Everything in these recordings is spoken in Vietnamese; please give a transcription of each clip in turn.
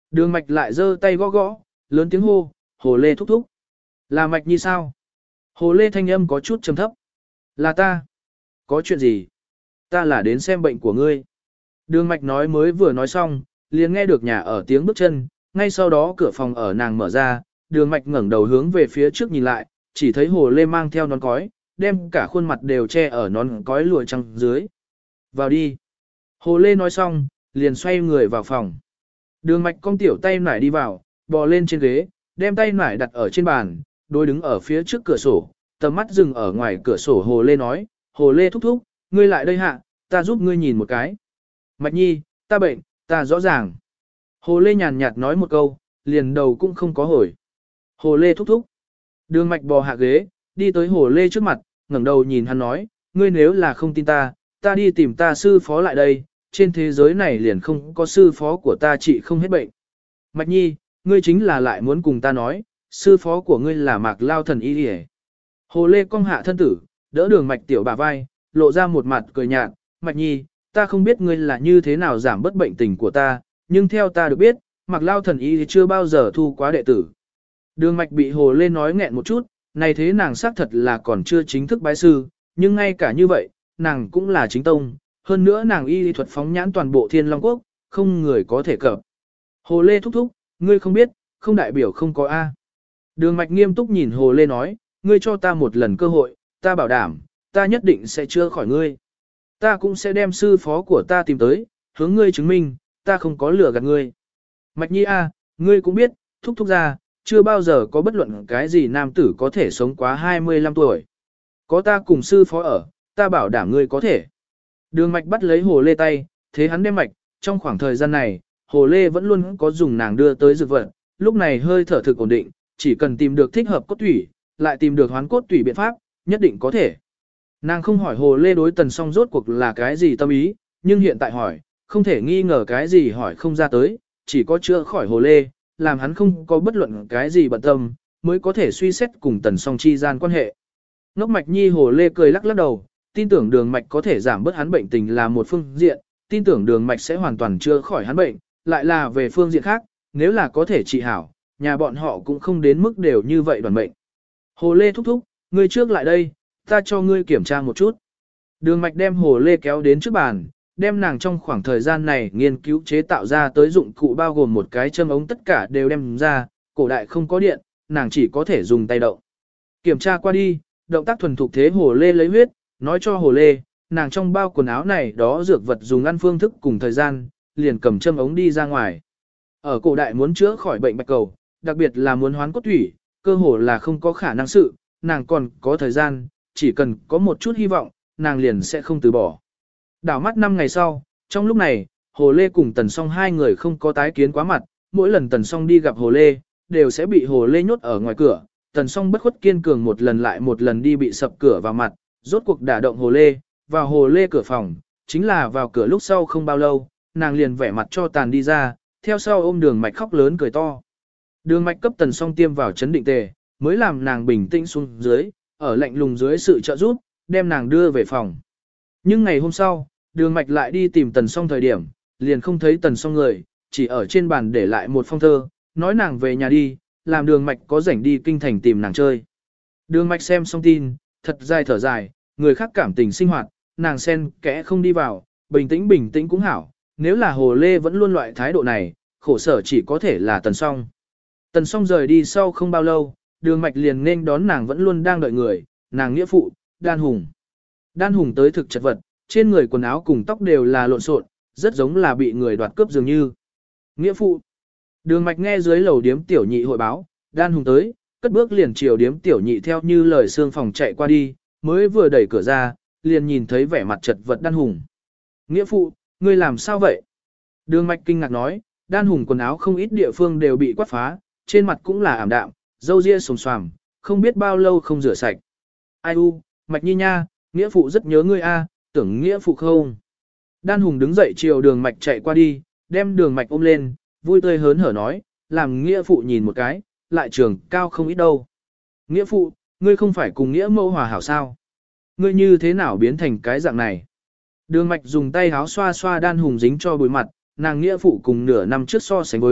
Đường Mạch lại giơ tay gõ gõ, lớn tiếng hô, Hồ Lê thúc thúc. Là Mạch Nhi sao? Hồ Lê thanh âm có chút trầm thấp. Là ta. Có chuyện gì? Ta là đến xem bệnh của ngươi. Đường Mạch nói mới vừa nói xong, liền nghe được nhà ở tiếng bước chân, ngay sau đó cửa phòng ở nàng mở ra, Đường Mạch ngẩng đầu hướng về phía trước nhìn lại, chỉ thấy Hồ Lê mang theo nón cói, đem cả khuôn mặt đều che ở nón cói lụa trắng dưới. Vào đi. Hồ Lê nói xong, liền xoay người vào phòng. Đường Mạch cong tiểu tay nải đi vào, bò lên trên ghế, đem tay nải đặt ở trên bàn, đối đứng ở phía trước cửa sổ, tầm mắt dừng ở ngoài cửa sổ. Hồ Lê nói, Hồ Lê thúc thúc, ngươi lại đây hạ, ta giúp ngươi nhìn một cái. Mạch Nhi, ta bệnh, ta rõ ràng. Hồ Lê nhàn nhạt nói một câu, liền đầu cũng không có hồi. Hồ Lê thúc thúc. Đường Mạch bò hạ ghế, đi tới Hồ Lê trước mặt, ngẩng đầu nhìn hắn nói, ngươi nếu là không tin ta, ta đi tìm ta sư phó lại đây, trên thế giới này liền không có sư phó của ta trị không hết bệnh. Mạch Nhi, ngươi chính là lại muốn cùng ta nói, sư phó của ngươi là Mạc Lao thần y đi. Hồ Lê cong hạ thân tử, đỡ Đường Mạch tiểu bả vai, lộ ra một mặt cười nhạt, Mạch Nhi, ta không biết ngươi là như thế nào giảm bớt bệnh tình của ta, nhưng theo ta được biết, Mạc Lao thần y thì chưa bao giờ thu quá đệ tử. Đường Mạch bị Hồ Lê nói nghẹn một chút, này thế nàng xác thật là còn chưa chính thức bái sư, nhưng ngay cả như vậy, nàng cũng là chính tông, hơn nữa nàng y lý thuật phóng nhãn toàn bộ Thiên Long Quốc, không người có thể cập. Hồ Lê thúc thúc, ngươi không biết, không đại biểu không có A. Đường Mạch nghiêm túc nhìn Hồ Lê nói, ngươi cho ta một lần cơ hội, ta bảo đảm, ta nhất định sẽ chữa khỏi ngươi. Ta cũng sẽ đem sư phó của ta tìm tới, hướng ngươi chứng minh, ta không có lừa gạt ngươi. Mạch Nhi A, ngươi cũng biết, thúc thúc ra, chưa bao giờ có bất luận cái gì nam tử có thể sống quá 25 tuổi. Có ta cùng sư phó ở, ta bảo đảm ngươi có thể. Đường Mạch bắt lấy Hồ Lê tay, thế hắn đem mạch, trong khoảng thời gian này, Hồ Lê vẫn luôn có dùng nàng đưa tới dược vật, lúc này hơi thở thực ổn định, chỉ cần tìm được thích hợp cốt tủy, lại tìm được hoán cốt tủy biện pháp, nhất định có thể. Nàng không hỏi Hồ Lê đối Tần Song rốt cuộc là cái gì tâm ý, nhưng hiện tại hỏi, không thể nghi ngờ cái gì hỏi không ra tới, chỉ có chữa khỏi Hồ Lê, làm hắn không có bất luận cái gì bận tâm, mới có thể suy xét cùng Tần Song chi gian quan hệ. Ngốc Mạch Nhi Hồ Lê cười lắc lắc đầu, tin tưởng Đường Mạch có thể giảm bớt hắn bệnh tình là một phương diện, tin tưởng Đường Mạch sẽ hoàn toàn chữa khỏi hắn bệnh, lại là về phương diện khác, nếu là có thể trị hảo, nhà bọn họ cũng không đến mức đều như vậy đoàn bệnh. Hồ Lê thúc thúc, ngươi trước lại đây, ta cho ngươi kiểm tra một chút. Đường Mạch đem Hồ Lê kéo đến trước bàn, đem nàng trong khoảng thời gian này nghiên cứu chế tạo ra tới dụng cụ bao gồm một cái châm ống tất cả đều đem ra, cổ đại không có điện, nàng chỉ có thể dùng tay động. Kiểm tra qua đi, động tác thuần thục thế Hồ Lê lấy huyết, nói cho Hồ Lê, nàng trong bao quần áo này đó dược vật dùng ăn phương thức cùng thời gian, liền cầm châm ống đi ra ngoài. Ở cổ đại muốn chữa khỏi bệnh bạch cầu, đặc biệt là muốn hoán cốt thủy, cơ hồ là không có khả năng sự, nàng còn có thời gian, chỉ cần có một chút hy vọng, nàng liền sẽ không từ bỏ. Đảo mắt 5 ngày sau, trong lúc này, Hồ Lê cùng Tần Song hai người không có tái kiến quá mặt, mỗi lần Tần Song đi gặp Hồ Lê, đều sẽ bị Hồ Lê nhốt ở ngoài cửa, Tần Song bất khuất kiên cường một lần lại một lần đi bị sập cửa vào mặt, rốt cuộc đả động Hồ Lê, vào Hồ Lê cửa phòng, chính là vào cửa lúc sau không bao lâu, nàng liền vẻ mặt cho tàn đi ra, theo sau ôm Đường Mạch khóc lớn cười to. Đường Mạch cấp Tần Song tiêm vào chấn định tề, mới làm nàng bình tĩnh xuống dưới, ở lạnh lùng dưới sự trợ giúp, đem nàng đưa về phòng. Nhưng ngày hôm sau, Đường Mạch lại đi tìm Tần Song thời điểm, liền không thấy Tần Song người, chỉ ở trên bàn để lại một phong thơ, nói nàng về nhà đi, làm Đường Mạch có rảnh đi kinh thành tìm nàng chơi. Đường Mạch xem xong tin, thật dài thở dài, người khác cảm tình sinh hoạt, nàng xen kẽ không đi vào, bình tĩnh cũng hảo, nếu là Hồ Lê vẫn luôn loại thái độ này, khổ sở chỉ có thể là Tần Song. Tần Song rời đi sau không bao lâu, Đường Mạch liền nên đón nàng vẫn luôn đang đợi người, nàng nghĩa phụ, Đan Hùng. Đan Hùng tới thực chật vật, trên người quần áo cùng tóc đều là lộn xộn, rất giống là bị người đoạt cướp dường như. Nghĩa phụ. Đường Mạch nghe dưới lầu điếm tiểu nhị hội báo, Đan Hùng tới, cất bước liền chiều điếm tiểu nhị theo như lời xương phòng chạy qua đi, mới vừa đẩy cửa ra, liền nhìn thấy vẻ mặt chật vật Đan Hùng. Nghĩa phụ, ngươi làm sao vậy? Đường Mạch kinh ngạc nói, Đan Hùng quần áo không ít địa phương đều bị quát phá, trên mặt cũng là ảm đạm, râu ria xồm xoàm, không biết bao lâu không rửa sạch. Ai u, Mạch Nhi nha, nghĩa phụ rất nhớ ngươi a, tưởng nghĩa phụ không? Đan Hùng đứng dậy chiều Đường Mạch chạy qua đi, đem Đường Mạch ôm lên, vui tươi hớn hở nói, làm nghĩa phụ nhìn một cái, lại trường cao không ít đâu. Nghĩa phụ, ngươi không phải cùng nghĩa mẫu hòa hảo sao? Ngươi như thế nào biến thành cái dạng này? Đường Mạch dùng tay háo xoa xoa Đan Hùng dính cho bụi mặt, nàng nghĩa phụ cùng nửa năm trước so sánh với,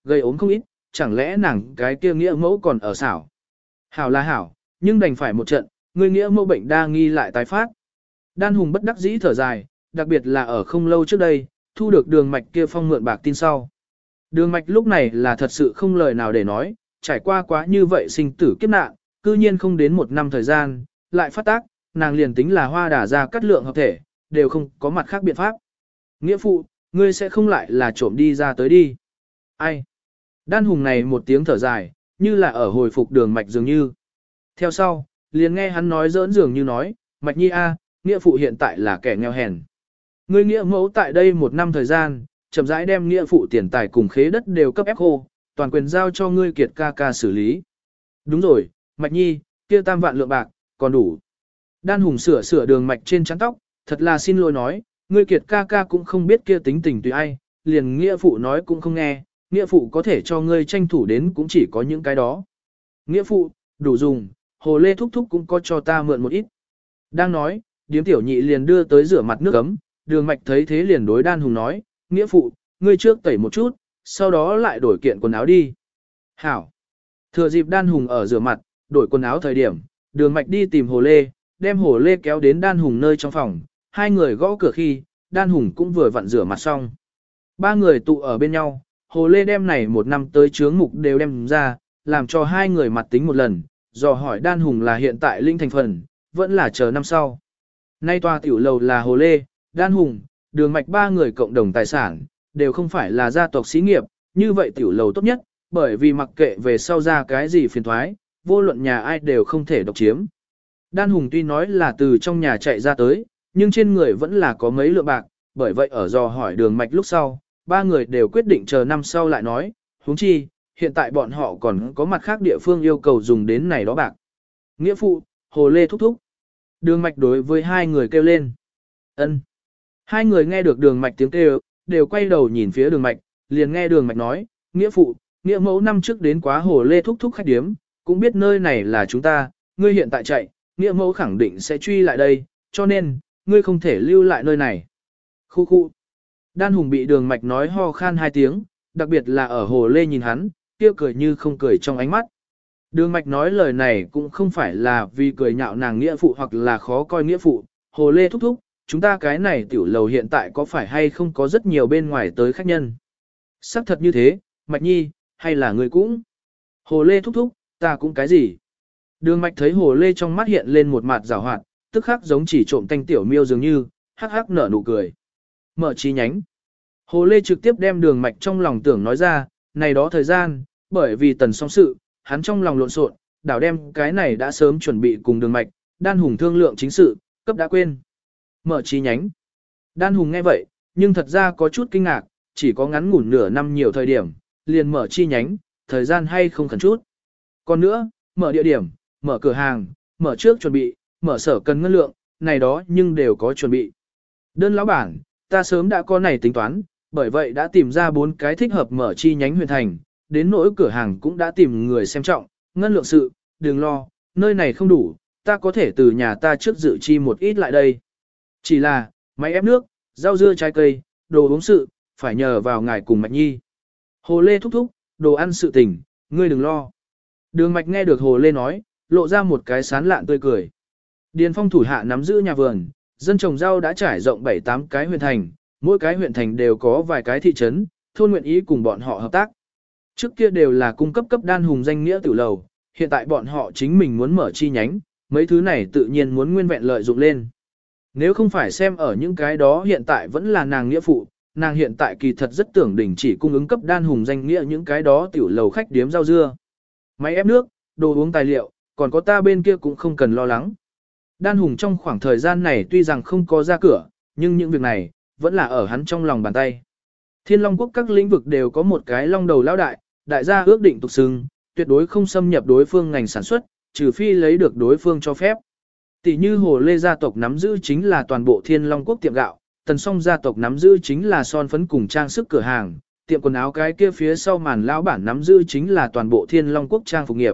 gây ốm không ít, chẳng lẽ nàng cái kia nghĩa mẫu còn ở xảo. Hảo là hảo, nhưng đành phải một trận, người nghĩa mẫu bệnh đa nghi lại tái phát. Đan Hùng bất đắc dĩ thở dài, đặc biệt là ở không lâu trước đây, thu được Đường Mạch kia phong mượn bạc tin sau. Đường Mạch lúc này là thật sự không lời nào để nói, trải qua quá như vậy sinh tử kiếp nạn, cư nhiên không đến một năm thời gian, lại phát tác, nàng liền tính là hoa đà ra cắt lượng hợp thể, đều không có mặt khác biện pháp. Nghĩa phụ, ngươi sẽ không lại là trộm đi ra tới đi. Ai? Đan Hùng này một tiếng thở dài, như là ở hồi phục Đường Mạch dường như. Theo sau, liền nghe hắn nói giỡn dường như nói, Mạch Nhi a, nghĩa phụ hiện tại là kẻ nghèo hèn. Ngươi nghĩa mẫu tại đây một năm thời gian, chậm rãi đem nghĩa phụ tiền tài cùng khế đất đều cấp ép khô, toàn quyền giao cho ngươi Kiệt ca ca xử lý. Đúng rồi, Mạch Nhi, kia 3 vạn lượng bạc, còn đủ. Đan Hùng sửa Đường Mạch trên trán tóc, thật là xin lỗi nói, ngươi Kiệt ca ca cũng không biết kia tính tình tùy ai, liền nghĩa phụ nói cũng không nghe, nghĩa phụ có thể cho ngươi tranh thủ đến cũng chỉ có những cái đó. Nghĩa phụ, đủ dùng, hồ lê thúc thúc cũng có cho ta mượn một ít. Đang nói, điếm tiểu nhị liền đưa tới rửa mặt nước ấm, Đường Mạch thấy thế liền đối Đan Hùng nói, nghĩa phụ, ngươi trước tẩy một chút, sau đó lại đổi kiện quần áo đi. Hảo. Thừa dịp Đan Hùng ở rửa mặt, đổi quần áo thời điểm, Đường Mạch đi tìm hồ lê, đem hồ lê kéo đến Đan Hùng nơi trong phòng, hai người gõ cửa khi, Đan Hùng cũng vừa vặn rửa mặt xong. 3 người tụ ở bên nhau, hồ lê đem này một năm tới chướng mục đều đem ra, làm cho hai người mặt tính một lần, dò hỏi Đan Hùng là hiện tại linh thành phần, vẫn là chờ năm sau. Nay tòa tiểu lầu là hồ lê, Đan Hùng, Đường Mạch 3 người cộng đồng tài sản, đều không phải là gia tộc xí nghiệp, như vậy tiểu lầu tốt nhất, bởi vì mặc kệ về sau ra cái gì phiền thoái, vô luận nhà ai đều không thể độc chiếm. Đan Hùng tuy nói là từ trong nhà chạy ra tới, nhưng trên người vẫn là có mấy lượng bạc, bởi vậy ở dò hỏi Đường Mạch lúc sau, 3 người đều quyết định chờ năm sau lại nói, huống chi, hiện tại bọn họ còn có mặt khác địa phương yêu cầu dùng đến này đó bạc. Nghĩa phụ, hồ lê thúc thúc. Đường Mạch đối với hai người kêu lên. Ân. Hai người nghe được Đường Mạch tiếng kêu, đều quay đầu nhìn phía Đường Mạch, liền nghe Đường Mạch nói, nghĩa phụ, nghĩa mẫu năm trước đến quá hồ lê thúc thúc khách điếm, cũng biết nơi này là chúng ta, ngươi hiện tại chạy, nghĩa mẫu khẳng định sẽ truy lại đây, cho nên, ngươi không thể lưu lại nơi này. Khu khu. Đan Hùng bị Đường Mạch nói ho khan 2 tiếng, đặc biệt là ở hồ lê nhìn hắn, kia cười như không cười trong ánh mắt. Đường Mạch nói lời này cũng không phải là vì cười nhạo nàng nghĩa phụ hoặc là khó coi nghĩa phụ, hồ lê thúc thúc, chúng ta cái này tiểu lầu hiện tại có phải hay không có rất nhiều bên ngoài tới khách nhân. Sắc thật như thế, Mạch Nhi, hay là người cũng. Hồ lê thúc thúc, ta cũng cái gì. Đường Mạch thấy hồ lê trong mắt hiện lên một mặt rào hoạt, tức khắc giống chỉ trộm tanh tiểu miêu dường như, hắc hắc nở nụ cười. Mở chi nhánh. Hồ lê trực tiếp đem Đường Mạch trong lòng tưởng nói ra, này đó thời gian, bởi vì tần song sự, hắn trong lòng lộn xộn, đảo đem cái này đã sớm chuẩn bị cùng Đường Mạch, Đan Hùng thương lượng chính sự, cấp đã quên. Mở chi nhánh. Đan Hùng nghe vậy, nhưng thật ra có chút kinh ngạc, chỉ có ngắn ngủn nửa năm nhiều thời điểm, liền mở chi nhánh, thời gian hay không khẩn chút. Còn nữa, mở địa điểm, mở cửa hàng, mở trước chuẩn bị, mở sở cần ngân lượng, này đó nhưng đều có chuẩn bị. Đơn lão bản, ta sớm đã có này tính toán, bởi vậy đã tìm ra 4 cái thích hợp mở chi nhánh huyện thành, đến nỗi cửa hàng cũng đã tìm người xem trọng, ngân lượng sự, đừng lo, nơi này không đủ, ta có thể từ nhà ta trước dự chi một ít lại đây. Chỉ là, máy ép nước, rau dưa trái cây, đồ uống sự, phải nhờ vào ngài cùng Mạch Nhi. Hồ Lê thúc thúc, đồ ăn sự tình, ngươi đừng lo. Đường Mạch nghe được Hồ Lê nói, lộ ra một cái sán lạn tươi cười. Điền Phong thủ hạ nắm giữ nhà vườn, dân trồng rau đã trải rộng 7-8 cái huyện thành, mỗi cái huyện thành đều có vài cái thị trấn, thôn nguyện ý cùng bọn họ hợp tác. Trước kia đều là cung cấp cấp Đan Hùng danh nghĩa tiểu lầu, hiện tại bọn họ chính mình muốn mở chi nhánh, mấy thứ này tự nhiên muốn nguyên vẹn lợi dụng lên. Nếu không phải xem ở những cái đó hiện tại vẫn là nàng nghĩa phụ, nàng hiện tại kỳ thật rất tưởng đỉnh chỉ cung ứng cấp Đan Hùng danh nghĩa những cái đó tiểu lầu khách điếm rau dưa. Máy ép nước, đồ uống tài liệu, còn có ta bên kia cũng không cần lo lắng. Đan Hùng trong khoảng thời gian này tuy rằng không có ra cửa, nhưng những việc này, vẫn là ở hắn trong lòng bàn tay. Thiên Long Quốc các lĩnh vực đều có một cái long đầu lão đại, đại gia ước định tục xưng, tuyệt đối không xâm nhập đối phương ngành sản xuất, trừ phi lấy được đối phương cho phép. Tỷ như Hồ Lê gia tộc nắm giữ chính là toàn bộ Thiên Long Quốc tiệm gạo, Tần Song gia tộc nắm giữ chính là son phấn cùng trang sức cửa hàng, tiệm quần áo cái kia phía sau màn lão bản nắm giữ chính là toàn bộ Thiên Long Quốc trang phục nghiệp.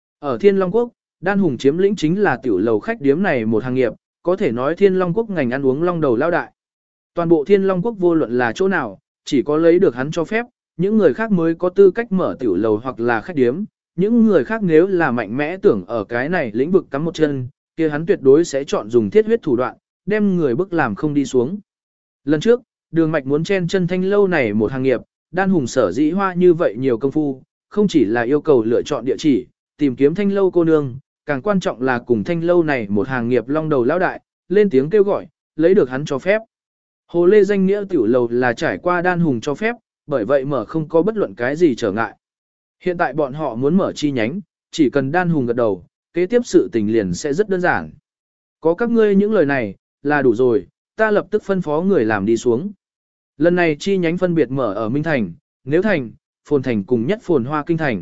Ở Thiên Long Quốc, Đan Hùng chiếm lĩnh chính là tiểu lầu khách điếm này một hàng nghiệp, có thể nói Thiên Long Quốc ngành ăn uống long đầu lão đại. Toàn bộ Thiên Long Quốc vô luận là chỗ nào, chỉ có lấy được hắn cho phép, Những người khác mới có tư cách mở tiểu lầu hoặc là khách điếm, những người khác nếu là mạnh mẽ tưởng ở cái này lĩnh vực cắm một chân, kia hắn tuyệt đối sẽ chọn dùng thiết huyết thủ đoạn, đem người bức làm không đi xuống. Lần trước, Đường Mạch muốn chen chân thanh lâu này một hàng nghiệp, Đan Hùng sở dĩ hoa như vậy nhiều công phu, không chỉ là yêu cầu lựa chọn địa chỉ, tìm kiếm thanh lâu cô nương, càng quan trọng là cùng thanh lâu này một hàng nghiệp long đầu lão đại, lên tiếng kêu gọi, lấy được hắn cho phép. Hồ Lê danh nghĩa tiểu lầu là trải qua Đan Hùng cho phép, bởi vậy mở không có bất luận cái gì trở ngại. Hiện tại bọn họ muốn mở chi nhánh, chỉ cần Đan Hùng gật đầu, kế tiếp sự tình liền sẽ rất đơn giản. Có các ngươi những lời này, là đủ rồi, ta lập tức phân phó người làm đi xuống. Lần này chi nhánh phân biệt mở ở Minh Thành, Nếu Thành, Phồn Thành cùng nhất Phồn Hoa Kinh Thành.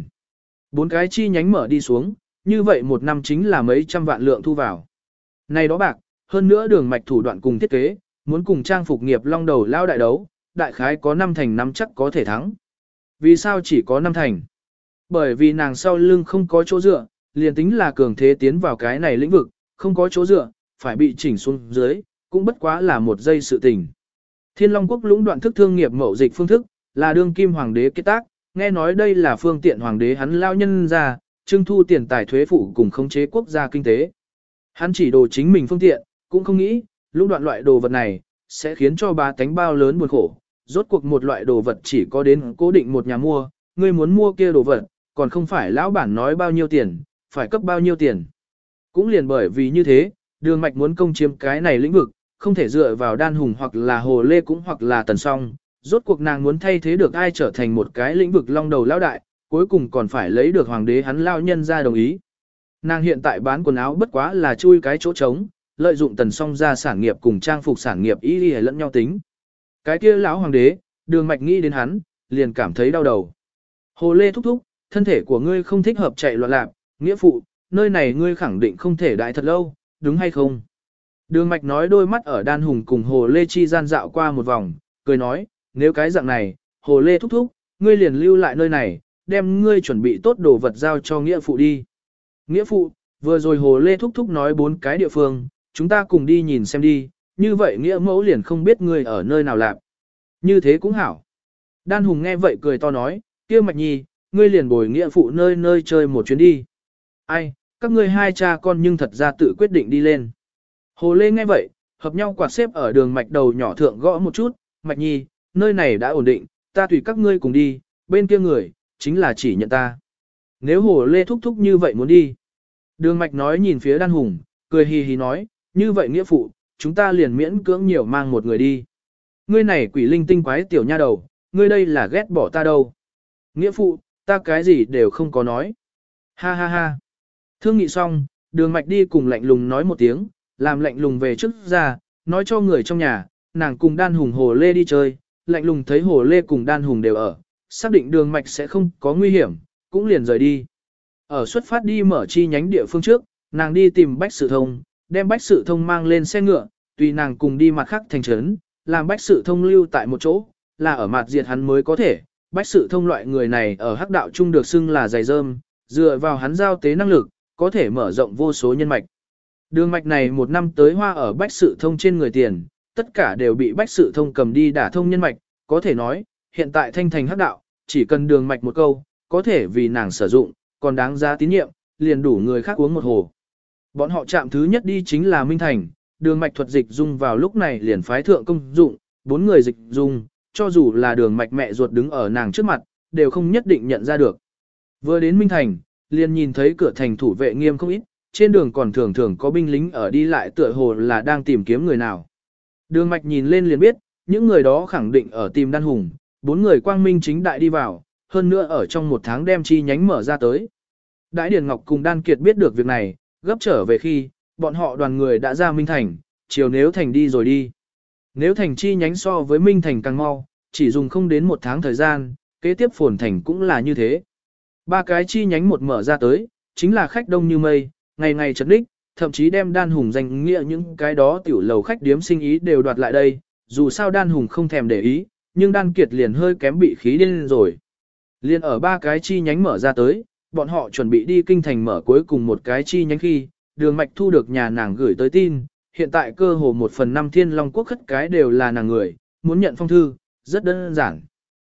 4 cái chi nhánh mở đi xuống, như vậy một năm chính là mấy trăm vạn lượng thu vào. Này đó bạc, hơn nữa Đường Mạch thủ đoạn cùng thiết kế, muốn cùng trang phục nghiệp long đầu lao đại đấu, đại khái có 5 thành nắm chắc có thể thắng. Vì sao chỉ có 5 thành? Bởi vì nàng sau lưng không có chỗ dựa, liền tính là cường thế tiến vào cái này lĩnh vực, không có chỗ dựa, phải bị chỉnh xuống dưới, cũng bất quá là một giây sự tình. Thiên Long Quốc lũng đoạn thức thương nghiệp mậu dịch phương thức, là đương kim hoàng đế kết tác, nghe nói đây là phương tiện hoàng đế hắn lao nhân ra, trưng thu tiền tài thuế phụ cùng khống chế quốc gia kinh tế. Hắn chỉ đồ chính mình phương tiện, cũng không nghĩ, lũng đoạn loại đồ vật này, sẽ khiến cho bá tánh bao lớn buồn khổ. Rốt cuộc một loại đồ vật chỉ có đến cố định một nhà mua, người muốn mua kia đồ vật, còn không phải lão bản nói bao nhiêu tiền, phải cấp bao nhiêu tiền. Cũng liền bởi vì như thế, Đường Mạch muốn công chiếm cái này lĩnh vực, không thể dựa vào Đan Hùng hoặc là Hồ Lê cũng hoặc là Tần Song. Rốt cuộc nàng muốn thay thế được ai trở thành một cái lĩnh vực long đầu lão đại, cuối cùng còn phải lấy được hoàng đế hắn lao nhân ra đồng ý. Nàng hiện tại bán quần áo bất quá là chui cái chỗ trống, lợi dụng Tần Song ra sản nghiệp cùng trang phục sản nghiệp y lẫn nhau tính. Cái kia lão hoàng đế, Đường Mạch nghĩ đến hắn, liền cảm thấy đau đầu. Hồ Lê thúc thúc, thân thể của ngươi không thích hợp chạy loạn lạc, nghĩa phụ, nơi này ngươi khẳng định không thể đại thật lâu, đúng hay không? Đường Mạch nói đôi mắt ở Đan Hùng cùng Hồ Lê chi gian dạo qua một vòng, cười nói, nếu cái dạng này, Hồ Lê thúc thúc, ngươi liền lưu lại nơi này, đem ngươi chuẩn bị tốt đồ vật giao cho nghĩa phụ đi. Nghĩa phụ, vừa rồi Hồ Lê thúc thúc nói 4 cái địa phương, chúng ta cùng đi nhìn xem đi, như vậy nghĩa mẫu liền không biết ngươi ở nơi nào lạc. Như thế cũng hảo. Đan Hùng nghe vậy cười to nói, kia Mạch Nhi, ngươi liền bồi nghĩa phụ nơi nơi chơi một chuyến đi. Ai, các ngươi hai cha con nhưng thật ra tự quyết định đi lên. Hồ Lê nghe vậy, hợp nhau quạt xếp ở đường Mạch đầu nhỏ thượng gõ một chút, Mạch Nhi, nơi này đã ổn định, ta tùy các ngươi cùng đi, bên kia người, chính là chỉ nhận ta. Nếu Hồ Lê thúc thúc như vậy muốn đi. Đường Mạch nói nhìn phía Đan Hùng, cười hì hì nói, như vậy nghĩa phụ, chúng ta liền miễn cưỡng nhiều mang một người đi. Ngươi này quỷ linh tinh quái tiểu nha đầu, ngươi đây là ghét bỏ ta đâu. Nghĩa phụ, ta cái gì đều không có nói. Ha ha ha. Thương nghị xong, Đường Mạch đi cùng lạnh lùng nói một tiếng, làm lạnh lùng về trước ra, nói cho người trong nhà, nàng cùng Đan Hùng Hồ Lê đi chơi, lạnh lùng thấy Hồ Lê cùng Đan Hùng đều ở, xác định Đường Mạch sẽ không có nguy hiểm, cũng liền rời đi. Ở xuất phát đi mở chi nhánh địa phương trước, nàng đi tìm Bách Sự Thông, đem Bách Sự Thông mang lên xe ngựa, tùy nàng cùng đi mặt khác thành trấn, làm Bách Sự Thông lưu tại một chỗ, là ở mặt diệt hắn mới có thể. Bách Sự Thông loại người này ở hắc đạo trung được xưng là dày rơm, dựa vào hắn giao tế năng lực, có thể mở rộng vô số nhân mạch. Đường mạch này một năm tới hoa ở Bách Sự Thông trên người tiền, tất cả đều bị Bách Sự Thông cầm đi đả thông nhân mạch, có thể nói, hiện tại thanh thành hắc đạo, chỉ cần đường mạch một câu, có thể vì nàng sử dụng, còn đáng giá tín nhiệm, liền đủ người khác uống một hồ. Bọn họ chạm thứ nhất đi chính là Minh Thành, đường mạch thuật dịch dung vào lúc này liền phái thượng công dụng, 4 người dịch dung, cho dù là đường mạch mẹ ruột đứng ở nàng trước mặt, đều không nhất định nhận ra được. Vừa đến Minh Thành, liền nhìn thấy cửa thành thủ vệ nghiêm không ít, trên đường còn thường thường có binh lính ở đi lại tựa hồ là đang tìm kiếm người nào. Đường mạch nhìn lên liền biết, những người đó khẳng định ở tìm Đan Hùng, 4 người quang minh chính đại đi vào, hơn nữa ở trong một tháng đem chi nhánh mở ra tới. Đãi Điền Ngọc cùng Đan Kiệt biết được việc này, gấp trở về khi, bọn họ đoàn người đã ra Minh Thành, chiều Nếu Thành đi rồi đi. Nếu Thành chi nhánh so với Minh Thành càng mau, chỉ dùng không đến một tháng thời gian, kế tiếp Phồn Thành cũng là như thế. 3 cái chi nhánh một mở ra tới, chính là khách đông như mây, ngày ngày chật ních, thậm chí đem Đan Hùng danh nghĩa những cái đó tiểu lầu khách điếm sinh ý đều đoạt lại đây, dù sao Đan Hùng không thèm để ý, nhưng Đan Kiệt liền hơi kém bị khí điên rồi. Liền ở 3 cái chi nhánh mở ra tới, bọn họ chuẩn bị đi kinh thành mở cuối cùng một cái chi nhánh khi, đường mạch thu được nhà nàng gửi tới tin, hiện tại cơ hồ 1/5 Thiên Long Quốc khất cái đều là nàng người, muốn nhận phong thư, rất đơn giản.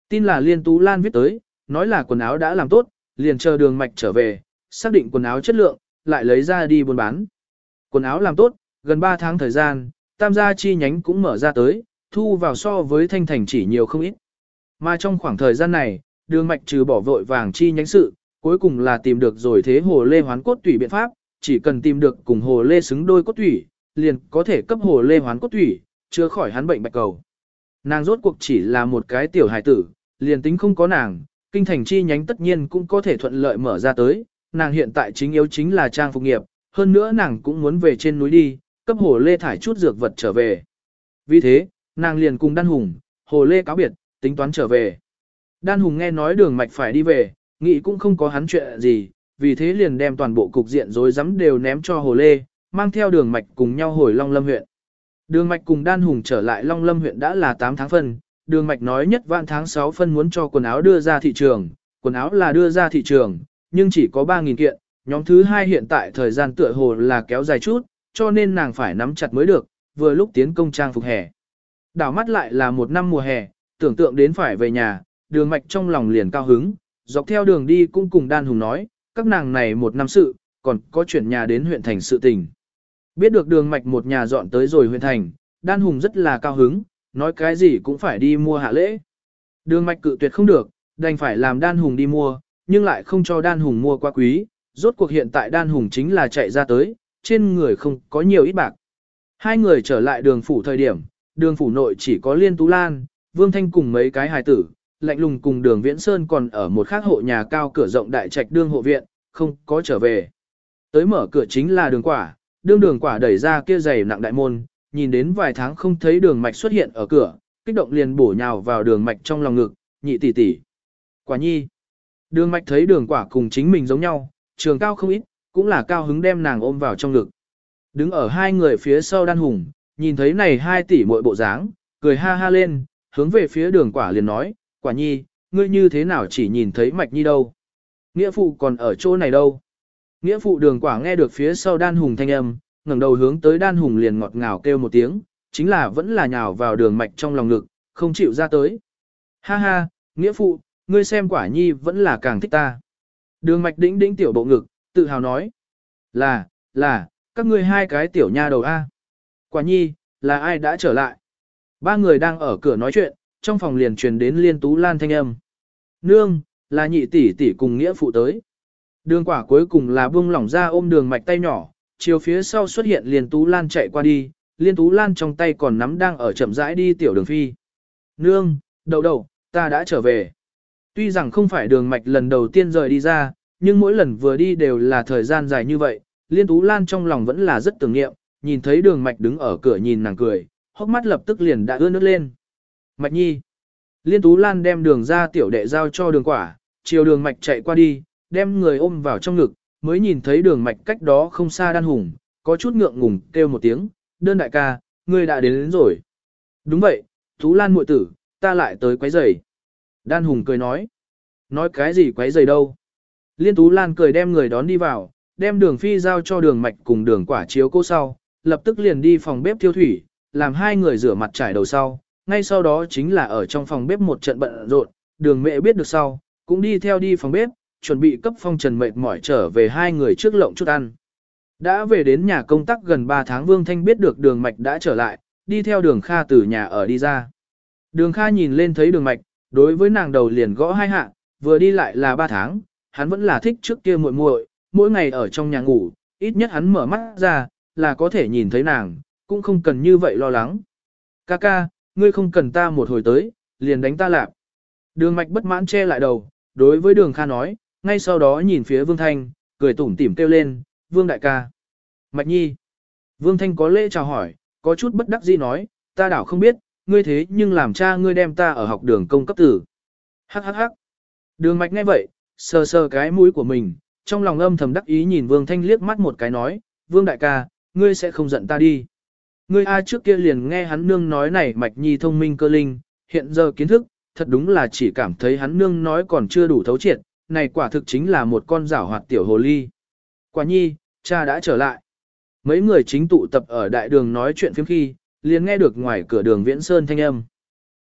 Tin là Liên Tú Lan viết tới, nói là quần áo đã làm tốt, liền chờ Đường Mạch trở về, xác định quần áo chất lượng, lại lấy ra đi buôn bán. Quần áo làm tốt, gần 3 tháng thời gian, tam gia chi nhánh cũng mở ra tới, thu vào so với Thanh Thành chỉ nhiều không ít. Mà trong khoảng thời gian này, Đường Mạch trừ bỏ vội vàng chi nhánh sự, cuối cùng là tìm được rồi thế hồ lê hoán cốt tủy biện pháp, chỉ cần tìm được cùng hồ lê xứng đôi cốt tủy, liền có thể cấp hồ lê hoán cốt tủy, chữa khỏi hắn bệnh bạch cầu. Nàng rốt cuộc chỉ là một cái tiểu hài tử, liền tính không có nàng, kinh thành chi nhánh tất nhiên cũng có thể thuận lợi mở ra tới, nàng hiện tại chính yếu chính là trang phục nghiệp, hơn nữa nàng cũng muốn về trên núi đi, cấp hồ lê thải chút dược vật trở về. Vì thế, nàng liền cùng Đan Hùng, hồ lê cáo biệt, tính toán trở về. Đan Hùng nghe nói Đường Mạch phải đi về, nghĩ cũng không có hắn chuyện gì, vì thế liền đem toàn bộ cục diện rối rắm đều ném cho hồ lê, mang theo Đường Mạch cùng nhau hồi Long Lâm huyện. Đường Mạch cùng Đan Hùng trở lại Long Lâm huyện đã là 8 tháng phân, Đường Mạch nói nhất vạn tháng 6 phân muốn cho quần áo đưa ra thị trường, quần áo là đưa ra thị trường, nhưng chỉ có 3.000 kiện, nhóm thứ 2 hiện tại thời gian tựa hồ là kéo dài chút, cho nên nàng phải nắm chặt mới được, vừa lúc tiến công trang phục hè. Đảo mắt lại là một năm mùa hè, tưởng tượng đến phải về nhà, Đường Mạch trong lòng liền cao hứng, dọc theo đường đi cũng cùng Đan Hùng nói, các nàng này một năm sự, còn có chuyển nhà đến huyện thành sự tình. Biết được Đường Mạch một nhà dọn tới rồi huyện thành, Đan Hùng rất là cao hứng, nói cái gì cũng phải đi mua hạ lễ. Đường Mạch cự tuyệt không được, đành phải làm Đan Hùng đi mua, nhưng lại không cho Đan Hùng mua quá quý, rốt cuộc hiện tại Đan Hùng chính là chạy ra tới, trên người không có nhiều ít bạc. Hai người trở lại đường phủ thời điểm, đường phủ nội chỉ có Liên Tú Lan, Vương Thanh cùng mấy cái hài tử, Lạnh Lùng cùng Đường Viễn Sơn còn ở một khác hộ nhà cao cửa rộng đại trạch đương hộ viện, không có trở về. Tới mở cửa chính là Đường Quả, Đường Quả đẩy ra kia giày nặng đại môn, nhìn đến vài tháng không thấy Đường Mạch xuất hiện ở cửa, kích động liền bổ nhào vào Đường Mạch trong lòng ngực, nhị tỷ tỷ. Quả nhi. Đường Mạch thấy Đường Quả cùng chính mình giống nhau, trường cao không ít, cũng là cao hứng đem nàng ôm vào trong ngực. Đứng ở hai người phía sau Đan Hùng, nhìn thấy này 2 tỷ muội bộ dáng, cười ha ha lên, hướng về phía Đường Quả liền nói, Quả nhi, ngươi như thế nào chỉ nhìn thấy Mạch nhi đâu? Nghĩa phụ còn ở chỗ này đâu? Nghĩa phụ Đường Quả nghe được phía sau Đan Hùng thanh âm, ngẩng đầu hướng tới Đan Hùng liền ngọt ngào kêu một tiếng, chính là vẫn là nhào vào Đường Mạch trong lòng ngực, không chịu ra tới. Ha ha, Nghĩa phụ, ngươi xem Quả nhi vẫn là càng thích ta. Đường Mạch đĩnh đĩnh tiểu bộ ngực, tự hào nói. Là, các ngươi 2 cái tiểu nha đầu A. Quả nhi, là ai đã trở lại? 3 người đang ở cửa nói chuyện, trong phòng liền truyền đến Liên Tú Lan thanh âm. Nương, là nhị tỷ tỷ cùng Nghĩa phụ tới. Đường Quả cuối cùng là buông lỏng ra ôm Đường Mạch tay nhỏ, chiều phía sau xuất hiện Liên Tú Lan chạy qua đi, Liên Tú Lan trong tay còn nắm đang ở chậm rãi đi tiểu Đường Phi. Nương, đậu, ta đã trở về. Tuy rằng không phải Đường Mạch lần đầu tiên rời đi ra, nhưng mỗi lần vừa đi đều là thời gian dài như vậy, Liên Tú Lan trong lòng vẫn là rất tưởng niệm, nhìn thấy Đường Mạch đứng ở cửa nhìn nàng cười, hốc mắt lập tức liền đã ướt nước lên. Mạch nhi. Liên Tú Lan đem Đường ra tiểu đệ giao cho Đường Quả, chiều Đường Mạch chạy qua đi, đem người ôm vào trong ngực, mới nhìn thấy Đường Mạch cách đó không xa Đan Hùng, có chút ngượng ngùng kêu một tiếng, Đơn đại ca, ngươi đã đến rồi. Đúng vậy, Tú Lan muội tử, ta lại tới quấy rầy. Đan Hùng cười nói cái gì quấy rầy đâu. Liên Tú Lan cười đem người đón đi vào, đem Đường Phi giao cho Đường Mạch cùng Đường Quả chiếu cố sau, lập tức liền đi phòng bếp thiêu thủy, làm 2 người rửa mặt trải đầu sau, ngay sau đó chính là ở trong phòng bếp một trận bận rộn, Đường Mẹ biết được sau, cũng đi theo đi phòng bếp, chuẩn bị cấp Phong Trần mệt mỏi trở về 2 người trước lộng chút ăn. Đã về đến nhà công tác gần 3 tháng Vương Thanh biết được Đường Mạch đã trở lại, đi theo Đường Kha từ nhà ở đi ra. Đường Kha nhìn lên thấy Đường Mạch, đối với nàng đầu liền gõ 2 hạ, vừa đi lại là 3 tháng, hắn vẫn là thích trước kia muội muội, mỗi ngày ở trong nhà ngủ, ít nhất hắn mở mắt ra, là có thể nhìn thấy nàng, cũng không cần như vậy lo lắng. Ca, ngươi không cần ta một hồi tới, liền đánh ta lạp. Đường Mạch bất mãn che lại đầu, đối với Đường Kha nói, ngay sau đó nhìn phía Vương Thanh, cười tủm tỉm kêu lên, Vương đại ca. Mạch nhi. Vương Thanh có lễ chào hỏi, có chút bất đắc dĩ nói, ta đảo không biết, ngươi thế nhưng làm cha ngươi đem ta ở học đường công cấp tử. Hắc. Đường Mạch nghe vậy, sờ sờ cái mũi của mình, trong lòng âm thầm đắc ý nhìn Vương Thanh liếc mắt một cái nói, Vương đại ca, ngươi sẽ không giận ta đi. Ngươi A trước kia liền nghe hắn nương nói này Mạch nhi thông minh cơ linh, hiện giờ kiến thức, thật đúng là chỉ cảm thấy hắn nương nói còn chưa đủ thấu triệt, này quả thực chính là một con giảo hoạt tiểu hồ ly. Quả nhi, cha đã trở lại. Mấy người chính tụ tập ở đại đường nói chuyện phiếm khi, liền nghe được ngoài cửa Đường Viễn Sơn thanh âm.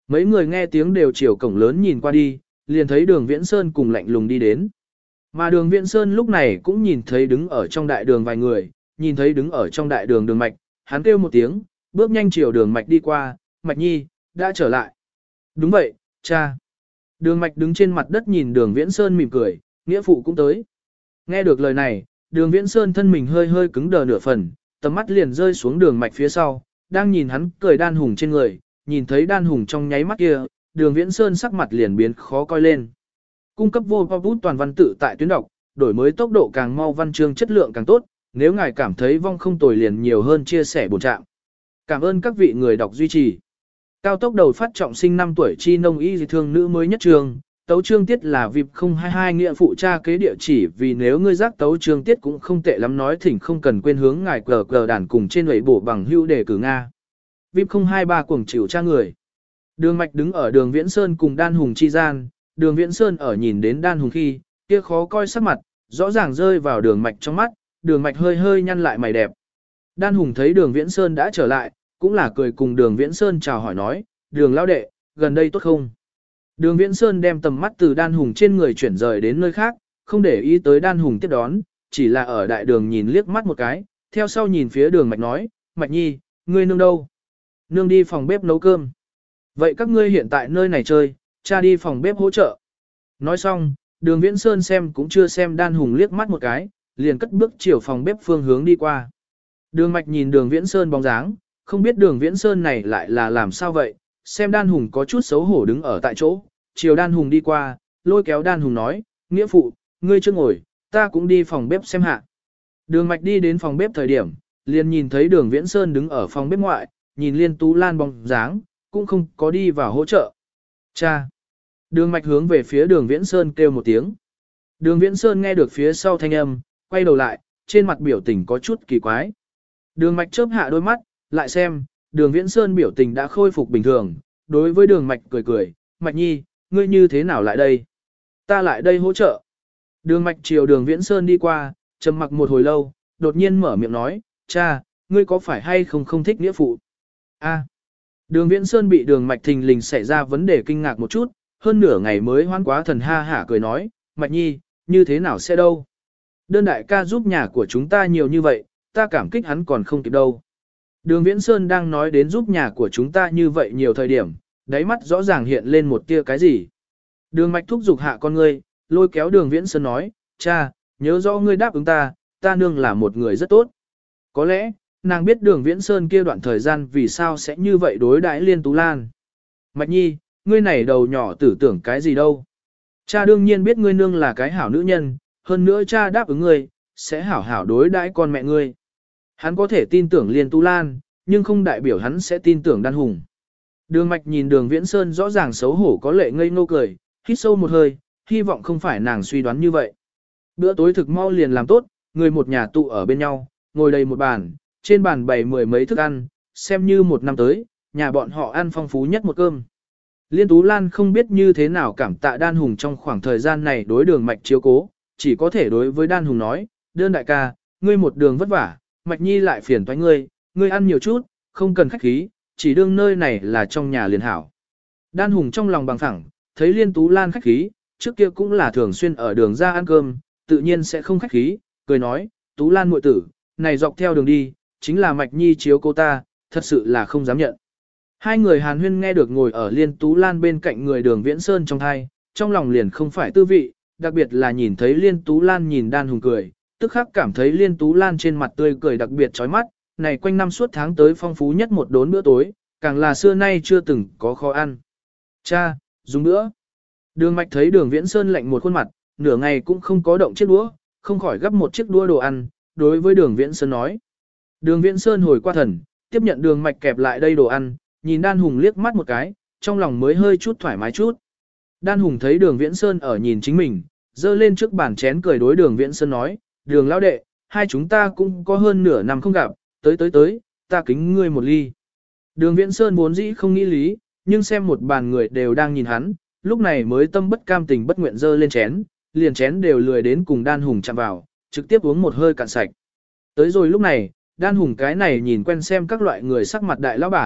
Mấy người nghe tiếng đều chiều cổng lớn nhìn qua đi, liền thấy đường Viễn Sơn cùng lạnh lùng đi đến. Mà đường Viễn Sơn lúc này cũng nhìn thấy đứng ở trong đại đường vài người, nhìn thấy đứng ở trong đại đường đường mạch, hắn kêu một tiếng, bước nhanh chiều đường mạch đi qua, Mạch Nhi, đã trở lại. Đúng vậy, cha. Đường mạch đứng trên mặt đất nhìn đường Viễn Sơn mỉm cười, nghĩa phụ cũng tới. Nghe được lời này, đường Viễn Sơn thân mình hơi hơi cứng đờ nửa phần, tầm mắt liền rơi xuống đường mạch phía sau, đang nhìn hắn cười đan hùng trên người, nhìn thấy đan hùng trong nháy mắt kia, đường Viễn Sơn sắc mặt liền biến khó coi lên. Cung cấp vô pop bút toàn văn tự tại tuyến đọc, đổi mới tốc độ càng mau, văn chương chất lượng càng tốt, nếu ngài cảm thấy vong không tồi liền nhiều hơn chia sẻ bổ trạng. Cảm ơn các vị người đọc duy trì. Cao tốc đầu phát trọng sinh 5 tuổi chi nông y dị thương nữ mới nhất trường, tấu chương tiết là VIP 022 nghĩa phụ cha kế địa chỉ, vì nếu ngươi giác tấu chương tiết cũng không tệ lắm nói thỉnh không cần quên hướng ngài cờ đàn cùng trên lưỡi bổ bằng hưu đề cử Nga. VIP 023 cuồng chịu cha người. Đường mạch đứng ở đường Viễn Sơn cùng đan hùng chi gian, đường Viễn Sơn ở nhìn đến đan hùng khi, kia khó coi sắc mặt, rõ ràng rơi vào đường mạch trong mắt, đường mạch hơi hơi nhăn lại mày đẹp. Đan hùng thấy đường Viễn Sơn đã trở lại, cũng là cười cùng đường Viễn Sơn chào hỏi nói, đường lão đệ, gần đây tốt không? Đường Viễn Sơn đem tầm mắt từ đan hùng trên người chuyển rời đến nơi khác, không để ý tới đan hùng tiếp đón, chỉ là ở đại đường nhìn liếc mắt một cái, theo sau nhìn phía đường mạch nói, Mạch Nhi, ngươi nương đâu? Nương đi phòng bếp nấu cơm. Vậy các ngươi hiện tại nơi này chơi, cha đi phòng bếp hỗ trợ. Nói xong, đường Viễn Sơn xem cũng chưa xem đan hùng liếc mắt một cái, liền cất bước chiều phòng bếp phương hướng đi qua. Đường mạch nhìn đường Viễn Sơn bóng dáng, không biết đường Viễn Sơn này lại là làm sao vậy, xem đan hùng có chút xấu hổ đứng ở tại chỗ, chiều đan hùng đi qua, lôi kéo đan hùng nói, nghĩa phụ, ngươi chưa ngồi, ta cũng đi phòng bếp xem hạ. Đường mạch đi đến phòng bếp thời điểm, liền nhìn thấy đường Viễn Sơn đứng ở phòng bếp ngoại, nhìn Liên Tú Lan bóng dáng, cũng không có đi vào hỗ trợ. Cha! Đường mạch hướng về phía đường Viễn Sơn kêu một tiếng. Đường Viễn Sơn nghe được phía sau thanh âm, quay đầu lại, trên mặt biểu tình có chút kỳ quái. Đường mạch chớp hạ đôi mắt, lại xem, đường Viễn Sơn biểu tình đã khôi phục bình thường, đối với đường mạch cười cười, Mạch Nhi, ngươi như thế nào lại đây? Ta lại đây hỗ trợ. Đường mạch chiều đường Viễn Sơn đi qua, trầm mặc một hồi lâu, đột nhiên mở miệng nói, cha, ngươi có phải hay không thích nghĩa phụ? A. Đường Viễn Sơn bị đường mạch thình lình xảy ra vấn đề kinh ngạc một chút, hơn nửa ngày mới hoan quá thần ha hả cười nói, Mạch Nhi, như thế nào sẽ đâu? Đơn đại ca giúp nhà của chúng ta nhiều như vậy, ta cảm kích hắn còn không kịp đâu. Đường Viễn Sơn đang nói đến giúp nhà của chúng ta như vậy nhiều thời điểm, đáy mắt rõ ràng hiện lên một tia cái gì. Đường mạch thúc giục hạ con ngươi, lôi kéo đường Viễn Sơn nói, cha, nhớ rõ ngươi đáp ứng ta nương là một người rất tốt. Có lẽ, nàng biết đường Viễn Sơn kia đoạn thời gian vì sao sẽ như vậy đối đãi Liên Tú Lan. Mạch Nhi, ngươi này đầu nhỏ tử tưởng cái gì đâu. Cha đương nhiên biết ngươi nương là cái hảo nữ nhân, hơn nữa cha đáp ứng ngươi, sẽ hảo hảo đối đãi con mẹ ngươi. Hắn có thể tin tưởng Liên Tú Lan, nhưng không đại biểu hắn sẽ tin tưởng đan hùng. Đường mạch nhìn đường Viễn Sơn rõ ràng xấu hổ có lệ ngây ngô cười, hít sâu một hơi, hy vọng không phải nàng suy đoán như vậy. Bữa tối thực mau liền làm tốt, người một nhà tụ ở bên nhau, ngồi đầy một bàn, trên bàn bày mười mấy thức ăn, xem như một năm tới, nhà bọn họ ăn phong phú nhất một cơm. Liên Tú Lan không biết như thế nào cảm tạ đan hùng trong khoảng thời gian này đối đường mạch chiếu cố, chỉ có thể đối với đan hùng nói, đơn đại ca, ngươi một đường vất vả, Mạch Nhi lại phiền toái ngươi ăn nhiều chút, không cần khách khí, chỉ đương nơi này là trong nhà liền hảo. Đan hùng trong lòng bằng phẳng, thấy Liên Tú Lan khách khí, trước kia cũng là thường xuyên ở đường ra ăn cơm, tự nhiên sẽ không khách khí, cười nói, Tú Lan muội tử, này dọc theo đường đi, chính là Mạch Nhi chiếu cô ta, thật sự là không dám nhận. Hai người hàn huyên nghe được ngồi ở Liên Tú Lan bên cạnh người đường Viễn Sơn trong thai, trong lòng liền không phải tư vị, đặc biệt là nhìn thấy Liên Tú Lan nhìn đan hùng cười, tức khắc cảm thấy Liên Tú Lan trên mặt tươi cười đặc biệt chói mắt, này quanh năm suốt tháng tới phong phú nhất một đốn bữa tối, càng là xưa nay chưa từng có khó ăn. Cha, dùng nữa. Đường mạch thấy đường Viễn Sơn lạnh một khuôn mặt, nửa ngày cũng không có động chiếc đũa, không khỏi gấp một chiếc đũa đồ ăn, đối với đường Viễn Sơn nói. Đường Viễn Sơn hồi qua thần, tiếp nhận đường mạch kẹp lại đây đồ ăn, nhìn đan hùng liếc mắt một cái, trong lòng mới hơi chút thoải mái chút. Đan hùng thấy đường Viễn Sơn ở nhìn chính mình, dơ lên trước bàn chén cười đối đường Viễn Sơn nói, đường lão đệ, hai chúng ta cũng có hơn nửa năm không gặp, tới, ta kính ngươi một ly. Đường Viễn Sơn vốn dĩ không nghĩ lý, nhưng xem một bàn người đều đang nhìn hắn, lúc này mới tâm bất cam tình bất nguyện dơ lên chén, liền chén đều lười đến cùng đan hùng chạm vào, trực tiếp uống một hơi cạn sạch. Tới rồi lúc này, đan hùng cái này nhìn quen xem các loại người sắc mặt đại lão bản,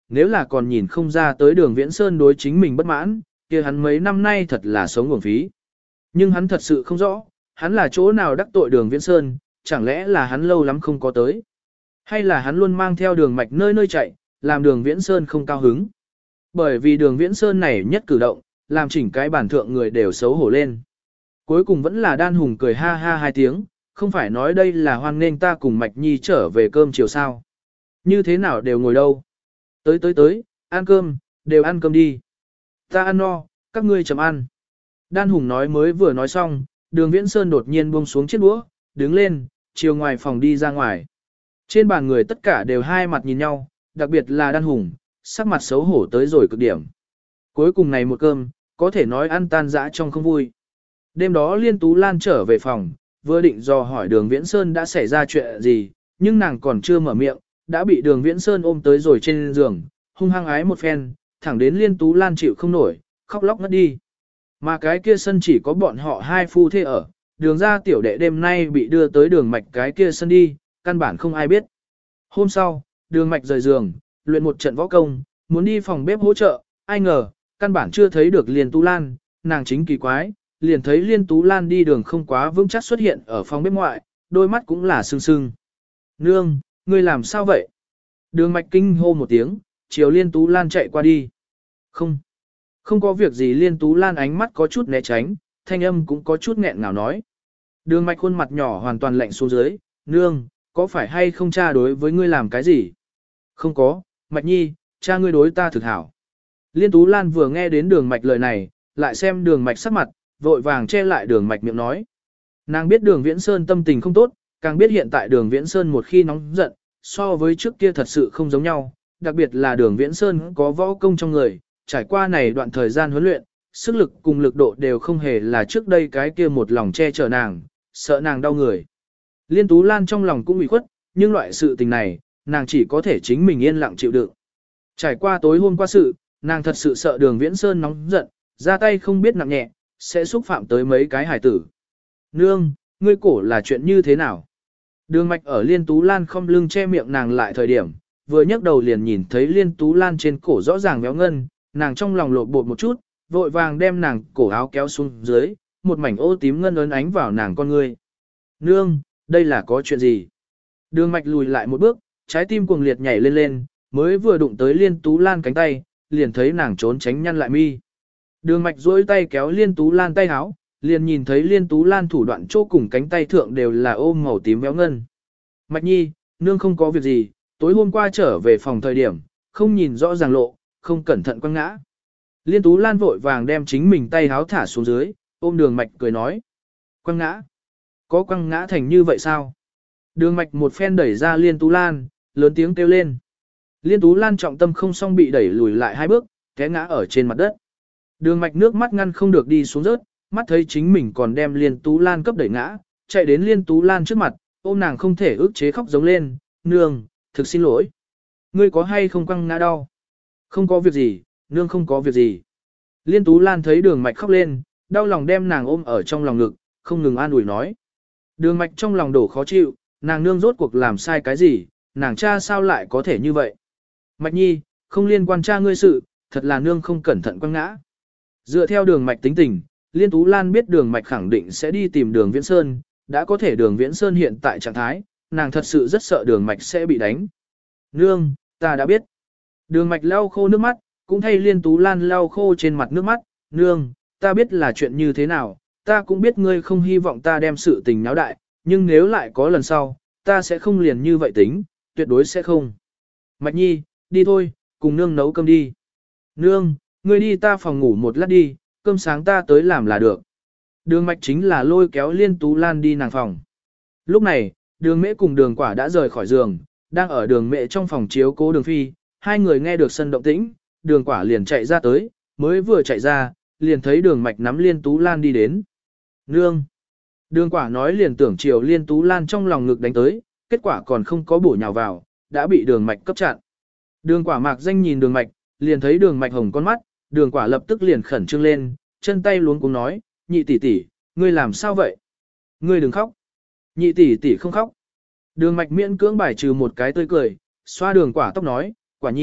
nếu là còn nhìn không ra tới đường Viễn Sơn đối chính mình bất mãn, kia hắn mấy năm nay thật là sống uổng phí. Nhưng hắn thật sự không rõ, hắn là chỗ nào đắc tội đường Viễn Sơn, chẳng lẽ là hắn lâu lắm không có tới. Hay là hắn luôn mang theo đường mạch nơi nơi chạy, làm đường Viễn Sơn không cao hứng. Bởi vì đường Viễn Sơn này nhất cử động, làm chỉnh cái bản thượng người đều xấu hổ lên. Cuối cùng vẫn là Đan Hùng cười ha ha hai tiếng, không phải nói đây là hoan nghênh ta cùng Mạch Nhi trở về cơm chiều sao. Như thế nào đều ngồi đâu. Tới, ăn cơm, đều ăn cơm đi. Ta ăn no, các ngươi chấm ăn. Đan Hùng nói mới vừa nói xong, đường Viễn Sơn đột nhiên buông xuống chiếc đũa, đứng lên, chiều ngoài phòng đi ra ngoài. Trên bàn người tất cả đều hai mặt nhìn nhau, đặc biệt là Đan Hùng, sắc mặt xấu hổ tới rồi cực điểm. Cuối cùng này một cơm, có thể nói ăn tan dã trong không vui. Đêm đó Liên Tú Lan trở về phòng, vừa định dò hỏi đường Viễn Sơn đã xảy ra chuyện gì, nhưng nàng còn chưa mở miệng, đã bị đường Viễn Sơn ôm tới rồi trên giường, hung hăng ái một phen, thẳng đến Liên Tú Lan chịu không nổi, khóc lóc ngất đi. Mà cái kia sân chỉ có bọn họ hai phu thê ở, đường ra tiểu đệ đêm nay bị đưa tới đường mạch cái kia sân đi, căn bản không ai biết. Hôm sau, đường mạch rời giường, luyện một trận võ công, muốn đi phòng bếp hỗ trợ, ai ngờ, căn bản chưa thấy được Liên Tú Lan, nàng chính kỳ quái, liền thấy Liên Tú Lan đi đường không quá vững chắc xuất hiện ở phòng bếp ngoại, đôi mắt cũng là sưng sưng. Nương, ngươi làm sao vậy? Đường mạch kinh hô một tiếng, chiều Liên Tú Lan chạy qua đi. Không có việc gì. Liên Tú Lan ánh mắt có chút né tránh, thanh âm cũng có chút nghẹn ngào nói. Đường mạch khuôn mặt nhỏ hoàn toàn lạnh xuống dưới, nương, có phải hay không cha đối với ngươi làm cái gì? Không có, Mạch Nhi, cha ngươi đối ta thực hảo. Liên Tú Lan vừa nghe đến đường mạch lời này, lại xem đường mạch sắc mặt, vội vàng che lại đường mạch miệng nói. Nàng biết đường Viễn Sơn tâm tình không tốt, càng biết hiện tại đường Viễn Sơn một khi nóng giận, so với trước kia thật sự không giống nhau, đặc biệt là đường Viễn Sơn có võ công trong người, trải qua này đoạn thời gian huấn luyện, sức lực cùng lực độ đều không hề là trước đây cái kia một lòng che chở nàng, sợ nàng đau người. Liên Tú Lan trong lòng cũng ủy khuất, nhưng loại sự tình này, nàng chỉ có thể chính mình yên lặng chịu đựng. Trải qua tối hôm qua sự, nàng thật sự sợ đường Viễn Sơn nóng giận, ra tay không biết nặng nhẹ, sẽ xúc phạm tới mấy cái hải tử. Nương, ngươi cổ là chuyện như thế nào? Đường mạch ở Liên Tú Lan không lưng che miệng nàng lại thời điểm, vừa nhấc đầu liền nhìn thấy Liên Tú Lan trên cổ rõ ràng béo ngân, nàng trong lòng lột bột một chút, vội vàng đem nàng cổ áo kéo xuống dưới, một mảnh ô tím ngân ấn ánh vào nàng con ngươi. Nương, đây là có chuyện gì? Đường mạch lùi lại một bước, trái tim cuồng liệt nhảy lên lên, mới vừa đụng tới Liên Tú Lan cánh tay, liền thấy nàng trốn tránh nhăn lại mi. Đường mạch duỗi tay kéo Liên Tú Lan tay áo, liền nhìn thấy Liên Tú Lan thủ đoạn chỗ cùng cánh tay thượng đều là ôm màu tím béo ngân. Mạch Nhi, nương không có việc gì, tối hôm qua trở về phòng thời điểm, không nhìn rõ ràng lộ, không cẩn thận quăng ngã. Liên Tú Lan vội vàng đem chính mình tay áo thả xuống dưới, ôm đường mạch cười nói. Quăng ngã? Có quăng ngã thành như vậy sao? Đường mạch một phen đẩy ra Liên Tú Lan, lớn tiếng kêu lên. Liên Tú Lan trọng tâm không xong bị đẩy lùi lại hai bước, té ngã ở trên mặt đất. Đường mạch nước mắt ngăn không được đi xuống rớt, mắt thấy chính mình còn đem Liên Tú Lan cấp đẩy ngã, chạy đến Liên Tú Lan trước mặt, ôm nàng không thể ức chế khóc giống lên, nương, thực xin lỗi. Ngươi có hay không quăng ngã đau? Không có việc gì, nương không có việc gì. Liên Tú Lan thấy đường mạch khóc lên, đau lòng đem nàng ôm ở trong lòng ngực, không ngừng an ủi nói. Đường mạch trong lòng đổ khó chịu, nàng nương rốt cuộc làm sai cái gì, nàng cha sao lại có thể như vậy. Mạch Nhi, không liên quan cha ngươi sự, thật là nương không cẩn thận quăng ngã. Dựa theo đường mạch tính tình, Liên Tú Lan biết đường mạch khẳng định sẽ đi tìm đường Viễn Sơn, đã có thể đường Viễn Sơn hiện tại trạng thái, nàng thật sự rất sợ đường mạch sẽ bị đánh. Nương, ta đã biết. Đường mạch lau khô nước mắt, cũng thay Liên Tú Lan lau khô trên mặt nước mắt. Nương, ta biết là chuyện như thế nào, ta cũng biết ngươi không hy vọng ta đem sự tình náo đại, nhưng nếu lại có lần sau, ta sẽ không liền như vậy tính, tuyệt đối sẽ không. Mạch Nhi, đi thôi, cùng nương nấu cơm đi. Nương, ngươi đi ta phòng ngủ một lát đi, cơm sáng ta tới làm là được. Đường mạch chính là lôi kéo Liên Tú Lan đi nàng phòng. Lúc này, đường mễ cùng đường quả đã rời khỏi giường, đang ở đường mễ trong phòng chiếu cố đường phi, hai người nghe được sân động tĩnh, đường quả liền chạy ra tới, mới vừa chạy ra, liền thấy đường mạch nắm Liên Tú Lan đi đến. Nương! Đường quả nói liền tưởng chiều Liên Tú Lan trong lòng ngực đánh tới, kết quả còn không có bổ nhào vào, đã bị đường mạch cấp chặn. Đường quả mạc danh nhìn đường mạch, liền thấy đường mạch hồng con mắt, đường quả lập tức liền khẩn trương lên, chân tay luống cuống nói, nhị tỷ tỷ, ngươi làm sao vậy? Ngươi đừng khóc. Nhị tỷ tỷ không khóc. Đường mạch miễn cưỡng bài trừ một cái tươi cười, xoa đường quả tóc nói, quả nhi,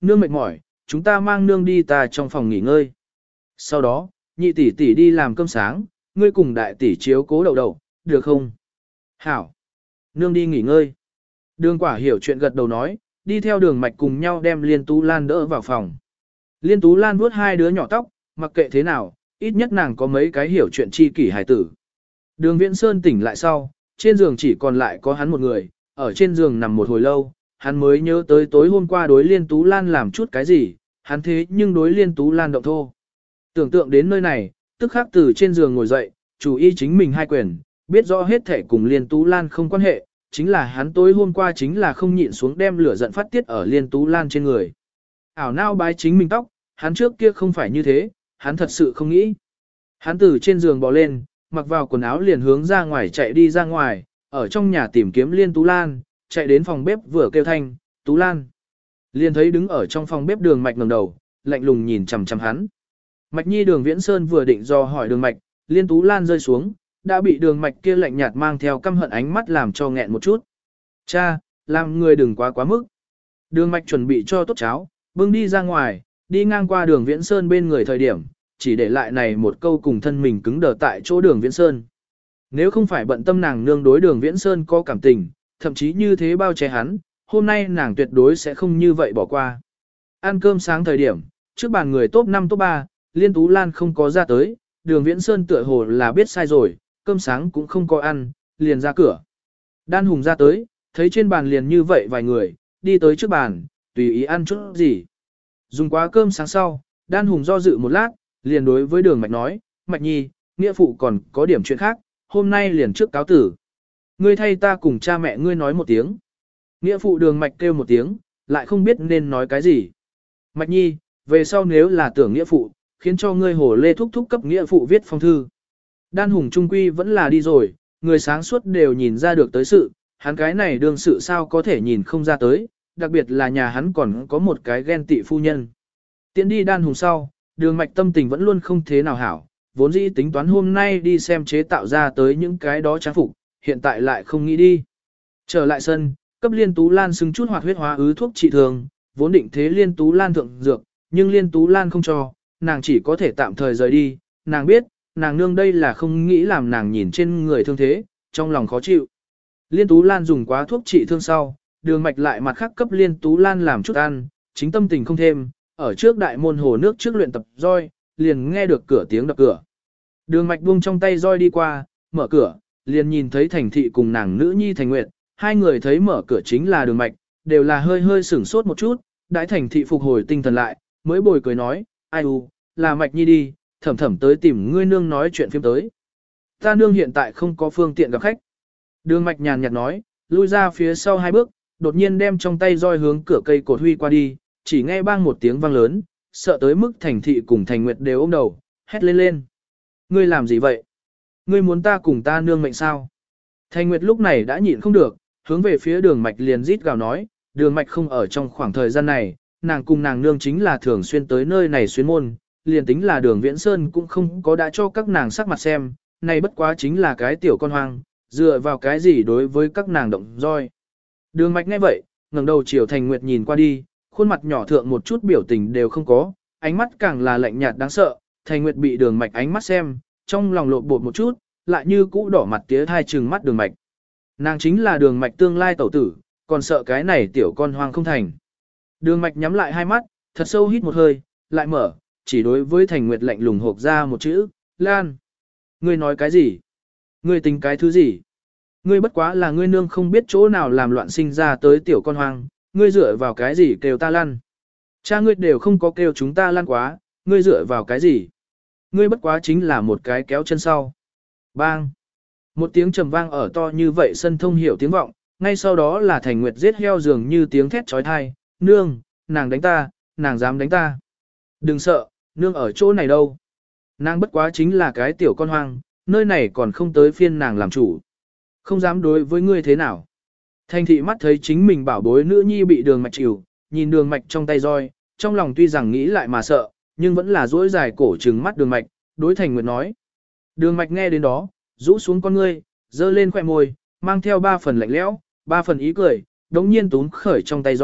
nương mệt mỏi, chúng ta mang nương đi ta trong phòng nghỉ ngơi. Sau đó, nhị tỷ tỷ đi làm cơm sáng, ngươi cùng đại tỷ chiếu cố đậu đậu, được không? Hảo. Nương đi nghỉ ngơi. Đường quả hiểu chuyện gật đầu nói, đi theo đường mạch cùng nhau đem Liên Tú Lan đỡ vào phòng. Liên Tú Lan vuốt hai đứa nhỏ tóc, mặc kệ thế nào, ít nhất nàng có mấy cái hiểu chuyện chi kỷ hài tử. Đường Viễn Sơn tỉnh lại sau, trên giường chỉ còn lại có hắn một người, ở trên giường nằm một hồi lâu, hắn mới nhớ tới tối hôm qua đối Liên Tú Lan làm chút cái gì, hắn thế nhưng đối Liên Tú Lan động thô. Tưởng tượng đến nơi này, tức khắc từ trên giường ngồi dậy, chủ ý chính mình hai quyền, biết rõ hết thể cùng Liên Tú Lan không quan hệ, chính là hắn tối hôm qua chính là không nhịn xuống đem lửa giận phát tiết ở Liên Tú Lan trên người. Ảo nao bái chính mình tóc, hắn trước kia không phải như thế, hắn thật sự không nghĩ. Hắn từ trên giường bò lên, mặc vào quần áo liền hướng ra ngoài chạy đi ra ngoài, ở trong nhà tìm kiếm Liên Tú Lan, chạy đến phòng bếp vừa kêu thanh, Tú Lan. Liền thấy đứng ở trong phòng bếp đường mạch ngẩng đầu, lạnh lùng nhìn chằm chằm hắn. Mạch Nhi Đường Viễn Sơn vừa định do hỏi đường mạch, Liên Tú Lan rơi xuống, đã bị đường mạch kia lạnh nhạt mang theo căm hận ánh mắt làm cho nghẹn một chút. Cha, làm người đừng quá mức. Đường mạch chuẩn bị cho tốt cháo, bưng đi ra ngoài, đi ngang qua đường Viễn Sơn bên người thời điểm, chỉ để lại này một câu cùng thân mình cứng đờ tại chỗ đường Viễn Sơn. Nếu không phải bận tâm nàng nương đối đường Viễn Sơn có cảm tình, thậm chí như thế bao che hắn, hôm nay nàng tuyệt đối sẽ không như vậy bỏ qua. Ăn cơm sáng thời điểm, trước bàn người top 5 top 3, Liên Tú Lan không có ra tới, đường Viễn Sơn tựa hồ là biết sai rồi, cơm sáng cũng không có ăn, liền ra cửa. Đan Hùng ra tới, thấy trên bàn liền như vậy vài người, đi tới trước bàn, tùy ý ăn chút gì. Dùng quá cơm sáng sau, Đan Hùng do dự một lát, liền đối với đường Mạch nói, Mạch Nhi, nghĩa phụ còn có điểm chuyện khác, hôm nay liền trước cáo tử. Ngươi thay ta cùng cha mẹ ngươi nói một tiếng. Nghĩa phụ đường Mạch kêu một tiếng, lại không biết nên nói cái gì. Mạch Nhi, về sau nếu là tưởng nghĩa phụ, khiến cho ngươi hồ lê thúc thúc cấp nghĩa phụ viết phong thư. Đan Hùng trung quy vẫn là đi rồi, người sáng suốt đều nhìn ra được tới sự, hắn cái này đương sự sao có thể nhìn không ra tới, đặc biệt là nhà hắn còn có một cái ghen tị phu nhân. Tiến đi Đan Hùng sau, đường Mạch tâm tình vẫn luôn không thế nào hảo, vốn dĩ tính toán hôm nay đi xem chế tạo ra tới những cái đó trang phục, hiện tại lại không nghĩ đi. Trở lại sân, cấp Liên Tú Lan xưng chút hoạt huyết hóa ứ thuốc trị thường, vốn định thế Liên Tú Lan thượng dược, nhưng Liên Tú Lan không cho, nàng chỉ có thể tạm thời rời đi, nàng biết, nàng nương đây là không nghĩ làm nàng nhìn trên người thương thế, trong lòng khó chịu. Liên Tú Lan dùng quá thuốc trị thương sau, đường Mạch lại mặt khác cấp Liên Tú Lan làm chút ăn, chính tâm tình không thêm, ở trước đại môn hồ nước trước luyện tập roi, liền nghe được cửa tiếng đập cửa. Đường Mạch buông trong tay roi đi qua, mở cửa, liền nhìn thấy Thành Thị cùng nàng nữ nhi Thành Nguyệt, hai người thấy mở cửa chính là đường Mạch, đều là hơi sửng sốt một chút, đãi Thành Thị phục hồi tinh thần lại, mới bồi cười nói, ai u, là Mạch Nhi đi, thẩm thẩm tới tìm ngươi nương nói chuyện phim tới. Ta nương hiện tại không có phương tiện gặp khách. Đường Mạch nhàn nhạt nói, lui ra phía sau hai bước, đột nhiên đem trong tay roi hướng cửa cây cột huy qua đi, chỉ nghe bang một tiếng vang lớn, sợ tới mức Thành Thị cùng Thành Nguyệt đều ôm đầu, hét lên. Ngươi làm gì vậy? Ngươi muốn ta cùng ta nương mệnh sao? Thành Nguyệt lúc này đã nhịn không được, hướng về phía đường Mạch liền rít gào nói, đường Mạch không ở trong khoảng thời gian này, nàng cùng nàng nương chính là thường xuyên tới nơi này xuyên môn, liền tính là đường Viễn Sơn cũng không có đã cho các nàng sắc mặt xem, này bất quá chính là cái tiểu con hoang, dựa vào cái gì đối với các nàng động roi. Đường Mạch nghe vậy, ngẩng đầu chiều Thành Nguyệt nhìn qua đi, khuôn mặt nhỏ thượng một chút biểu tình đều không có, ánh mắt càng là lạnh nhạt đáng sợ, Thành Nguyệt bị đường Mạch ánh mắt xem, trong lòng lộn bột một chút, lại như cũ đỏ mặt tía thai trừng mắt đường Mạch. Nàng chính là đường Mạch tương lai tẩu tử, còn sợ cái này tiểu con hoang không thành. Đường Mạch nhắm lại hai mắt, thật sâu hít một hơi, lại mở, chỉ đối với Thành Nguyệt lạnh lùng hộp ra một chữ, Lan. Ngươi nói cái gì? Ngươi tính cái thứ gì? Ngươi bất quá là ngươi nương không biết chỗ nào làm loạn sinh ra tới tiểu con hoang, ngươi dựa vào cái gì kêu ta lăn? Cha ngươi đều không có kêu chúng ta lăn quá, ngươi dựa vào cái gì? Ngươi bất quá chính là một cái kéo chân sau. Bang! Một tiếng trầm vang ở to như vậy sân thông hiểu tiếng vọng, ngay sau đó là Thành Nguyệt giết heo dường như tiếng thét trói thai, nương, nàng đánh ta, nàng dám đánh ta. Đừng sợ, nương ở chỗ này đâu. Nàng bất quá chính là cái tiểu con hoang, nơi này còn không tới phiên nàng làm chủ. Không dám đối với ngươi thế nào. Thành Thị mắt thấy chính mình bảo bối nữ nhi bị đường Mạch chịu, nhìn đường Mạch trong tay roi, trong lòng tuy rằng nghĩ lại mà sợ, nhưng vẫn là duỗi dài cổ trừng mắt đường Mạch, đối Thành Nguyệt nói. Đường Mạch nghe đến đó, rũ xuống con ngươi, dơ lên khóe môi, mang theo 3 phần lạnh lẽo, 3 phần ý cười, đống nhiên túm khởi trong tay roi,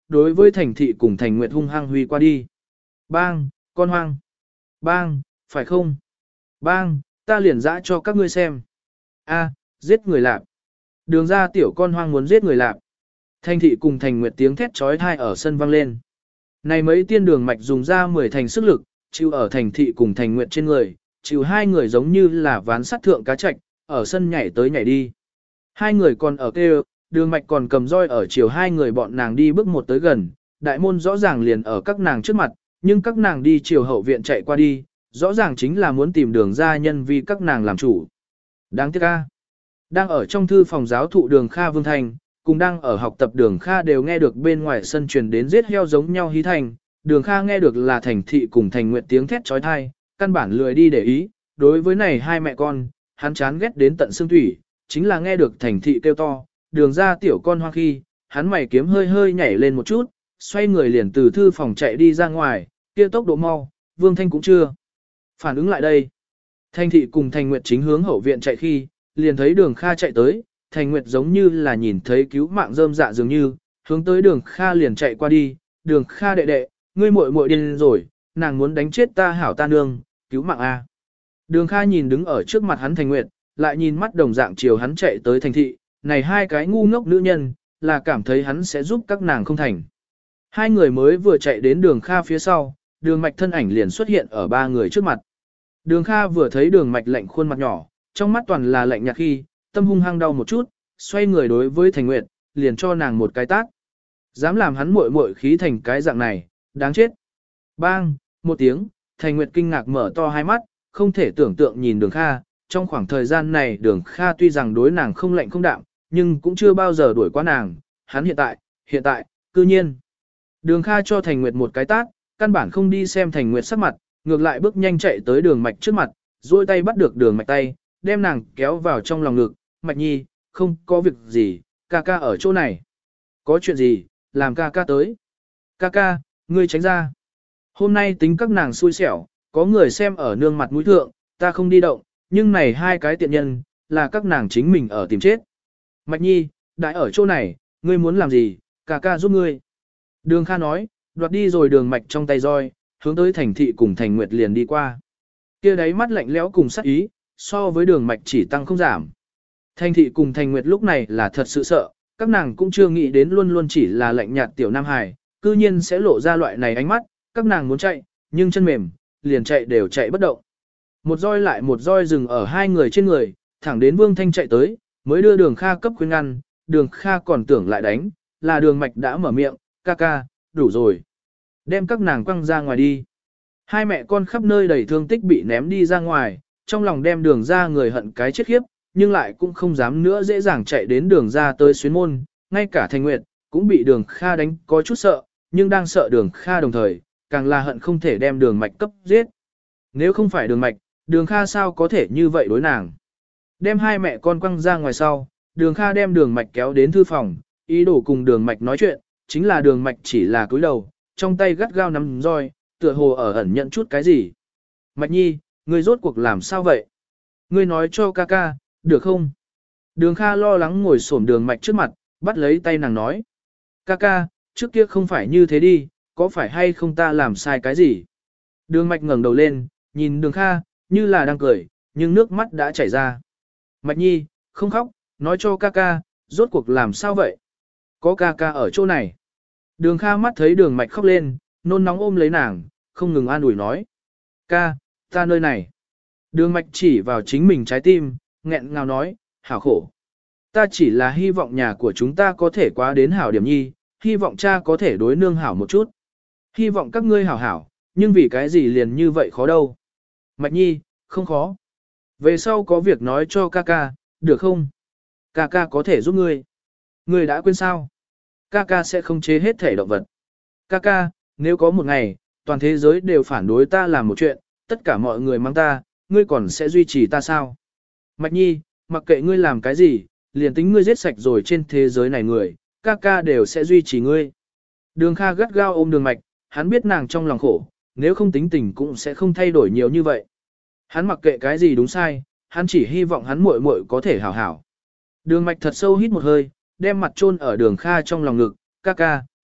đối với Thành Thị cùng Thành Nguyệt hung hăng huy qua đi. Bang, con hoang. Bang, phải không? Bang, ta liền dã cho các ngươi xem. A, giết người lạp. Đường ra tiểu con hoang muốn giết người lạp. Thành Thị cùng Thành Nguyệt tiếng thét trói thai ở sân vang lên. Này mấy tiên đường mạch dùng ra 10 thành sức lực, chịu ở Thành Thị cùng Thành Nguyệt trên người, chịu hai người giống như là ván sắt thượng cá trạch, ở sân nhảy tới nhảy đi. Hai người còn ở kêu, đường mạch còn cầm roi ở chiều hai người bọn nàng đi bước một tới gần, đại môn rõ ràng liền ở các nàng trước mặt, nhưng các nàng đi chiều hậu viện chạy qua đi, rõ ràng chính là muốn tìm đường ra nhân vì các nàng làm chủ. Đáng tiếc a. Đang ở trong thư phòng giáo thụ đường Kha Vương Thành, cùng đang ở học tập đường Kha đều nghe được bên ngoài sân truyền đến giết heo giống nhau hí thành, đường Kha nghe được là Thành Thị cùng Thành Nguyệt tiếng thét trói thai, căn bản lười đi để ý, đối với này hai mẹ con, hắn chán ghét đến tận xương thủy, chính là nghe được Thành Thị kêu to, đường ra tiểu con hoang khi, hắn mày kiếm hơi hơi nhảy lên một chút, xoay người liền từ thư phòng chạy đi ra ngoài, kia tốc độ mau, Vương Thanh cũng chưa phản ứng lại đây. Thành Thị cùng Thành Nguyệt chính hướng hậu viện chạy khi, liền thấy đường Kha chạy tới, Thành Nguyệt giống như là nhìn thấy cứu mạng rơm dạ dường như, hướng tới đường Kha liền chạy qua đi, đường Kha đệ đệ, ngươi muội muội điên rồi, nàng muốn đánh chết ta hảo ta nương, cứu mạng a. Đường Kha nhìn đứng ở trước mặt hắn Thành Nguyệt, lại nhìn mắt đồng dạng chiều hắn chạy tới Thành Thị, này hai cái ngu ngốc nữ nhân, là cảm thấy hắn sẽ giúp các nàng không thành. Hai người mới vừa chạy đến đường Kha phía sau, đường mạch thân ảnh liền xuất hiện ở ba người trước mặt. Đường Kha vừa thấy đường mạch lạnh khuôn mặt nhỏ, trong mắt toàn là lạnh nhạt khi, tâm hung hăng đau một chút, xoay người đối với Thành Nguyệt, liền cho nàng một cái tát. Dám làm hắn muội muội khí thành cái dạng này, đáng chết. Bang, một tiếng, Thành Nguyệt kinh ngạc mở to hai mắt, không thể tưởng tượng nhìn đường Kha, trong khoảng thời gian này đường Kha tuy rằng đối nàng không lạnh không đạm, nhưng cũng chưa bao giờ đuổi qua nàng, hắn hiện tại, cư nhiên. Đường Kha cho Thành Nguyệt một cái tát, căn bản không đi xem Thành Nguyệt sắc mặt, ngược lại bước nhanh chạy tới đường mạch trước mặt, duỗi tay bắt được đường mạch tay, đem nàng kéo vào trong lòng ngực, Mạch Nhi, không có việc gì, ca ca ở chỗ này. Có chuyện gì, làm ca ca tới. Ca ca, ngươi tránh ra. Hôm nay tính các nàng xui xẻo, có người xem ở nương mặt mũi thượng, ta không đi động, nhưng này hai cái tiện nhân, là các nàng chính mình ở tìm chết. Mạch Nhi, đại ở chỗ này, ngươi muốn làm gì, ca ca giúp ngươi. Đường Kha nói, đoạt đi rồi đường mạch trong tay roi, hướng tới Thành Thị cùng Thành Nguyệt liền đi qua. Kia đáy mắt lạnh lẽo cùng sắc ý, so với đường mạch chỉ tăng không giảm. Thành Thị cùng Thành Nguyệt lúc này là thật sự sợ, các nàng cũng chưa nghĩ đến luôn luôn chỉ là lạnh nhạt tiểu Nam Hải, cư nhiên sẽ lộ ra loại này ánh mắt, các nàng muốn chạy, nhưng chân mềm, liền chạy đều chạy bất động. Một roi lại một roi dừng ở hai người trên người, thẳng đến Vương Thanh chạy tới, mới đưa đường Kha cấp khuyên ngăn, đường Kha còn tưởng lại đánh, là đường mạch đã mở miệng, ca ca, đủ rồi. Đem các nàng quăng ra ngoài đi. Hai mẹ con khắp nơi đầy thương tích bị ném đi ra ngoài, trong lòng đem đường ra người hận cái chết khiếp, nhưng lại cũng không dám nữa dễ dàng chạy đến đường ra tới xuyến môn, ngay cả Thành Nguyệt cũng bị đường Kha đánh có chút sợ, nhưng đang sợ đường Kha đồng thời, càng là hận không thể đem đường mạch cấp giết. Nếu không phải đường mạch, đường Kha sao có thể như vậy đối nàng. Đem hai mẹ con quăng ra ngoài sau, đường Kha đem đường mạch kéo đến thư phòng, ý đồ cùng đường mạch nói chuyện, chính là đường mạch chỉ là cúi đầu, trong tay gắt gao nắm roi, tựa hồ ở ẩn nhận chút cái gì. Mạch Nhi, ngươi rốt cuộc làm sao vậy? Ngươi nói cho ca ca, được không? Đường Kha lo lắng ngồi xổm đường mạch trước mặt, bắt lấy tay nàng nói. Ca ca, trước kia không phải như thế đi, có phải hay không ta làm sai cái gì? Đường mạch ngẩng đầu lên, nhìn đường Kha, như là đang cười, nhưng nước mắt đã chảy ra. Mạch Nhi, không khóc, nói cho ca ca, rốt cuộc làm sao vậy? Có ca ca ở chỗ này. Đường Kha mắt thấy đường mạch khóc lên, nôn nóng ôm lấy nàng, không ngừng an ủi nói. Ca, ta nơi này. Đường mạch chỉ vào chính mình trái tim, nghẹn ngào nói, hảo khổ. Ta chỉ là hy vọng nhà của chúng ta có thể quá đến hảo điểm nhi, hy vọng cha có thể đối nương hảo một chút. Hy vọng các ngươi hảo hảo, nhưng vì cái gì liền như vậy khó đâu. Mạch Nhi, không khó. Về sau có việc nói cho ca ca, được không? Ca ca có thể giúp ngươi. Ngươi đã quên sao? Ca ca sẽ không chế hết thể động vật. Ca ca, nếu có một ngày, toàn thế giới đều phản đối ta làm một chuyện, tất cả mọi người mang ta, ngươi còn sẽ duy trì ta sao? Mạch Nhi, mặc kệ ngươi làm cái gì, liền tính ngươi giết sạch rồi trên thế giới này người, ca ca đều sẽ duy trì ngươi. Đường Kha gắt gao ôm đường mạch, hắn biết nàng trong lòng khổ, nếu không tính tình cũng sẽ không thay đổi nhiều như vậy. Hắn mặc kệ cái gì đúng sai, hắn chỉ hy vọng hắn muội muội có thể hảo hảo. Đường mạch thật sâu hít một hơi, đem mặt chôn ở đường Kha trong lòng ngực, ca ca,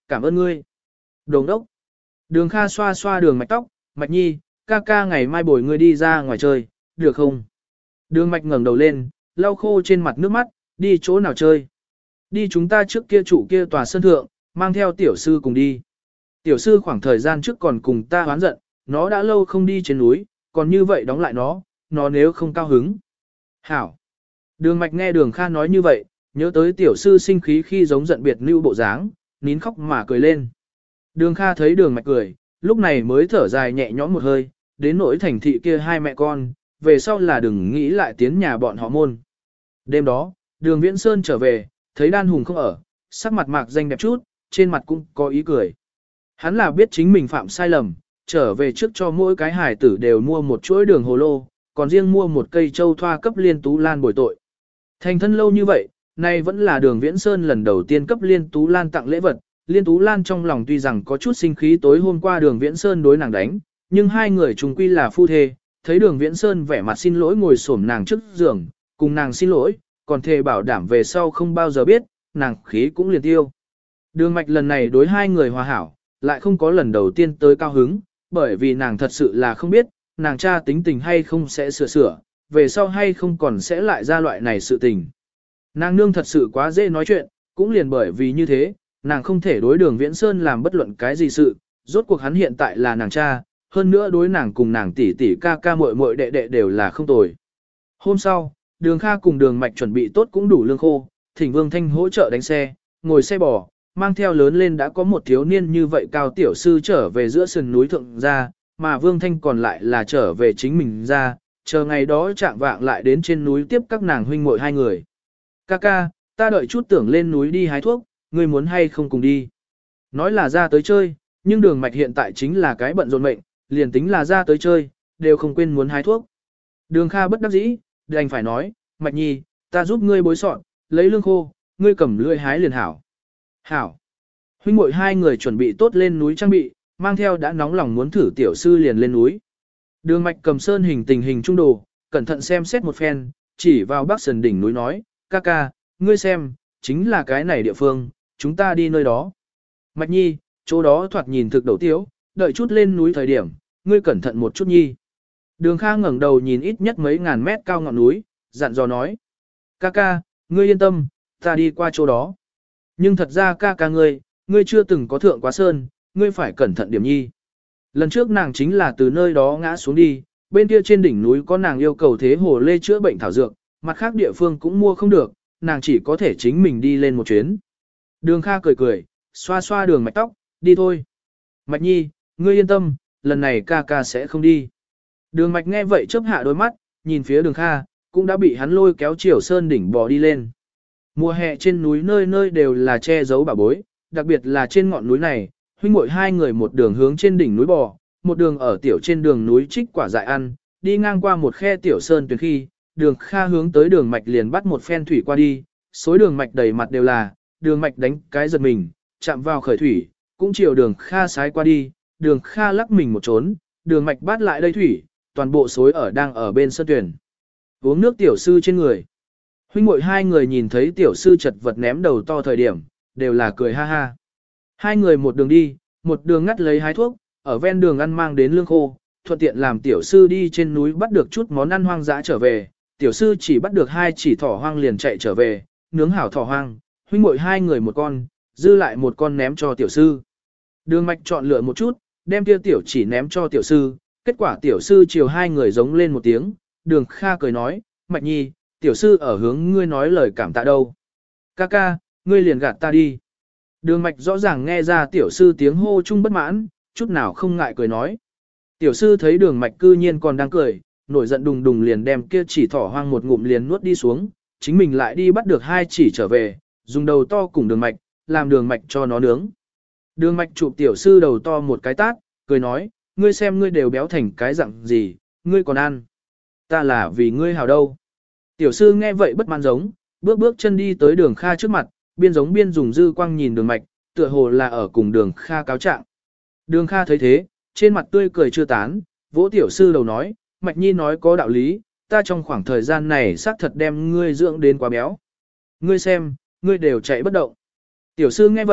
cảm ơn ngươi. Đồng đốc. Đường Kha xoa xoa Đường Mạch tóc, Mạch Nhi, ca ca ngày mai bồi ngươi đi ra ngoài chơi, được không? Đường Mạch ngẩng đầu lên, lau khô trên mặt nước mắt, đi chỗ nào chơi? Đi chúng ta trước kia trụ kia tòa sân thượng, mang theo tiểu sư cùng đi. Tiểu sư khoảng thời gian trước còn cùng ta hoán giận, nó đã lâu không đi trên núi, còn như vậy đóng lại nó nếu không cao hứng. Hảo. Đường Mạch nghe Đường Kha nói như vậy, nhớ tới tiểu sư sinh khí khi giống giận biệt lưu bộ dáng, nín khóc mà cười lên. Đường Kha thấy Đường Mạch cười, lúc này mới thở dài nhẹ nhõm một hơi, đến nỗi thành thị kia hai mẹ con, về sau là đừng nghĩ lại tiến nhà bọn họ môn. Đêm đó, Đường Viễn Sơn trở về, thấy Đan Hùng không ở, sắc mặt mạc danh đẹp chút, trên mặt cũng có ý cười. Hắn là biết chính mình phạm sai lầm, trở về trước cho mỗi cái hải tử đều mua một chuỗi đường hồ lô, còn riêng mua một cây châu thoa cấp Liên Tú Lan bồi tội. Thành thân lâu như vậy, nay vẫn là Đường Viễn Sơn lần đầu tiên cấp Liên Tú Lan tặng lễ vật. Liên Tú Lan trong lòng tuy rằng có chút sinh khí tối hôm qua Đường Viễn Sơn đối nàng đánh, nhưng hai người chung quy là phu thê, thấy Đường Viễn Sơn vẻ mặt xin lỗi ngồi xổm nàng trước giường, cùng nàng xin lỗi, còn thề bảo đảm về sau không bao giờ biết, nàng khí cũng liền tiêu. Đường Mạch lần này đối hai người hòa hảo, lại không có lần đầu tiên tới cao hứng, bởi vì nàng thật sự là không biết, nàng cha tính tình hay không sẽ sửa, về sau hay không còn sẽ lại ra loại này sự tình. Nàng nương thật sự quá dễ nói chuyện, cũng liền bởi vì như thế, nàng không thể đối Đường Viễn Sơn làm bất luận cái gì sự, rốt cuộc hắn hiện tại là nàng cha, hơn nữa đối nàng cùng nàng tỷ tỷ ca ca muội muội đệ đệ đều là không tồi. Hôm sau, Đường Kha cùng Đường Mạch chuẩn bị tốt cũng đủ lương khô, thỉnh Vương Thanh hỗ trợ đánh xe, ngồi xe bò, mang theo lớn lên đã có một thiếu niên như vậy cao tiểu sư trở về giữa sườn núi thượng ra, mà Vương Thanh còn lại là trở về chính mình ra, chờ ngày đó chạm vạng lại đến trên núi tiếp các nàng huynh muội hai người. Ca ca, ta đợi chút tưởng lên núi đi hái thuốc, ngươi muốn hay không cùng đi. Nói là ra tới chơi, nhưng Đường Mạch hiện tại chính là cái bận rộn mệnh, liền tính là ra tới chơi, đều không quên muốn hái thuốc. Đường Kha bất đắc dĩ, đành phải nói, Mạch Nhi, ta giúp ngươi bối sọn, lấy lương khô, ngươi cầm lưỡi hái liền hảo. Hảo. Huynh muội hai người chuẩn bị tốt lên núi trang bị, mang theo đã nóng lòng muốn thử tiểu sư liền lên núi. Đường Mạch cầm sơn hình tình hình trung đồ, cẩn thận xem xét một phen, chỉ vào bắc sườn đỉnh núi nói, ca ca, ngươi xem, chính là cái này địa phương, chúng ta đi nơi đó. Mạch Nhi, chỗ đó thoạt nhìn thực đầu tiếu, đợi chút lên núi thời điểm, ngươi cẩn thận một chút nhi. Đường Kha ngẩng đầu nhìn ít nhất mấy ngàn mét cao ngọn núi, dặn dò nói. Ca ca, ngươi yên tâm, ta đi qua chỗ đó. Nhưng thật ra ca ca ngươi chưa từng có thượng quá sơn, ngươi phải cẩn thận điểm nhi. Lần trước nàng chính là từ nơi đó ngã xuống đi, bên kia trên đỉnh núi có nàng yêu cầu thế hồ lê chữa bệnh thảo dược, mặt khác địa phương cũng mua không được, nàng chỉ có thể chính mình đi lên một chuyến. Đường Kha cười cười, xoa xoa Đường Mạch tóc, đi thôi. Mạch Nhi, ngươi yên tâm, lần này ca ca sẽ không đi. Đường Mạch nghe vậy chớp hạ đôi mắt, nhìn phía Đường Kha, cũng đã bị hắn lôi kéo chiều sơn đỉnh bò đi lên. Mùa hè trên núi nơi nơi đều là che giấu bảo bối, đặc biệt là trên ngọn núi này, huynh muội hai người một đường hướng trên đỉnh núi bò, một đường ở tiểu trên đường núi trích quả dại ăn, đi ngang qua một khe tiểu sơn tuyển khi, Đường Kha hướng tới Đường Mạch liền bắt một phen thủy qua đi, xối Đường Mạch đầy mặt đều là, Đường Mạch đánh cái giật mình, chạm vào khởi thủy, cũng chiều Đường Kha sái qua đi, Đường Kha lắc mình một trốn, Đường Mạch bắt lại đây thủy, toàn bộ xối đang ở bên sơn tuyển. Uống nước tiểu sư trên người. Huynh muội hai người nhìn thấy tiểu sư chật vật ném đầu to thời điểm, đều là cười ha ha. Hai người một đường đi, một đường ngắt lấy hái thuốc, ở ven đường ăn mang đến lương khô, thuận tiện làm tiểu sư đi trên núi bắt được chút món ăn hoang dã trở về. Tiểu sư chỉ bắt được 2 chỉ thỏ hoang liền chạy trở về, nướng hảo thỏ hoang, huynh muội hai người một con, dư lại một con ném cho tiểu sư. Đường Mạch chọn lựa một chút, đem kia tiểu chỉ ném cho tiểu sư, kết quả tiểu sư chiều hai người giống lên một tiếng, Đường Kha cười nói, Mạch Nhi, tiểu sư ở hướng ngươi nói lời cảm tạ đâu. Ca ca, ngươi liền gạt ta đi. Đường Mạch rõ ràng nghe ra tiểu sư tiếng hô chung bất mãn, chút nào không ngại cười nói. Tiểu sư thấy Đường Mạch cư nhiên còn đang cười, nổi giận đùng đùng liền đem kia chỉ thỏ hoang một ngụm liền nuốt đi xuống, chính mình lại đi bắt được 2 chỉ trở về, dùng đầu to cùng Đường Mạch, làm Đường Mạch cho nó nướng. Đường Mạch chụp tiểu sư đầu to một cái tát, cười nói, ngươi xem ngươi đều béo thành cái dạng gì, ngươi còn ăn. Ta là vì ngươi hảo đâu. Tiểu sư nghe vậy bất mãn giống, bước bước chân đi tới Đường Kha trước mặt, biên giống biên dùng dư quang nhìn Đường Mạch, tựa hồ là ở cùng Đường Kha cáo trạng. Đường Kha thấy thế, trên mặt tươi cười chưa tán, vỗ tiểu sư đầu nói, Mạch Nhi nói có đạo lý, ta trong khoảng thời gian này xác thật đem ngươi dưỡng đến quá béo. Ngươi xem, ngươi đều chạy bất động. Tiểu sư nghe vậy,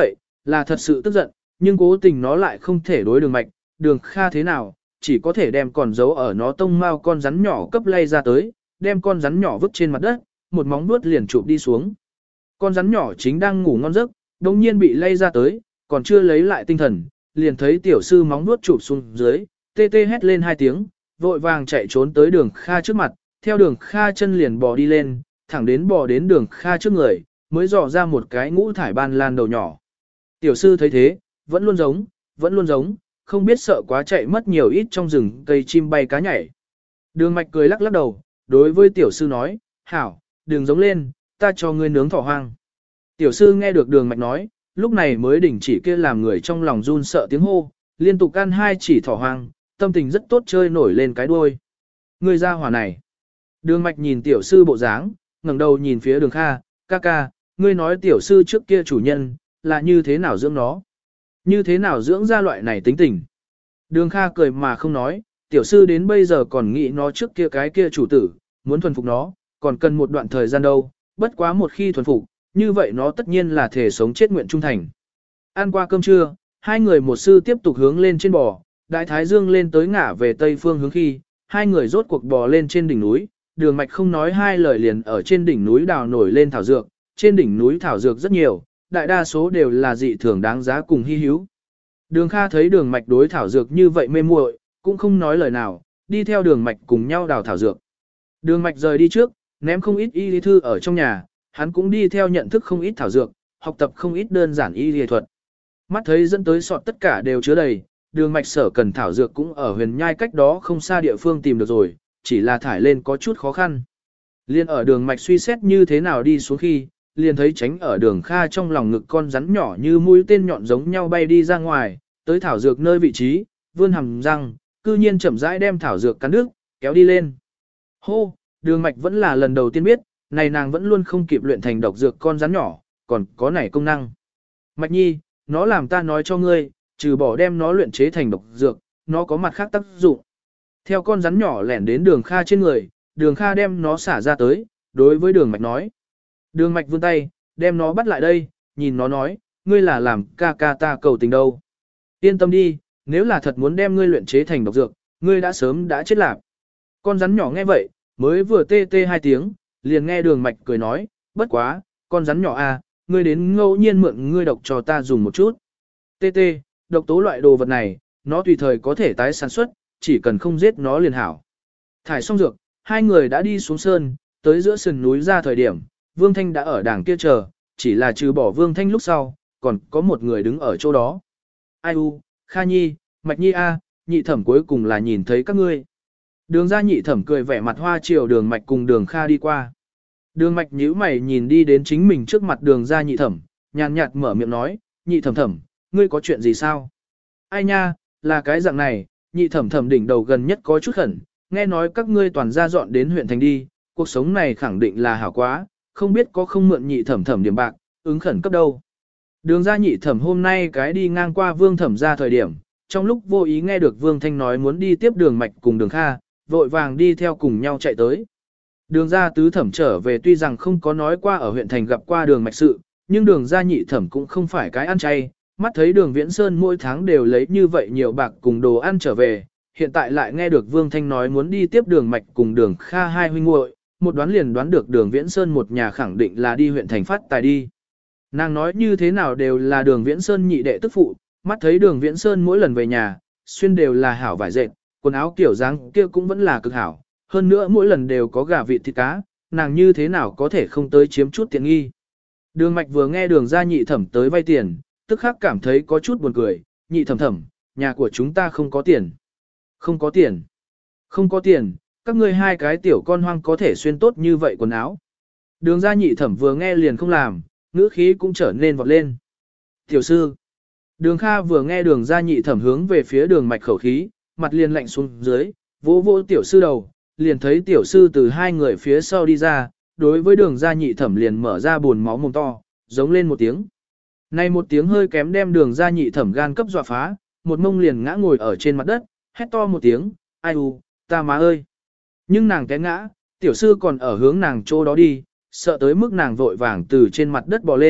Là thật sự tức giận, nhưng cố tình nó lại không thể đối đường mạch, đường Kha thế nào, chỉ có thể đem còn giấu ở nó tông mao con rắn nhỏ cấp lay ra tới, đem con rắn nhỏ vứt trên mặt đất, một móng vuốt liền chụp đi xuống. Con rắn nhỏ chính đang ngủ ngon giấc, đồng nhiên bị lay ra tới, còn chưa lấy lại tinh thần, liền thấy tiểu sư móng vuốt chụp xuống dưới, tê tê hét lên 2 tiếng, vội vàng chạy trốn tới đường Kha trước mặt, theo đường Kha chân liền bò đi lên, thẳng đến bò đến đường Kha trước người, mới dò ra một cái ngũ thải ban lan đầu nhỏ. Tiểu sư thấy thế, vẫn luôn giống, không biết sợ quá chạy mất nhiều ít trong rừng cây chim bay cá nhảy. Đường mạch cười lắc lắc đầu, đối với tiểu sư nói, hảo, đừng giống lên, ta cho ngươi nướng thỏ hoang. Tiểu sư nghe được đường mạch nói, lúc này mới đình chỉ kia làm người trong lòng run sợ tiếng hô, liên tục ăn 2 chỉ thỏ hoang, tâm tình rất tốt chơi nổi lên cái đuôi. Ngươi ra hỏa này. Đường mạch nhìn tiểu sư bộ dáng, ngẩng đầu nhìn phía đường Kha, ca ca, ngươi nói tiểu sư trước kia chủ nhân, là như thế nào dưỡng nó? Như thế nào dưỡng ra loại này tính tình? Đường Kha cười mà không nói, tiểu sư đến bây giờ còn nghĩ nó trước kia cái kia chủ tử, muốn thuần phục nó, còn cần một đoạn thời gian đâu, bất quá một khi thuần phục, như vậy nó tất nhiên là thể sống chết nguyện trung thành. Ăn qua cơm trưa, hai người một sư tiếp tục hướng lên trên bò, đại thái dương lên tới ngả về tây phương hướng khi, hai người rốt cuộc bò lên trên đỉnh núi, đường mạch không nói hai lời liền ở trên đỉnh núi đào nổi lên thảo dược, trên đỉnh núi thảo dược rất nhiều, đại đa số đều là dị thường đáng giá cùng hy hữu. Đường Kha thấy đường mạch đối thảo dược như vậy mê muội, cũng không nói lời nào, đi theo đường mạch cùng nhau đào thảo dược. Đường mạch rời đi trước, ném không ít y lý thư ở trong nhà, hắn cũng đi theo nhận thức không ít thảo dược, học tập không ít đơn giản y lý thuật. Mắt thấy dẫn tới sọt tất cả đều chứa đầy, đường mạch sở cần thảo dược cũng ở huyền nhai cách đó không xa địa phương tìm được rồi, chỉ là thải lên có chút khó khăn. Liên ở đường mạch suy xét như thế nào đi xuống khi, liền thấy tránh ở đường Kha trong lòng ngực con rắn nhỏ như mũi tên nhọn giống nhau bay đi ra ngoài, tới thảo dược nơi vị trí, vươn hàm răng, cư nhiên chậm rãi đem thảo dược cắn đứt, kéo đi lên. Hô, đường mạch vẫn là lần đầu tiên biết, này nàng vẫn luôn không kịp luyện thành độc dược con rắn nhỏ, còn có này công năng. Mạch nhi, nó làm ta nói cho ngươi, trừ bỏ đem nó luyện chế thành độc dược, nó có mặt khác tác dụng. Theo con rắn nhỏ lẻn đến đường Kha trên người, đường Kha đem nó xả ra tới, đối với đường mạch nói. Đường mạch vươn tay, đem nó bắt lại đây, nhìn nó nói, ngươi là làm ca ca ta cầu tình đâu. Yên tâm đi, nếu là thật muốn đem ngươi luyện chế thành độc dược, ngươi đã sớm đã chết lạc. Con rắn nhỏ nghe vậy, mới vừa tê tê 2 tiếng, liền nghe đường mạch cười nói, bất quá, con rắn nhỏ à, ngươi đến ngẫu nhiên mượn ngươi độc cho ta dùng một chút. Tê tê, độc tố loại đồ vật này, nó tùy thời có thể tái sản xuất, chỉ cần không giết nó liền hảo. Thải xong dược, hai người đã đi xuống sơn, tới giữa sườn núi ra thời điểm, Vương Thanh đã ở đàng kia chờ, chỉ là trừ bỏ Vương Thanh lúc sau, còn có một người đứng ở chỗ đó. Ai u, Kha Nhi, Mạch Nhi a, nhị thẩm cuối cùng là nhìn thấy các ngươi. Đường ra nhị thẩm cười vẻ mặt hoa chiều đường Mạch cùng đường Kha đi qua. Đường Mạch nhíu mày nhìn đi đến chính mình trước mặt đường ra nhị thẩm, nhàn nhạt mở miệng nói, nhị thẩm thẩm, ngươi có chuyện gì sao? Ai nha, là cái dạng này, nhị thẩm thẩm đỉnh đầu gần nhất có chút khẩn, nghe nói các ngươi toàn ra dọn đến huyện thành đi, cuộc sống này khẳng định là hảo quá, không biết có không mượn nhị thẩm thẩm điểm bạc, ứng khẩn cấp đâu. Đường ra nhị thẩm hôm nay cái đi ngang qua Vương thẩm ra thời điểm, trong lúc vô ý nghe được Vương Thanh nói muốn đi tiếp đường Mạch cùng đường Kha, vội vàng đi theo cùng nhau chạy tới. Đường ra tứ thẩm trở về tuy rằng không có nói qua ở huyện thành gặp qua đường Mạch sự, nhưng đường ra nhị thẩm cũng không phải cái ăn chay, mắt thấy đường Viễn Sơn mỗi tháng đều lấy như vậy nhiều bạc cùng đồ ăn trở về, hiện tại lại nghe được Vương Thanh nói muốn đi tiếp đường Mạch cùng đường Kha hai huynh muội, một đoán liền đoán được đường Viễn Sơn một nhà khẳng định là đi huyện thành phát tài đi. Nàng nói như thế nào đều là đường Viễn Sơn nhị đệ tức phụ, mắt thấy đường Viễn Sơn mỗi lần về nhà, xuyên đều là hảo vải dệt, quần áo kiểu dáng kia cũng vẫn là cực hảo, hơn nữa mỗi lần đều có gà vịt thịt cá, nàng như thế nào có thể không tới chiếm chút tiện nghi. Đường Mạch vừa nghe đường gia nhị thẩm tới vay tiền, tức khắc cảm thấy có chút buồn cười, nhị thẩm thẩm, nhà của chúng ta không có tiền. Không có tiền. Không có tiền, các ngươi hai cái tiểu con hoang có thể xuyên tốt như vậy quần áo. Đường gia nhị thẩm vừa nghe liền không làm, ngữ khí cũng trở nên vọt lên. Tiểu sư. Đường Kha vừa nghe đường gia nhị thẩm hướng về phía đường Mạch khẩu khí, mặt liền lạnh xuống dưới, vỗ vỗ tiểu sư đầu, liền thấy tiểu sư từ hai người phía sau đi ra, đối với đường gia nhị thẩm liền mở ra buồn máu mồm to, giống lên một tiếng. Này một tiếng hơi kém đem đường gia nhị thẩm gan cấp dọa phá, một mông liền ngã ngồi ở trên mặt đất, hét to một tiếng, ai u, ta má ơi. Nhưng nàng té ngã, tiểu sư còn ở hướng nàng chỗ đó đi, sợ tới mức nàng vội vàng từ trên mặt đất bò lên,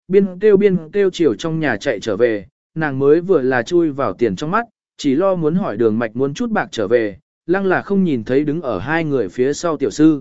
biên kêu chiều trong nhà chạy trở về, nàng mới vừa là chui vào tiền trong mắt, chỉ lo muốn hỏi đường mạch muốn chút bạc trở về, lăng là không nhìn thấy đứng ở hai người phía sau tiểu sư.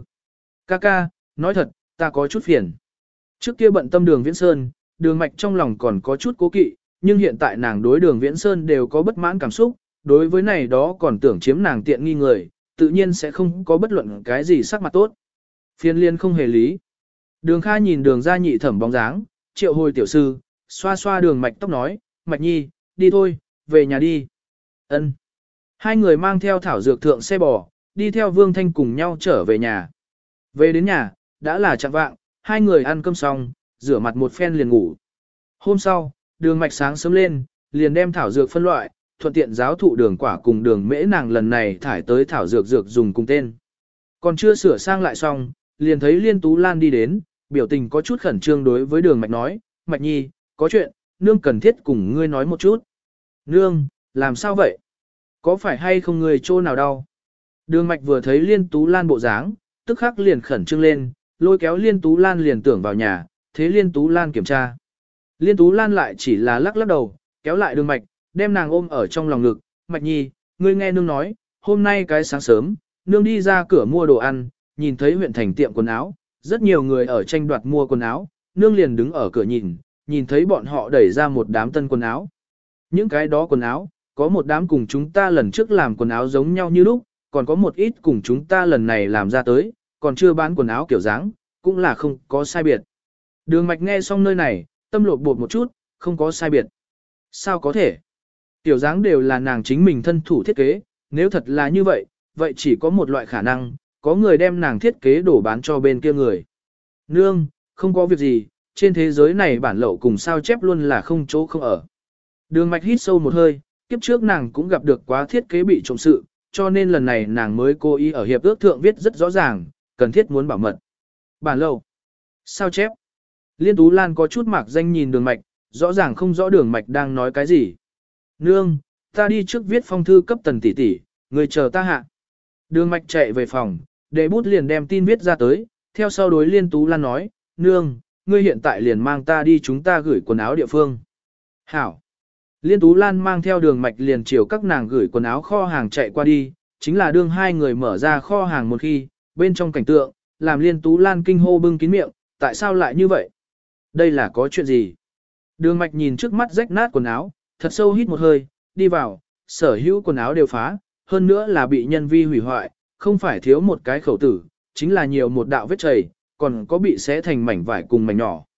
Ca, nói thật, ta có chút phiền. Trước kia bận tâm đường Viễn Sơn, đường mạch trong lòng còn có chút cố kỵ, nhưng hiện tại nàng đối đường Viễn Sơn đều có bất mãn cảm xúc, đối với này đó còn tưởng chiếm nàng tiện nghi người, tự nhiên sẽ không có bất luận cái gì sắc mặt tốt. Phiền liên không hề lý. Đường Kha nhìn đường ra nhị thẩm bóng dáng, triệu hồi tiểu sư, xoa xoa đường mạch tóc nói, mạch nhi, đi thôi, về nhà đi. Ân. Hai người mang theo thảo dược thượng xe bò, đi theo Vương Thanh cùng nhau trở về nhà. Về đến nhà, đã là chạng vạng, hai người ăn cơm xong, rửa mặt một phen liền ngủ. Hôm sau, đường mạch sáng sớm lên, liền đem thảo dược phân loại, thuận tiện giáo thụ đường quả cùng đường mễ nàng lần này thải tới thảo dược dùng cùng tên. Còn chưa sửa sang lại xong, liền thấy Liên Tú Lan đi đến, biểu tình có chút khẩn trương đối với đường mạch nói, mạch nhi, có chuyện, nương cần thiết cùng ngươi nói một chút. Nương, làm sao vậy? Có phải hay không ngươi chỗ nào đau? Đường mạch vừa thấy Liên Tú Lan bộ dáng, tức khắc liền khẩn trương lên, lôi kéo Liên Tú Lan liền tưởng vào nhà, thế Liên Tú Lan kiểm tra. Liên Tú Lan lại chỉ là lắc lắc đầu, kéo lại đường mạch, đem nàng ôm ở trong lòng ngực, mạch nhi, ngươi nghe nương nói, hôm nay cái sáng sớm, nương đi ra cửa mua đồ ăn, nhìn thấy huyện thành tiệm quần áo, rất nhiều người ở tranh đoạt mua quần áo, nương liền đứng ở cửa nhìn thấy bọn họ đẩy ra một đám tân quần áo. Những cái đó quần áo, có một đám cùng chúng ta lần trước làm quần áo giống nhau như lúc, còn có một ít cùng chúng ta lần này làm ra tới, còn chưa bán quần áo kiểu dáng, cũng là không có sai biệt. Đường mạch nghe xong nơi này, tâm lột bột một chút, không có sai biệt. Sao có thể? Tiểu dáng đều là nàng chính mình thân thủ thiết kế, nếu thật là như vậy, vậy chỉ có một loại khả năng, có người đem nàng thiết kế đổ bán cho bên kia người. Nương, không có việc gì, trên thế giới này bản lậu cùng sao chép luôn là không chỗ không ở. Đường mạch hít sâu một hơi, kiếp trước nàng cũng gặp được quá thiết kế bị trộm sự, cho nên lần này nàng mới cố ý ở hiệp ước thượng viết rất rõ ràng, cần thiết muốn bảo mật. Bản lậu, sao chép. Liên Tú Lan có chút mạc danh nhìn đường mạch, rõ ràng không rõ đường mạch đang nói cái gì. Nương, ta đi trước viết phong thư cấp Tần tỷ tỷ, người chờ ta hạ. Đường mạch chạy về phòng, để bút liền đem tin viết ra tới, theo sau đối Liên Tú Lan nói, nương, ngươi hiện tại liền mang ta đi chúng ta gửi quần áo địa phương. Hảo. Liên Tú Lan mang theo đường mạch liền chiều các nàng gửi quần áo kho hàng chạy qua đi, chính là đương hai người mở ra kho hàng một khi, bên trong cảnh tượng, làm Liên Tú Lan kinh hô bưng kín miệng, tại sao lại như vậy? Đây là có chuyện gì? Đường mạch nhìn trước mắt rách nát quần áo, thật sâu hít một hơi, đi vào, sở hữu quần áo đều phá, hơn nữa là bị nhân vi hủy hoại, không phải thiếu một cái khẩu tử, chính là nhiều một đạo vết chảy, còn có bị xé thành mảnh vải cùng mảnh nhỏ.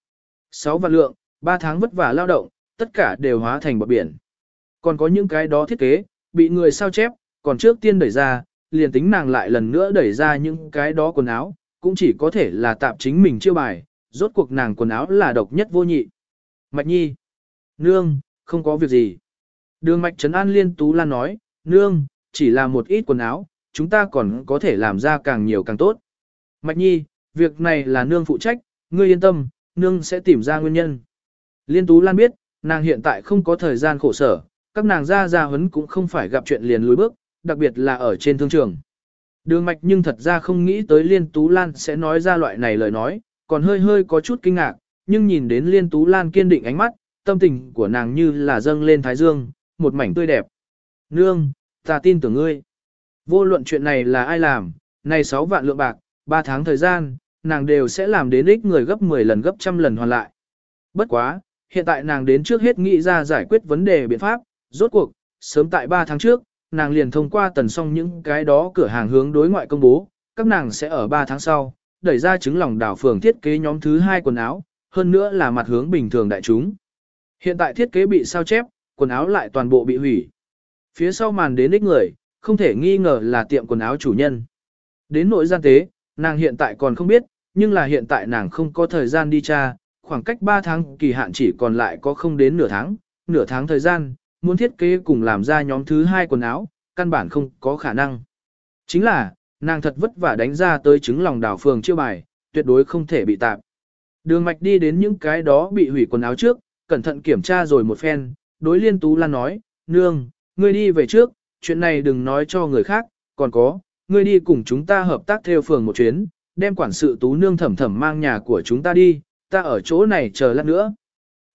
6 vạn lượng, 3 tháng vất vả lao động, tất cả đều hóa thành bọt biển. Còn có những cái đó thiết kế, bị người sao chép, còn trước tiên đẩy ra, liền tính nàng lại lần nữa đẩy ra những cái đó quần áo, cũng chỉ có thể là tạm chính mình chiêu bài, rốt cuộc nàng quần áo là độc nhất vô nhị. Mạch nhi, nương, không có việc gì. Đường mạch trấn an Liên Tú Lan nói, nương, chỉ là một ít quần áo, chúng ta còn có thể làm ra càng nhiều càng tốt. Mạch nhi, việc này là nương phụ trách, ngươi yên tâm, nương sẽ tìm ra nguyên nhân. Liên Tú Lan biết, nàng hiện tại không có thời gian khổ sở, các nàng gia huấn cũng không phải gặp chuyện liền lùi bước, đặc biệt là ở trên thương trường. Đường mạch nhưng thật ra không nghĩ tới Liên Tú Lan sẽ nói ra loại này lời nói, còn hơi hơi có chút kinh ngạc, nhưng nhìn đến Liên Tú Lan kiên định ánh mắt, tâm tình của nàng như là dâng lên thái dương, một mảnh tươi đẹp. Nương, ta tin tưởng ngươi. Vô luận chuyện này là ai làm, này 6 vạn lượng bạc, 3 tháng thời gian, nàng đều sẽ làm đến ích người gấp 10 lần gấp trăm lần hoàn lại. Bất quá, hiện tại nàng đến trước hết nghĩ ra giải quyết vấn đề biện pháp, rốt cuộc, sớm tại 3 tháng trước, nàng liền thông qua tần xong những cái đó cửa hàng hướng đối ngoại công bố, các nàng sẽ ở 3 tháng sau, đẩy ra trứng lòng đảo phường thiết kế nhóm thứ 2 quần áo, hơn nữa là mặt hướng bình thường đại chúng. Hiện tại thiết kế bị sao chép, quần áo lại toàn bộ bị hủy. Phía sau màn đến ích người, không thể nghi ngờ là tiệm quần áo chủ nhân. Đến nội gian tế, nàng hiện tại còn không biết, nhưng là hiện tại nàng không có thời gian đi tra, khoảng cách 3 tháng kỳ hạn chỉ còn lại có không đến nửa tháng thời gian, muốn thiết kế cùng làm ra nhóm thứ 2 quần áo, căn bản không có khả năng. Chính là, nàng thật vất vả đánh ra tới trứng lòng đảo phường chiêu bài, tuyệt đối không thể bị tạp. Đường mạch đi đến những cái đó bị hủy quần áo trước, cẩn thận kiểm tra rồi một phen, đối Liên Tú Lan nói, nương, ngươi đi về trước, chuyện này đừng nói cho người khác, còn có, ngươi đi cùng chúng ta hợp tác theo phường một chuyến, đem quản sự Tú nương thẩm thẩm mang nhà của chúng ta đi, ta ở chỗ này chờ lát nữa.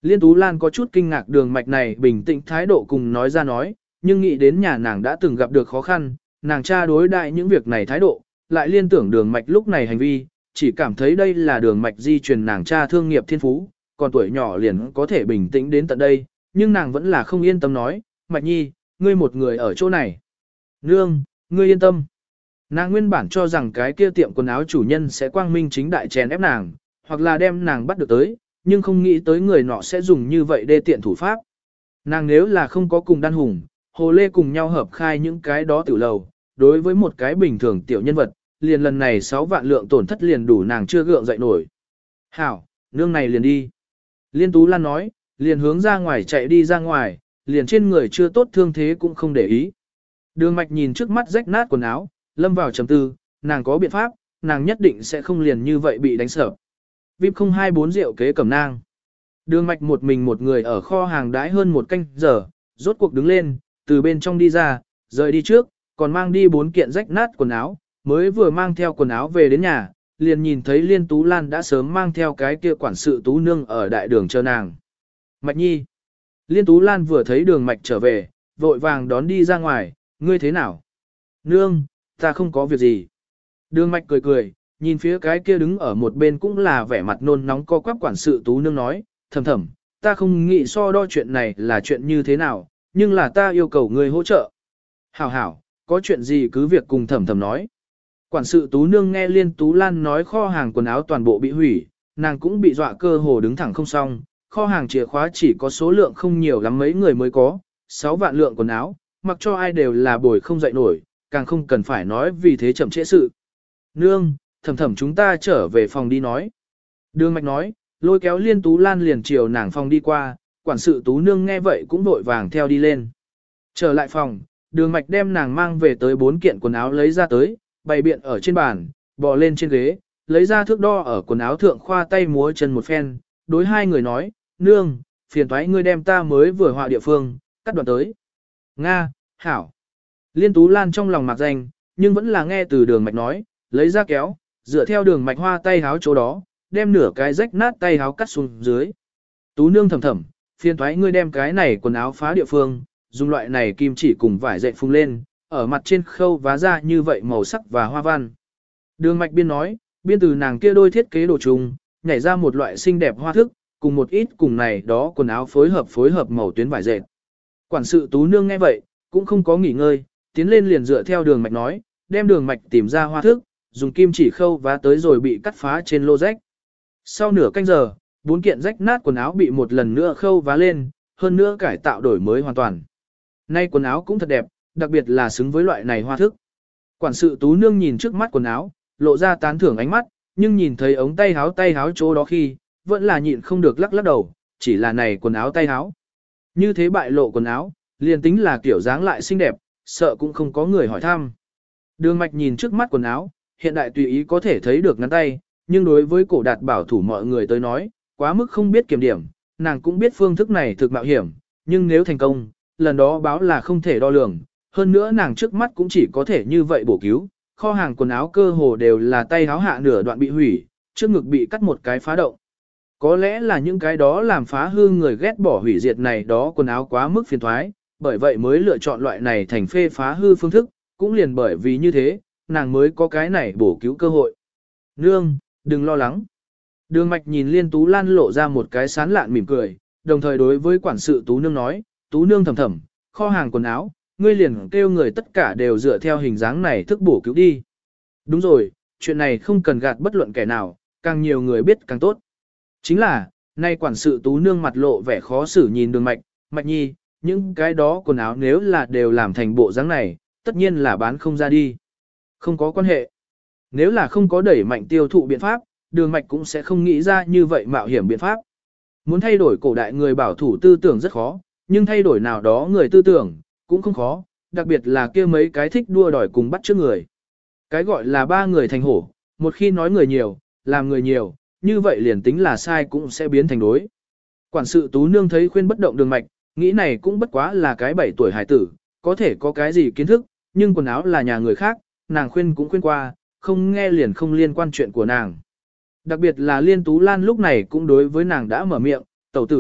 Liên Tú Lan có chút kinh ngạc Đường Mạch này bình tĩnh thái độ cùng nói ra nói, nhưng nghĩ đến nhà nàng đã từng gặp được khó khăn, nàng cha đối đại những việc này thái độ, lại liên tưởng Đường Mạch lúc này hành vi, chỉ cảm thấy đây là Đường Mạch di truyền nàng cha thương nghiệp thiên phú, còn tuổi nhỏ liền có thể bình tĩnh đến tận đây, nhưng nàng vẫn là không yên tâm nói, Mạch Nhi, ngươi một người ở chỗ này. Nương, ngươi yên tâm. Nàng nguyên bản cho rằng cái kia tiệm quần áo chủ nhân sẽ quang minh chính đại chèn ép nàng, hoặc là đem nàng bắt được tới, nhưng không nghĩ tới người nọ sẽ dùng như vậy đê tiện thủ pháp. Nàng nếu là không có cùng đan hùng, hồ lê cùng nhau hợp khai những cái đó tiểu lầu, đối với một cái bình thường tiểu nhân vật, liền lần này 6 vạn lượng tổn thất liền đủ nàng chưa gượng dậy nổi. Hảo, nương này liền đi. Liên Tú Lan nói, liền hướng ra ngoài chạy đi ra ngoài, liền trên người chưa tốt thương thế cũng không để ý. Đường Mạch nhìn trước mắt rách nát quần áo, lâm vào trầm tư, nàng có biện pháp, nàng nhất định sẽ không liền như vậy bị đánh sợ. VIP 024 rượu kế cẩm nang. Đường Mạch một mình một người ở kho hàng đãi hơn một canh giờ, rốt cuộc đứng lên, từ bên trong đi ra, rời đi trước, còn mang đi 4 kiện rách nát quần áo, mới vừa mang theo quần áo về đến nhà, liền nhìn thấy Liên Tú Lan đã sớm mang theo cái kia quản sự Tú Nương ở đại đường chờ nàng. Mạch Nhi. Liên Tú Lan vừa thấy Đường Mạch trở về, vội vàng đón đi ra ngoài, ngươi thế nào? Nương, ta không có việc gì. Đường Mạch cười cười, nhìn phía cái kia đứng ở một bên cũng là vẻ mặt nôn nóng co quắp quản sự Tú Nương nói, thầm thầm, ta không nghĩ so đo chuyện này là chuyện như thế nào, nhưng là ta yêu cầu ngươi hỗ trợ. Hảo hảo, có chuyện gì cứ việc cùng thầm thầm nói. Quản sự Tú Nương nghe Liên Tú Lan nói kho hàng quần áo toàn bộ bị hủy, nàng cũng bị dọa cơ hồ đứng thẳng không xong, kho hàng chìa khóa chỉ có số lượng không nhiều lắm mấy người mới có, 6 vạn lượng quần áo, mặc cho ai đều là bồi không dậy nổi, càng không cần phải nói vì thế chậm trễ sự. Nương, thầm thầm chúng ta trở về phòng đi nói. Đường Mạch nói, lôi kéo Liên Tú Lan liền chiều nàng phòng đi qua, quản sự Tú Nương nghe vậy cũng vội vàng theo đi lên. Trở lại phòng, Đường Mạch đem nàng mang về tới 4 kiện quần áo lấy ra tới, bày biện ở trên bàn, bò lên trên ghế, lấy ra thước đo ở quần áo thượng khoa tay múa chân một phen, đối hai người nói, nương, phiền thoái ngươi đem ta mới vừa họa địa phương, cắt đoạn tới. Nga, hảo. Liên Tú Lan trong lòng mặc danh, nhưng vẫn là nghe từ Đường Mạch nói, lấy ra kéo, dựa theo Đường Mạch hoa tay háo chỗ đó, đem nửa cái rách nát tay háo cắt xuống dưới. Tú nương thầm thầm, phiền thoái ngươi đem cái này quần áo phá địa phương, dùng loại này kim chỉ cùng vải dệt phung lên, ở mặt trên khâu vá ra như vậy màu sắc và hoa văn. Đường Mạch biên nói, biên từ nàng kia đôi thiết kế đồ trùng, nhảy ra một loại xinh đẹp hoa thức, cùng một ít cùng này đó quần áo phối hợp màu tuyến vải dệt. Quản sự Tú nương nghe vậy, cũng không có nghỉ ngơi, tiến lên liền dựa theo Đường Mạch nói, đem Đường Mạch tìm ra hoa thức, dùng kim chỉ khâu vá tới rồi bị cắt phá trên lô rách. Sau nửa canh giờ, 4 kiện rách nát quần áo bị một lần nữa khâu vá lên, hơn nữa cải tạo đổi mới hoàn toàn. Nay quần áo cũng thật đẹp, đặc biệt là xứng với loại này hoa thức. Quản sự Tú nương nhìn trước mắt quần áo, lộ ra tán thưởng ánh mắt, nhưng nhìn thấy ống tay háo chỗ đó khi, vẫn là nhịn không được lắc lắc đầu, chỉ là này quần áo tay háo. Như thế bại lộ quần áo, liền tính là kiểu dáng lại xinh đẹp, sợ cũng không có người hỏi thăm. Đường Mạch nhìn trước mắt quần áo, hiện đại tùy ý có thể thấy được ngắn tay, nhưng đối với cổ đạt bảo thủ mọi người tới nói, quá mức không biết kiểm điểm, nàng cũng biết phương thức này thực mạo hiểm, nhưng nếu thành công, lần đó báo là không thể đo lường, hơn nữa nàng trước mắt cũng chỉ có thể như vậy bổ cứu, kho hàng quần áo cơ hồ đều là tay háo hạ nửa đoạn bị hủy, trước ngực bị cắt một cái phá động. Có lẽ là những cái đó làm phá hư người ghét bỏ hủy diệt này đó quần áo quá mức phiền thoái, bởi vậy mới lựa chọn loại này thành phê phá hư phương thức, cũng liền bởi vì như thế, nàng mới có cái này bổ cứu cơ hội. Nương, đừng lo lắng. Đường Mạch nhìn Liên Tú Lan lộ ra một cái sán lạn mỉm cười, đồng thời đối với quản sự Tú Nương nói, Tú Nương thầm thầm, kho hàng quần áo, ngươi liền kêu người tất cả đều dựa theo hình dáng này thức bổ cứu đi. Đúng rồi, chuyện này không cần gạt bất luận kẻ nào, càng nhiều người biết càng tốt. Chính là, nay quản sự Tú Nương mặt lộ vẻ khó xử nhìn Đường Mạch, Mạch Nhi, những cái đó quần áo nếu là đều làm thành bộ dáng này, tất nhiên là bán không ra đi. Không có quan hệ. Nếu là không có đẩy mạnh tiêu thụ biện pháp, Đường Mạch cũng sẽ không nghĩ ra như vậy mạo hiểm biện pháp. Muốn thay đổi cổ đại người bảo thủ tư tưởng rất khó, nhưng thay đổi nào đó người tư tưởng, cũng không khó, đặc biệt là kia mấy cái thích đua đòi cùng bắt chước người. Cái gọi là 3 người thành hổ, một khi nói người nhiều, làm người nhiều, như vậy liền tính là sai cũng sẽ biến thành đối. Quản sự Tú Nương thấy khuyên bất động Đường Mạch, nghĩ này cũng bất quá là cái 7 tuổi hải tử, có thể có cái gì kiến thức, nhưng quần áo là nhà người khác, nàng khuyên cũng khuyên qua, không nghe liền không liên quan chuyện của nàng. Đặc biệt là Liên Tú Lan lúc này cũng đối với nàng đã mở miệng, tẩu tử,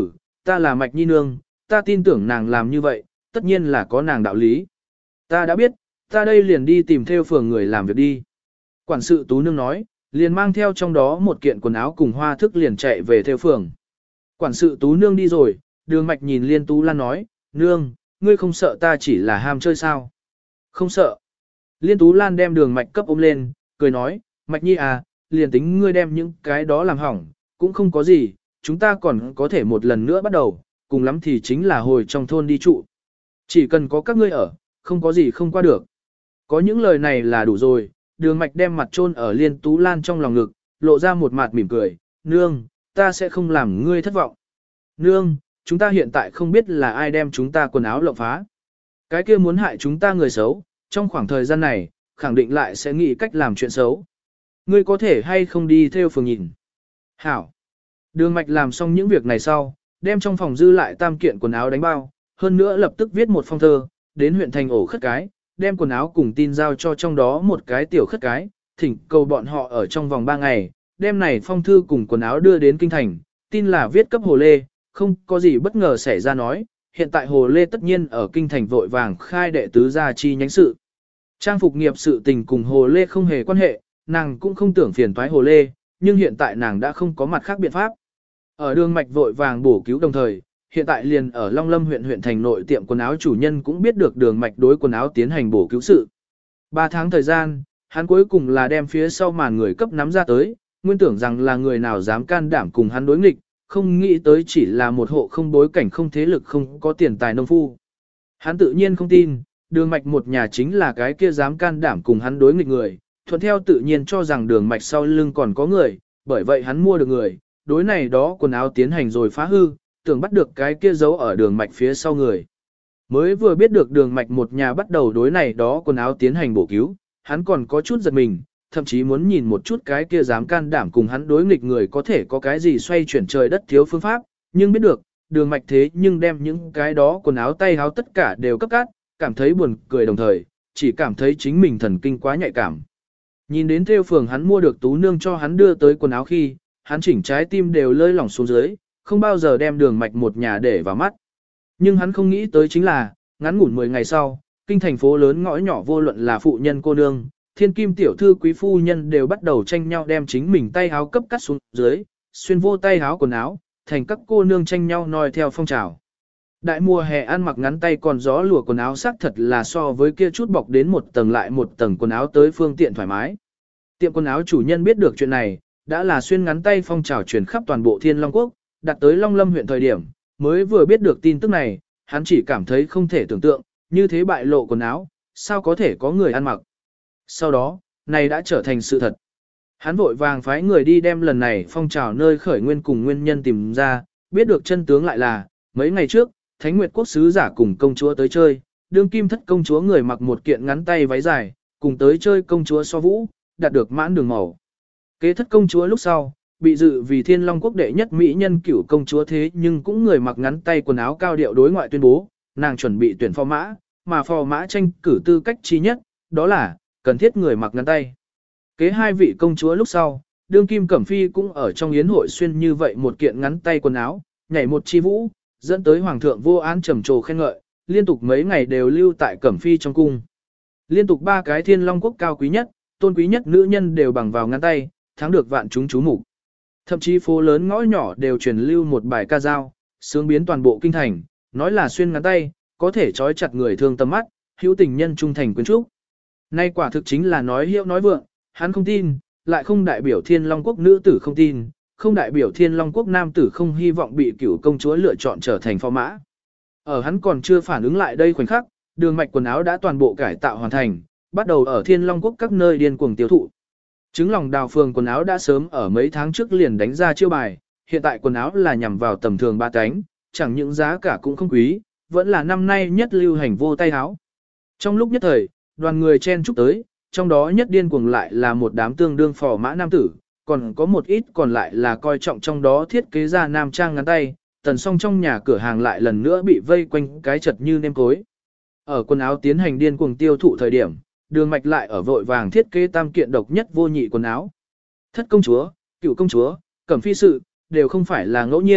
ta là Mạch Nhi nương, ta tin tưởng nàng làm như vậy, tất nhiên là có nàng đạo lý. Ta đã biết, ta đây liền đi tìm theo phường người làm việc đi. Quản sự Tú nương nói, liền mang theo trong đó một kiện quần áo cùng hoa thức liền chạy về theo phường. Quản sự Tú nương đi rồi, Đường Mạch nhìn Liên Tú Lan nói, nương, ngươi không sợ ta chỉ là ham chơi sao? Không sợ. Liên Tú Lan đem Đường Mạch cấp ôm lên, cười nói, Mạch Nhi à, liền tính ngươi đem những cái đó làm hỏng, cũng không có gì, chúng ta còn có thể một lần nữa bắt đầu, cùng lắm thì chính là hồi trong thôn đi trụ. Chỉ cần có các ngươi ở, không có gì không qua được. Có những lời này là đủ rồi, Đường Mạch đem mặt chôn ở Liên Tú Lan trong lòng ngực, lộ ra một mặt mỉm cười, nương, ta sẽ không làm ngươi thất vọng. Nương, chúng ta hiện tại không biết là ai đem chúng ta quần áo lộng phá. Cái kia muốn hại chúng ta người xấu, trong khoảng thời gian này, khẳng định lại sẽ nghĩ cách làm chuyện xấu. Ngươi có thể hay không đi theo phường nhìn. Hảo. Đường Mạch làm xong những việc này sau, đem trong phòng dư lại tam kiện quần áo đánh bao, hơn nữa lập tức viết một phong thơ, đến huyện thành ổ khất cái, đem quần áo cùng tin giao cho trong đó một cái tiểu khất cái, thỉnh cầu bọn họ ở trong vòng 3 ngày, đem này phong thư cùng quần áo đưa đến kinh thành, tin là viết cấp Hồ Lê, không có gì bất ngờ xảy ra nói, hiện tại Hồ Lê tất nhiên ở kinh thành vội vàng khai đệ tứ gia chi nhánh sự. Trang phục nghiệp sự tình cùng Hồ Lê không hề quan hệ, nàng cũng không tưởng phiền toái Hồ Lê, nhưng hiện tại nàng đã không có mặt khác biện pháp. Ở Đường Mạch vội vàng bổ cứu đồng thời, hiện tại liền ở Long Lâm huyện thành nội tiệm quần áo chủ nhân cũng biết được Đường Mạch đối quần áo tiến hành bổ cứu sự. 3 tháng thời gian, hắn cuối cùng là đem phía sau màn người cấp nắm ra tới, nguyên tưởng rằng là người nào dám can đảm cùng hắn đối nghịch, không nghĩ tới chỉ là một hộ không bối cảnh không thế lực không có tiền tài nông phu. Hắn tự nhiên không tin, Đường Mạch một nhà chính là cái kia dám can đảm cùng hắn đối nghịch người, thuận theo tự nhiên cho rằng Đường Mạch sau lưng còn có người, bởi vậy hắn mua được người, đối này đó quần áo tiến hành rồi phá hư, tưởng bắt được cái kia giấu ở Đường Mạch phía sau người. Mới vừa biết được Đường Mạch một nhà bắt đầu đối này đó quần áo tiến hành bổ cứu, hắn còn có chút giật mình, thậm chí muốn nhìn một chút cái kia dám can đảm cùng hắn đối nghịch người có thể có cái gì xoay chuyển trời đất thiếu phương pháp, nhưng biết được, Đường Mạch thế nhưng đem những cái đó quần áo tay áo tất cả đều cấp cắt, cảm thấy buồn cười đồng thời, chỉ cảm thấy chính mình thần kinh quá nhạy cảm. Nhìn đến theo phường hắn mua được Tú nương cho hắn đưa tới quần áo khi, hắn chỉnh trái tim đều lơi lỏng xuống dưới, không bao giờ đem Đường Mạch một nhà để vào mắt. Nhưng hắn không nghĩ tới chính là, ngắn ngủn 10 ngày sau, kinh thành phố lớn ngõ nhỏ vô luận là phụ nhân cô nương, thiên kim tiểu thư quý phu nhân đều bắt đầu tranh nhau đem chính mình tay áo cấp cắt xuống dưới, xuyên vô tay áo quần áo, thành các cô nương tranh nhau noi theo phong trào. Đại mùa hè ăn mặc ngắn tay còn gió lùa quần áo sắc thật là so với kia chút bọc đến một tầng lại một tầng quần áo tới phương tiện thoải mái. Tiệm quần áo chủ nhân biết được chuyện này, đã là xuyên ngắn tay phong trào truyền khắp toàn bộ Thiên Long Quốc, đặt tới Long Lâm huyện thời điểm, mới vừa biết được tin tức này, hắn chỉ cảm thấy không thể tưởng tượng, như thế bại lộ quần áo, sao có thể có người ăn mặc. Sau đó, này đã trở thành sự thật. Hắn vội vàng phái người đi đem lần này phong trào nơi khởi nguyên cùng nguyên nhân tìm ra, biết được chân tướng lại là, mấy ngày trước, Thánh Nguyệt Quốc sứ giả cùng công chúa tới chơi, đương kim thất công chúa người mặc một kiện ngắn tay váy dài, cùng tới chơi công chúa so vũ, đạt được mãn đường màu. Kế thất công chúa lúc sau, bị dự vì Thiên Long Quốc đệ nhất mỹ nhân cửu công chúa thế nhưng cũng người mặc ngắn tay quần áo cao điệu đối ngoại tuyên bố, nàng chuẩn bị tuyển phò mã, mà phò mã tranh cử tư cách chi nhất, đó là cần thiết người mặc ngắn tay. Kế 2 vị công chúa lúc sau, đương kim Cẩm Phi cũng ở trong yến hội xuyên như vậy một kiện ngắn tay quần áo, nhảy một chi vũ, dẫn tới hoàng thượng vô án trầm trồ khen ngợi, liên tục mấy ngày đều lưu tại Cẩm Phi trong cung. Liên tục 3 cái Thiên Long Quốc cao quý nhất, tôn quý nhất nữ nhân đều bằng vào ngắn tay, thắng được vạn chúng chú mục. Thậm chí phố lớn ngõ nhỏ đều truyền lưu một bài ca dao, sướng biến toàn bộ kinh thành, nói là xuyên ngắn tay, có thể trói chặt người thương tâm mắt, hữu tình nhân trung thành quyến trúc. Nay quả thực chính là nói hiệu nói vượng, hắn không tin, lại không đại biểu Thiên Long Quốc nữ tử không tin, không đại biểu Thiên Long Quốc nam tử không hy vọng bị cửu công chúa lựa chọn trở thành phò mã. Ở hắn còn chưa phản ứng lại đây khoảnh khắc, Đường Mạch quần áo đã toàn bộ cải tạo hoàn thành, bắt đầu ở Thiên Long Quốc các nơi điên cuồng tiêu thụ. Trứng lòng đào phường quần áo đã sớm ở mấy tháng trước liền đánh ra chiêu bài, hiện tại quần áo là nhằm vào tầm thường ba cánh, chẳng những giá cả cũng không quý, vẫn là năm nay nhất lưu hành vô tay áo. Trong lúc nhất thời, đoàn người chen chúc tới, trong đó nhất điên cuồng lại là một đám tương đương phò mã nam tử, còn có một ít còn lại là coi trọng trong đó thiết kế ra nam trang ngắn tay, tần song trong nhà cửa hàng lại lần nữa bị vây quanh cái chật như nêm cối. Ở quần áo tiến hành điên cuồng tiêu thụ thời điểm, Đường Mạch lại ở vội vàng thiết kế tam kiện độc nhất vô nhị quần áo. Thất công chúa, cựu công chúa, Cẩm Phi sự, đều không phải là ngẫu nhiên,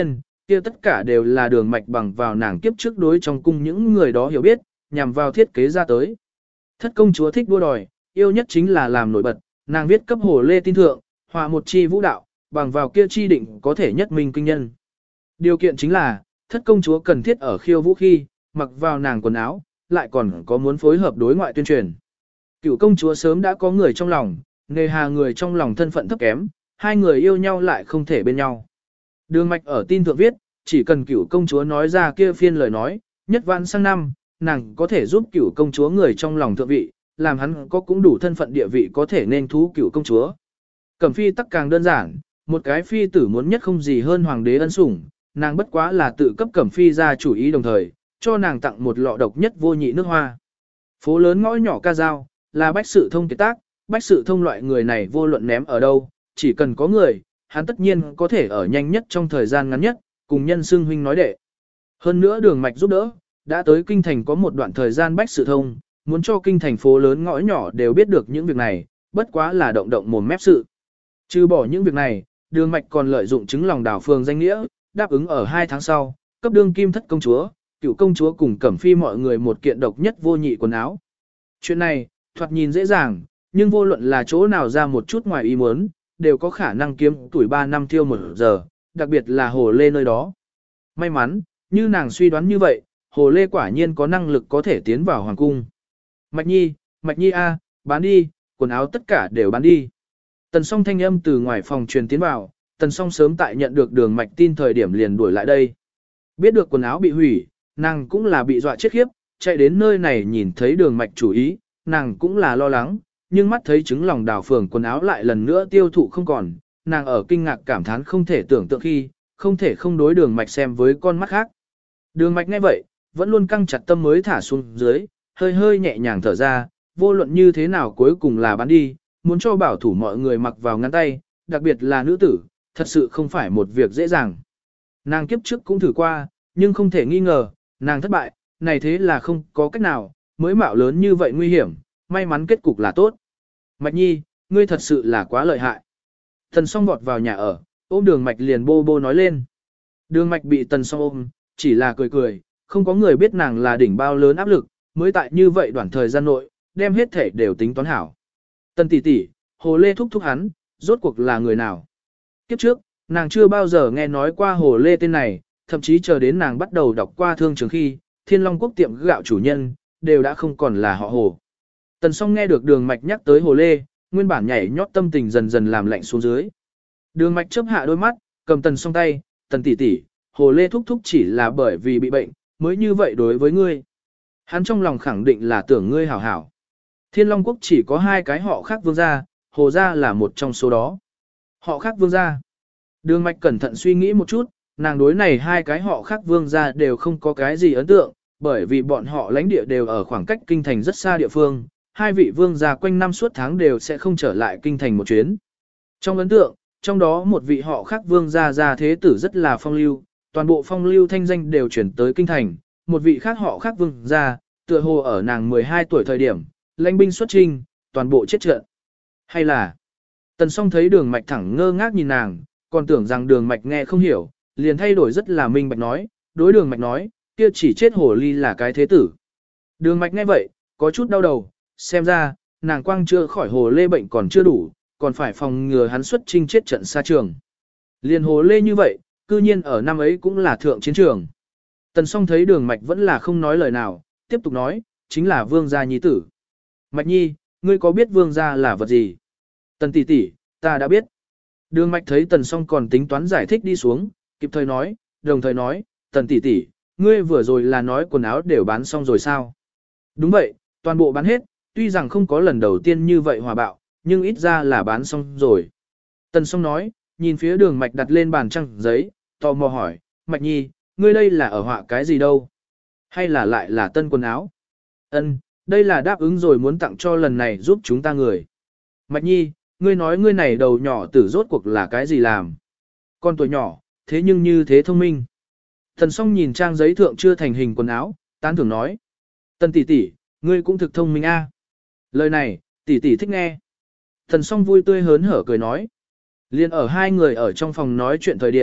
kia tất cả đều là đường mạch bằng vào nàng kiếp trước đối trong cung những người đó hiểu biết, nhằm vào thiết kế ra tới. Thất công chúa thích đua đòi, yêu nhất chính là làm nổi bật, nàng viết cấp hồ lê tin thượng, họa một chi vũ đạo, bằng vào kia chi định có thể nhất minh kinh nhân. Điều kiện chính là, thất công chúa cần thiết ở khiêu vũ khi, mặc vào nàng quần áo, lại còn có muốn phối hợp đối ngoại tuyên truyền. Cựu công chúa sớm đã có người trong lòng, nề hà người trong lòng thân phận thấp kém, hai người yêu nhau lại không thể bên nhau. Đường mạch ở tin thượng viết, chỉ cần cựu công chúa nói ra kia phiên lời nói, nhất vãn sang năm, nàng có thể giúp cựu công chúa người trong lòng thượng vị, làm hắn có cũng đủ thân phận địa vị có thể nên thú cựu công chúa. Cẩm phi tắc càng đơn giản, một cái phi tử muốn nhất không gì hơn hoàng đế ân sủng, nàng bất quá là tự cấp Cẩm phi ra chủ ý đồng thời, cho nàng tặng một lọ độc nhất vô nhị nước hoa. Phố lớn ngõ nhỏ ca dao, là bách sự thông kiệt tác, bách sự thông loại người này vô luận ném ở đâu, chỉ cần có người, hắn tất nhiên có thể ở nhanh nhất trong thời gian ngắn nhất, cùng nhân xưng huynh nói đệ. Hơn nữa đường mạch giúp đỡ, đã tới kinh thành có một đoạn thời gian bách sự thông, muốn cho kinh thành phố lớn ngõ nhỏ đều biết được những việc này, bất quá là động động mồm mép sự. Trừ bỏ những việc này, đường mạch còn lợi dụng chứng lòng đảo phường danh nghĩa, đáp ứng ở 2 tháng sau, cấp đương kim thất công chúa, cựu công chúa cùng Cẩm phi mọi người một kiện độc nhất vô nhị quần áo. Chuyện này, thoạt nhìn dễ dàng, nhưng vô luận là chỗ nào ra một chút ngoài ý muốn, đều có khả năng kiếm tuổi 3 năm tiêu 1 giờ, đặc biệt là Hồ Lê nơi đó. May mắn, như nàng suy đoán như vậy, Hồ Lê quả nhiên có năng lực có thể tiến vào hoàng cung. Mạch Nhi a, bán đi, quần áo tất cả đều bán đi. Tần Song thanh âm từ ngoài phòng truyền tiến vào, Tần Song sớm tại nhận được đường mạch tin thời điểm liền đuổi lại đây. Biết được quần áo bị hủy, nàng cũng là bị dọa chết khiếp, chạy đến nơi này nhìn thấy đường mạch chủ ý, nàng cũng là lo lắng, nhưng mắt thấy trứng lòng đào phường quần áo lại lần nữa tiêu thụ không còn, nàng ở kinh ngạc cảm thán không thể tưởng tượng khi, không thể không đối đường mạch xem với con mắt khác. Đường mạch nghe vậy, vẫn luôn căng chặt tâm mới thả xuống dưới, hơi hơi nhẹ nhàng thở ra, vô luận như thế nào cuối cùng là bán đi, muốn cho bảo thủ mọi người mặc vào ngăn tay, đặc biệt là nữ tử, thật sự không phải một việc dễ dàng. Nàng kiếp trước cũng thử qua, nhưng không thể nghi ngờ, nàng thất bại, này thế là không có cách nào, mới mạo lớn như vậy nguy hiểm, may mắn kết cục là tốt. Mạch Nhi, ngươi thật sự là quá lợi hại. Tần Song vọt vào nhà ở, ôm đường mạch liền bô bô nói lên. Đường mạch bị Tần Song ôm, chỉ là cười cười, không có người biết nàng là đỉnh bao lớn áp lực, mới tại như vậy đoạn thời gian nội, đem hết thể đều tính toán hảo. Tần tỷ tỷ, Hồ Lê thúc thúc hắn, rốt cuộc là người nào? Kiếp trước, nàng chưa bao giờ nghe nói qua Hồ Lê tên này, thậm chí chờ đến nàng bắt đầu đọc qua thương trường khi, Thiên Long Quốc tiệm gạo chủ nhân, đều đã không còn là họ Hồ. Tần Song nghe được đường mạch nhắc tới Hồ Lê, nguyên bản nhảy nhót tâm tình dần dần làm lạnh xuống dưới. Đường mạch chớp hạ đôi mắt, cầm Tần Song tay, Tần tỷ tỷ, Hồ Lê thúc thúc chỉ là bởi vì bị bệnh, mới như vậy đối với ngươi. Hắn trong lòng khẳng định là tưởng ngươi hảo hảo. Thiên Long Quốc chỉ có 2 cái họ khác vương gia, Hồ gia là một trong số đó. Họ khác vương gia. Đường mạch cẩn thận suy nghĩ một chút, nàng đối này 2 cái họ khác vương gia đều không có cái gì ấn tượng, bởi vì bọn họ lãnh địa đều ở khoảng cách kinh thành rất xa địa phương, 2 vị vương gia quanh năm suốt tháng đều sẽ không trở lại kinh thành một chuyến. Trong ấn tượng, trong đó một vị họ khác vương gia thế tử rất là phong lưu, toàn bộ phong lưu thanh danh đều chuyển tới kinh thành, một vị khác họ khác vương gia, tựa hồ ở nàng 12 tuổi thời điểm, lãnh binh xuất chinh, toàn bộ chết trận. Hay là, Tần Song thấy đường mạch thẳng ngơ ngác nhìn nàng, còn tưởng rằng đường mạch nghe không hiểu, liền thay đổi rất là minh bạch nói, đối đường mạch nói, kia chỉ chết hồ ly là cái thế tử. Đường mạch nghe vậy, có chút đau đầu, xem ra, nàng quang chưa khỏi hồ lê bệnh còn chưa đủ, còn phải phòng ngừa hắn xuất chinh chết trận xa trường. Liền hồ lê như vậy, cư nhiên ở năm ấy cũng là thượng chiến trường. Tần Song thấy đường mạch vẫn là không nói lời nào, tiếp tục nói, chính là vương gia nhi tử. Mạch Nhi, ngươi có biết vương gia là vật gì? Tần tỷ tỷ, ta đã biết. Đường mạch thấy Tần Song còn tính toán giải thích đi xuống, kịp thời nói, đồng thời nói, Tần tỷ tỷ, ngươi vừa rồi là nói quần áo đều bán xong rồi sao? Đúng vậy, toàn bộ bán hết, tuy rằng không có lần đầu tiên như vậy hòa bạo, nhưng ít ra là bán xong rồi. Tần Song nói, nhìn phía đường mạch đặt lên bàn trăng giấy, tò mò hỏi, Mạch Nhi, ngươi đây là ở họa cái gì đâu? Hay là lại là tân quần áo? Ân, đây là đáp ứng rồi muốn tặng cho lần này giúp chúng ta người. Mạch Nhi, ngươi nói ngươi này đầu nhỏ tử rốt cuộc là cái gì làm? Con tuổi nhỏ, thế nhưng như thế thông minh. Tần Song nhìn trang giấy thượng chưa thành hình quần áo, tán thưởng nói. Tần tỷ tỷ, ngươi cũng thực thông minh a. Lời này, tỷ tỷ thích nghe. Tần Song vui tươi hớn hở cười nói. Liên ở 2 người ở trong phòng nói chuyện thời điểm,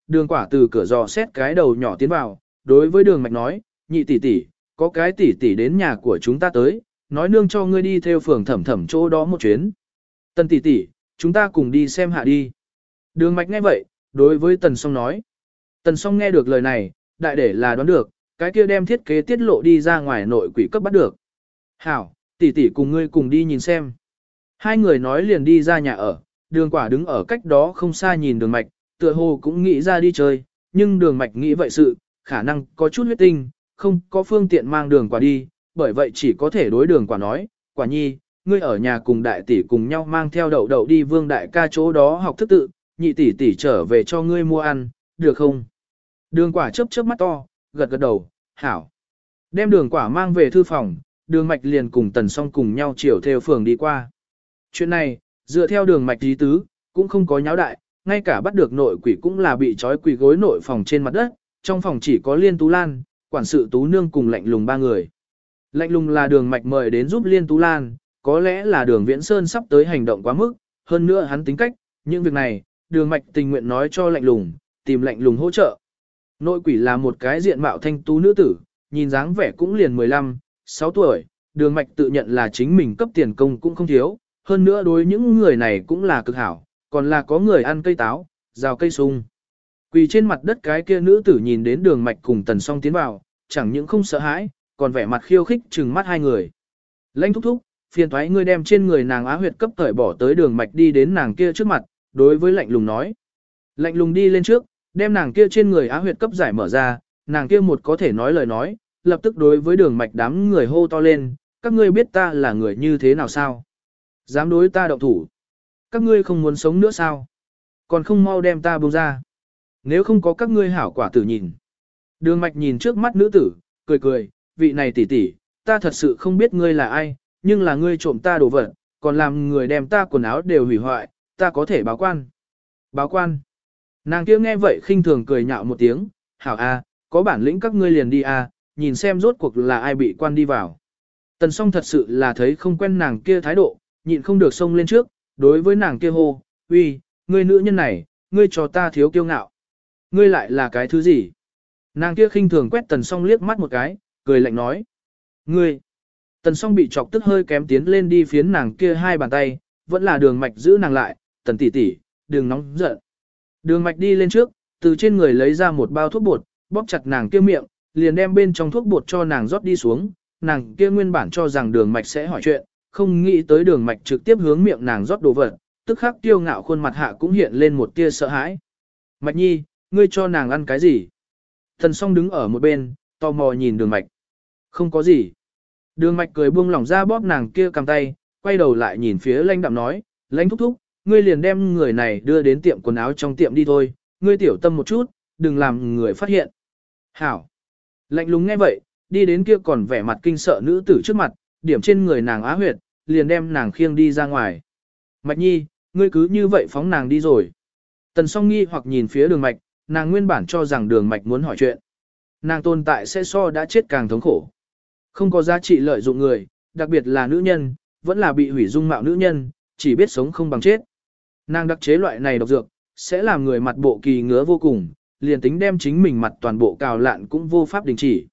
đường quả từ cửa dò xét cái đầu nhỏ tiến vào, đối với đường mạch nói, nhị tỷ tỷ, có cái tỷ tỷ đến nhà của chúng ta tới, nói nương cho ngươi đi theo phường thẩm thẩm chỗ đó một chuyến. Tần tỷ tỷ, chúng ta cùng đi xem hạ đi. Đường mạch nghe vậy, đối với Tần Song nói. Tần Song nghe được lời này, đại để là đoán được, cái kia đem thiết kế tiết lộ đi ra ngoài nội quỷ cấp bắt được. Hảo, tỷ tỷ cùng ngươi cùng đi nhìn xem. Hai người nói liền đi ra nhà ở, đường quả đứng ở cách đó không xa nhìn đường mạch, tựa hồ cũng nghĩ ra đi chơi, nhưng đường mạch nghĩ vậy sự, khả năng có chút huyết tinh, không có phương tiện mang đường quả đi, bởi vậy chỉ có thể đối đường quả nói, quả nhi, ngươi ở nhà cùng đại tỷ cùng nhau mang theo đậu đậu đi vương đại ca chỗ đó học thức tự, nhị tỷ tỷ trở về cho ngươi mua ăn, được không? Đường quả chớp chớp mắt to, gật gật đầu, hảo. Đem đường quả mang về thư phòng, đường mạch liền cùng Tần Song cùng nhau chiều theo phường đi qua. Chuyện này, dựa theo đường mạch ý tứ, cũng không có nháo đại, ngay cả bắt được nội quỷ cũng là bị trói quỷ gối nội phòng trên mặt đất, trong phòng chỉ có Liên Tú Lan, quản sự Tú Nương cùng Lạnh Lùng ba người. Lạnh Lùng là đường mạch mời đến giúp Liên Tú Lan, có lẽ là đường Viễn Sơn sắp tới hành động quá mức, hơn nữa hắn tính cách, những việc này, đường mạch tình nguyện nói cho Lạnh Lùng, tìm Lạnh Lùng hỗ trợ. Nội quỷ là một cái diện mạo thanh tú nữ tử, nhìn dáng vẻ cũng liền 15, 6 tuổi, đường mạch tự nhận là chính mình cấp tiền công cũng không thiếu, hơn nữa đối những người này cũng là cực hảo, còn là có người ăn cây táo, rào cây sung. Quỳ trên mặt đất cái kia nữ tử nhìn đến đường mạch cùng Tần Song tiến vào, chẳng những không sợ hãi, còn vẻ mặt khiêu khích trừng mắt hai người. Lãnh thúc thúc, phiền thoái ngươi đem trên người nàng á huyệt cấp cởi bỏ tới đường mạch đi đến nàng kia trước mặt, đối với Lạnh Lùng nói. Lạnh Lùng đi lên trước, đem nàng kia trên người á huyệt cấp giải mở ra, nàng kia một có thể nói lời nói, lập tức đối với đường mạch đám người hô to lên, các ngươi biết ta là người như thế nào sao? Dám đối ta động thủ? Các ngươi không muốn sống nữa sao? Còn không mau đem ta buông ra. Nếu không có các ngươi hảo quả tử nhìn. Đường mạch nhìn trước mắt nữ tử, cười cười, vị này tỷ tỷ, ta thật sự không biết ngươi là ai, nhưng là ngươi trộm ta đồ vật, còn làm người đem ta quần áo đều hủy hoại, ta có thể báo quan. Báo quan. Nàng kia nghe vậy khinh thường cười nhạo một tiếng, hảo a, có bản lĩnh các ngươi liền đi a, nhìn xem rốt cuộc là ai bị quan đi vào. Tần Song thật sự là thấy không quen nàng kia thái độ, nhịn không được xông lên trước, đối với nàng kia hô, uy, ngươi nữ nhân này, ngươi cho ta thiếu kiêu ngạo. Ngươi lại là cái thứ gì? Nàng kia khinh thường quét Tần Song liếc mắt một cái, cười lạnh nói. Ngươi! Tần Song bị chọc tức hơi kém tiến lên đi phiến nàng kia hai bàn tay, vẫn là đường mạch giữ nàng lại, Tần tỷ tỷ, đừng nóng giận. Đường mạch đi lên trước, từ trên người lấy ra một bao thuốc bột, bóp chặt nàng kia miệng, liền đem bên trong thuốc bột cho nàng rót đi xuống, nàng kia nguyên bản cho rằng đường mạch sẽ hỏi chuyện, không nghĩ tới đường mạch trực tiếp hướng miệng nàng rót đồ vật, tức khắc tiêu ngạo khuôn mặt hạ cũng hiện lên một tia sợ hãi. Mạch nhi, ngươi cho nàng ăn cái gì? Tần Song đứng ở một bên, tò mò nhìn đường mạch. Không có gì. Đường mạch cười buông lỏng ra bóp nàng kia cầm tay, quay đầu lại nhìn phía lãnh đạm nói, lãnh thúc thúc, ngươi liền đem người này đưa đến tiệm quần áo trong tiệm đi thôi, ngươi tiểu tâm một chút, đừng làm người phát hiện. Hảo. Lạnh lùng nghe vậy, đi đến kia còn vẻ mặt kinh sợ nữ tử trước mặt, điểm trên người nàng á huyệt, liền đem nàng khiêng đi ra ngoài. Mạch nhi, ngươi cứ như vậy phóng nàng đi rồi. Tần Song nghi hoặc nhìn phía đường mạch, nàng nguyên bản cho rằng đường mạch muốn hỏi chuyện. Nàng tồn tại sẽ so đã chết càng thống khổ. Không có giá trị lợi dụng người, đặc biệt là nữ nhân, vẫn là bị hủy dung mạo nữ nhân, chỉ biết sống không bằng chết. Nàng đặc chế loại này độc dược, sẽ làm người mặt bộ kỳ ngứa vô cùng, liền tính đem chính mình mặt toàn bộ cào lạn cũng vô pháp đình chỉ.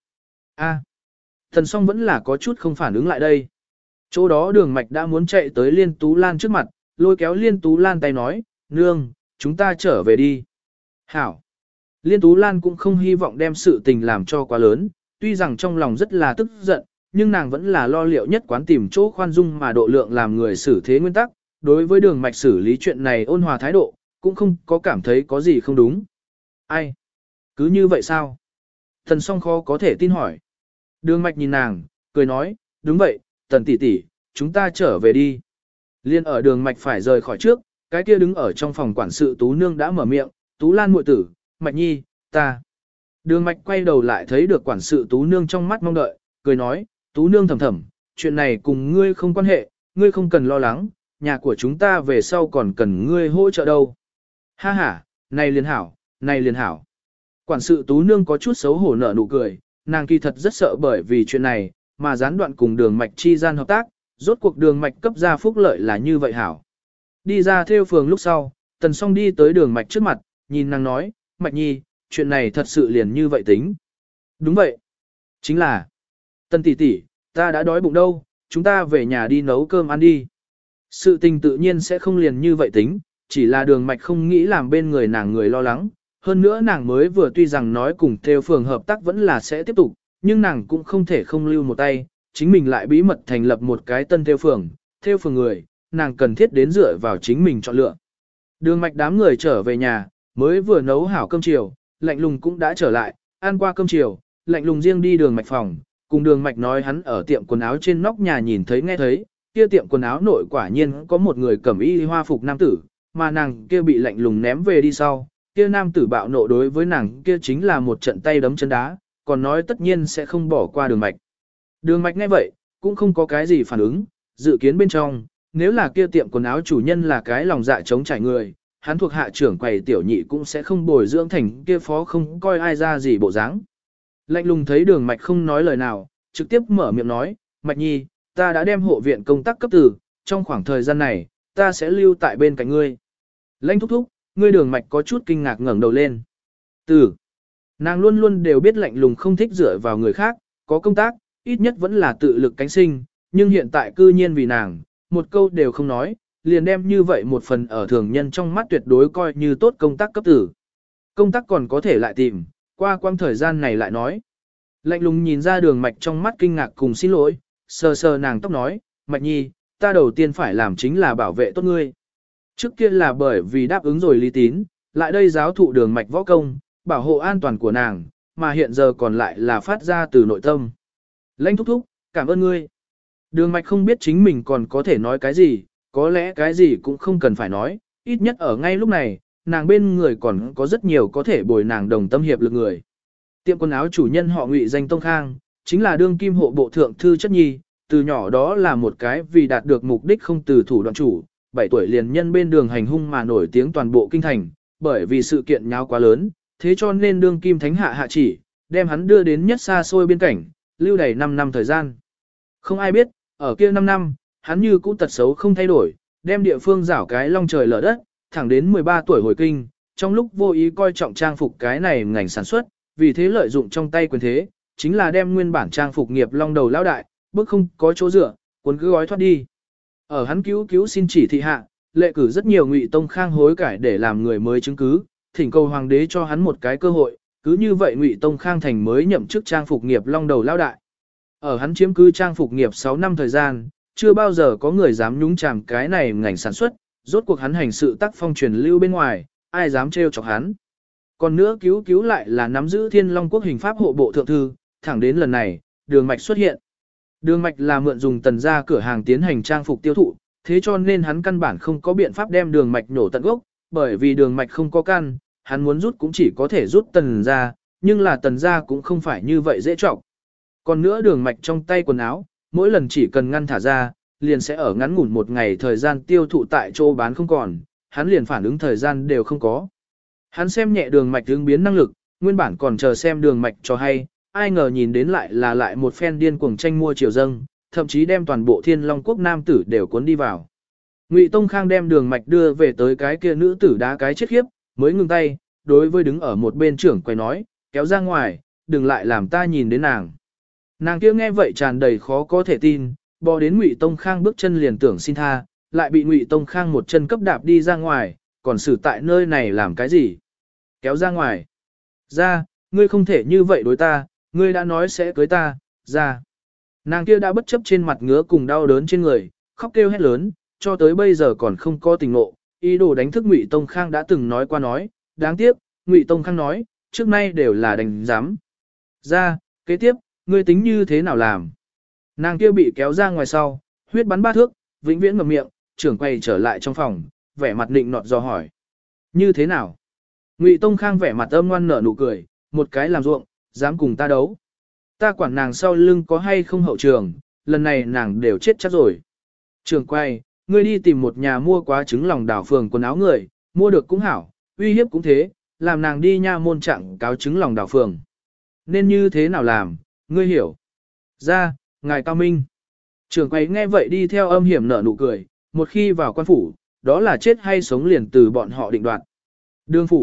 Tần Song vẫn là có chút không phản ứng lại đây. Chỗ đó đường mạch đã muốn chạy tới Liên Tú Lan trước mặt, lôi kéo Liên Tú Lan tay nói, nương, chúng ta trở về đi. Hảo. Liên Tú Lan cũng không hy vọng đem sự tình làm cho quá lớn, tuy rằng trong lòng rất là tức giận, nhưng nàng vẫn là lo liệu nhất quán tìm chỗ khoan dung mà độ lượng làm người xử thế nguyên tắc, đối với đường mạch xử lý chuyện này ôn hòa thái độ, cũng không có cảm thấy có gì không đúng. Ai? Cứ như vậy sao? Tần Song khó có thể tin hỏi. Đường mạch nhìn nàng, cười nói, đúng vậy, Tần tỷ tỷ, chúng ta trở về đi. Liên ở đường mạch phải rời khỏi trước, cái kia đứng ở trong phòng quản sự Tú Nương đã mở miệng, Tú Lan muội tử, Mạch nhi, ta. Đường mạch quay đầu lại thấy được quản sự Tú Nương trong mắt mong đợi, cười nói, Tú Nương thầm thầm, chuyện này cùng ngươi không quan hệ, ngươi không cần lo lắng, nhà của chúng ta về sau còn cần ngươi hỗ trợ đâu. Ha ha, này liền hảo, này liền hảo. Quản sự Tú Nương có chút xấu hổ nở nụ cười, nàng kỳ thật rất sợ bởi vì chuyện này, mà gián đoạn cùng đường mạch chi gian hợp tác, rốt cuộc đường mạch cấp ra phúc lợi là như vậy hảo. Đi ra theo phường lúc sau, Tần Song đi tới đường mạch trước mặt, nhìn nàng nói, Mạch Nhi, chuyện này thật sự liền như vậy tính. Đúng vậy. Chính là, Tân tỷ tỷ, ta đã đói bụng đâu, chúng ta về nhà đi nấu cơm ăn đi. Sự tình tự nhiên sẽ không liền như vậy tính, chỉ là Đường Mạch không nghĩ làm bên người nàng người lo lắng. Hơn nữa nàng mới vừa tuy rằng nói cùng theo phường hợp tác vẫn là sẽ tiếp tục, nhưng nàng cũng không thể không lưu một tay, chính mình lại bí mật thành lập một cái tân theo phường người, nàng cần thiết đến dựa vào chính mình chọn lựa. Đường Mạch đám người trở về nhà, mới vừa nấu hảo cơm chiều, Lạnh Lùng cũng đã trở lại, ăn qua cơm chiều, Lạnh Lùng riêng đi Đường Mạch phòng, cùng Đường Mạch nói hắn ở tiệm quần áo trên nóc nhà nhìn thấy nghe thấy, kia tiệm quần áo nội quả nhiên có một người cẩm y hoa phục nam tử, mà nàng kia bị Lạnh Lùng ném về đi sau, kia nam tử bạo nộ đối với nàng kia chính là một trận tay đấm chân đá, còn nói tất nhiên sẽ không bỏ qua Đường Mạch. Đường Mạch nghe vậy, cũng không có cái gì phản ứng, dự kiến bên trong, nếu là kia tiệm quần áo chủ nhân là cái lòng dạ chống trải người, hắn thuộc hạ trưởng quầy tiểu nhị cũng sẽ không bồi dưỡng thành kia phó không coi ai ra gì bộ dáng. Lạnh Lùng thấy Đường Mạch không nói lời nào, trực tiếp mở miệng nói, Mạch Nhi, ta đã đem hộ viện công tác cấp từ, trong khoảng thời gian này, ta sẽ lưu tại bên cạnh ngươi. Lãnh thúc thúc, ngươi Đường Mạch có chút kinh ngạc ngẩng đầu lên. Từ, nàng luôn luôn đều biết Lạnh Lùng không thích dựa vào người khác, có công tác, ít nhất vẫn là tự lực cánh sinh, nhưng hiện tại cư nhiên vì nàng, một câu đều không nói, liền đem như vậy một phần ở thường nhân trong mắt tuyệt đối coi như tốt công tác cấp tử. Công tác còn có thể lại tìm, qua quãng thời gian này lại nói. Lạnh Lùng nhìn ra Đường Mạch trong mắt kinh ngạc cùng xin lỗi, sờ sờ nàng tóc nói, Mạch Nhi, ta đầu tiên phải làm chính là bảo vệ tốt ngươi. Trước kia là bởi vì đáp ứng rồi Lý Tín, lại đây giáo thụ Đường Mạch võ công, bảo hộ an toàn của nàng, mà hiện giờ còn lại là phát ra từ nội tâm. Lãnh thúc thúc, cảm ơn ngươi. Đường Mạch không biết chính mình còn có thể nói cái gì, có lẽ cái gì cũng không cần phải nói, ít nhất ở ngay lúc này, nàng bên người còn có rất nhiều có thể bồi nàng đồng tâm hiệp lực người. Tiệm quần áo chủ nhân họ Ngụy danh Tông Khang, chính là đương kim hộ bộ thượng thư chất nhi, từ nhỏ đó là một cái vì đạt được mục đích không từ thủ đoạn chủ, 7 tuổi liền nhân bên đường hành hung mà nổi tiếng toàn bộ kinh thành, bởi vì sự kiện nháo quá lớn, thế cho nên đương kim thánh hạ hạ chỉ, đem hắn đưa đến nhất xa xôi biên cảnh, lưu đày 5 năm thời gian. Không ai biết, ở kia 5 năm, hắn như cũ tật xấu không thay đổi, đem địa phương rảo cái long trời lở đất, thẳng đến 13 tuổi hồi kinh, trong lúc vô ý coi trọng trang phục cái này ngành sản xuất, vì thế lợi dụng trong tay quyền thế, chính là đem nguyên bản trang phục nghiệp long đầu lão đại, bước không có chỗ dựa, cuốn cứ gói thoát đi. Ở hắn cứu xin chỉ thị hạ, lệ cử rất nhiều Ngụy Tông Khang hối cải để làm người mới chứng cứ, thỉnh cầu hoàng đế cho hắn một cái cơ hội, cứ như vậy Ngụy Tông Khang thành mới nhậm chức trang phục nghiệp long đầu lão đại. Ở hắn chiếm cứ trang phục nghiệp 6 năm thời gian, chưa bao giờ có người dám nhúng chàm cái này ngành sản xuất, rốt cuộc hắn hành sự tác phong truyền lưu bên ngoài, ai dám trêu chọc hắn. Còn nữa cứu lại là nắm giữ Thiên Long Quốc hình pháp hộ bộ thượng thư, thẳng đến lần này, Đường Mạch xuất hiện. Đường Mạch là mượn dùng Tần gia cửa hàng tiến hành trang phục tiêu thụ, thế cho nên hắn căn bản không có biện pháp đem Đường Mạch nổ tận gốc, bởi vì Đường Mạch không có căn, hắn muốn rút cũng chỉ có thể rút Tần gia, nhưng là Tần gia cũng không phải như vậy dễ trọng. Còn nữa Đường Mạch trong tay quần áo, mỗi lần chỉ cần ngăn thả ra, liền sẽ ở ngắn ngủn một ngày thời gian tiêu thụ tại chỗ bán không còn, hắn liền phản ứng thời gian đều không có. Hắn xem nhẹ Đường Mạch ứng biến năng lực, nguyên bản còn chờ xem Đường Mạch cho hay, ai ngờ nhìn đến lại một phen điên cuồng tranh mua triều dâng, thậm chí đem toàn bộ Thiên Long Quốc nam tử đều cuốn đi vào. Ngụy Tông Khang đem Đường Mạch đưa về tới cái kia nữ tử đá cái chết khiếp, mới ngừng tay, đối với đứng ở một bên trưởng quầy nói, kéo ra ngoài, đừng lại làm ta nhìn đến nàng. Nàng kia nghe vậy tràn đầy khó có thể tin, bò đến Ngụy Tông Khang bước chân liền tưởng xin tha, lại bị Ngụy Tông Khang một chân cấp đạp đi ra ngoài, còn xử tại nơi này làm cái gì? Kéo ra ngoài. Ra, ngươi không thể như vậy đối ta, ngươi đã nói sẽ cưới ta, ra. Nàng kia đã bất chấp trên mặt ngứa cùng đau đớn trên người, khóc kêu hét lớn, cho tới bây giờ còn không có tình ngộ, ý đồ đánh thức Ngụy Tông Khang đã từng nói qua nói, đáng tiếc, Ngụy Tông Khang nói, trước nay đều là đánh giám. Ra, kế tiếp, ngươi tính như thế nào làm? Nàng kia bị kéo ra ngoài sau, huyết bắn 3 thước, vĩnh viễn ngậm miệng, trưởng quay trở lại trong phòng, vẻ mặt nịnh nọt do hỏi. Như thế nào? Ngụy Tông Khang vẻ mặt âm ngoan nở nụ cười, một cái làm ruộng, dám cùng ta đấu. Ta quản nàng sau lưng có hay không hậu trường, lần này nàng đều chết chắc rồi. Trưởng quay, ngươi đi tìm một nhà mua quá trứng lòng đảo phường quần áo người, mua được cũng hảo, uy hiếp cũng thế, làm nàng đi nha môn trạng cáo trứng lòng đảo phường. Nên như thế nào làm, ngươi hiểu. Ra, ngài cao minh. Trưởng quầy nghe vậy đi theo âm hiểm nở nụ cười, một khi vào quan phủ, đó là chết hay sống liền từ bọn họ định đoạt. Đường phủ,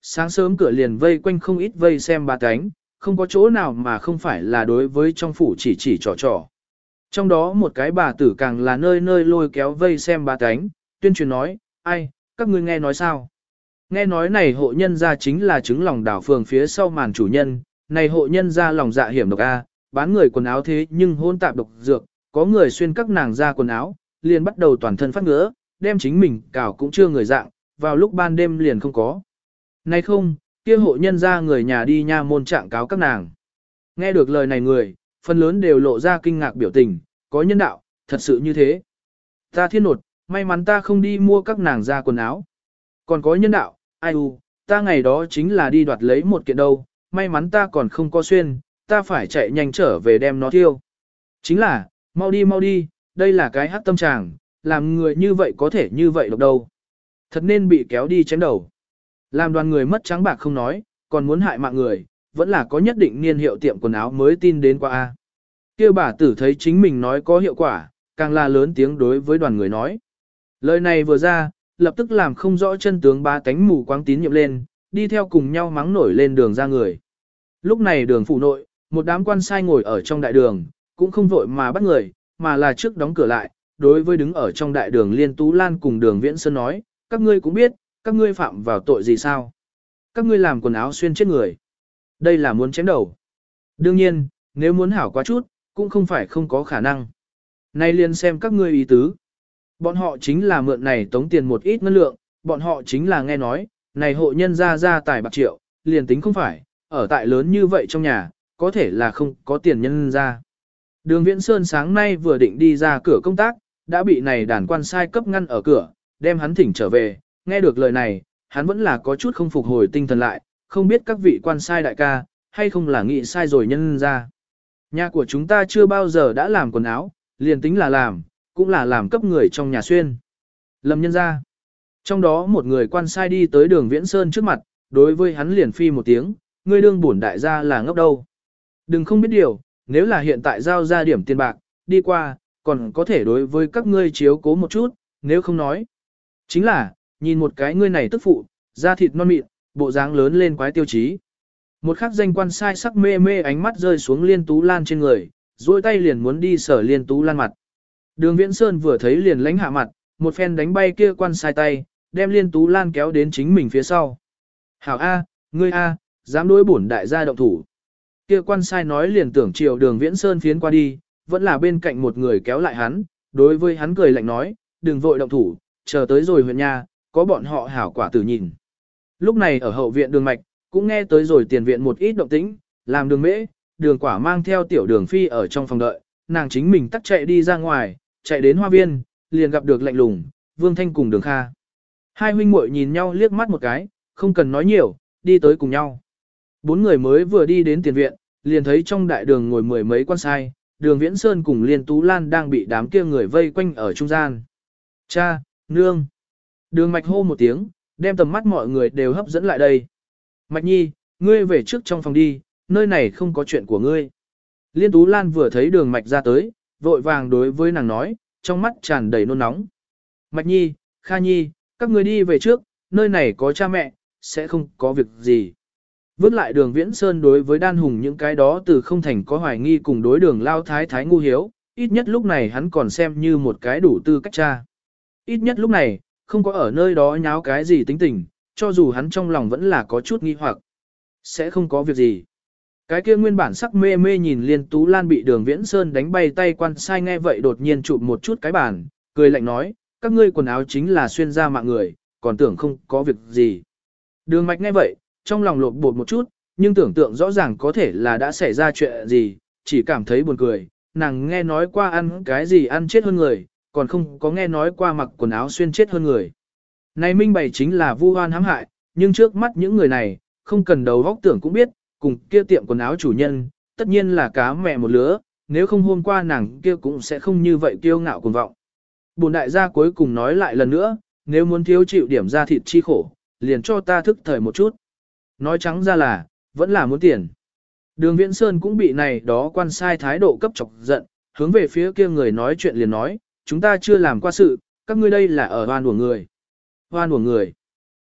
Sáng sớm cửa liền vây quanh không ít vây xem ba cánh, không có chỗ nào mà không phải là đối với trong phủ chỉ trò trò. Trong đó một cái bà tử càng là nơi nơi lôi kéo vây xem ba cánh, tuyên truyền nói, ai, các ngươi nghe nói sao? Nghe nói này hộ nhân gia chính là trứng lòng đảo phường phía sau màn chủ nhân, này hộ nhân gia lòng dạ hiểm độc A, bán người quần áo thế nhưng hôn tạp độc dược, có người xuyên các nàng ra quần áo, liền bắt đầu toàn thân phát ngứa, đem chính mình cào cũng chưa người dạng, vào lúc ban đêm liền không có. Này không, kia hộ nhân gia người nhà đi nha môn trạng cáo các nàng. Nghe được lời này người, phần lớn đều lộ ra kinh ngạc biểu tình, có nhân đạo, thật sự như thế. Ta thiên nột, may mắn ta không đi mua các nàng ra quần áo. Còn có nhân đạo, ai u, ta ngày đó chính là đi đoạt lấy một kiện đâu, may mắn ta còn không có xuyên, ta phải chạy nhanh trở về đem nó thiêu. Chính là, mau đi, đây là cái hắc tâm tràng, làm người như vậy có thể như vậy độc đâu. Thật nên bị kéo đi chém đầu. Làm đoàn người mất trắng bạc không nói, còn muốn hại mạng người, vẫn là có nhất định niên hiệu tiệm quần áo mới tin đến qua A. Kêu bà tử thấy chính mình nói có hiệu quả, càng là lớn tiếng đối với đoàn người nói. Lời này vừa ra, lập tức làm không rõ chân tướng ba cánh mù quáng tín nhiệm lên, đi theo cùng nhau mắng nổi lên đường ra người. Lúc này đường phủ nội, một đám quan sai ngồi ở trong đại đường, cũng không vội mà bắt người, mà là trước đóng cửa lại, đối với đứng ở trong đại đường Liên Tú Lan cùng đường Viễn Sơn nói, các ngươi cũng biết, các ngươi phạm vào tội gì sao? Các ngươi làm quần áo xuyên chết người. Đây là muốn chém đầu. Đương nhiên, nếu muốn hảo quá chút, cũng không phải không có khả năng. Nay liền xem các ngươi ý tứ. Bọn họ chính là mượn này tống tiền một ít ngân lượng, bọn họ chính là nghe nói, này hộ nhân ra tài bạc triệu, liền tính không phải, ở tại lớn như vậy trong nhà, có thể là không có tiền nhân ra. Đường Viễn Sơn sáng nay vừa định đi ra cửa công tác, đã bị này đàn quan sai cấp ngăn ở cửa, đem hắn thỉnh trở về, nghe được lời này, hắn vẫn là có chút không phục hồi tinh thần lại, không biết các vị quan sai đại ca, hay không là nghĩ sai rồi nhân ra. Nhà của chúng ta chưa bao giờ đã làm quần áo, liền tính là làm, cũng là làm cấp người trong nhà xuyên. Lầm nhân ra. Trong đó một người quan sai đi tới đường Viễn Sơn trước mặt, đối với hắn liền phi một tiếng, ngươi đương bổn đại gia là ngốc đâu. Đừng không biết điều, nếu là hiện tại giao ra điểm tiền bạc, đi qua, còn có thể đối với các ngươi chiếu cố một chút, nếu không nói. Chính là, nhìn một cái ngươi này tức phụ, da thịt non mịn, bộ dáng lớn lên quái tiêu chí. Một khắc danh quan sai sắc mê mê ánh mắt rơi xuống Liên Tú Lan trên người, duỗi tay liền muốn đi sở Liên Tú Lan mặt. Đường Viễn Sơn vừa thấy liền lánh hạ mặt, một phen đánh bay kia quan sai tay, đem Liên Tú Lan kéo đến chính mình phía sau. Hảo A, ngươi A, dám đối bổn đại gia động thủ. Kia quan sai nói liền tưởng chiều đường Viễn Sơn phiến qua đi, vẫn là bên cạnh một người kéo lại hắn, đối với hắn cười lạnh nói, đừng vội động thủ, chờ tới rồi huyện nhà, có bọn họ hảo quả tử nhìn. Lúc này ở hậu viện đường mạch, cũng nghe tới rồi tiền viện một ít động tĩnh, làm đường mễ, đường quả mang theo tiểu đường phi ở trong phòng đợi, nàng chính mình tắt chạy đi ra ngoài, chạy đến hoa viên, liền gặp được lạnh lùng, Vương Thanh cùng đường Kha. Hai huynh muội nhìn nhau liếc mắt một cái, không cần nói nhiều, đi tới cùng nhau. Bốn người mới vừa đi đến tiền viện, liền thấy trong đại đường ngồi mười mấy quan sai, đường Viễn Sơn cùng Liên Tú Lan đang bị đám kia người vây quanh ở trung gian. Cha, nương. Đường mạch hô một tiếng, đem tầm mắt mọi người đều hấp dẫn lại đây. Mạch nhi, ngươi về trước trong phòng đi, nơi này không có chuyện của ngươi. Liên Tú Lan vừa thấy đường mạch ra tới, vội vàng đối với nàng nói, trong mắt tràn đầy nôn nóng. Mạch nhi, Kha nhi, các ngươi đi về trước, nơi này có cha mẹ, sẽ không có việc gì. Vứt lại đường Viễn Sơn đối với đan hùng những cái đó từ không thành có hoài nghi cùng đối đường lao thái thái ngu hiếu, ít nhất lúc này hắn còn xem như một cái đủ tư cách cha. Ít nhất lúc này, không có ở nơi đó nháo cái gì tính tình, cho dù hắn trong lòng vẫn là có chút nghi hoặc. Sẽ không có việc gì. Cái kia nguyên bản sắc mê mê nhìn Liên Tú Lan bị đường Viễn Sơn đánh bay tay quan sai nghe vậy đột nhiên chụp một chút cái bàn, cười lạnh nói, các ngươi quần áo chính là xuyên ra mạng người, còn tưởng không có việc gì. Đường mạch nghe vậy, trong lòng lột bột một chút, nhưng tưởng tượng rõ ràng có thể là đã xảy ra chuyện gì, chỉ cảm thấy buồn cười, nàng nghe nói qua ăn cái gì ăn chết hơn người, còn không có nghe nói qua mặc quần áo xuyên chết hơn người. Này minh bày chính là vu oan hãm hại, nhưng trước mắt những người này, không cần đầu góc tưởng cũng biết, cùng kia tiệm quần áo chủ nhân, tất nhiên là cá mẹ một lứa, nếu không hôm qua nàng kia cũng sẽ không như vậy kiêu ngạo cuồng vọng. Bổn đại gia cuối cùng nói lại lần nữa, nếu muốn thiếu chịu điểm ra thịt chi khổ, liền cho ta thức thời một chút. Nói trắng ra là, vẫn là muốn tiền. Đường Viễn Sơn cũng bị này đó quan sai thái độ cấp chọc giận, hướng về phía kia người nói chuyện liền nói, chúng ta chưa làm qua sự, các ngươi đây là ở oan của người. Oan của người.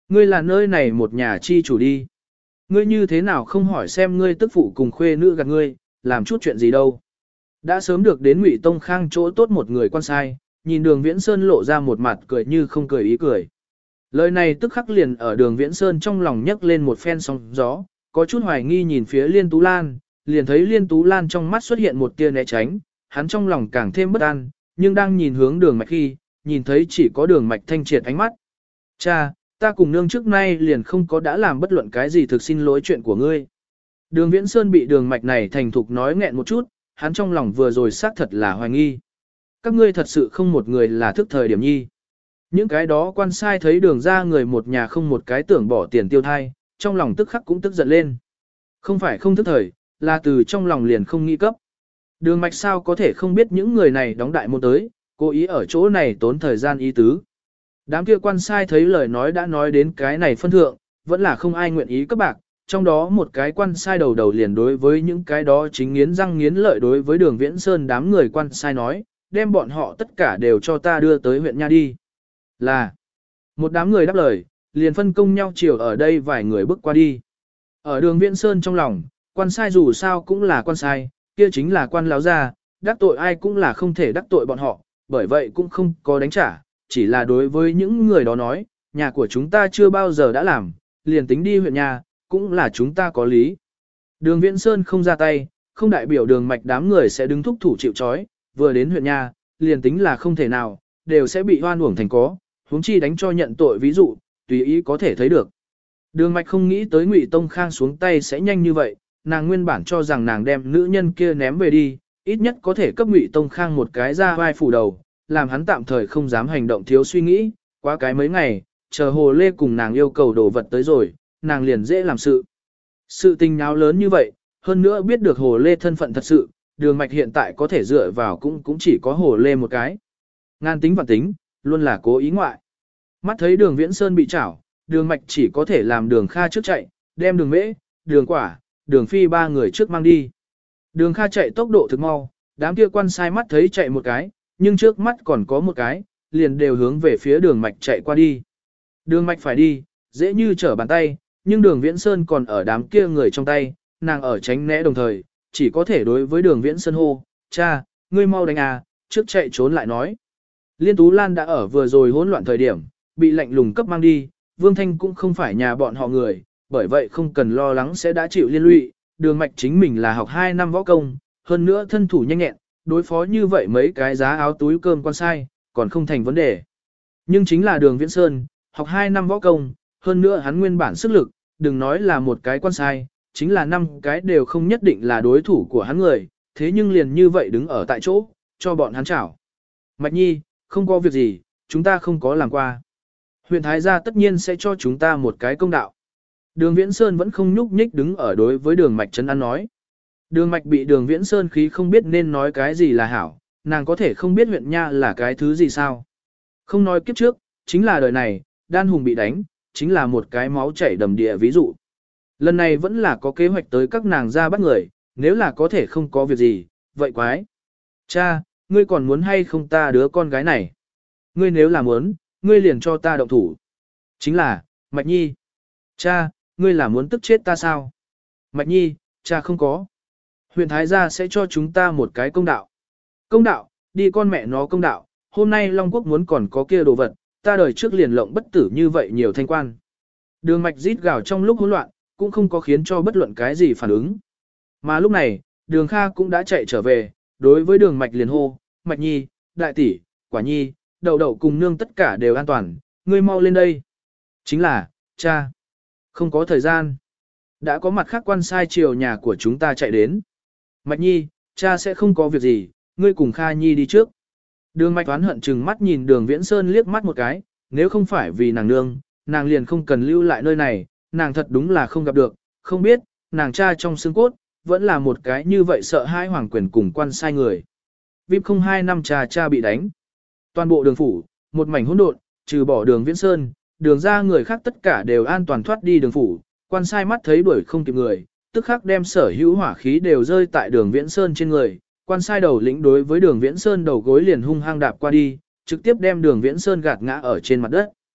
Ngươi là nơi này một nhà chi chủ đi. Ngươi như thế nào không hỏi xem ngươi tức phụ cùng khuê nữ gạt ngươi, làm chút chuyện gì đâu. Đã sớm được đến Ngụy Tông Khang chỗ tốt một người quan sai, nhìn Đường Viễn Sơn lộ ra một mặt cười như không cười ý cười. Lời này tức khắc liền ở Đường Viễn Sơn trong lòng nhấc lên một phen sóng gió, có chút hoài nghi nhìn phía Liên Tú Lan, liền thấy Liên Tú Lan trong mắt xuất hiện một tia né tránh, hắn trong lòng càng thêm bất an, nhưng đang nhìn hướng Đường Mạch khi, nhìn thấy chỉ có Đường Mạch thanh triệt ánh mắt. Cha, ta cùng nương trước nay liền không có đã làm bất luận cái gì thực xin lỗi chuyện của ngươi. Đường Viễn Sơn bị Đường Mạch này thành thục nói nghẹn một chút, hắn trong lòng vừa rồi xác thật là hoài nghi. Các ngươi thật sự không một người là thức thời điểm nhi. Những cái đó quan sai thấy Đường ra người một nhà không một cái tưởng bỏ tiền tiêu thai, trong lòng tức khắc cũng tức giận lên. Không phải không thức thời, là từ trong lòng liền không nghĩ cấp. Đường Mạch sao có thể không biết những người này đóng đại môn tới, cố ý ở chỗ này tốn thời gian ý tứ. Đám kia quan sai thấy lời nói đã nói đến cái này phân thượng, vẫn là không ai nguyện ý cấp bạc, trong đó một cái quan sai đầu đầu liền đối với những cái đó chính nghiến răng nghiến lợi đối với Đường Viễn Sơn đám người quan sai nói, đem bọn họ tất cả đều cho ta đưa tới huyện nha đi. Là, một đám người đáp lời, liền phân công nhau chiều ở đây vài người bước qua đi. Ở Đường Viễn Sơn trong lòng, quan sai dù sao cũng là quan sai, kia chính là quan láo gia, đắc tội ai cũng là không thể đắc tội bọn họ, bởi vậy cũng không có đánh trả, chỉ là đối với những người đó nói, nhà của chúng ta chưa bao giờ đã làm, liền tính đi huyện nhà, cũng là chúng ta có lý. Đường Viễn Sơn không ra tay, không đại biểu Đường Mạch đám người sẽ đứng thúc thủ chịu trói, vừa đến huyện nhà, liền tính là không thể nào, đều sẽ bị hoan uổng thành có, huống chi đánh cho nhận tội ví dụ, tùy ý có thể thấy được. Đường Mạch không nghĩ tới Ngụy Tông Khang xuống tay sẽ nhanh như vậy, nàng nguyên bản cho rằng nàng đem nữ nhân kia ném về đi, ít nhất có thể cấp Ngụy Tông Khang một cái ra vai phủ đầu, làm hắn tạm thời không dám hành động thiếu suy nghĩ, qua cái mấy ngày, chờ Hồ Lê cùng nàng yêu cầu đồ vật tới rồi, nàng liền dễ làm sự. Sự tình náo lớn như vậy, hơn nữa biết được Hồ Lê thân phận thật sự, Đường Mạch hiện tại có thể dựa vào cũng chỉ có Hồ Lê một cái. Ngan tính và tính, luôn là cố ý ngoại. Mắt thấy Đường Viễn Sơn bị chảo, Đường Mạch chỉ có thể làm Đường Kha trước chạy, đem Đường Mễ, Đường Quả, Đường Phi ba người trước mang đi. Đường Kha chạy tốc độ thực mau, đám kia quan sai mắt thấy chạy một cái, nhưng trước mắt còn có một cái, liền đều hướng về phía Đường Mạch chạy qua đi. Đường Mạch phải đi, dễ như trở bàn tay, nhưng Đường Viễn Sơn còn ở đám kia người trong tay, nàng ở tránh né đồng thời, chỉ có thể đối với Đường Viễn Sơn hô, cha, ngươi mau đánh à, trước chạy trốn lại nói. Liên Tú Lan đã ở vừa rồi hỗn loạn thời điểm, bị lạnh lùng cấp mang đi, Vương Thanh cũng không phải nhà bọn họ người, bởi vậy không cần lo lắng sẽ đã chịu liên lụy, Đường Mạch chính mình là học 2 năm võ công, hơn nữa thân thủ nhanh nhẹn, đối phó như vậy mấy cái giá áo túi cơm quan sai, còn không thành vấn đề. Nhưng chính là Đường Viễn Sơn, học 2 năm võ công, hơn nữa hắn nguyên bản sức lực, đừng nói là một cái quan sai, chính là 5 cái đều không nhất định là đối thủ của hắn người, thế nhưng liền như vậy đứng ở tại chỗ, cho bọn hắn chảo. Mạch Nhi, không có việc gì, chúng ta không có làm qua. Huyện Thái gia tất nhiên sẽ cho chúng ta một cái công đạo. Đường Viễn Sơn vẫn không nhúc nhích đứng ở đối với Đường Mạch trấn an nói. Đường Mạch bị Đường Viễn Sơn khí không biết nên nói cái gì là hảo, nàng có thể không biết huyện nha là cái thứ gì sao. Không nói kiếp trước, chính là đời này, Đan Hùng bị đánh, chính là một cái máu chảy đầm địa ví dụ. Lần này vẫn là có kế hoạch tới các nàng ra bắt người, nếu là có thể không có việc gì, vậy quái. Cha, ngươi còn muốn hay không ta đứa con gái này? Ngươi nếu là muốn, ngươi liền cho ta động thủ. Chính là, Mạch Nhi. Cha, ngươi là muốn tức chết ta sao? Mạch Nhi, cha không có. Huyện Thái gia sẽ cho chúng ta một cái công đạo. Công đạo, đi con mẹ nó công đạo, hôm nay Long Quốc muốn còn có kia đồ vật, ta đời trước liền lộng bất tử như vậy nhiều thanh quan. Đường Mạch rít gào trong lúc hỗn loạn, cũng không có khiến cho bất luận cái gì phản ứng. Mà lúc này, Đường Kha cũng đã chạy trở về, đối với Đường Mạch liền hô, Mạch Nhi, đại tỷ, Quả Nhi, đậu đậu cùng nương tất cả đều an toàn, ngươi mau lên đây. Chính là, cha, không có thời gian. Đã có mặt khác quan sai chiều nhà của chúng ta chạy đến. Mạch Nhi, cha sẽ không có việc gì, ngươi cùng Kha Nhi đi trước. Đường Mạch oán hận chừng mắt nhìn Đường Viễn Sơn liếc mắt một cái, nếu không phải vì nàng nương, nàng liền không cần lưu lại nơi này, nàng thật đúng là không gặp được, không biết, nàng cha trong xương cốt, vẫn là một cái như vậy sợ hãi hoàng quyền cùng quan sai người. Vip không 2 năm cha bị đánh. Toàn bộ đường phủ, một mảnh hỗn độn, trừ bỏ Đường Viễn Sơn, đường ra người khác tất cả đều an toàn thoát đi đường phủ, quan sai mắt thấy đuổi không kịp người, tức khắc đem sở hữu hỏa khí đều rơi tại Đường Viễn Sơn trên người, quan sai đầu lĩnh đối với Đường Viễn Sơn đầu gối liền hung hăng đạp qua đi, trực tiếp đem Đường Viễn Sơn gạt ngã ở trên mặt đất.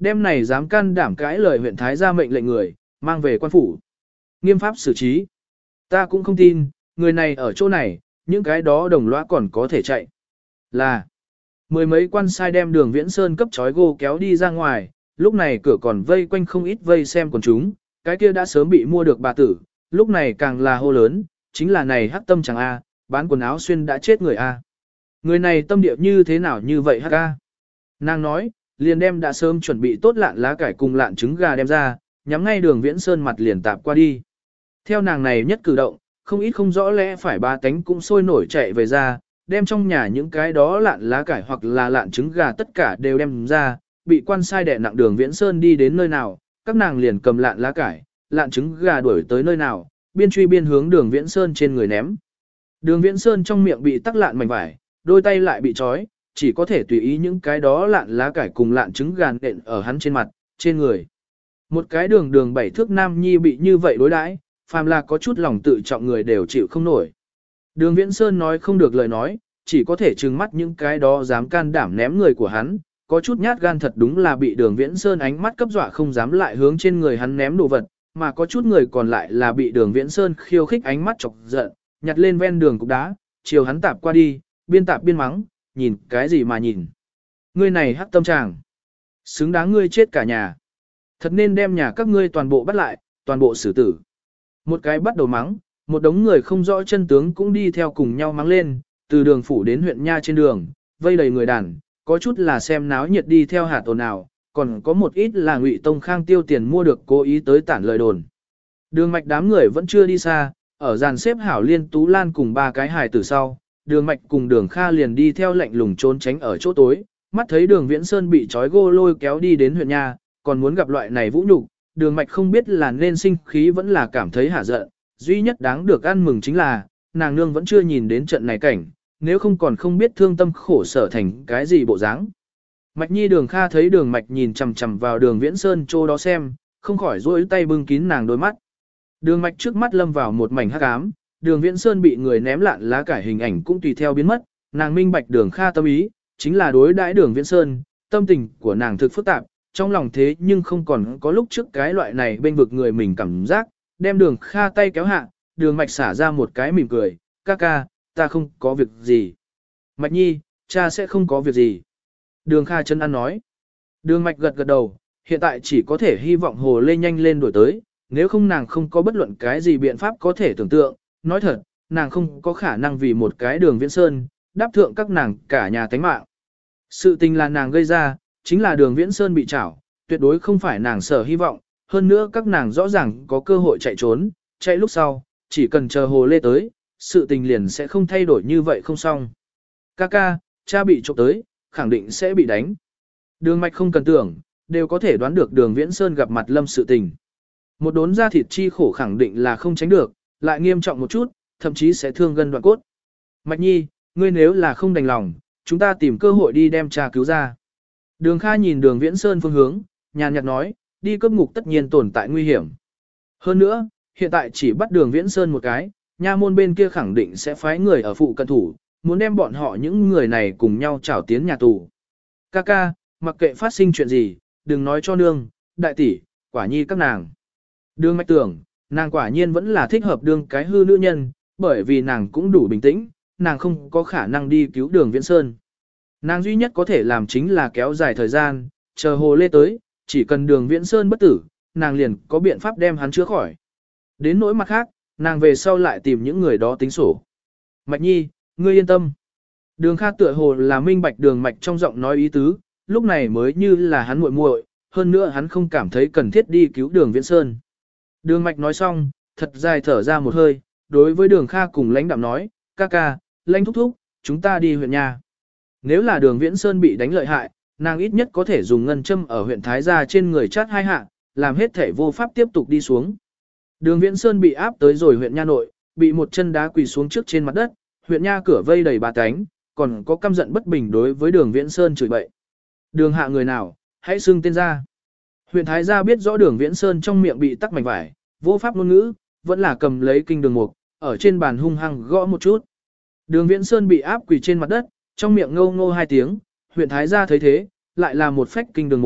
Đêm này dám can đảm cãi lời huyện Thái gia mệnh lệnh người, mang về quan phủ. Nghiêm pháp xử trí. Ta cũng không tin, người này ở chỗ này, những cái đó đồng lõa còn có thể chạy. Là, mười mấy quan sai đem Đường Viễn Sơn cấp trói gô kéo đi ra ngoài, lúc này cửa còn vây quanh không ít vây xem quần chúng, cái kia đã sớm bị mua được bà tử, lúc này càng là hô lớn, chính là này hắc tâm chẳng A, bán quần áo xuyên đã chết người A. Người này tâm địa như thế nào như vậy hắc A. Nàng nói, liền đem đã sớm chuẩn bị tốt lạn lá cải cùng lạn trứng gà đem ra, nhắm ngay Đường Viễn Sơn mặt liền tạp qua đi. Theo nàng này nhất cử động, không ít không rõ lẽ phải ba tánh cũng sôi nổi chạy về ra, đem trong nhà những cái đó lạn lá cải hoặc là lạn trứng gà tất cả đều đem ra, bị quan sai đè nặng Đường Viễn Sơn đi đến nơi nào, các nàng liền cầm lạn lá cải, lạn trứng gà đuổi tới nơi nào, biên truy biên hướng Đường Viễn Sơn trên người ném. Đường Viễn Sơn trong miệng bị tắc lạn mảnh vải, đôi tay lại bị trói, chỉ có thể tùy ý những cái đó lạn lá cải cùng lạn trứng gà nện ở hắn trên mặt, trên người. Một cái đường 7 thước nam nhi bị như vậy đối đãi, phàm là có chút lòng tự trọng người đều chịu không nổi. Đường Viễn Sơn nói không được lời nói, chỉ có thể trừng mắt những cái đó dám can đảm ném người của hắn, có chút nhát gan thật đúng là bị Đường Viễn Sơn ánh mắt cấp dọa không dám lại hướng trên người hắn ném đồ vật, mà có chút người còn lại là bị Đường Viễn Sơn khiêu khích ánh mắt chọc giận, nhặt lên ven đường cục đá, chiều hắn tạp qua đi, biên tạp biên mắng, nhìn cái gì mà nhìn. Ngươi này hắc tâm tràng, xứng đáng ngươi chết cả nhà. Thật nên đem nhà các ngươi toàn bộ bắt lại, toàn bộ xử tử. Một cái bắt đầu mắng, một đống người không rõ chân tướng cũng đi theo cùng nhau mắng lên, từ đường phủ đến huyện nha trên đường, vây đầy người đàn, có chút là xem náo nhiệt đi theo hạt ồn ào, còn có một ít là Ngụy Tông Khang tiêu tiền mua được cố ý tới tản lời đồn. Đường Mạch đám người vẫn chưa đi xa, ở dàn xếp hảo Liên Tú Lan cùng ba cái hài tử sau, Đường Mạch cùng Đường Kha liền đi theo lạnh lùng trốn tránh ở chỗ tối, mắt thấy Đường Viễn Sơn bị trói gô lôi kéo đi đến huyện nha, còn muốn gặp loại này vũ nhục, Đường Mạch không biết là nên sinh khí vẫn là cảm thấy hả giận, duy nhất đáng được ăn mừng chính là, nàng nương vẫn chưa nhìn đến trận này cảnh, nếu không còn không biết thương tâm khổ sở thành cái gì bộ dáng. Mạch Nhi Đường Kha thấy Đường Mạch nhìn chằm chằm vào Đường Viễn Sơn chỗ đó xem, không khỏi duỗi tay bưng kín nàng đôi mắt. Đường Mạch trước mắt lâm vào một mảnh hắc ám, Đường Viễn Sơn bị người ném lạn lá cải hình ảnh cũng tùy theo biến mất, nàng minh bạch Đường Kha tâm ý, chính là đối đãi Đường Viễn Sơn, tâm tình của nàng thực phức tạp, trong lòng thế nhưng không còn có lúc trước cái loại này bên vực người mình cảm giác, đem Đường Kha tay kéo hạ, Đường Mạch xả ra một cái mỉm cười, ca ca, ta không có việc gì. Mạch Nhi, cha sẽ không có việc gì. Đường Kha chân ăn nói. Đường Mạch gật gật đầu, hiện tại chỉ có thể hy vọng Hồ Lê nhanh lên đổi tới, nếu không nàng không có bất luận cái gì biện pháp có thể tưởng tượng, nói thật, nàng không có khả năng vì một cái Đường Viễn Sơn, đáp thượng các nàng cả nhà tánh mạng. Sự tình là nàng gây ra, chính là Đường Viễn Sơn bị trảo, tuyệt đối không phải nàng sở hy vọng, hơn nữa các nàng rõ ràng có cơ hội chạy trốn, chạy lúc sau, chỉ cần chờ Hồ Lê tới, sự tình liền sẽ không thay đổi như vậy không xong. Ca, cha bị trộm tới, khẳng định sẽ bị đánh. Đường Mạch không cần tưởng, đều có thể đoán được Đường Viễn Sơn gặp mặt lâm sự tình. Một đốn da thịt chi khổ khẳng định là không tránh được, lại nghiêm trọng một chút, thậm chí sẽ thương gân đoạn cốt. Mạch Nhi, ngươi nếu là không đành lòng, chúng ta tìm cơ hội đi đem cha cứu ra. Đường Kha nhìn Đường Viễn Sơn phương hướng, nhàn nhạt nói, đi cướp ngục tất nhiên tồn tại nguy hiểm. Hơn nữa, hiện tại chỉ bắt Đường Viễn Sơn một cái, nha môn bên kia khẳng định sẽ phái người ở phụ cận thủ, muốn đem bọn họ những người này cùng nhau trảo tiến nhà tù. Ca, mặc kệ phát sinh chuyện gì, đừng nói cho nương, đại tỷ, quả nhi các nàng. Đường Mạch tưởng, nàng quả nhiên vẫn là thích hợp đương cái hư nữ nhân, bởi vì nàng cũng đủ bình tĩnh, nàng không có khả năng đi cứu Đường Viễn Sơn. Nàng duy nhất có thể làm chính là kéo dài thời gian, chờ Hồ Lê tới, chỉ cần Đường Viễn Sơn bất tử, nàng liền có biện pháp đem hắn chữa khỏi. Đến nỗi mặt khác, nàng về sau lại tìm những người đó tính sổ. Mạch Nhi, ngươi yên tâm. Đường Kha tựa hồ là minh bạch Đường Mạch trong giọng nói ý tứ, lúc này mới như là hắn muội muội, hơn nữa hắn không cảm thấy cần thiết đi cứu Đường Viễn Sơn. Đường Mạch nói xong, thật dài thở ra một hơi, đối với Đường Kha cùng lãnh đạm nói, ca, lãnh thúc thúc, chúng ta đi huyện nhà. Nếu là Đường Viễn Sơn bị đánh lợi hại, nàng ít nhất có thể dùng ngân châm ở huyện Thái Gia trên người chát 2 hạ, làm hết thể vô pháp tiếp tục đi xuống. Đường Viễn Sơn bị áp tới rồi huyện nha nội, bị một chân đá quỳ xuống trước trên mặt đất, huyện nha cửa vây đầy bà cánh, còn có căm giận bất bình đối với Đường Viễn Sơn chửi bậy. Đường hạ người nào, hãy xưng tên ra. Huyện Thái Gia biết rõ Đường Viễn Sơn trong miệng bị tắc mảnh vải, vô pháp ngôn ngữ, vẫn là cầm lấy kinh đường mục, ở trên bàn hung hăng gõ một chút. Đường Viễn Sơn bị áp quỳ trên mặt đất, trong miệng ngô 2 tiếng, huyện Thái Gia thấy thế, lại là một phách kinh đường mục,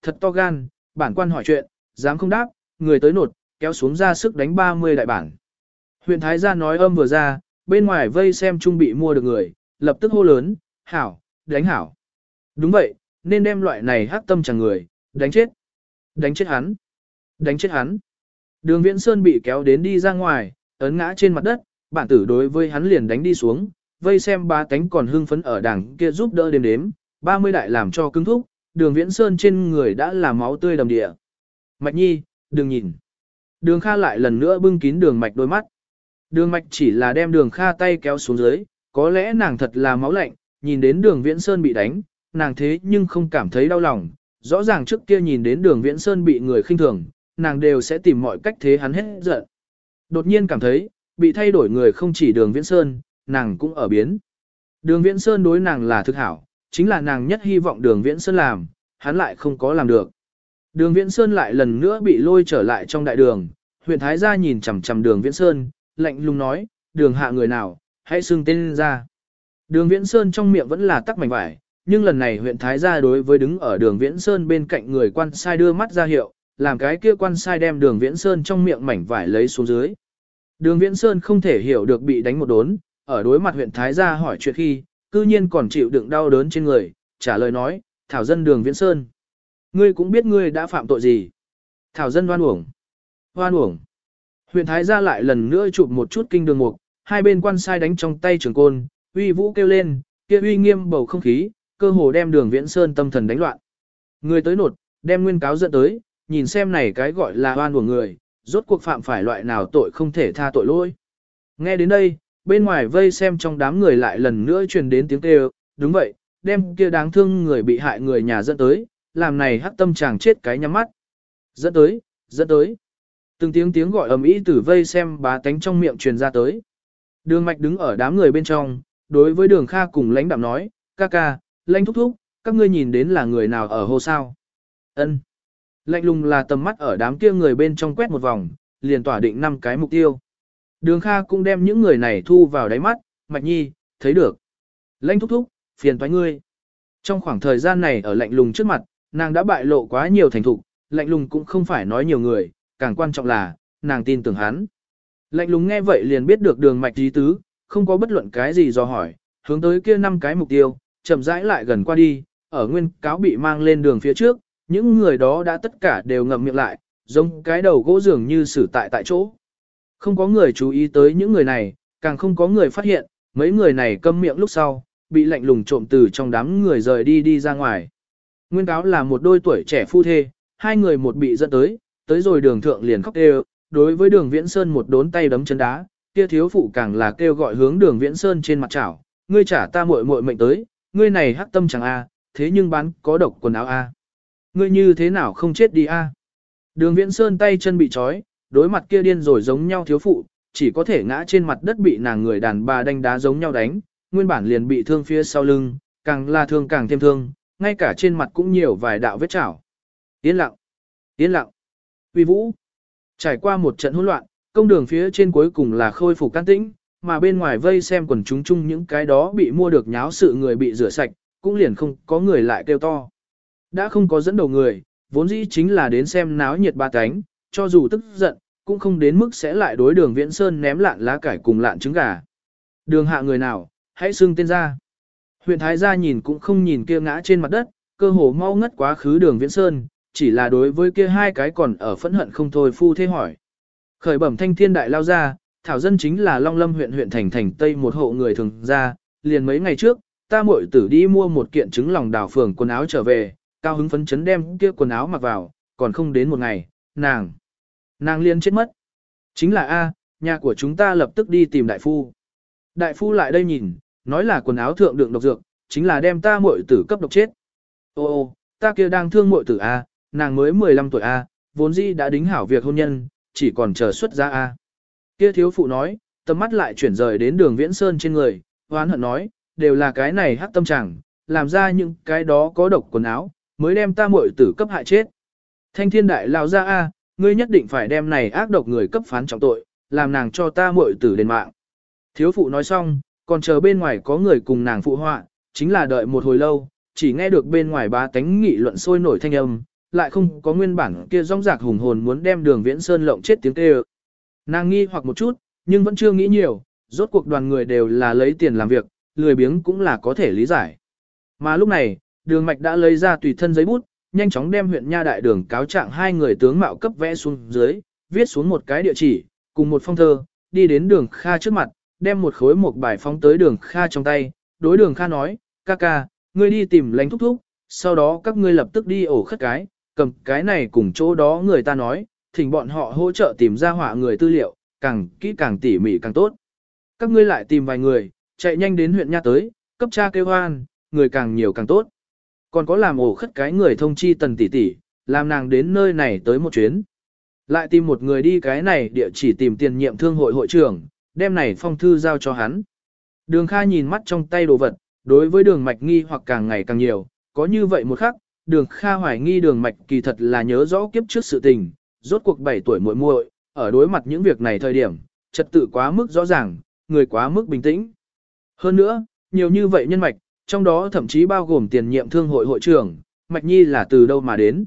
thật to gan, bản quan hỏi chuyện, dám không đáp, người tới nột, kéo xuống ra sức đánh 30 đại bản. Huyện Thái gia nói âm vừa ra, bên ngoài vây xem trung bị mua được người, lập tức hô lớn, hảo, đánh hảo. Đúng vậy, nên đem loại này hắc tâm chẳng người, đánh chết. Đánh chết hắn. Đánh chết hắn. Đường Viễn Sơn bị kéo đến đi ra ngoài, ấn ngã trên mặt đất, bản tử đối với hắn liền đánh đi xuống, vây xem ba tánh còn hưng phấn ở đằng kia giúp đỡ đếm, 30 đại làm cho cứng thúc, Đường Viễn Sơn trên người đã là máu tươi đầm địa. Mạch Nhi, đừng nhìn. Đường Kha lại lần nữa bưng kín Đường Mạch đôi mắt. Đường Mạch chỉ là đem Đường Kha tay kéo xuống dưới, có lẽ nàng thật là máu lạnh, nhìn đến Đường Viễn Sơn bị đánh, nàng thế nhưng không cảm thấy đau lòng, rõ ràng trước kia nhìn đến Đường Viễn Sơn bị người khinh thường, nàng đều sẽ tìm mọi cách thế hắn hết giận. Đột nhiên cảm thấy, bị thay đổi người không chỉ Đường Viễn Sơn, nàng cũng ở biến. Đường Viễn Sơn đối nàng là thực hảo, chính là nàng nhất hy vọng Đường Viễn Sơn làm, hắn lại không có làm được. Đường Viễn Sơn lại lần nữa bị lôi trở lại trong đại đường, huyện Thái gia nhìn chằm chằm Đường Viễn Sơn, lạnh lùng nói, đường hạ người nào, hãy xưng tên ra. Đường Viễn Sơn trong miệng vẫn là tắc mảnh vải, nhưng lần này huyện Thái gia đối với đứng ở Đường Viễn Sơn bên cạnh người quan sai đưa mắt ra hiệu, làm cái kia quan sai đem Đường Viễn Sơn trong miệng mảnh vải lấy xuống dưới. Đường Viễn Sơn không thể hiểu được bị đánh một đốn, ở đối mặt huyện Thái gia hỏi chuyện khi, cư nhiên còn chịu đựng đau đớn trên người, trả lời nói, thảo dân Đường Viễn Sơn. Ngươi cũng biết ngươi đã phạm tội gì. Thảo dân oan uổng. Oan uổng. Huyện Thái gia lại lần nữa chụp một chút kinh đường mục, hai bên quan sai đánh trong tay trường côn, uy vũ kêu lên, kia uy nghiêm bầu không khí, cơ hồ đem Đường Viễn Sơn tâm thần đánh loạn. Người tới nột, đem nguyên cáo dẫn tới, nhìn xem này cái gọi là oan uổng người, rốt cuộc phạm phải loại nào tội không thể tha tội lỗi. Nghe đến đây, bên ngoài vây xem trong đám người lại lần nữa truyền đến tiếng kêu, đúng vậy, đem kia đáng thương người bị hại người nhà dẫn tới, làm này hắc tâm chàng chết cái nhắm mắt. Dẫn tới, dẫn tới. Từng tiếng gọi ầm ĩ từ vây xem bá tánh trong miệng truyền ra tới. Đường Mạch đứng ở đám người bên trong, đối với Đường Kha cùng lãnh đạm nói, ca ca, lãnh thúc thúc, các ngươi nhìn đến là người nào ở hô sao? Ân. Lạnh lùng là tầm mắt ở đám kia người bên trong quét một vòng, liền tỏa định 5 cái mục tiêu. Đường Kha cũng đem những người này thu vào đáy mắt, Mạch Nhi, thấy được. Lãnh thúc thúc, phiền toái ngươi. Trong khoảng thời gian này ở lạnh lùng trước mặt, nàng đã bại lộ quá nhiều thành thục, lạnh lùng cũng không phải nói nhiều người, càng quan trọng là, nàng tin tưởng hắn. Lạnh lùng nghe vậy liền biết được Đường Mạch ý tứ, không có bất luận cái gì do hỏi, hướng tới kia 5 cái mục tiêu, chậm rãi lại gần qua đi, ở nguyên cáo bị mang lên đường phía trước, những người đó đã tất cả đều ngậm miệng lại, giống cái đầu gỗ dường như xử tại chỗ. Không có người chú ý tới những người này, càng không có người phát hiện, mấy người này câm miệng lúc sau, bị lạnh lùng trộm từ trong đám người rời đi ra ngoài. Nguyên cáo là một đôi tuổi trẻ phu thê, hai người một bị dẫn tới rồi đường thượng liền khóc đều, đối với Đường Viễn Sơn một đốn tay đấm chân đá, kia thiếu phụ càng là kêu gọi hướng Đường Viễn Sơn trên mặt chảo, ngươi trả ta muội muội mệnh tới, ngươi này hắc tâm chẳng a, thế nhưng bán có độc quần áo a. Ngươi như thế nào không chết đi a? Đường Viễn Sơn tay chân bị trói, đối mặt kia điên rồi giống nhau thiếu phụ, chỉ có thể ngã trên mặt đất bị nàng người đàn bà đánh đá giống nhau đánh, nguyên bản liền bị thương phía sau lưng, càng là thương càng thêm thương, ngay cả trên mặt cũng nhiều vài đạo vết chảo. Yên lặng, yên lặng, uy vũ. Trải qua một trận hỗn loạn, công đường phía trên cuối cùng là khôi phục can tĩnh, mà bên ngoài vây xem quần chúng chung những cái đó bị mua được nháo sự người bị rửa sạch, cũng liền không có người lại kêu to. Đã không có dẫn đầu người, vốn dĩ chính là đến xem náo nhiệt ba cánh, cho dù tức giận, cũng không đến mức sẽ lại đối Đường Viễn Sơn ném lạn lá cải cùng lạn trứng gà. Đường hạ người nào, hãy xưng tên ra. Huyện Thái gia nhìn cũng không nhìn kia ngã trên mặt đất, cơ hồ mau ngất quá khứ Đường Viễn Sơn, chỉ là đối với kia hai cái còn ở phẫn hận không thôi phu thế hỏi. Khởi bẩm thanh thiên đại lao ra, thảo dân chính là Long Lâm huyện huyện thành Tây một hộ người thường ra, liền mấy ngày trước, ta muội tử đi mua một kiện trứng lòng đào phường quần áo trở về, cao hứng phấn chấn đem kia quần áo mặc vào, còn không đến một ngày, nàng liền chết mất. Chính là A, nhà của chúng ta lập tức đi tìm đại phu. Đại phu lại đây nhìn, nói là quần áo thượng đựng độc dược, chính là đem ta muội tử cấp độc chết. Ô, ta kia đang thương muội tử A, nàng mới 15 tuổi A, vốn dĩ đã đính hảo việc hôn nhân, chỉ còn chờ xuất ra A. Kia thiếu phụ nói, tầm mắt lại chuyển rời đến Đường Viễn Sơn trên người, hoán hận nói, đều là cái này hắc tâm chẳng, làm ra những cái đó có độc quần áo, mới đem ta muội tử cấp hại chết. Thanh thiên đại lao ra A, ngươi nhất định phải đem này ác độc người cấp phán trọng tội, làm nàng cho ta muội tử đền mạng. Thiếu phụ nói xong, còn chờ bên ngoài có người cùng nàng phụ họa, chính là đợi một hồi lâu, chỉ nghe được bên ngoài bá tánh nghị luận sôi nổi thanh âm, lại không có nguyên bản kia rong rạc hùng hồn muốn đem Đường Viễn Sơn lộng chết tiếng kêu. Nàng nghi hoặc một chút, nhưng vẫn chưa nghĩ nhiều, rốt cuộc đoàn người đều là lấy tiền làm việc, lười biếng cũng là có thể lý giải. Mà lúc này, Đường Mạch đã lấy ra tùy thân giấy bút, nhanh chóng đem huyện Nha Đại Đường cáo trạng hai người tướng mạo cấp vẽ xuống dưới, viết xuống một cái địa chỉ, cùng một phong thơ, đi đến Đường Kha trước mặt, đem một khối một bài phóng tới Đường Kha trong tay, đối Đường Kha nói, ca ca, ngươi đi tìm Lãnh thúc thúc, sau đó các ngươi lập tức đi ổ khất cái, cầm cái này cùng chỗ đó người ta nói, thỉnh bọn họ hỗ trợ tìm ra họa người tư liệu, càng kỹ càng tỉ mỉ càng tốt. Các ngươi lại tìm vài người, chạy nhanh đến huyện Nha tới, cấp tra kêu hoan, người càng nhiều càng tốt. Còn có làm ổ khất cái người thông chi Tần tỷ tỷ, làm nàng đến nơi này tới một chuyến. Lại tìm một người đi cái này địa chỉ tìm tiền nhiệm thương hội hội trưởng, đem này phong thư giao cho hắn. Đường Kha nhìn mắt trong tay đồ vật, đối với Đường Mạch nghi hoặc càng ngày càng nhiều, có như vậy một khắc, Đường Kha hoài nghi Đường Mạch kỳ thật là nhớ rõ kiếp trước sự tình, rốt cuộc 7 tuổi muội muội, ở đối mặt những việc này thời điểm, trật tự quá mức rõ ràng, người quá mức bình tĩnh. Hơn nữa, nhiều như vậy nhân mạch, trong đó thậm chí bao gồm tiền nhiệm thương hội hội trưởng, Mạch Nhi là từ đâu mà đến.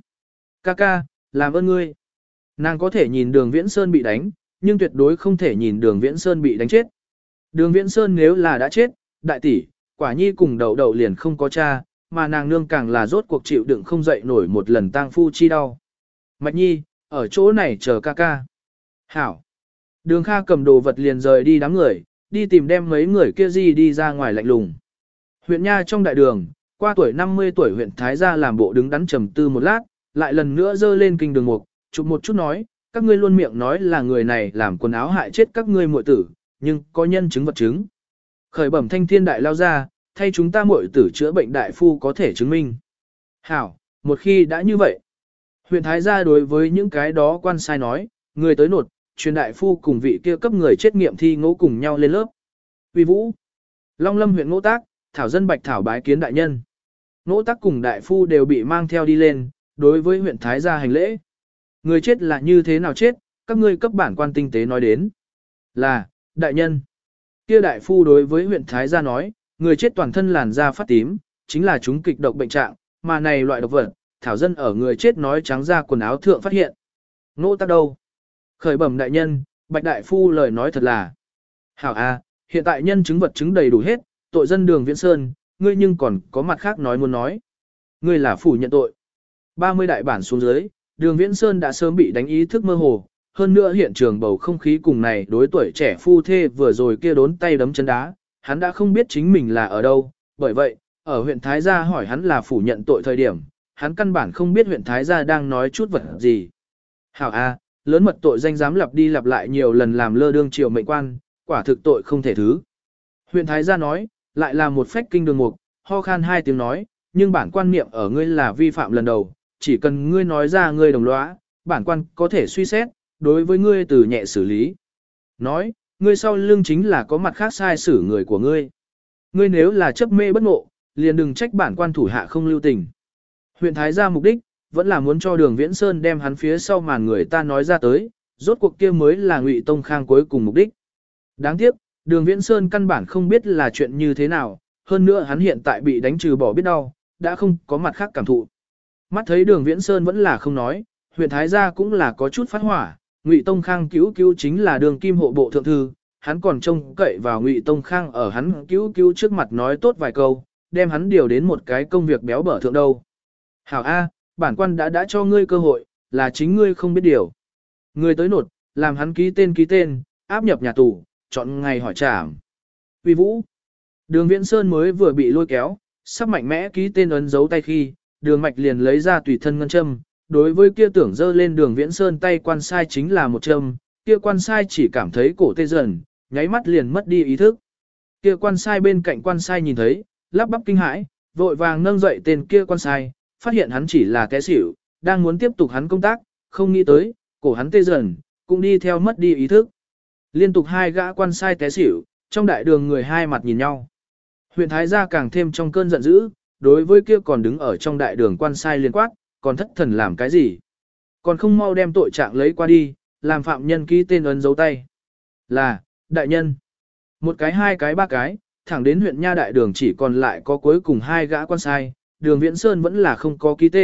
Ca, làm ơn ngươi. Nàng có thể nhìn Đường Viễn Sơn bị đánh, nhưng tuyệt đối không thể nhìn Đường Viễn Sơn bị đánh chết. Đường Viễn Sơn nếu là đã chết, đại tỷ, quả nhi cùng đầu đầu liền không có cha, mà nàng nương càng là rốt cuộc chịu đựng không dậy nổi một lần tang phu chi đau. Mạch Nhi, ở chỗ này chờ ca. Hảo. Đường Kha cầm đồ vật liền rời đi đám người, đi tìm đem mấy người kia gì đi ra ngoài lạnh lùng. Huyện Nha trong đại đường, qua tuổi 50 tuổi huyện Thái gia làm bộ đứng đắn trầm tư một lát, lại lần nữa dơ lên kinh đường mục, chụp một chút nói, các ngươi luôn miệng nói là người này làm quần áo hại chết các ngươi muội tử, nhưng có nhân chứng vật chứng. Khởi bẩm thanh thiên đại lao ra, thay chúng ta muội tử chữa bệnh đại phu có thể chứng minh. Hảo, một khi đã như vậy. Huyện Thái gia đối với những cái đó quan sai nói, người tới nột, truyền đại phu cùng vị kia cấp người chết nghiệm thi ngỗ cùng nhau lên lớp. Uy Vũ, Long Lâm huyện Ngỗ Tác, Thảo dân Bạch Thảo bái kiến đại nhân. Ngỗ Tác cùng đại phu đều bị mang theo đi lên, đối với huyện Thái gia hành lễ. Người chết là như thế nào chết, các ngươi cấp bản quan tinh tế nói đến. Là, đại nhân. Kia đại phu đối với huyện Thái gia nói, người chết toàn thân làn da phát tím, chính là chúng kịch độc bệnh trạng, mà này loại độc vật, Thảo dân ở người chết nói trắng ra quần áo thượng phát hiện. Ngỗ Tác đâu? Khởi bẩm đại nhân, Bạch đại phu lời nói thật là. Hảo a, hiện tại nhân chứng vật chứng đầy đủ hết, tội dân Đường Viễn Sơn, ngươi nhưng còn có mặt khác nói muốn nói. Ngươi là phủ nhận tội. 30 đại bản xuống dưới, Đường Viễn Sơn đã sớm bị đánh ý thức mơ hồ, hơn nữa hiện trường bầu không khí cùng này đối tuổi trẻ phu thê vừa rồi kia đốn tay đấm chân đá, hắn đã không biết chính mình là ở đâu, bởi vậy, ở huyện Thái Gia hỏi hắn là phủ nhận tội thời điểm, hắn căn bản không biết huyện Thái Gia đang nói chút vật gì. Hảo a, lớn mật tội danh dám lặp đi lặp lại nhiều lần làm lơ đương triều mệnh quan, quả thực tội không thể thứ. Huyện Thái Gia nói, lại là một phách kinh đường mục, ho khan hai tiếng nói, nhưng bản quan niệm ở ngươi là vi phạm lần đầu, chỉ cần ngươi nói ra ngươi đồng lõa, bản quan có thể suy xét, đối với ngươi từ nhẹ xử lý. Nói, ngươi sau lưng chính là có mặt khác sai xử người của ngươi. Ngươi nếu là chấp mê bất ngộ, liền đừng trách bản quan thủ hạ không lưu tình. Huyện Thái Gia mục đích, vẫn là muốn cho Đường Viễn Sơn đem hắn phía sau màn người ta nói ra tới, rốt cuộc kia mới là Ngụy Tông Khang cuối cùng mục đích. Đáng tiếc, Đường Viễn Sơn căn bản không biết là chuyện như thế nào, hơn nữa hắn hiện tại bị đánh trừ bỏ biết đau, đã không có mặt khác cảm thụ. Mắt thấy Đường Viễn Sơn vẫn là không nói, huyện Thái Gia cũng là có chút phát hỏa, Ngụy Tông Khang cứu chính là Đường Kim hộ bộ thượng thư, hắn còn trông cậy vào Ngụy Tông Khang ở hắn cứu trước mặt nói tốt vài câu, đem hắn điều đến một cái công việc béo bở thượng đâu. Hảo A, bản quan đã cho ngươi cơ hội, là chính ngươi không biết điều. Ngươi tới nột, làm hắn ký tên, áp nhập nhà tù, chọn ngày hỏi trảm. Uy Vũ, Đường Viễn Sơn mới vừa bị lôi kéo, sắp mạnh mẽ ký tên ấn dấu tay khi, Đường Mạch liền lấy ra tùy thân ngân châm, đối với kia tưởng dơ lên Đường Viễn Sơn tay quan sai chính là một châm, kia quan sai chỉ cảm thấy cổ tê dần, nháy mắt liền mất đi ý thức. Kia quan sai bên cạnh quan sai nhìn thấy, lắp bắp kinh hãi, vội vàng nâng dậy tên kia quan sai, phát hiện hắn chỉ là té xỉu, đang muốn tiếp tục hắn công tác, không nghĩ tới, cổ hắn tê dần, cũng đi theo mất đi ý thức. Liên tục hai gã quan sai té xỉu, trong đại đường người hai mặt nhìn nhau. Huyện Thái Gia càng thêm trong cơn giận dữ, đối với kia còn đứng ở trong đại đường quan sai liên quát, còn thất thần làm cái gì? Còn không mau đem tội trạng lấy qua đi, làm phạm nhân ký tên ấn dấu tay. Là, đại nhân. Một cái hai cái ba cái, thẳng đến huyện Nha đại đường chỉ còn lại có cuối cùng hai gã quan sai, Đường Viễn Sơn vẫn là không có ký tên,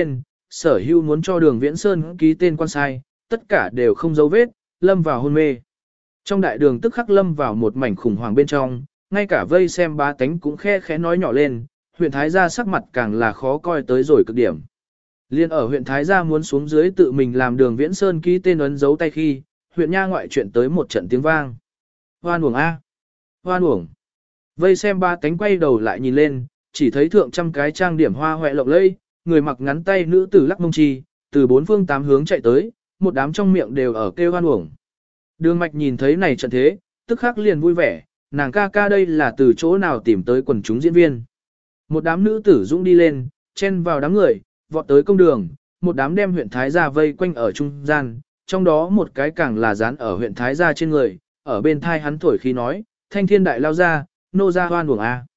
sở hữu muốn cho Đường Viễn Sơn ký tên quan sai, tất cả đều không dấu vết, lâm vào hôn mê. Trong đại đường tức khắc lâm vào một mảnh khủng hoảng bên trong, ngay cả vây xem bá tánh cũng khe khẽ nói nhỏ lên, huyện Thái gia sắc mặt càng là khó coi tới rồi cực điểm. Liên ở huyện Thái gia muốn xuống dưới tự mình làm Đường Viễn Sơn ký tên ấn dấu tay khi, huyện nha ngoại chuyện tới một trận tiếng vang. Hoan uổng a, hoan uổng. Vây xem ba cánh quay đầu lại nhìn lên, chỉ thấy thượng trăm cái trang điểm hoa hoẹ lộng lẫy, người mặc ngắn tay nữ tử lắc mông chi, từ bốn phương tám hướng chạy tới, một đám trong miệng đều ở kêu hoan uổng. Đường Mạch nhìn thấy này trận thế, tức khắc liền vui vẻ, nàng ca ca đây là từ chỗ nào tìm tới quần chúng diễn viên. Một đám nữ tử dũng đi lên, chen vào đám người, vọt tới công đường, một đám đem huyện Thái gia vây quanh ở trung gian, trong đó một cái càng là dán ở huyện Thái gia trên người, ở bên thai hắn thổi khí nói, thanh thiên đại lao ra, nô ra hoan uổng a.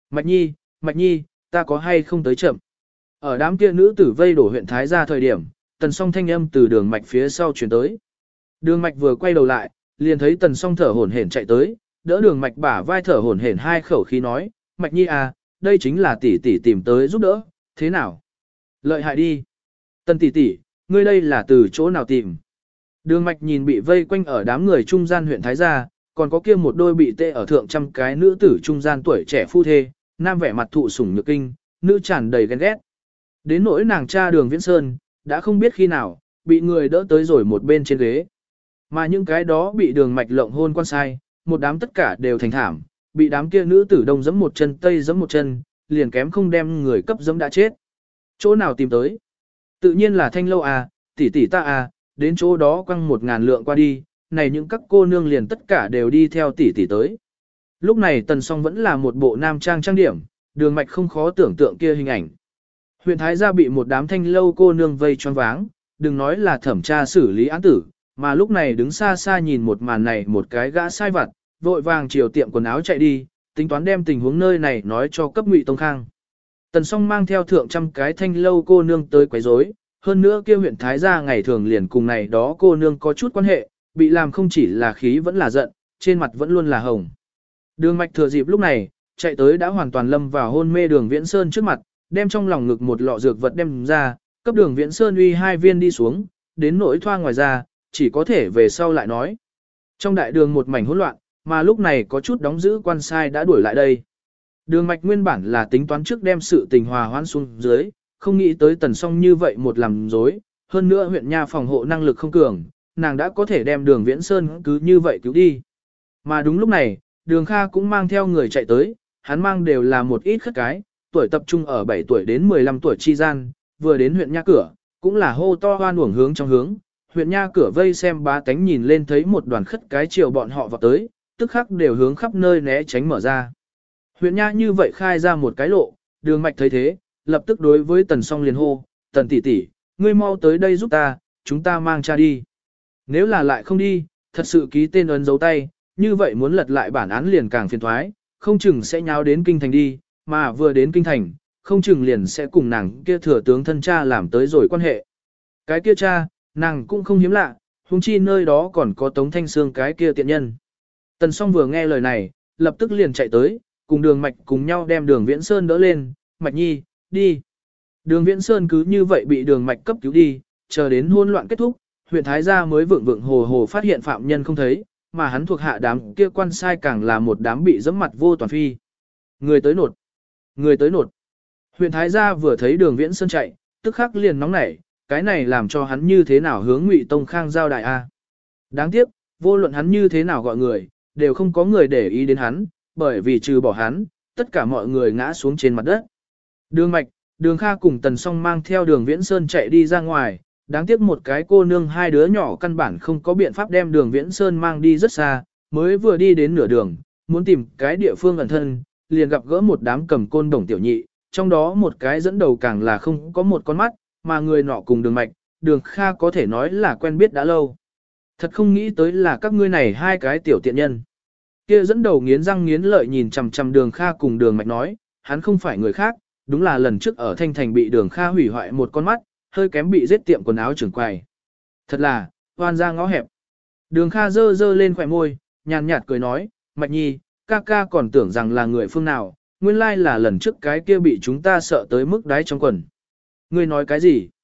Mạch Nhi, ta có hay không tới chậm. Ở đám kia nữ tử vây đổ huyện Thái gia thời điểm, Tần Song thanh âm từ Đường Mạch phía sau truyền tới. Đường Mạch vừa quay đầu lại, liền thấy Tần Song thở hổn hển chạy tới, đỡ Đường Mạch bả vai thở hổn hển hai khẩu khí nói, Mạch Nhi à, đây chính là tỷ tỷ tìm tới giúp đỡ, thế nào? Lợi hại đi. Tần tỷ tỷ, ngươi đây là từ chỗ nào tìm? Đường Mạch nhìn bị vây quanh ở đám người trung gian huyện Thái gia, còn có kia một đôi bị tê ở thượng trăm cái nữ tử trung gian tuổi trẻ phu thê, nam vẻ mặt thụ sủng nhược kinh, nữ tràn đầy ghen ghét. Đến nỗi nàng cha Đường Viễn Sơn, đã không biết khi nào, bị người đỡ tới rồi một bên trên ghế. Mà những cái đó bị Đường Mạch lộng hôn quan sai, một đám tất cả đều thành thảm, bị đám kia nữ tử đông giẫm một chân tây giẫm một chân, liền kém không đem người cấp giẫm đã chết. Chỗ nào tìm tới? Tự nhiên là Thanh lâu à, tỷ tỷ ta à, đến chỗ đó quăng 1.000 lượng qua đi, này những các cô nương liền tất cả đều đi theo tỷ tỷ tới. Lúc này Tần Song vẫn là một bộ nam trang trang điểm, Đường Mạch không khó tưởng tượng kia hình ảnh. Huyện Thái gia bị một đám thanh lâu cô nương vây choáng váng, đừng nói là thẩm tra xử lý án tử, mà lúc này đứng xa xa nhìn một màn này một cái gã sai vặt, vội vàng chiều tiệm quần áo chạy đi, tính toán đem tình huống nơi này nói cho cấp Ngụy Tông Khang. Tần Song mang theo thượng trăm cái thanh lâu cô nương tới quấy rối, hơn nữa kia huyện Thái gia ngày thường liền cùng này đó cô nương có chút quan hệ, bị làm không chỉ là khí vẫn là giận, trên mặt vẫn luôn là hồng. Đường Mạch thừa dịp lúc này, chạy tới đã hoàn toàn lâm vào hôn mê Đường Viễn Sơn trước mặt, đem trong lòng ngực một lọ dược vật đem ra, cấp Đường Viễn Sơn uy 2 viên đi xuống, đến nỗi thoa ngoài ra, chỉ có thể về sau lại nói. Trong đại đường một mảnh hỗn loạn, mà lúc này có chút đóng giữ quan sai đã đuổi lại đây. Đường Mạch nguyên bản là tính toán trước đem sự tình hòa hoãn xuống dưới, không nghĩ tới Tần Song như vậy một làm dối, hơn nữa huyện nha phòng hộ năng lực không cường, nàng đã có thể đem Đường Viễn Sơn cứ như vậy cứu đi. Mà đúng lúc này, Đường Kha cũng mang theo người chạy tới, hắn mang đều là một ít khất cái, tuổi tập trung ở 7 tuổi đến 15 tuổi chi gian, vừa đến huyện nha cửa, cũng là hô to hoan uổng hướng trong hướng. Huyện nha cửa vây xem bá tánh nhìn lên thấy một đoàn khất cái chiều bọn họ vào tới, tức khắc đều hướng khắp nơi né tránh mở ra. Huyện nha như vậy khai ra một cái lộ, Đường Mạch thấy thế, lập tức đối với Tần Song liền hô, Tần tỷ tỷ, ngươi mau tới đây giúp ta, chúng ta mang cha đi. Nếu là lại không đi, thật sự ký tên ấn dấu tay, như vậy muốn lật lại bản án liền càng phiền thoái, không chừng sẽ nháo đến kinh thành đi, mà vừa đến kinh thành, không chừng liền sẽ cùng nàng kia thừa tướng thân cha làm tới rồi quan hệ. Cái kia cha, nàng cũng không hiếm lạ, huống chi nơi đó còn có Tống Thanh Sương cái kia tiện nhân. Tần Song vừa nghe lời này, lập tức liền chạy tới, cùng Đường Mạch cùng nhau đem Đường Viễn Sơn đỡ lên, Mạch Nhi, đi. Đường Viễn Sơn cứ như vậy bị Đường Mạch cấp cứu đi, chờ đến hỗn loạn kết thúc, huyện Thái gia mới vượng vượng hồ hồ phát hiện phạm nhân không thấy, mà hắn thuộc hạ đám kia quan sai càng là một đám bị dẫm mặt vô toàn phi. Người tới nột. Người tới nột. Huyện Thái gia vừa thấy Đường Viễn Sơn chạy, tức khắc liền nóng nảy, cái này làm cho hắn như thế nào hướng Ngụy Tông Khang giao đại a. Đáng tiếc, vô luận hắn như thế nào gọi người, đều không có người để ý đến hắn, bởi vì trừ bỏ hắn, tất cả mọi người ngã xuống trên mặt đất. Đường Mạch, Đường Kha cùng Tần Song mang theo Đường Viễn Sơn chạy đi ra ngoài, đáng tiếc một cái cô nương hai đứa nhỏ căn bản không có biện pháp đem Đường Viễn Sơn mang đi rất xa, mới vừa đi đến nửa đường, muốn tìm cái địa phương ẩn thân, liền gặp gỡ một đám cầm côn đồng tiểu nhị, trong đó một cái dẫn đầu càng là không có một con mắt, mà người nọ cùng Đường Mạch, Đường Kha có thể nói là quen biết đã lâu. Thật không nghĩ tới là các ngươi này hai cái tiểu tiện nhân. Kia dẫn đầu nghiến răng nghiến lợi nhìn chằm chằm Đường Kha cùng Đường Mạch nói, hắn không phải người khác, đúng là lần trước ở Thanh Thành bị Đường Kha hủy hoại một con mắt, hơi kém bị giết tiệm quần áo trưởng quầy. Thật là, oan ra ngõ hẹp. Đường Kha dơ dơ lên khỏe môi, nhàn nhạt cười nói, Mạch Nhi, ca ca còn tưởng rằng là người phương nào, nguyên lai là lần trước cái kia bị chúng ta sợ tới mức đáy trong quần. Ngươi nói cái gì?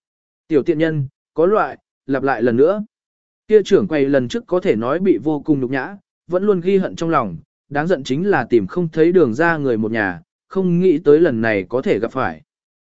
Tiểu tiện nhân, có loại, lặp lại lần nữa. Kia trưởng quầy lần trước có thể nói bị vô cùng nhục nhã, vẫn luôn ghi hận trong lòng, đáng giận chính là tìm không thấy đường ra người một nhà, không nghĩ tới lần này có thể gặp phải.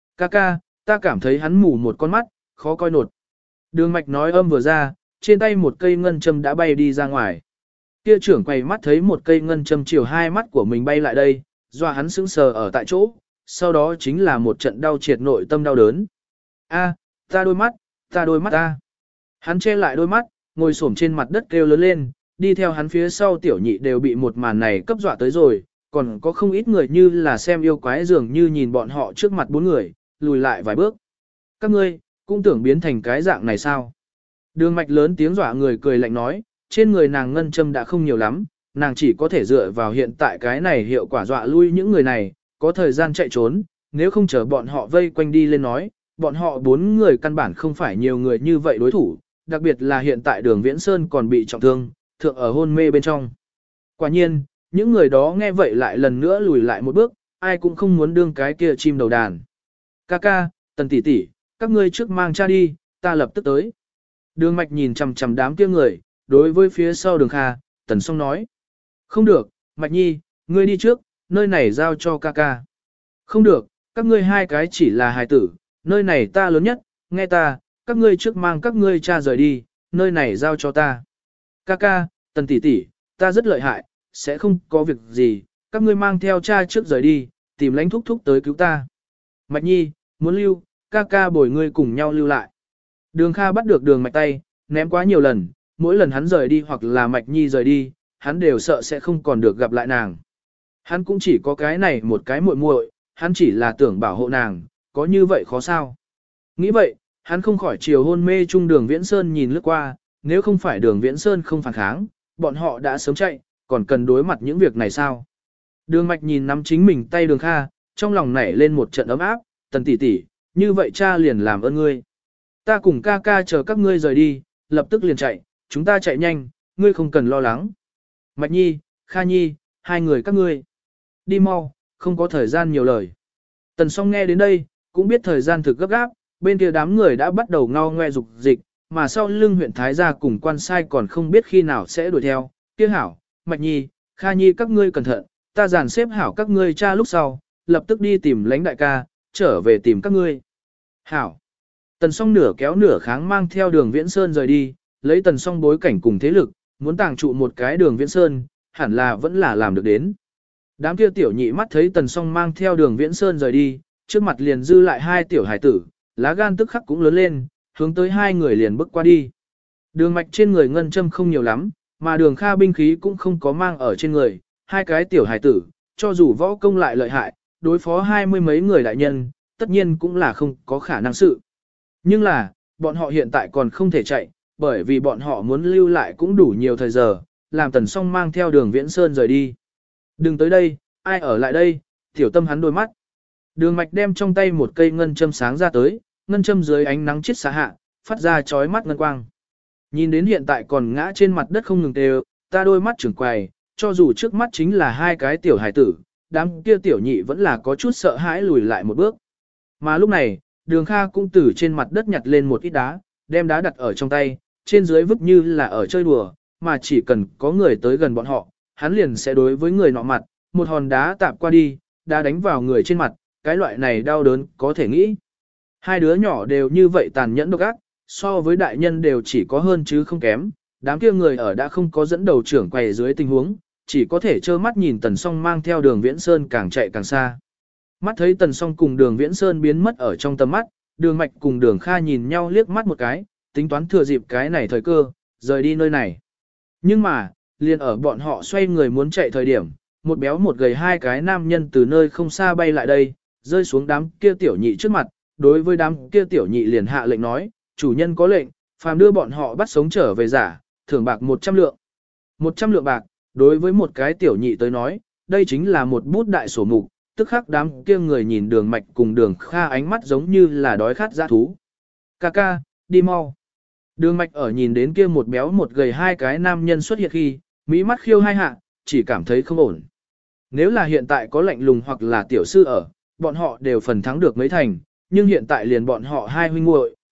Ca, ta cảm thấy hắn mù một con mắt, khó coi nột. Đường mạch nói âm vừa ra, trên tay một cây ngân châm đã bay đi ra ngoài. Kia trưởng quầy mắt thấy một cây ngân châm chiều hai mắt của mình bay lại đây, dọa hắn sững sờ ở tại chỗ, sau đó chính là một trận đau triệt nội tâm đau đớn. A, ta đôi mắt ta. Hắn che lại đôi mắt, ngồi xổm trên mặt đất kêu lớn lên, đi theo hắn phía sau tiểu nhị đều bị một màn này cấp dọa tới rồi, còn có không ít người như là xem yêu quái dường như nhìn bọn họ trước mặt bốn người, lùi lại vài bước. Các ngươi, cũng tưởng biến thành cái dạng này sao? Đường mạch lớn tiếng dọa người cười lạnh nói, trên người nàng ngân châm đã không nhiều lắm, nàng chỉ có thể dựa vào hiện tại cái này hiệu quả dọa lui những người này, có thời gian chạy trốn, nếu không chờ bọn họ vây quanh đi lên nói, bọn họ bốn người căn bản không phải nhiều người như vậy đối thủ, đặc biệt là hiện tại đường Viễn Sơn còn bị trọng thương, thượng ở hôn mê bên trong. Quả nhiên, những người đó nghe vậy lại lần nữa lùi lại một bước, ai cũng không muốn đương cái kia chim đầu đàn. Ca, Tần tỷ tỷ, các ngươi trước mang cha đi, ta lập tức tới. Đường mạch nhìn chằm chằm đám kia người, đối với phía sau đường Kha, Tần Song nói. Không được, Mạch Nhi, ngươi đi trước, nơi này giao cho ca. Không được, các ngươi hai cái chỉ là hài tử, nơi này ta lớn nhất, nghe ta, các ngươi trước mang các ngươi cha rời đi, nơi này giao cho ta. Ca, Tần tỷ tỷ, ta rất lợi hại, sẽ không có việc gì, các ngươi mang theo cha trước rời đi, tìm lãnh thúc thúc tới cứu ta. Mạch Nhi, muốn lưu, ca bồi ngươi cùng nhau lưu lại. Đường Kha bắt được đường mạch tay, ném quá nhiều lần, mỗi lần hắn rời đi hoặc là Mạch Nhi rời đi, hắn đều sợ sẽ không còn được gặp lại nàng. Hắn cũng chỉ có cái này một cái muội muội, hắn chỉ là tưởng bảo hộ nàng, có như vậy khó sao? Nghĩ vậy, hắn không khỏi chiều hôn mê chung đường Viễn Sơn nhìn lướt qua, nếu không phải đường Viễn Sơn không phản kháng, bọn họ đã sớm chạy, còn cần đối mặt những việc này sao? Đường Mạch nhìn nắm chính mình tay đường Kha, trong lòng nảy lên một trận ấm áp, Tần tỷ tỷ, như vậy cha liền làm ơn ngươi. Ta cùng ca chờ các ngươi rời đi, lập tức liền chạy, chúng ta chạy nhanh, ngươi không cần lo lắng. Mạch Nhi, Kha Nhi, hai người các ngươi. Đi mau, không có thời gian nhiều lời. Tần Song nghe đến đây, cũng biết thời gian thực gấp gáp, bên kia đám người đã bắt đầu ngao ngoe dục dịch, mà sau lưng huyện Thái gia cùng quan sai còn không biết khi nào sẽ đuổi theo. Kia hảo, Mạch Nhi, Kha Nhi các ngươi cẩn thận, ta dàn xếp hảo các ngươi cha lúc sau, lập tức đi tìm lãnh đại ca, trở về tìm các ngươi. Hảo. Tần Song nửa kéo nửa kháng mang theo đường Viễn Sơn rời đi, lấy Tần Song bối cảnh cùng thế lực, muốn tàng trụ một cái đường Viễn Sơn, hẳn là vẫn là làm được đến. Đám kia tiểu nhị mắt thấy Tần Song mang theo đường Viễn Sơn rời đi, trước mặt liền dư lại hai tiểu hải tử, lá gan tức khắc cũng lớn lên, hướng tới hai người liền bước qua đi. Đường mạch trên người ngân châm không nhiều lắm, mà đường Kha binh khí cũng không có mang ở trên người, hai cái tiểu hải tử, cho dù võ công lại lợi hại, đối phó hai mươi mấy người đại nhân, tất nhiên cũng là không có khả năng sự. Nhưng là, bọn họ hiện tại còn không thể chạy, bởi vì bọn họ muốn lưu lại cũng đủ nhiều thời giờ, làm Tần Song mang theo đường Viễn Sơn rời đi. Đừng tới đây, ai ở lại đây, tiểu tâm hắn đôi mắt. Đường mạch đem trong tay một cây ngân châm sáng ra tới, ngân châm dưới ánh nắng chiết xạ hạ, phát ra chói mắt ngân quang. Nhìn đến hiện tại còn ngã trên mặt đất không ngừng đều, ta đôi mắt trưởng quầy, cho dù trước mắt chính là hai cái tiểu hải tử, đám kia tiểu nhị vẫn là có chút sợ hãi lùi lại một bước. Mà lúc này, đường Kha cũng từ trên mặt đất nhặt lên một ít đá, đem đá đặt ở trong tay, trên dưới vứt như là ở chơi đùa, mà chỉ cần có người tới gần bọn họ, hắn liền sẽ đối với người nọ mặt, một hòn đá tạp qua đi, đá đánh vào người trên mặt, cái loại này đau đớn có thể nghĩ. Hai đứa nhỏ đều như vậy tàn nhẫn độc ác, so với đại nhân đều chỉ có hơn chứ không kém, đám kia người ở đã không có dẫn đầu trưởng quầy dưới tình huống, chỉ có thể trơ mắt nhìn Tần Song mang theo đường Viễn Sơn càng chạy càng xa. Mắt thấy Tần Song cùng đường Viễn Sơn biến mất ở trong tầm mắt, đường mạch cùng đường Kha nhìn nhau liếc mắt một cái, tính toán thừa dịp cái này thời cơ, rời đi nơi này. Nhưng mà, liền ở bọn họ xoay người muốn chạy thời điểm, một béo một gầy hai cái nam nhân từ nơi không xa bay lại đây, rơi xuống đám kia tiểu nhị trước mặt, đối với đám kia tiểu nhị liền hạ lệnh nói, chủ nhân có lệnh, phàm đưa bọn họ bắt sống trở về giả, thưởng bạc 100 lượng. 100 lượng bạc, đối với một cái tiểu nhị tới nói, đây chính là một bút đại sổ mục, tức khắc đám kia người nhìn đường mạch cùng đường Kha ánh mắt giống như là đói khát dã thú. Ca, đi mau. Đường mạch ở nhìn đến kia một béo một gầy hai cái nam nhân xuất hiện khi, mỹ mắt khiêu hai hạ, chỉ cảm thấy không ổn. Nếu là hiện tại có lạnh lùng hoặc là tiểu sư ở, bọn họ đều phần thắng được mấy thành, nhưng hiện tại liền bọn họ hai huynh muội,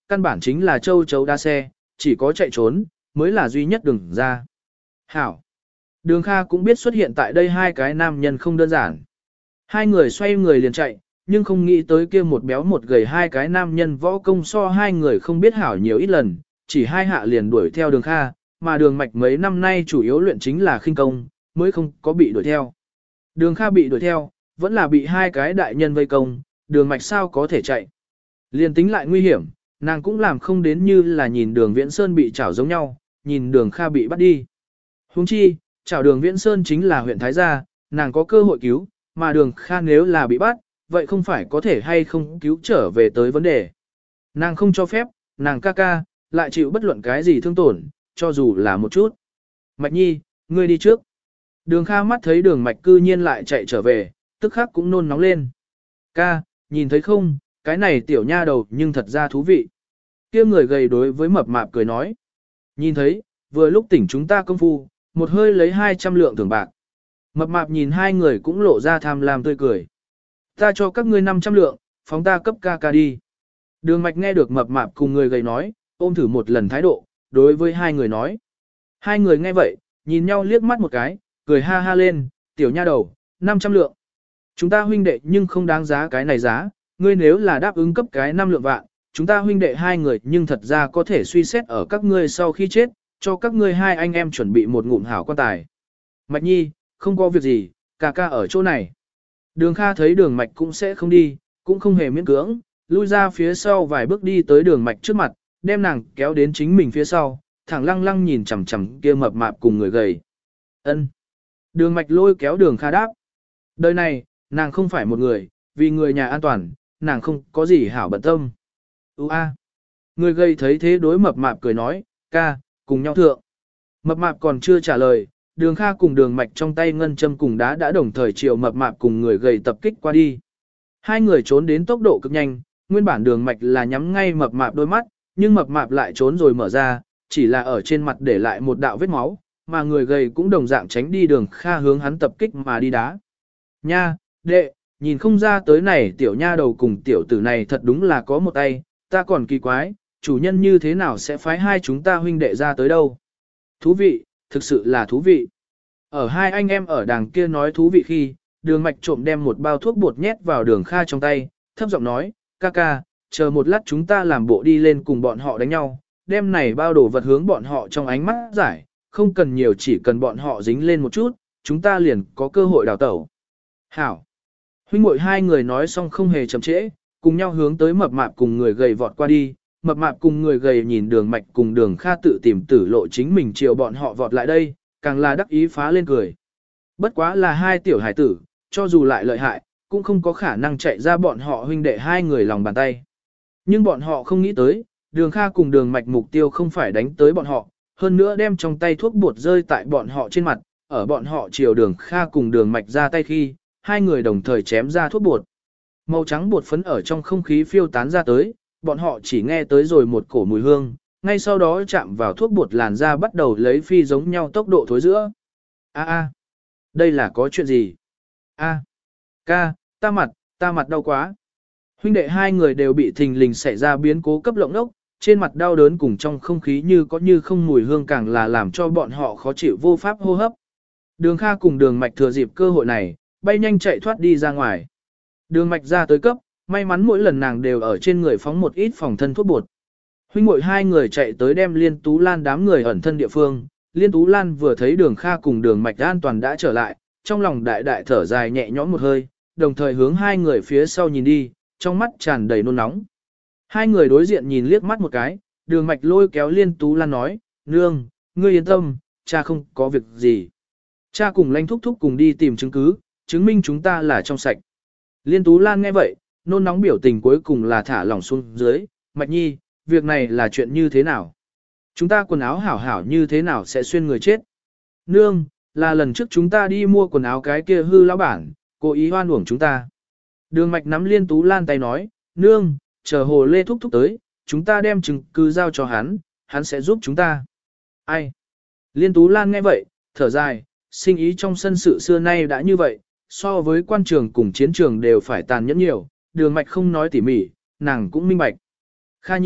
căn bản chính là châu chấu đa xe, chỉ có chạy trốn, mới là duy nhất đường ra. Hảo! Đường Kha cũng biết xuất hiện tại đây hai cái nam nhân không đơn giản. Hai người xoay người liền chạy, nhưng không nghĩ tới kia một béo một gầy hai cái nam nhân võ công so hai người không biết hảo nhiều ít lần, chỉ hai hạ liền đuổi theo Đường Kha, mà Đường Mạch mấy năm nay chủ yếu luyện chính là khinh công, mới không có bị đuổi theo. Đường Kha bị đuổi theo, vẫn là bị hai cái đại nhân vây công, Đường Mạch sao có thể chạy. Liền tính lại nguy hiểm, nàng cũng làm không đến như là nhìn Đường Viễn Sơn bị chảo giống nhau, nhìn Đường Kha bị bắt đi. Huống chi, chảo Đường Viễn Sơn chính là huyện Thái Gia, nàng có cơ hội cứu, mà Đường Kha nếu là bị bắt, vậy không phải có thể hay không cứu trở về tới vấn đề. Nàng không cho phép, nàng ca ca, lại chịu bất luận cái gì thương tổn, cho dù là một chút. Mạch Nhi, ngươi đi trước. Đường Kha mắt thấy Đường Mạch cư nhiên lại chạy trở về, tức khắc cũng nôn nóng lên. Ca, nhìn thấy không, cái này tiểu nha đầu nhưng thật ra thú vị. Kia người gầy đối với mập mạp cười nói. Nhìn thấy, vừa lúc tỉnh chúng ta công phu, một hơi lấy 200 lượng thưởng bạc. Mập mạp nhìn hai người cũng lộ ra tham lam tươi cười. Ta cho các ngươi 500 lượng, phóng ta cấp ca ca đi. Đường Mạch nghe được mập mạp cùng người gầy nói, ôm thử một lần thái độ, đối với hai người nói. Hai người nghe vậy, nhìn nhau liếc mắt một cái, cười ha ha lên, tiểu nha đầu, 500 lượng. Chúng ta huynh đệ nhưng không đáng giá cái này giá, ngươi nếu là đáp ứng cấp cái 5 lượng vạn, chúng ta huynh đệ hai người nhưng thật ra có thể suy xét ở các ngươi sau khi chết, cho các ngươi hai anh em chuẩn bị một ngụm hảo quan tài. Mạch Nhi, không có việc gì, ca ca ở chỗ này. Đường Kha thấy Đường Mạch cũng sẽ không đi, cũng không hề miễn cưỡng, lui ra phía sau vài bước đi tới Đường Mạch trước mặt, đem nàng kéo đến chính mình phía sau, thẳng lăng lăng nhìn chằm chằm kia mập mạp cùng người gầy. Ân. Đường Mạch lôi kéo Đường Kha đáp. Đời này, nàng không phải một người, vì người nhà an toàn, nàng không có gì hảo bận tâm. A. Người gầy thấy thế đối mập mạp cười nói, ca, cùng nhau thượng. Mập mạp còn chưa trả lời, Đường Kha cùng Đường Mạch trong tay ngân châm cùng đá đã đồng thời chiều mập mạp cùng người gầy tập kích qua đi. Hai người trốn đến tốc độ cực nhanh, nguyên bản Đường Mạch là nhắm ngay mập mạp đôi mắt, nhưng mập mạp lại trốn rồi mở ra, chỉ là ở trên mặt để lại một đạo vết máu, mà người gầy cũng đồng dạng tránh đi Đường Kha hướng hắn tập kích mà đi đá. Nha, đệ, nhìn không ra tới này tiểu nha đầu cùng tiểu tử này thật đúng là có một tay, ta còn kỳ quái, chủ nhân như thế nào sẽ phái hai chúng ta huynh đệ ra tới đâu. Thú vị, thực sự là thú vị. Ở hai anh em ở đằng kia nói thú vị khi, Đường Mạch trộm đem một bao thuốc bột nhét vào Đường Kha trong tay, thấp giọng nói, ca ca, chờ một lát chúng ta làm bộ đi lên cùng bọn họ đánh nhau, đem này bao đồ vật hướng bọn họ trong ánh mắt giải, không cần nhiều chỉ cần bọn họ dính lên một chút, chúng ta liền có cơ hội đào tẩu. Hảo. Huynh muội hai người nói xong không hề chậm trễ, cùng nhau hướng tới mập mạp cùng người gầy vọt qua đi, mập mạp cùng người gầy nhìn Đường Mạch cùng Đường Kha tự tìm tử lộ chính mình chiều bọn họ vọt lại đây, càng là đắc ý phá lên cười. Bất quá là hai tiểu hải tử, cho dù lại lợi hại, cũng không có khả năng chạy ra bọn họ huynh đệ hai người lòng bàn tay. Nhưng bọn họ không nghĩ tới, Đường Kha cùng Đường Mạch mục tiêu không phải đánh tới bọn họ, hơn nữa đem trong tay thuốc bột rơi tại bọn họ trên mặt, ở bọn họ chiều Đường Kha cùng Đường Mạch ra tay khi, hai người đồng thời chém ra thuốc bột. Màu trắng bột phấn ở trong không khí phiêu tán ra tới, bọn họ chỉ nghe tới rồi một cổ mùi hương, ngay sau đó chạm vào thuốc bột làn da bắt đầu lấy phi giống nhau tốc độ thối giữa. Đây là có chuyện gì? Ca, ta mặt đau quá. Huynh đệ hai người đều bị thình lình xảy ra biến cố cấp lộng ốc, trên mặt đau đớn cùng trong không khí như có như không mùi hương càng là làm cho bọn họ khó chịu vô pháp hô hấp. Đường Kha cùng Đường Mạch thừa dịp cơ hội này, bay nhanh chạy thoát đi ra ngoài. Đường Mạch ra tới cấp, may mắn mỗi lần nàng đều ở trên người phóng một ít phòng thân thuốc bột. Huynh muội hai người chạy tới đem Liên Tú Lan đám người ẩn thân địa phương. Liên Tú Lan vừa thấy Đường Kha cùng Đường Mạch an toàn đã trở lại, trong lòng đại đại thở dài nhẹ nhõm một hơi, đồng thời hướng hai người phía sau nhìn đi, trong mắt tràn đầy nôn nóng. Hai người đối diện nhìn liếc mắt một cái, Đường Mạch lôi kéo Liên Tú Lan nói, nương, ngươi yên tâm, cha không có việc gì. Cha cùng Lanh thúc thúc cùng đi tìm chứng cứ, chứng minh chúng ta là trong sạch. Liên Tú Lan nghe vậy, nôn nóng biểu tình cuối cùng là thả lỏng xuống dưới, Mạch Nhi, việc này là chuyện như thế nào? Chúng ta quần áo hảo hảo như thế nào sẽ xuyên người chết? Nương, là lần trước chúng ta đi mua quần áo cái kia hư lão bản, cố ý hoan uổng chúng ta. Đường Mạch nắm Liên Tú Lan tay nói, nương, chờ Hồ Lê thúc thúc tới, chúng ta đem chứng cứ giao cho hắn sẽ giúp chúng ta. Ai? Liên Tú Lan nghe vậy, thở dài, sinh ý trong sân sự xưa nay đã như vậy, so với quan trường cùng chiến trường đều phải tàn nhẫn nhiều, Đường Mạch không nói tỉ mỉ, nàng cũng minh bạch. Kha Nhi,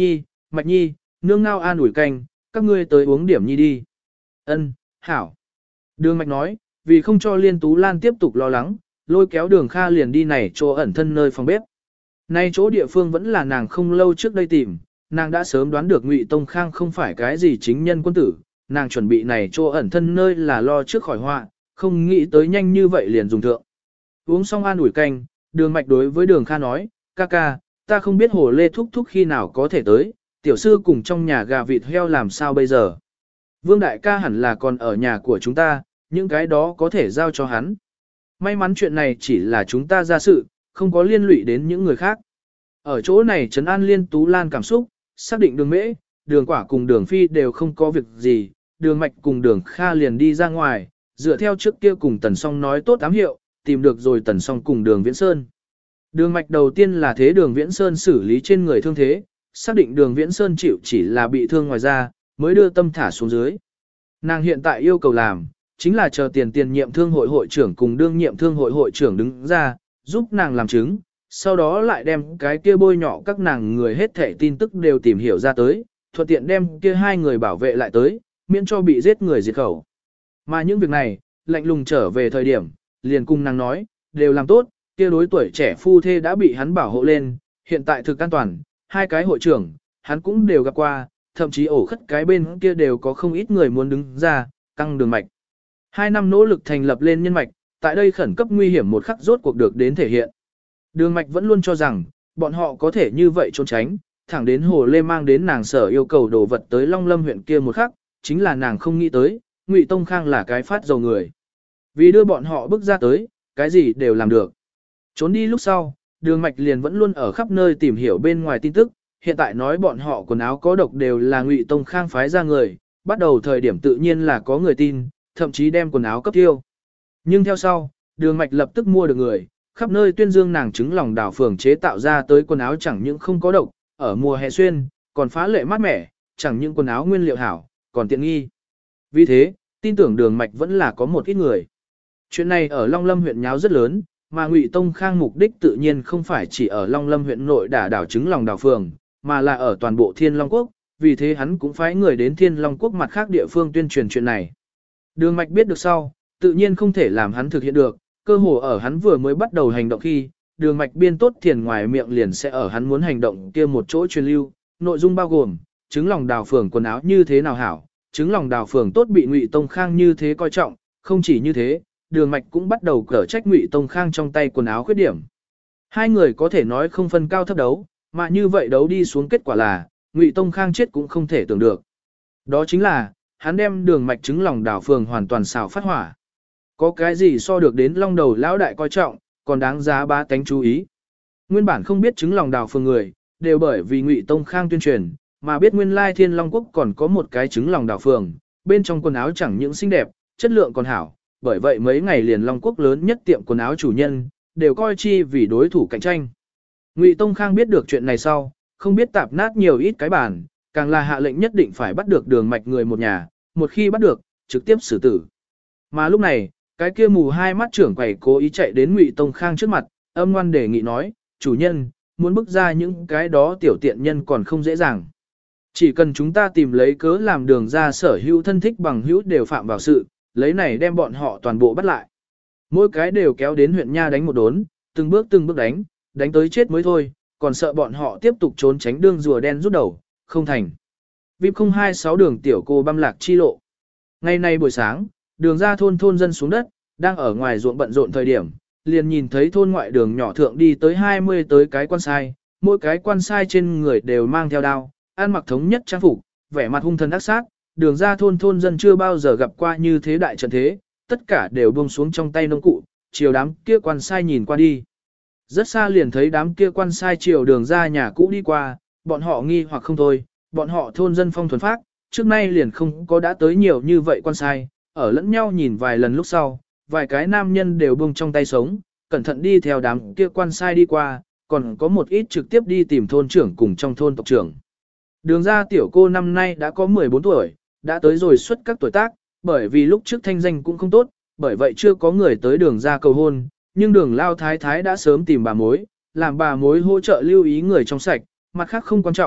Mạch Nhi, nương ngao an ủi canh, các ngươi tới uống điểm nhi đi. Ân, hảo. Đường Mạch nói, vì không cho Liên Tú Lan tiếp tục lo lắng, lôi kéo Đường Kha liền đi này chỗ ẩn thân nơi phòng bếp. Nay chỗ địa phương vẫn là nàng không lâu trước đây tìm, nàng đã sớm đoán được Ngụy Tông Khang không phải cái gì chính nhân quân tử, nàng chuẩn bị này chỗ ẩn thân nơi là lo trước khỏi họa, không nghĩ tới nhanh như vậy liền dùng thượng. Uống xong an ủi canh, Đường Mạch đối với Đường Kha nói, ca ca, ta không biết Hồ Lê thúc thúc khi nào có thể tới, tiểu sư cùng trong nhà gà vịt heo làm sao bây giờ. Vương đại ca hẳn là còn ở nhà của chúng ta, những cái đó có thể giao cho hắn. May mắn chuyện này chỉ là chúng ta ra sự, không có liên lụy đến những người khác. Ở chỗ này trấn an Liên Tú Lan cảm xúc, xác định Đường Mễ, Đường Quả cùng Đường Phi đều không có việc gì, Đường Mạch cùng Đường Kha liền đi ra ngoài, dựa theo trước kia cùng Tần Song nói tốt ám hiệu, tìm được rồi Tần Song cùng Đường Viễn Sơn. Đường Mạch đầu tiên là thế Đường Viễn Sơn xử lý trên người thương thế, xác định Đường Viễn Sơn chịu chỉ là bị thương ngoài da, mới đưa tâm thả xuống dưới. Nàng hiện tại yêu cầu làm, chính là chờ tiền nhiệm thương hội hội trưởng cùng đương nhiệm thương hội hội trưởng đứng ra, giúp nàng làm chứng, sau đó lại đem cái kia bôi nhọ các nàng người hết thảy tin tức đều tìm hiểu ra tới, thuận tiện đem kia hai người bảo vệ lại tới, miễn cho bị giết người diệt khẩu. Mà những việc này, lạnh lùng trở về thời điểm, liền cùng nàng nói, đều làm tốt, kia đối tuổi trẻ phu thê đã bị hắn bảo hộ lên, hiện tại thực an toàn, hai cái hội trưởng, hắn cũng đều gặp qua, thậm chí ổ khất cái bên kia đều có không ít người muốn đứng ra, căng đường mạch. 2 năm nỗ lực thành lập lên nhân mạch, tại đây khẩn cấp nguy hiểm một khắc rốt cuộc được đến thể hiện. Đường mạch vẫn luôn cho rằng, bọn họ có thể như vậy trốn tránh, thẳng đến Hồ Lê mang đến nàng sở yêu cầu đồ vật tới Long Lâm huyện kia một khắc, chính là nàng không nghĩ tới, Ngụy Tông Khang là cái phát dầu người. Vì đưa bọn họ bước ra tới, cái gì đều làm được. Trốn đi lúc sau, Đường mạch liền vẫn luôn ở khắp nơi tìm hiểu bên ngoài tin tức, hiện tại nói bọn họ quần áo có độc đều là Ngụy Tông Khang phái ra người, bắt đầu thời điểm tự nhiên là có người tin, thậm chí đem quần áo cấp tiêu. Nhưng theo sau, Đường mạch lập tức mua được người, khắp nơi tuyên dương nàng trứng lòng đào phường chế tạo ra tới quần áo chẳng những không có độc, ở mùa hè xuyên, còn phá lệ mát mẻ, chẳng những quần áo nguyên liệu hảo, còn tiện nghi. Vì thế, tin tưởng Đường mạch vẫn là có một ít người. Chuyện này ở Long Lâm huyện nháo rất lớn, mà Ngụy Tông Khang mục đích tự nhiên không phải chỉ ở Long Lâm huyện nội đả đảo trứng lòng đào phường, mà là ở toàn bộ Thiên Long Quốc, vì thế hắn cũng phái người đến Thiên Long Quốc mặt khác địa phương tuyên truyền chuyện này. Đường mạch biết được sau, tự nhiên không thể làm hắn thực hiện được, cơ hồ ở hắn vừa mới bắt đầu hành động khi, Đường mạch biên tốt tiền ngoài miệng liền sẽ ở hắn muốn hành động kia một chỗ truyền lưu, nội dung bao gồm, trứng lòng đào phường quần áo như thế nào hảo, trứng lòng đào phường tốt bị Ngụy Tông Khang như thế coi trọng, không chỉ như thế, Đường mạch cũng bắt đầu cở trách Ngụy Tông Khang trong tay quần áo khuyết điểm. Hai người có thể nói không phân cao thấp đấu, mà như vậy đấu đi xuống kết quả là, Ngụy Tông Khang chết cũng không thể tưởng được. Đó chính là, hắn đem Đường mạch trứng lòng đào phường hoàn toàn xào phát hỏa. Có cái gì so được đến long đầu lão đại coi trọng, còn đáng giá bá tánh chú ý. Nguyên bản không biết trứng lòng đào phường người, đều bởi vì Ngụy Tông Khang tuyên truyền, mà biết nguyên lai Thiên Long Quốc còn có một cái trứng lòng đào phường, bên trong quần áo chẳng những xinh đẹp, chất lượng còn hảo, bởi vậy mấy ngày liền Long Quốc lớn nhất tiệm quần áo chủ nhân, đều coi chi vì đối thủ cạnh tranh. Ngụy Tông Khang biết được chuyện này sau, không biết tạp nát nhiều ít cái bàn, càng là hạ lệnh nhất định phải bắt được Đường mạch người một nhà, một khi bắt được, trực tiếp xử tử. Mà lúc này, cái kia mù hai mắt trưởng quầy cố ý chạy đến Ngụy Tông Khang trước mặt, âm ngoan đề nghị nói, chủ nhân, muốn bức ra những cái đó tiểu tiện nhân còn không dễ dàng. Chỉ cần chúng ta tìm lấy cớ làm Đường ra sở hữu thân thích bằng hữu đều phạm vào sự, lấy này đem bọn họ toàn bộ bắt lại. Mỗi cái đều kéo đến huyện Nha đánh một đốn, từng bước đánh tới chết mới thôi, còn sợ bọn họ tiếp tục trốn tránh đường rùa đen rút đầu, không thành. VIP 026 đường tiểu cô băm lạc chi lộ. Ngày nay buổi sáng, Đường ra thôn dân xuống đất, đang ở ngoài ruộng bận rộn thời điểm, liền nhìn thấy thôn ngoại đường nhỏ thượng đi tới 20 tới cái quan sai, mỗi cái quan sai trên người đều mang theo đao, ăn mặc thống nhất trang phục, vẻ mặt hung thần ác sát. Đường ra thôn dân chưa bao giờ gặp qua như thế đại trận thế, tất cả đều buông xuống trong tay nông cụ, chiều đám kia quan sai nhìn qua đi. Rất xa liền thấy đám kia quan sai chiều Đường ra nhà cũ đi qua, bọn họ nghi hoặc không thôi, bọn họ thôn dân phong thuần phác, trước nay liền không có đã tới nhiều như vậy quan sai, ở lẫn nhau nhìn vài lần lúc sau, vài cái nam nhân đều buông trong tay sống, cẩn thận đi theo đám kia quan sai đi qua, còn có một ít trực tiếp đi tìm thôn trưởng cùng trong thôn tộc trưởng. Đường ra tiểu cô năm nay đã có 14 tuổi, đã tới rồi xuất các tuổi tác, bởi vì lúc trước thanh danh cũng không tốt, bởi vậy chưa có người tới Đường ra cầu hôn, nhưng Đường lao thái thái đã sớm tìm bà mối, làm bà mối hỗ trợ lưu ý người trong sạch, mặt khác không quan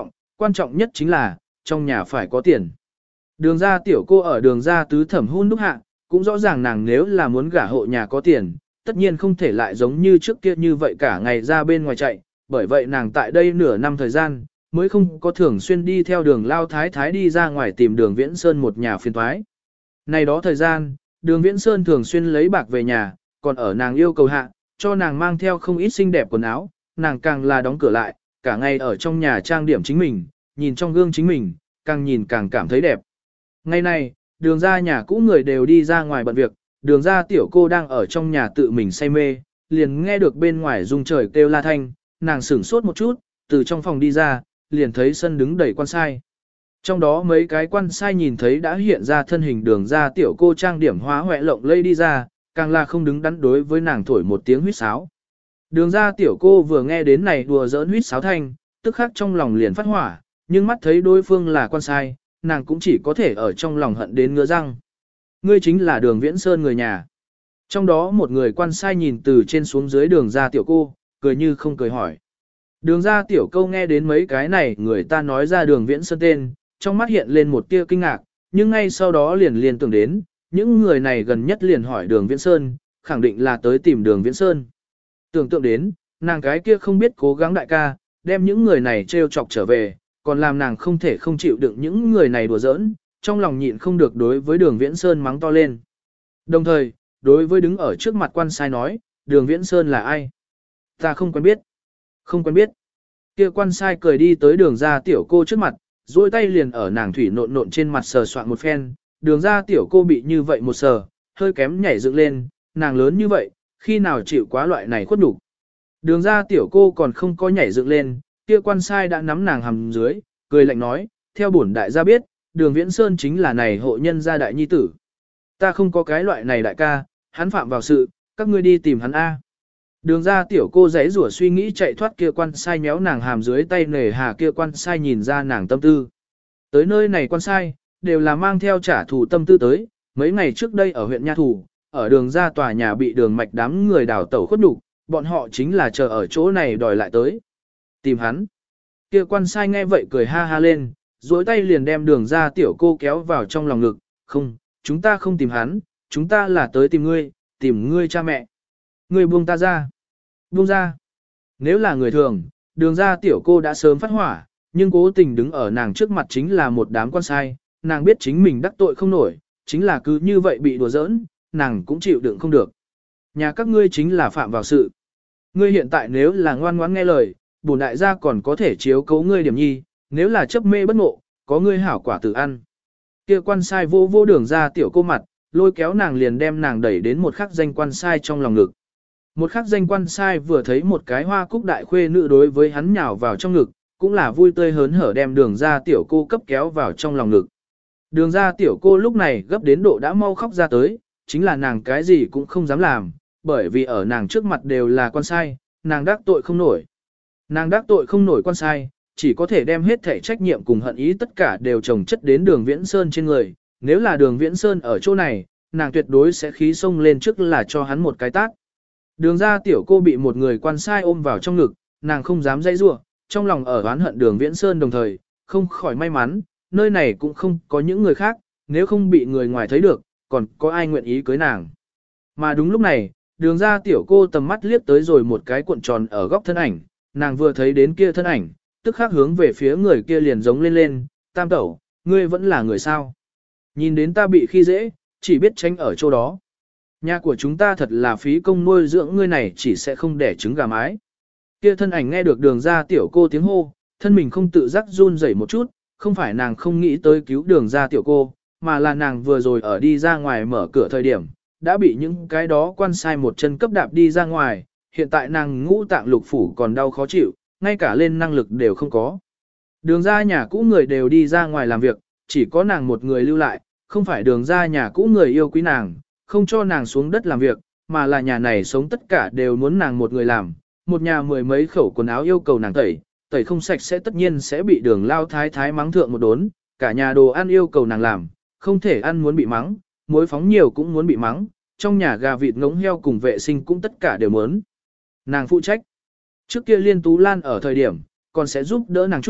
quan trọng nhất chính là, trong nhà phải có tiền. Đường ra tiểu cô ở đường ra tứ thẩm hun đúc hạ, cũng rõ ràng nàng nếu là muốn gả hộ nhà có tiền, tất nhiên không thể lại giống như trước kia như vậy cả ngày ra bên ngoài chạy, bởi vậy nàng tại đây nửa năm thời gian, mới không có thường xuyên đi theo đường lao thái thái đi ra ngoài tìm đường Viễn Sơn một nhà phiền thoái. Này đó thời gian, đường Viễn Sơn thường xuyên lấy bạc về nhà, còn ở nàng yêu cầu hạ, cho nàng mang theo không ít xinh đẹp quần áo, nàng càng là đóng cửa lại, cả ngày ở trong nhà trang điểm chính mình, nhìn trong gương chính mình, càng nhìn càng cảm thấy đẹp. Ngày này, đường ra nhà cũ người đều đi ra ngoài bận việc, đường ra tiểu cô đang ở trong nhà tự mình say mê, liền nghe được bên ngoài rung trời kêu la thanh, nàng sửng sốt một chút, từ trong phòng đi ra, liền thấy sân đứng đầy quan sai. Trong đó mấy cái quan sai nhìn thấy đã hiện ra thân hình đường ra tiểu cô trang điểm hóa hoẹ lộng lây đi ra, càng là không đứng đắn đối với nàng thổi một tiếng huýt sáo. Đường ra tiểu cô vừa nghe đến này đùa giỡn huýt sáo thanh, tức khắc trong lòng liền phát hỏa, nhưng mắt thấy đối phương là quan sai, nàng cũng chỉ có thể ở trong lòng hận đến ngứa răng. Ngươi chính là đường Viễn Sơn người nhà. Trong đó một người quan sai nhìn từ trên xuống dưới đường ra tiểu cô, cười như không cười hỏi. Đường ra tiểu câu nghe đến mấy cái này người ta nói ra đường Viễn Sơn tên, trong mắt hiện lên một tia kinh ngạc, nhưng ngay sau đó liền tưởng đến, những người này gần nhất liền hỏi đường Viễn Sơn, khẳng định là tới tìm đường Viễn Sơn. Tưởng tượng đến, nàng cái kia không biết cố gắng đại ca, đem những người này trêu chọc trở về, còn làm nàng không thể không chịu đựng những người này đùa giỡn, trong lòng nhịn không được đối với đường Viễn Sơn mắng to lên. Đồng thời, đối với đứng ở trước mặt quan sai nói, đường Viễn Sơn là ai? Ta không quen biết. Không quen biết. Kia quan sai cười đi tới đường ra tiểu cô trước mặt, duỗi tay liền ở nàng thủy nộn nộn trên mặt sờ soạn một phen, đường ra tiểu cô bị như vậy một sờ, hơi kém nhảy dựng lên, nàng lớn như vậy, khi nào chịu quá loại này khuất nhục. Đường ra tiểu cô còn không có nhảy dựng lên, kia quan sai đã nắm nàng hầm dưới, cười lạnh nói, theo bổn đại gia biết, đường Viễn Sơn chính là này hộ nhân gia đại nhi tử. Ta không có cái loại này đại ca, hắn phạm vào sự, các ngươi đi tìm hắn A. Đường ra tiểu cô giấy rủa suy nghĩ chạy thoát kia quan sai méo nàng hàm dưới tay nề hà kia quan sai nhìn ra nàng tâm tư. Tới nơi này quan sai, đều là mang theo trả thù tâm tư tới, mấy ngày trước đây ở huyện Nha Thủ, ở đường ra tòa nhà bị đường mạch đám người đào tẩu khuất nhục, bọn họ chính là chờ ở chỗ này đòi lại tới. Tìm hắn. Kia quan sai nghe vậy cười ha ha lên, duỗi tay liền đem đường ra tiểu cô kéo vào trong lòng ngực, không, chúng ta không tìm hắn, chúng ta là tới tìm ngươi cha mẹ. Ngươi buông ta ra. Buông ra. Nếu là người thường, đường ra tiểu cô đã sớm phát hỏa, nhưng cố tình đứng ở nàng trước mặt chính là một đám quan sai, nàng biết chính mình đắc tội không nổi, chính là cứ như vậy bị đùa giỡn, nàng cũng chịu đựng không được. Nhà các ngươi chính là phạm vào sự. Ngươi hiện tại nếu là ngoan ngoãn nghe lời, bổn đại gia còn có thể chiếu cố ngươi điểm nhi, nếu là chấp mê bất ngộ, có ngươi hảo quả tự ăn. Kia quan sai vô đường ra tiểu cô mặt, lôi kéo nàng liền đem nàng đẩy đến một khắc danh quan sai trong lòng ngực. Một khắc danh quan sai vừa thấy một cái hoa cúc đại khuê nữ đối với hắn nhào vào trong ngực, cũng là vui tươi hớn hở đem đường ra tiểu cô cấp kéo vào trong lòng ngực. Đường ra tiểu cô lúc này gấp đến độ đã mau khóc ra tới, chính là nàng cái gì cũng không dám làm, bởi vì ở nàng trước mặt đều là quan sai, nàng đắc tội không nổi. Nàng đắc tội không nổi quan sai, chỉ có thể đem hết thể trách nhiệm cùng hận ý tất cả đều chồng chất đến đường Viễn Sơn trên người. Nếu là đường Viễn Sơn ở chỗ này, nàng tuyệt đối sẽ khí xông lên trước là cho hắn một cái tát. Đường ra tiểu cô bị một người quan sai ôm vào trong ngực, nàng không dám dãy rủa, trong lòng ở oán hận đường Viễn Sơn đồng thời, không khỏi may mắn, nơi này cũng không có những người khác, nếu không bị người ngoài thấy được, còn có ai nguyện ý cưới nàng. Mà đúng lúc này, đường ra tiểu cô tầm mắt liếc tới rồi một cái cuộn tròn ở góc thân ảnh, nàng vừa thấy đến kia thân ảnh, tức khắc hướng về phía người kia liền giống lên, tam tẩu, ngươi vẫn là người sao. Nhìn đến ta bị khi dễ, chỉ biết tránh ở chỗ đó. Nhà của chúng ta thật là phí công nuôi dưỡng ngươi này chỉ sẽ không đẻ trứng gà mái. Kia thân ảnh nghe được đường ra tiểu cô tiếng hô, thân mình không tự giác run rẩy một chút, không phải nàng không nghĩ tới cứu đường ra tiểu cô, mà là nàng vừa rồi ở đi ra ngoài mở cửa thời điểm, đã bị những cái đó quan sai một chân cấp đạp đi ra ngoài, hiện tại nàng ngũ tạng lục phủ còn đau khó chịu, ngay cả lên năng lực đều không có. Đường ra nhà cũ người đều đi ra ngoài làm việc, chỉ có nàng một người lưu lại, không phải đường ra nhà cũ người yêu quý nàng, không cho nàng xuống đất làm việc, mà là nhà này sống tất cả đều muốn nàng một người làm, một nhà mười mấy khẩu quần áo yêu cầu nàng tẩy, tẩy không sạch sẽ tất nhiên sẽ bị đường lao thái thái mắng thượng một đốn, cả nhà đồ ăn yêu cầu nàng làm, không thể ăn muốn bị mắng, muối phóng nhiều cũng muốn bị mắng, trong nhà gà vịt ngỗng heo cùng vệ sinh cũng tất cả đều muốn. Nàng phụ trách. Trước kia Liên Tú Lan ở thời điểm, còn sẽ giúp đỡ nàng chút,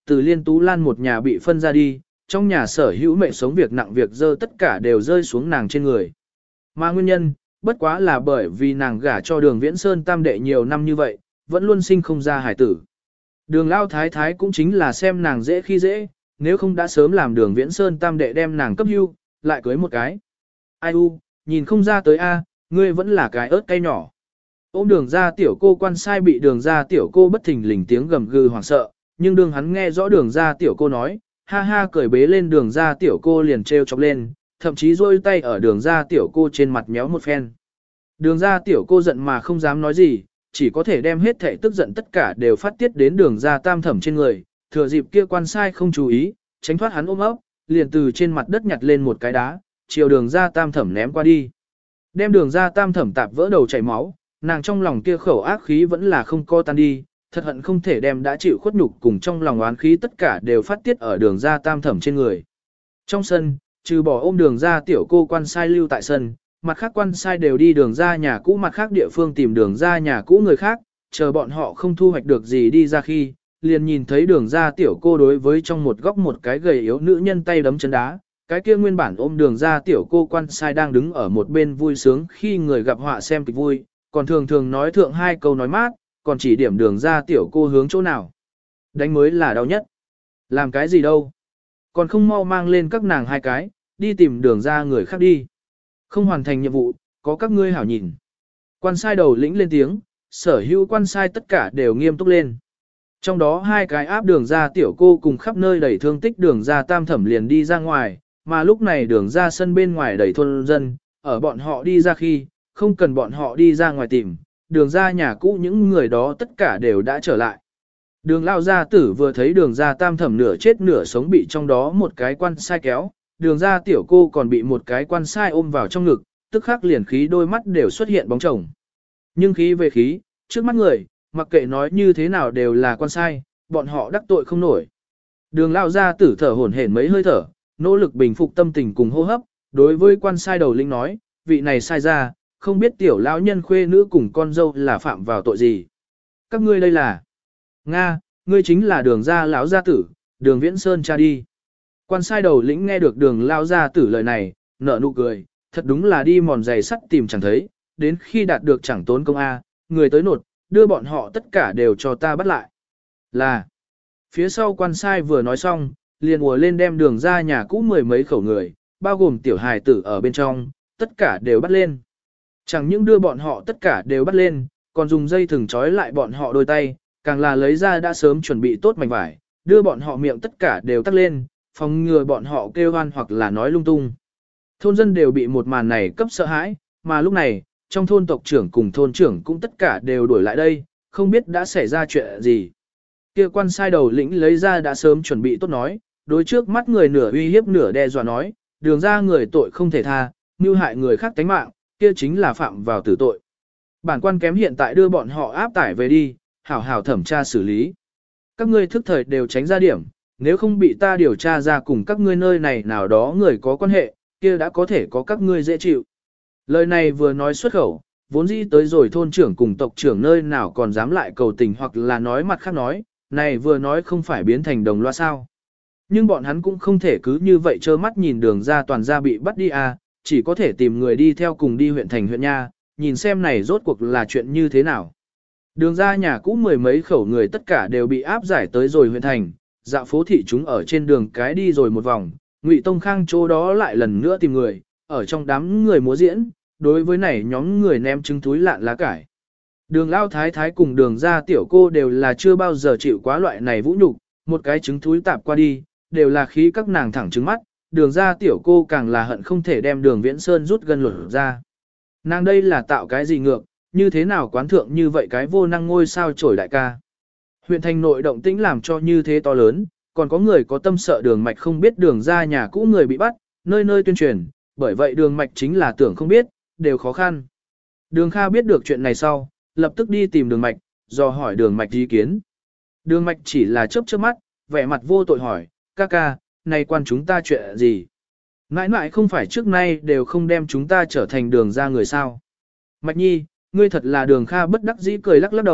từ Liên Tú Lan một nhà bị phân ra đi, trong nhà sở hữu mệnh sống việc nặng việc dơ tất cả đều rơi xuống nàng trên người. Mà nguyên nhân, bất quá là bởi vì nàng gả cho Đường Viễn Sơn tam đệ nhiều năm như vậy, vẫn luôn sinh không ra hải tử. Đường Lao Thái Thái cũng chính là xem nàng dễ khi dễ, nếu không đã sớm làm Đường Viễn Sơn tam đệ đem nàng cấp hưu, lại cưới một cái. Ai u, nhìn không ra tới a, ngươi vẫn là cái ớt cay nhỏ. Ôm Đường ra tiểu cô quan sai bị Đường ra tiểu cô bất thình lình tiếng gầm gừ hoảng sợ, nhưng Đường hắn nghe rõ Đường ra tiểu cô nói, ha ha cười bế lên Đường ra tiểu cô liền trêu chọc lên, thậm chí rôi tay ở Đường ra tiểu cô trên mặt méo một phen. Đường ra tiểu cô giận mà không dám nói gì, chỉ có thể đem hết thảy tức giận tất cả đều phát tiết đến Đường ra tam thẩm trên người, thừa dịp kia quan sai không chú ý, tránh thoát hắn ôm ấp, liền từ trên mặt đất nhặt lên một cái đá, chiều Đường ra tam thẩm ném qua đi. Đem Đường ra tam thẩm tạp vỡ đầu chảy máu, nàng trong lòng kia khẩu ác khí vẫn là không co tan đi, thật hận không thể đem đã chịu khuất nhục cùng trong lòng oán khí tất cả đều phát tiết ở Đường ra tam thẩm trên người. Trong sân, trừ bỏ ôm Đường ra tiểu cô quan sai lưu tại sân, mặt khác quan sai đều đi Đường ra nhà cũ mặt khác địa phương tìm Đường ra nhà cũ người khác, chờ bọn họ không thu hoạch được gì đi ra khi, liền nhìn thấy Đường ra tiểu cô đối với trong một góc một cái gầy yếu nữ nhân tay đấm chân đá, cái kia nguyên bản ôm Đường ra tiểu cô quan sai đang đứng ở một bên vui sướng khi người gặp họa xem kịch vui, còn thường thường nói thượng hai câu nói mát, còn chỉ điểm Đường ra tiểu cô hướng chỗ nào. Đánh mới là đau nhất. Làm cái gì đâu. Còn không mau mang lên các nàng hai cái, đi tìm Đường ra người khác đi. Không hoàn thành nhiệm vụ, có các ngươi hảo nhìn. Quan sai đầu lĩnh lên tiếng, sở hữu quan sai tất cả đều nghiêm túc lên. Trong đó hai cái áp Đường ra tiểu cô cùng khắp nơi đẩy thương tích Đường ra tam thẩm liền đi ra ngoài, mà lúc này Đường ra sân bên ngoài đẩy thôn dân, ở bọn họ đi ra khi, không cần bọn họ đi ra ngoài tìm, Đường ra nhà cũ những người đó tất cả đều đã trở lại. Đường lao gia tử vừa thấy Đường ra tam thẩm nửa chết nửa sống bị trong đó một cái quan sai kéo, Đường ra tiểu cô còn bị một cái quan sai ôm vào trong ngực, tức khắc liền khí đôi mắt đều xuất hiện bóng chồng. Nhưng khí về khí, trước mắt người, mặc kệ nói như thế nào đều là quan sai, bọn họ đắc tội không nổi. Đường lao gia tử thở hổn hển mấy hơi thở, nỗ lực bình phục tâm tình cùng hô hấp, đối với quan sai đầu lĩnh nói, vị này sai ra, không biết tiểu lão nhân khuê nữ cùng con dâu là phạm vào tội gì. Các ngươi đây là Nga, ngươi chính là Đường gia lão gia tử, Đường Viễn Sơn cha đi. Quan sai đầu lĩnh nghe được Đường lao gia tử lời này, nở nụ cười, thật đúng là đi mòn giày sắt tìm chẳng thấy, đến khi đạt được chẳng tốn công A, người tới nột, đưa bọn họ tất cả đều cho ta bắt lại. Là, phía sau quan sai vừa nói xong, liền ùa lên đem Đường ra nhà cũ mười mấy khẩu người, bao gồm tiểu hài tử ở bên trong, tất cả đều bắt lên. Chẳng những đưa bọn họ tất cả đều bắt lên, còn dùng dây thừng trói lại bọn họ đôi tay, càng là lấy ra đã sớm chuẩn bị tốt mảnh vải, đưa bọn họ miệng tất cả đều tắc lên, phòng ngừa bọn họ kêu oan hoặc là nói lung tung. Thôn dân đều bị một màn này cấp sợ hãi, mà lúc này, trong thôn tộc trưởng cùng thôn trưởng cũng tất cả đều đuổi lại đây, không biết đã xảy ra chuyện gì. Kia quan sai đầu lĩnh lấy ra đã sớm chuẩn bị tốt nói, đối trước mắt người nửa uy hiếp nửa đe dọa nói, Đường ra người tội không thể tha, mưu hại người khác tánh mạng, kia chính là phạm vào tử tội. Bản quan kém hiện tại đưa bọn họ áp tải về đi, hảo hảo thẩm tra xử lý. Các ngươi thức thời đều tránh ra điểm, nếu không bị ta điều tra ra cùng các ngươi nơi này nào đó người có quan hệ, kia đã có thể có các ngươi dễ chịu. Lời này vừa nói xuất khẩu, vốn dĩ tới rồi thôn trưởng cùng tộc trưởng nơi nào còn dám lại cầu tình hoặc là nói mặt khác nói, này vừa nói không phải biến thành đồng loa sao. Nhưng bọn hắn cũng không thể cứ như vậy trơ mắt nhìn Đường ra toàn ra bị bắt đi à, chỉ có thể tìm người đi theo cùng đi huyện thành huyện nha, nhìn xem này rốt cuộc là chuyện như thế nào. Đường ra nhà cũ mười mấy khẩu người tất cả đều bị áp giải tới rồi huyện thành, dạo phố thị chúng ở trên đường cái đi rồi một vòng, Ngụy Tông Khang chỗ đó lại lần nữa tìm người, ở trong đám người múa diễn, đối với này nhóm người ném trứng túi lạn lá cải. Đường Lao Thái Thái cùng Đường ra tiểu cô đều là chưa bao giờ chịu quá loại này vũ nhục, một cái trứng túi tạp qua đi, đều là khí các nàng thẳng trứng mắt, Đường ra tiểu cô càng là hận không thể đem Đường Viễn Sơn rút gân lột ra. Nàng đây là tạo cái gì ngược, như thế nào quán thượng như vậy cái vô năng ngôi sao trổi đại ca. Huyện thành nội động tĩnh làm cho như thế to lớn, còn có người có tâm sợ Đường Mạch không biết Đường ra nhà cũ người bị bắt, nơi nơi tuyên truyền, bởi vậy Đường Mạch chính là tưởng không biết, đều khó khăn. Đường Kha biết được chuyện này sau, lập tức đi tìm Đường Mạch, dò hỏi Đường Mạch ý kiến. Đường Mạch chỉ là chớp chớp mắt, vẻ mặt vô tội hỏi, ca ca, này quan chúng ta chuyện gì? Mãi mãi không phải trước nay đều không đem chúng ta trở thành Đường ra người sao? Mạch nhi, ngươi thật là Đường Kha bất đắc dĩ cười lắc lắc đầu,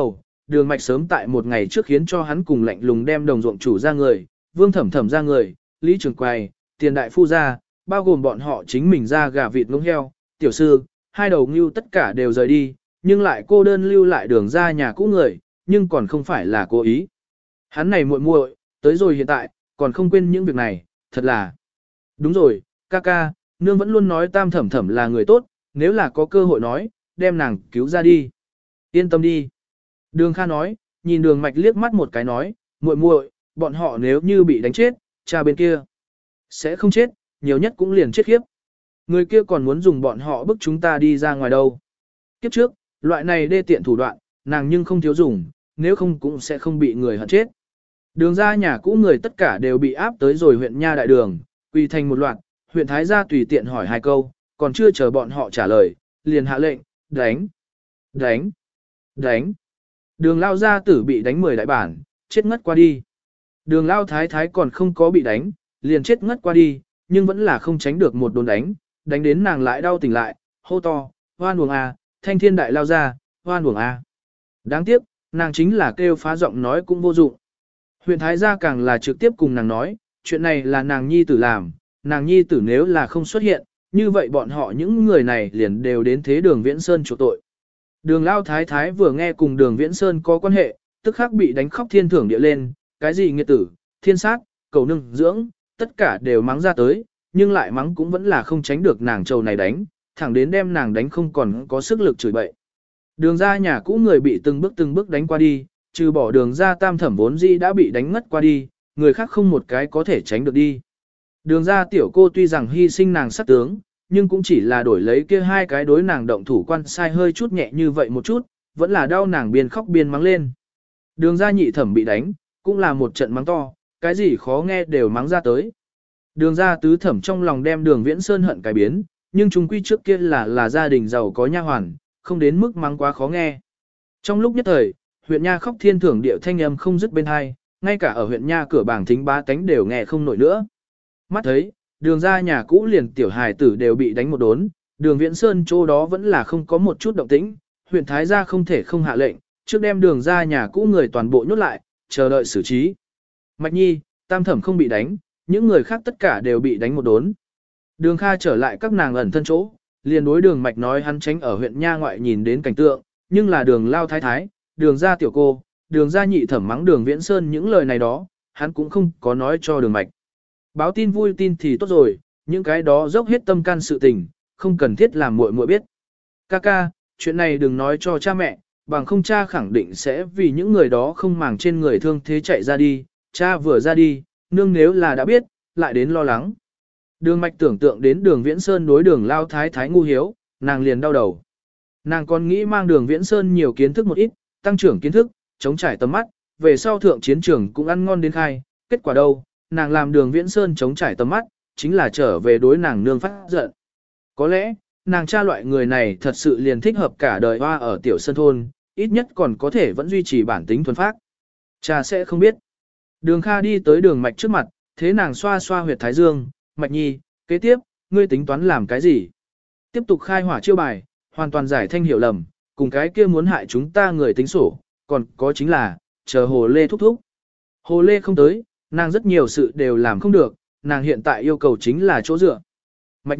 đường mạch sớm tại một ngày trước khiến cho hắn cùng lạnh lùng đem đồng ruộng chủ ra người, Vương Thẩm Thẩm ra người, Lý Trường Quầy, Tiền Đại Phu ra, bao gồm bọn họ chính mình ra gà vịt ngỗng heo, tiểu sư, hai đầu ngưu tất cả đều rời đi, nhưng lại cô đơn lưu lại đường ra nhà cũ người, nhưng còn không phải là cố ý. Hắn này muội muội, tới rồi hiện tại, còn không quên những việc này, thật là. Đúng rồi, ca ca, nương vẫn luôn nói Tam Thẩm Thẩm là người tốt, nếu là có cơ hội nói, đem nàng cứu ra đi. Yên tâm đi. Đường Kha nói, nhìn đường mạch liếc mắt một cái nói, muội muội, bọn họ nếu như bị đánh chết, cha bên kia sẽ không chết, nhiều nhất cũng liền chết khiếp. Người kia còn muốn dùng bọn họ bức chúng ta đi ra ngoài đâu. Kiếp trước, loại này đê tiện thủ đoạn, nàng nhưng không thiếu dùng, nếu không cũng sẽ không bị người hận chết. Đường ra nhà cũ người tất cả đều bị áp tới rồi huyện Nha Đại Đường, quỳ thành một loạt, huyện Thái gia tùy tiện hỏi hai câu, còn chưa chờ bọn họ trả lời, liền hạ lệnh, đánh, đánh, đánh. Đường lao gia tử bị đánh 10 đại bản, chết ngất qua đi. Đường lao thái thái còn không có bị đánh, liền chết ngất qua đi, nhưng vẫn là không tránh được một đòn đánh, đánh đến nàng lại đau tỉnh lại, hô to, hoan uổng a, thanh thiên đại lao ra, hoan uổng a. Đáng tiếc, nàng chính là kêu phá giọng nói cũng vô dụng. Huyện Thái gia càng là trực tiếp cùng nàng nói, chuyện này là nàng nhi tử làm, nàng nhi tử nếu là không xuất hiện, như vậy bọn họ những người này liền đều đến thế đường Viễn Sơn chuộc tội. Đường lao thái thái vừa nghe cùng đường Viễn Sơn có quan hệ, tức khắc bị đánh khóc thiên thưởng địa lên, cái gì nghiệt tử, thiên sát, cầu nương dưỡng, tất cả đều mắng ra tới, nhưng lại mắng cũng vẫn là không tránh được nàng trầu này đánh, thẳng đến đem nàng đánh không còn có sức lực chửi bậy. Đường ra nhà cũ người bị từng bước đánh qua đi, trừ bỏ đường ra Tam Thẩm vốn dĩ đã bị đánh ngất qua đi, người khác không một cái có thể tránh được đi. Đường ra tiểu cô tuy rằng hy sinh nàng sát tướng, nhưng cũng chỉ là đổi lấy kia hai cái đối nàng động thủ quan sai hơi chút nhẹ như vậy một chút, vẫn là đau nàng biên khóc biên mắng lên. Đường ra Nhị Thẩm bị đánh, cũng là một trận mắng to, cái gì khó nghe đều mắng ra tới. Đường ra Tứ Thẩm trong lòng đem đường Viễn Sơn hận cái biến, nhưng chúng quy trước kia là gia đình giàu có nha hoàn, không đến mức mắng quá khó nghe. Trong lúc nhất thời, huyện Nha khóc thiên thưởng điệu thanh âm không dứt bên hai, ngay cả ở huyện Nha cửa bảng thính bá tánh đều nghe không nổi nữa. Mắt thấy, đường ra nhà cũ liền tiểu hài tử đều bị đánh một đốn, đường Viễn Sơn chỗ đó vẫn là không có một chút động tĩnh, huyện Thái gia không thể không hạ lệnh, trước đem đường ra nhà cũ người toàn bộ nhốt lại, chờ đợi xử trí. Mạch Nhi, Tam Thẩm không bị đánh, những người khác tất cả đều bị đánh một đốn. Đường Kha trở lại các nàng ẩn thân chỗ, liền đối đường Mạch nói hắn tránh ở huyện Nha ngoại nhìn đến cảnh tượng, nhưng là đường lao thái thái, đường ra tiểu cô, đường ra Nhị Thẩm mắng đường Viễn Sơn những lời này đó, hắn cũng không có nói cho đường Mạch. Báo tin vui tin thì tốt rồi, những cái đó dốc hết tâm can sự tình, không cần thiết làm muội muội biết. Ca, chuyện này đừng nói cho cha mẹ, bằng không cha khẳng định sẽ vì những người đó không màng trên người thương thế chạy ra đi, cha vừa ra đi, nương nếu là đã biết, lại đến lo lắng. Đường Mạch tưởng tượng đến đường Viễn Sơn đối đường lao thái thái ngu hiếu, nàng liền đau đầu. Nàng còn nghĩ mang đường Viễn Sơn nhiều kiến thức một ít, tăng trưởng kiến thức, chống trải tầm mắt, về sau thượng chiến trường cũng ăn ngon đến khai, kết quả đâu, nàng làm đường Viễn Sơn chống trải tầm mắt, chính là trở về đối nàng nương phát giận. Có lẽ, nàng cha loại người này thật sự liền thích hợp cả đời hoa ở tiểu sân thôn, ít nhất còn có thể vẫn duy trì bản tính thuần phác. Cha sẽ không biết. Đường Kha đi tới đường Mạch trước mặt, thế nàng xoa xoa huyệt thái dương, Mạch Nhi, kế tiếp, ngươi tính toán làm cái gì? Tiếp tục khai hỏa chiêu bài, hoàn toàn giải thanh hiểu lầm, cùng cái kia muốn hại chúng ta người tính sổ, còn có chính là, chờ Hồ Lê thúc thúc. Hồ Lê không tới, nàng rất nhiều sự đều làm không được, nàng hiện tại yêu cầu chính là chỗ dựa. Mạch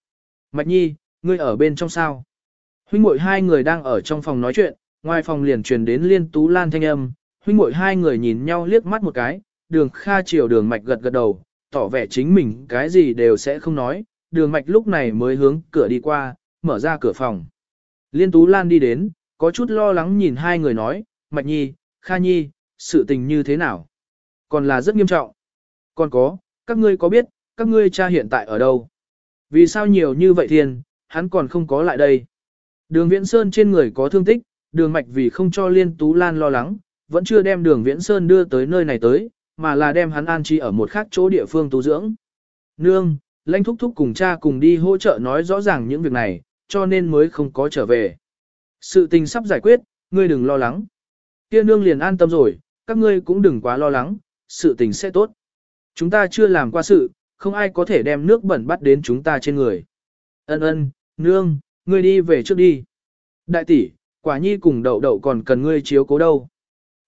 Nhi, ngươi ở bên trong sao? Huynh muội hai người đang ở trong phòng nói chuyện, ngoài phòng liền truyền đến Liên Tú Lan thanh âm, huynh muội hai người nhìn nhau liếc mắt một cái, đường Kha chiều đường Mạch gật gật đầu, tỏ vẻ chính mình cái gì đều sẽ không nói, đường Mạch lúc này mới hướng cửa đi qua, mở ra cửa phòng. Liên Tú Lan đi đến, có chút lo lắng nhìn hai người nói, Mạch Nhi, Kha Nhi, sự tình như thế nào? Còn là rất nghiêm trọng. Còn có, các ngươi có biết, các ngươi cha hiện tại ở đâu? Vì sao nhiều như vậy thiên, hắn còn không có lại đây? Đường Viễn Sơn trên người có thương tích, đường Mạch vì không cho Liên Tú Lan lo lắng, vẫn chưa đem đường Viễn Sơn đưa tới nơi này tới, mà là đem hắn an trí ở một khác chỗ địa phương tu dưỡng. Nương, Lãnh thúc thúc cùng cha cùng đi hỗ trợ nói rõ ràng những việc này, cho nên mới không có trở về. Sự tình sắp giải quyết, ngươi đừng lo lắng. Kia nương liền an tâm rồi, các ngươi cũng đừng quá lo lắng, sự tình sẽ tốt. Chúng ta chưa làm qua sự, không ai có thể đem nước bẩn bắt đến chúng ta trên người. Ân, nương, ngươi đi về trước đi. Đại tỷ, Quả Nhi cùng Đậu Đậu còn cần ngươi chiếu cố đâu.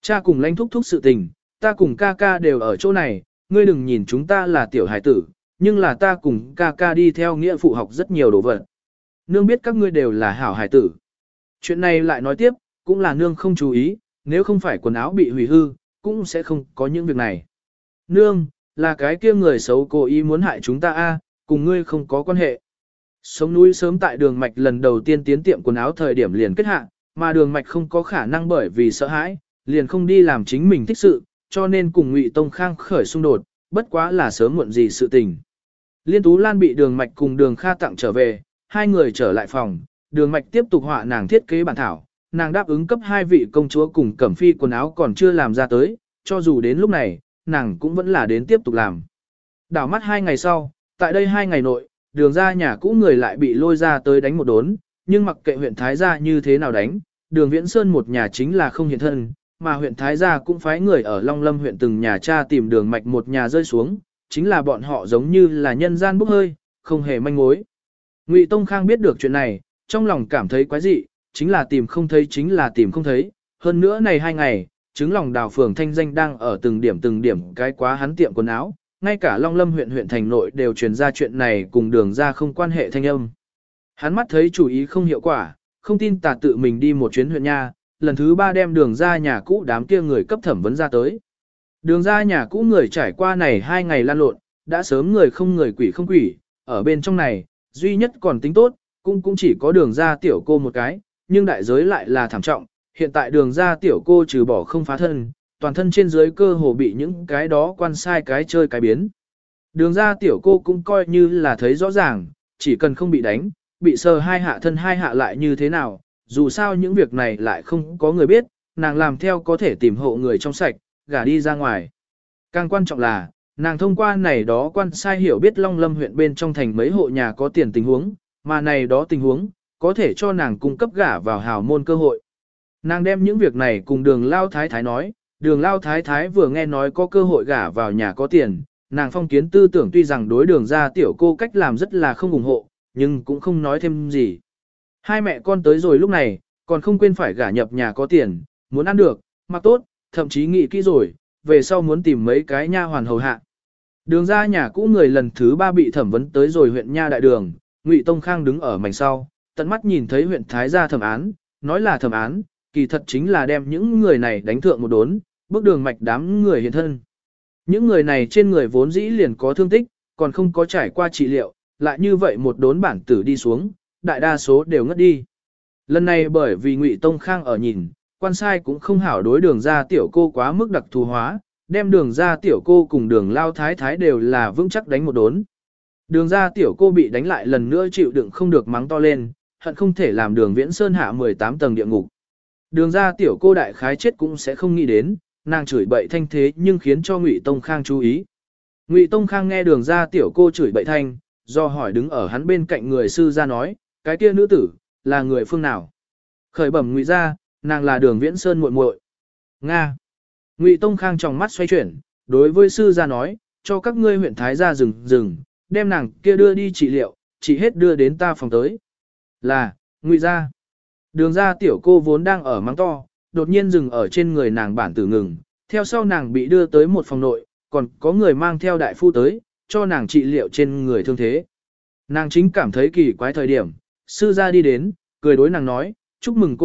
Cha cùng lãnh thúc thúc sự tình, ta cùng ca ca đều ở chỗ này, ngươi đừng nhìn chúng ta là tiểu hải tử, nhưng là ta cùng ca ca đi theo nghĩa phụ học rất nhiều đồ vật. Nương biết các ngươi đều là hảo hải tử. Chuyện này lại nói tiếp, cũng là nương không chú ý, nếu không phải quần áo bị hủy hư, cũng sẽ không có những việc này. Nương, là cái kia người xấu cố ý muốn hại chúng ta a, cùng ngươi không có quan hệ. Sống núi sớm tại đường mạch lần đầu tiên tiến tiệm quần áo thời điểm liền kết hạ, mà đường mạch không có khả năng bởi vì sợ hãi, liền không đi làm chính mình thích sự, cho nên cùng Ngụy Tông Khang khởi xung đột, bất quá là sớm muộn gì sự tình. Liên Tú Lan bị đường mạch cùng đường Kha tặng trở về, hai người trở lại phòng, đường mạch tiếp tục họa nàng thiết kế bản thảo, nàng đáp ứng cấp hai vị công chúa cùng cẩm phi quần áo còn chưa làm ra tới, cho dù đến lúc này, nàng cũng vẫn là đến tiếp tục làm. Đảo mắt 2 ngày sau, tại đây 2 ngày nội, đường ra nhà cũ người lại bị lôi ra tới đánh một đốn, nhưng mặc kệ huyện Thái gia như thế nào đánh, đường Viễn Sơn một nhà chính là không hiện thân, mà huyện Thái gia cũng phái người ở Long Lâm huyện từng nhà tra tìm đường mạch một nhà rơi xuống, chính là bọn họ giống như là nhân gian bốc hơi, không hề manh mối. Ngụy Tông Khang biết được chuyện này, trong lòng cảm thấy quái dị, chính là tìm không thấy, hơn nữa này 2 ngày, chứng lòng đào phường thanh danh đang ở từng điểm cái quá hắn tiệm quần áo, ngay cả Long Lâm huyện thành nội đều truyền ra chuyện này cùng đường ra không quan hệ thanh âm. Hắn mắt thấy chủ ý không hiệu quả, không tin tà tự mình đi một chuyến huyện nha, lần thứ 3 đem đường ra nhà cũ đám kia người cấp thẩm vấn ra tới. Đường ra nhà cũ người trải qua này 2 ngày lan lộn, đã sớm người không người quỷ không quỷ, ở bên trong này, duy nhất còn tính tốt, cũng chỉ có đường ra tiểu cô một cái, nhưng đại giới lại là thảm trọng, hiện tại đường ra tiểu cô trừ bỏ không phá thân, toàn thân trên dưới cơ hồ bị những cái đó quan sai cái chơi cái biến. Đường ra tiểu cô cũng coi như là thấy rõ ràng, chỉ cần không bị đánh, bị sờ 2 hạ thân 2 hạ lại như thế nào, dù sao những việc này lại không có người biết, nàng làm theo có thể tìm hộ người trong sạch, gả đi ra ngoài. Càng quan trọng là, nàng thông qua này đó quan sai hiểu biết Long Lâm huyện bên trong thành mấy hộ nhà có tiền tình huống, mà này đó tình huống, có thể cho nàng cung cấp gả vào hào môn cơ hội. Nàng đem những việc này cùng đường Lao Thái Thái nói, đường Lao Thái Thái vừa nghe nói có cơ hội gả vào nhà có tiền, nàng phong kiến tư tưởng tuy rằng đối đường ra tiểu cô cách làm rất là không ủng hộ, nhưng cũng không nói thêm gì. Hai mẹ con tới rồi lúc này, còn không quên phải gả nhập nhà có tiền, muốn ăn được, mặc tốt, thậm chí nghĩ kỹ rồi, về sau muốn tìm mấy cái nha hoàn hầu hạ. Đường ra nhà cũ người lần thứ 3 bị thẩm vấn tới rồi huyện nha đại đường, Ngụy Tông Khang đứng ở mảnh sau, tận mắt nhìn thấy huyện Thái gia thẩm án, nói là thẩm án, kỳ thật chính là đem những người này đánh thượng một đốn, bước đường mạch đám người hiện thân. Những người này trên người vốn dĩ liền có thương tích, còn không có trải qua trị liệu, lại như vậy một đốn bản tử đi xuống, đại đa số đều ngất đi. Lần này bởi vì Ngụy Tông Khang ở nhìn, quan sai cũng không hảo đối đường ra tiểu cô quá mức đặc thù hóa, đem đường ra tiểu cô cùng đường Lao Thái Thái đều là vững chắc đánh một đốn. Đường ra tiểu cô bị đánh lại lần nữa chịu đựng không được mắng to lên, hận không thể làm đường Viễn Sơn hạ 18 tầng địa ngục. Đường ra tiểu cô đại khái chết cũng sẽ không nghĩ đến, nàng chửi bậy thanh thế nhưng khiến cho Ngụy Tông Khang chú ý. Ngụy Tông Khang nghe đường ra tiểu cô chửi bậy thanh, do hỏi đứng ở hắn bên cạnh người sư ra nói, cái kia nữ tử, là người phương nào? Khởi bẩm Ngụy ra, nàng là đường Viễn Sơn muội muội. Nga. Ngụy Tông Khang trong mắt xoay chuyển, đối với sư ra nói, cho các ngươi huyện Thái gia dừng, đem nàng kia đưa đi trị liệu, chỉ hết đưa đến ta phòng tới. Là, Ngụy ra. Đường ra tiểu cô vốn đang ở mắng to, đột nhiên dừng ở trên người nàng bản tử ngừng, theo sau nàng bị đưa tới một phòng nội, còn có người mang theo đại phu tới, cho nàng trị liệu trên người thương thế. Nàng chính cảm thấy kỳ quái thời điểm, sư gia đi đến, cười đối nàng nói, chúc mừng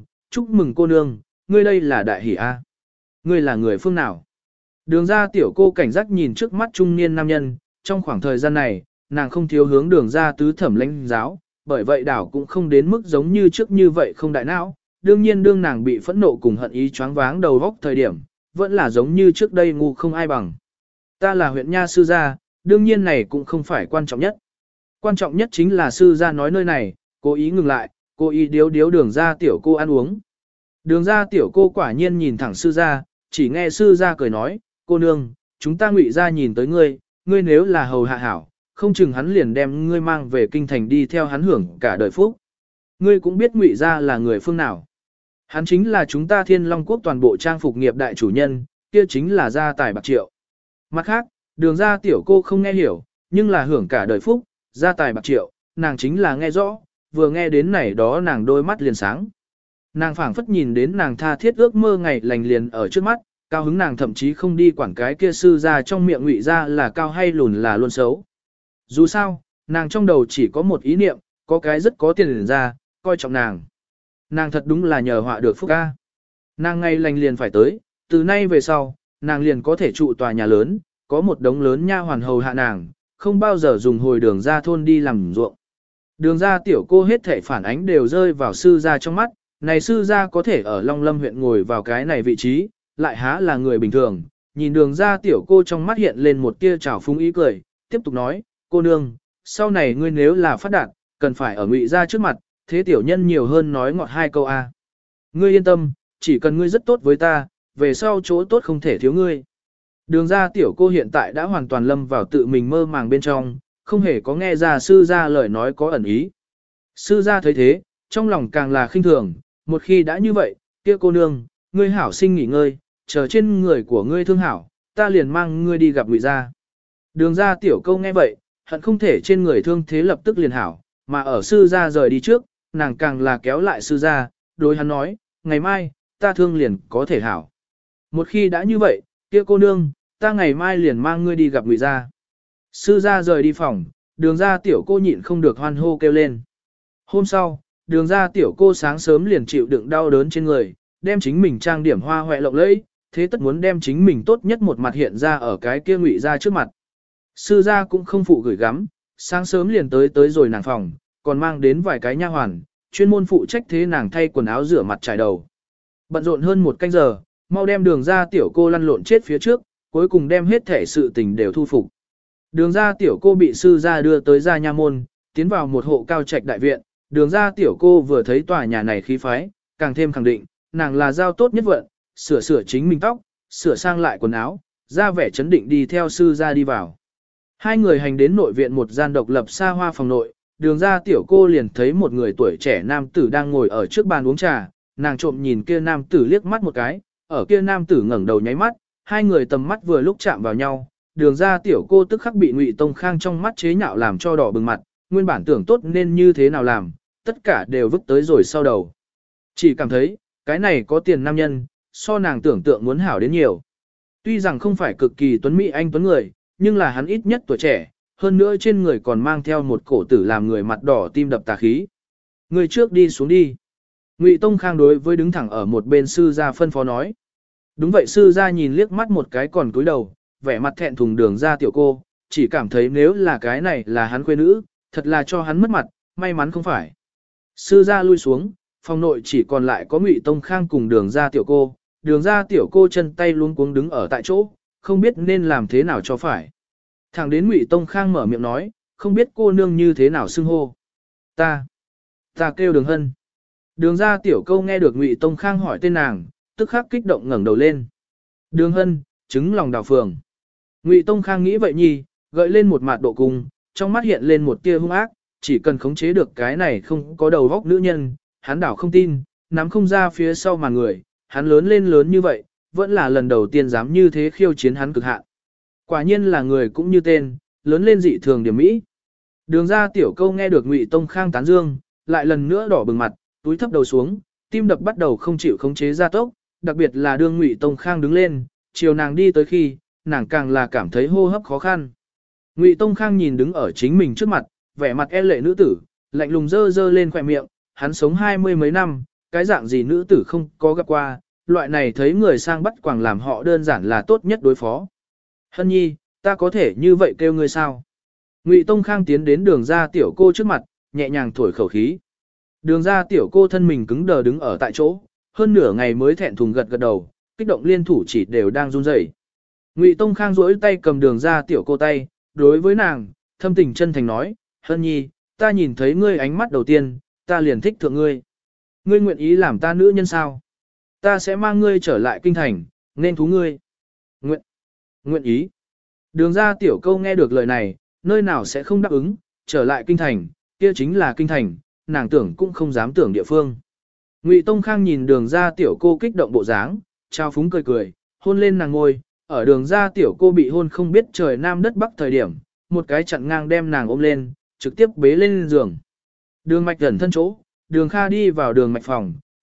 cô nương, ngươi đây là đại hỷ a. Ngươi là người phương nào? Đường ra tiểu cô cảnh giác nhìn trước mắt trung niên nam nhân, trong khoảng thời gian này, nàng không thiếu hướng đường ra tứ thẩm lãnh giáo, bởi vậy đảo cũng không đến mức giống như trước như vậy không đại não. Đương nhiên đương nàng bị phẫn nộ cùng hận ý choáng váng đầu góc thời điểm, vẫn là giống như trước đây ngu không ai bằng. Ta là huyện nha sư gia, đương nhiên này cũng không phải quan trọng nhất. Quan trọng nhất chính là sư gia nói nơi này, cố ý ngừng lại, cố ý điếu đường ra tiểu cô ăn uống. Đường ra tiểu cô quả nhiên nhìn thẳng sư gia, chỉ nghe sư gia cười nói, cô nương, chúng ta Ngụy gia nhìn tới ngươi, ngươi nếu là hầu hạ hảo, không chừng hắn liền đem ngươi mang về kinh thành đi theo hắn hưởng cả đời phúc. Ngươi cũng biết Ngụy gia là người phương nào. Hắn chính là chúng ta Thiên Long Quốc toàn bộ trang phục nghiệp đại chủ nhân, kia chính là gia tài bạc triệu. Mặt khác, đường ra tiểu cô không nghe hiểu, nhưng là hưởng cả đời phúc, gia tài bạc triệu, nàng chính là nghe rõ, vừa nghe đến này đó nàng đôi mắt liền sáng. Nàng phảng phất nhìn đến nàng tha thiết ước mơ ngày lành liền ở trước mắt, cao hứng nàng thậm chí không đi quản cái kia sư ra trong miệng Ngụy ra là cao hay lùn là luôn xấu. Dù sao, nàng trong đầu chỉ có một ý niệm, có cái rất có tiền ra, coi trọng nàng. Nàng thật đúng là nhờ họa được phúc ca. Nàng ngày lành liền phải tới, từ nay về sau, nàng liền có thể trụ tòa nhà lớn, có một đống lớn nha hoàn hầu hạ nàng, không bao giờ dùng hồi đường ra thôn đi làm ruộng. Đường ra tiểu cô hết thể phản ánh đều rơi vào sư gia trong mắt, này sư gia có thể ở Long Lâm huyện ngồi vào cái này vị trí, lại há là người bình thường. Nhìn đường ra tiểu cô trong mắt hiện lên một tia trào phúng ý cười, tiếp tục nói, cô nương, sau này ngươi nếu là phát đạt, cần phải ở Ngụy gia trước mặt, thế tiểu nhân nhiều hơn nói ngọt hai câu a. Ngươi yên tâm, chỉ cần ngươi rất tốt với ta, về sau chỗ tốt không thể thiếu ngươi. Đường ra tiểu cô hiện tại đã hoàn toàn lâm vào tự mình mơ màng bên trong, không hề có nghe ra sư gia lời nói có ẩn ý. Sư gia thấy thế, trong lòng càng là khinh thường, một khi đã như vậy, kia cô nương, ngươi hảo sinh nghỉ ngơi, chờ trên người của ngươi thương hảo, ta liền mang ngươi đi gặp Ngụy gia. Đường ra tiểu câu nghe vậy, hận không thể trên người thương thế lập tức liền hảo, mà ở sư gia rời đi trước, nàng càng là kéo lại sư gia, đối hắn nói, ngày mai, ta thương liền có thể hảo. Một khi đã như vậy, kia cô nương, ta ngày mai liền mang ngươi đi gặp Ngụy gia. Sư gia rời đi phòng, đường ra tiểu cô nhịn không được hoan hô kêu lên. Hôm sau, đường ra tiểu cô sáng sớm liền chịu đựng đau đớn trên người, đem chính mình trang điểm hoa hoẹ lộng lẫy, thế tất muốn đem chính mình tốt nhất một mặt hiện ra ở cái kia Ngụy gia trước mặt. Sư gia cũng không phụ gửi gắm, sáng sớm liền tới rồi nàng phòng, còn mang đến vài cái nha hoàn, chuyên môn phụ trách thế nàng thay quần áo rửa mặt trải đầu. Bận rộn hơn một canh giờ, mau đem đường ra tiểu cô lăn lộn chết phía trước, cuối cùng đem hết thể sự tình đều thu phục. Đường ra tiểu cô bị sư gia đưa tới gia nha môn, tiến vào một hộ cao trạch đại viện, đường ra tiểu cô vừa thấy tòa nhà này khí phái, càng thêm khẳng định, nàng là giao tốt nhất vận, sửa chính mình tóc, sửa sang lại quần áo, ra vẻ chấn định đi theo sư gia đi vào. Hai người hành đến nội viện một gian độc lập xa hoa phòng nội, đường ra tiểu cô liền thấy một người tuổi trẻ nam tử đang ngồi ở trước bàn uống trà, nàng trộm nhìn kia nam tử liếc mắt một cái, ở kia nam tử ngẩng đầu nháy mắt, hai người tầm mắt vừa lúc chạm vào nhau, đường ra tiểu cô tức khắc bị Ngụy Tông Khang trong mắt chế nhạo làm cho đỏ bừng mặt, nguyên bản tưởng tốt nên như thế nào làm, tất cả đều vứt tới rồi sau đầu. Chỉ cảm thấy, cái này có tiền nam nhân, so nàng tưởng tượng muốn hảo đến nhiều. Tuy rằng không phải cực kỳ tuấn mỹ anh tuấn người, nhưng là hắn ít nhất tuổi trẻ, hơn nữa trên người còn mang theo một cổ tử làm người mặt đỏ tim đập tà khí. Người trước đi xuống đi. Ngụy Tông Khang đối với đứng thẳng ở một bên sư gia phân phó nói. Đúng vậy, sư gia nhìn liếc mắt một cái còn cúi đầu, vẻ mặt thẹn thùng đường ra tiểu cô, chỉ cảm thấy nếu là cái này là hắn quê nữ, thật là cho hắn mất mặt, may mắn không phải. Sư gia lui xuống, phòng nội chỉ còn lại có Ngụy Tông Khang cùng đường ra tiểu cô chân tay luống cuống đứng ở tại chỗ, không biết nên làm thế nào cho phải. Thẳng đến Ngụy Tông Khang mở miệng nói, không biết cô nương như thế nào xưng hô. Ta kêu Đường Hân. Đường ra tiểu câu nghe được Ngụy Tông Khang hỏi tên nàng, tức khắc kích động ngẩng đầu lên. Đường Hân, trứng lòng đào phường. Ngụy Tông Khang nghĩ vậy nhi, gợi lên một mặt độ cung, trong mắt hiện lên một tia hung ác, chỉ cần khống chế được cái này không có đầu vóc nữ nhân, hắn đảo không tin, nắm không ra phía sau mà người, hắn lớn lên lớn như vậy, vẫn là lần đầu tiên dám như thế khiêu chiến hắn cực hạn. Quả nhiên là người cũng như tên, lớn lên dị thường điểm mỹ. Đường ra tiểu câu nghe được Ngụy Tông Khang tán dương, lại lần nữa đỏ bừng mặt, túi thấp đầu xuống, tim đập bắt đầu không chịu khống chế gia tốc, đặc biệt là đương Ngụy Tông Khang đứng lên, chiều nàng đi tới khi, nàng càng là cảm thấy hô hấp khó khăn. Ngụy Tông Khang nhìn đứng ở chính mình trước mặt, vẻ mặt e lệ nữ tử, lạnh lùng dơ dơ lên khỏe miệng, hắn sống 20 mấy năm, cái dạng gì nữ tử không có gặp qua, loại này thấy người sang bắt quàng làm họ đơn giản là tốt nhất đối phó. Hân nhi, ta có thể như vậy kêu ngươi sao? Ngụy Tông Khang tiến đến đường ra tiểu cô trước mặt, nhẹ nhàng thổi khẩu khí. Đường ra tiểu cô thân mình cứng đờ đứng ở tại chỗ, hơn nửa ngày mới thẹn thùng gật gật đầu, kích động liên thủ chỉ đều đang run rẩy. Ngụy Tông Khang duỗi tay cầm đường ra tiểu cô tay, đối với nàng, thâm tình chân thành nói, Hân nhi, ta nhìn thấy ngươi ánh mắt đầu tiên, ta liền thích thượng ngươi. Ngươi nguyện ý làm ta nữ nhân sao? Ta sẽ mang ngươi trở lại kinh thành, nên thú ngươi. Nguyện ý. Đường ra tiểu câu nghe được lời này, nơi nào sẽ không đáp ứng, trở lại kinh thành, kia chính là kinh thành, nàng tưởng cũng không dám tưởng địa phương. Ngụy Tông Khang nhìn đường ra tiểu cô kích động bộ dáng, trao phúng cười cười, hôn lên nàng ngôi, ở đường ra tiểu cô bị hôn không biết trời nam đất bắc thời điểm, một cái chặn ngang đem nàng ôm lên, trực tiếp bế lên giường. Đường mạch gần thân chỗ, đường Kha đi vào đường mạch phòng,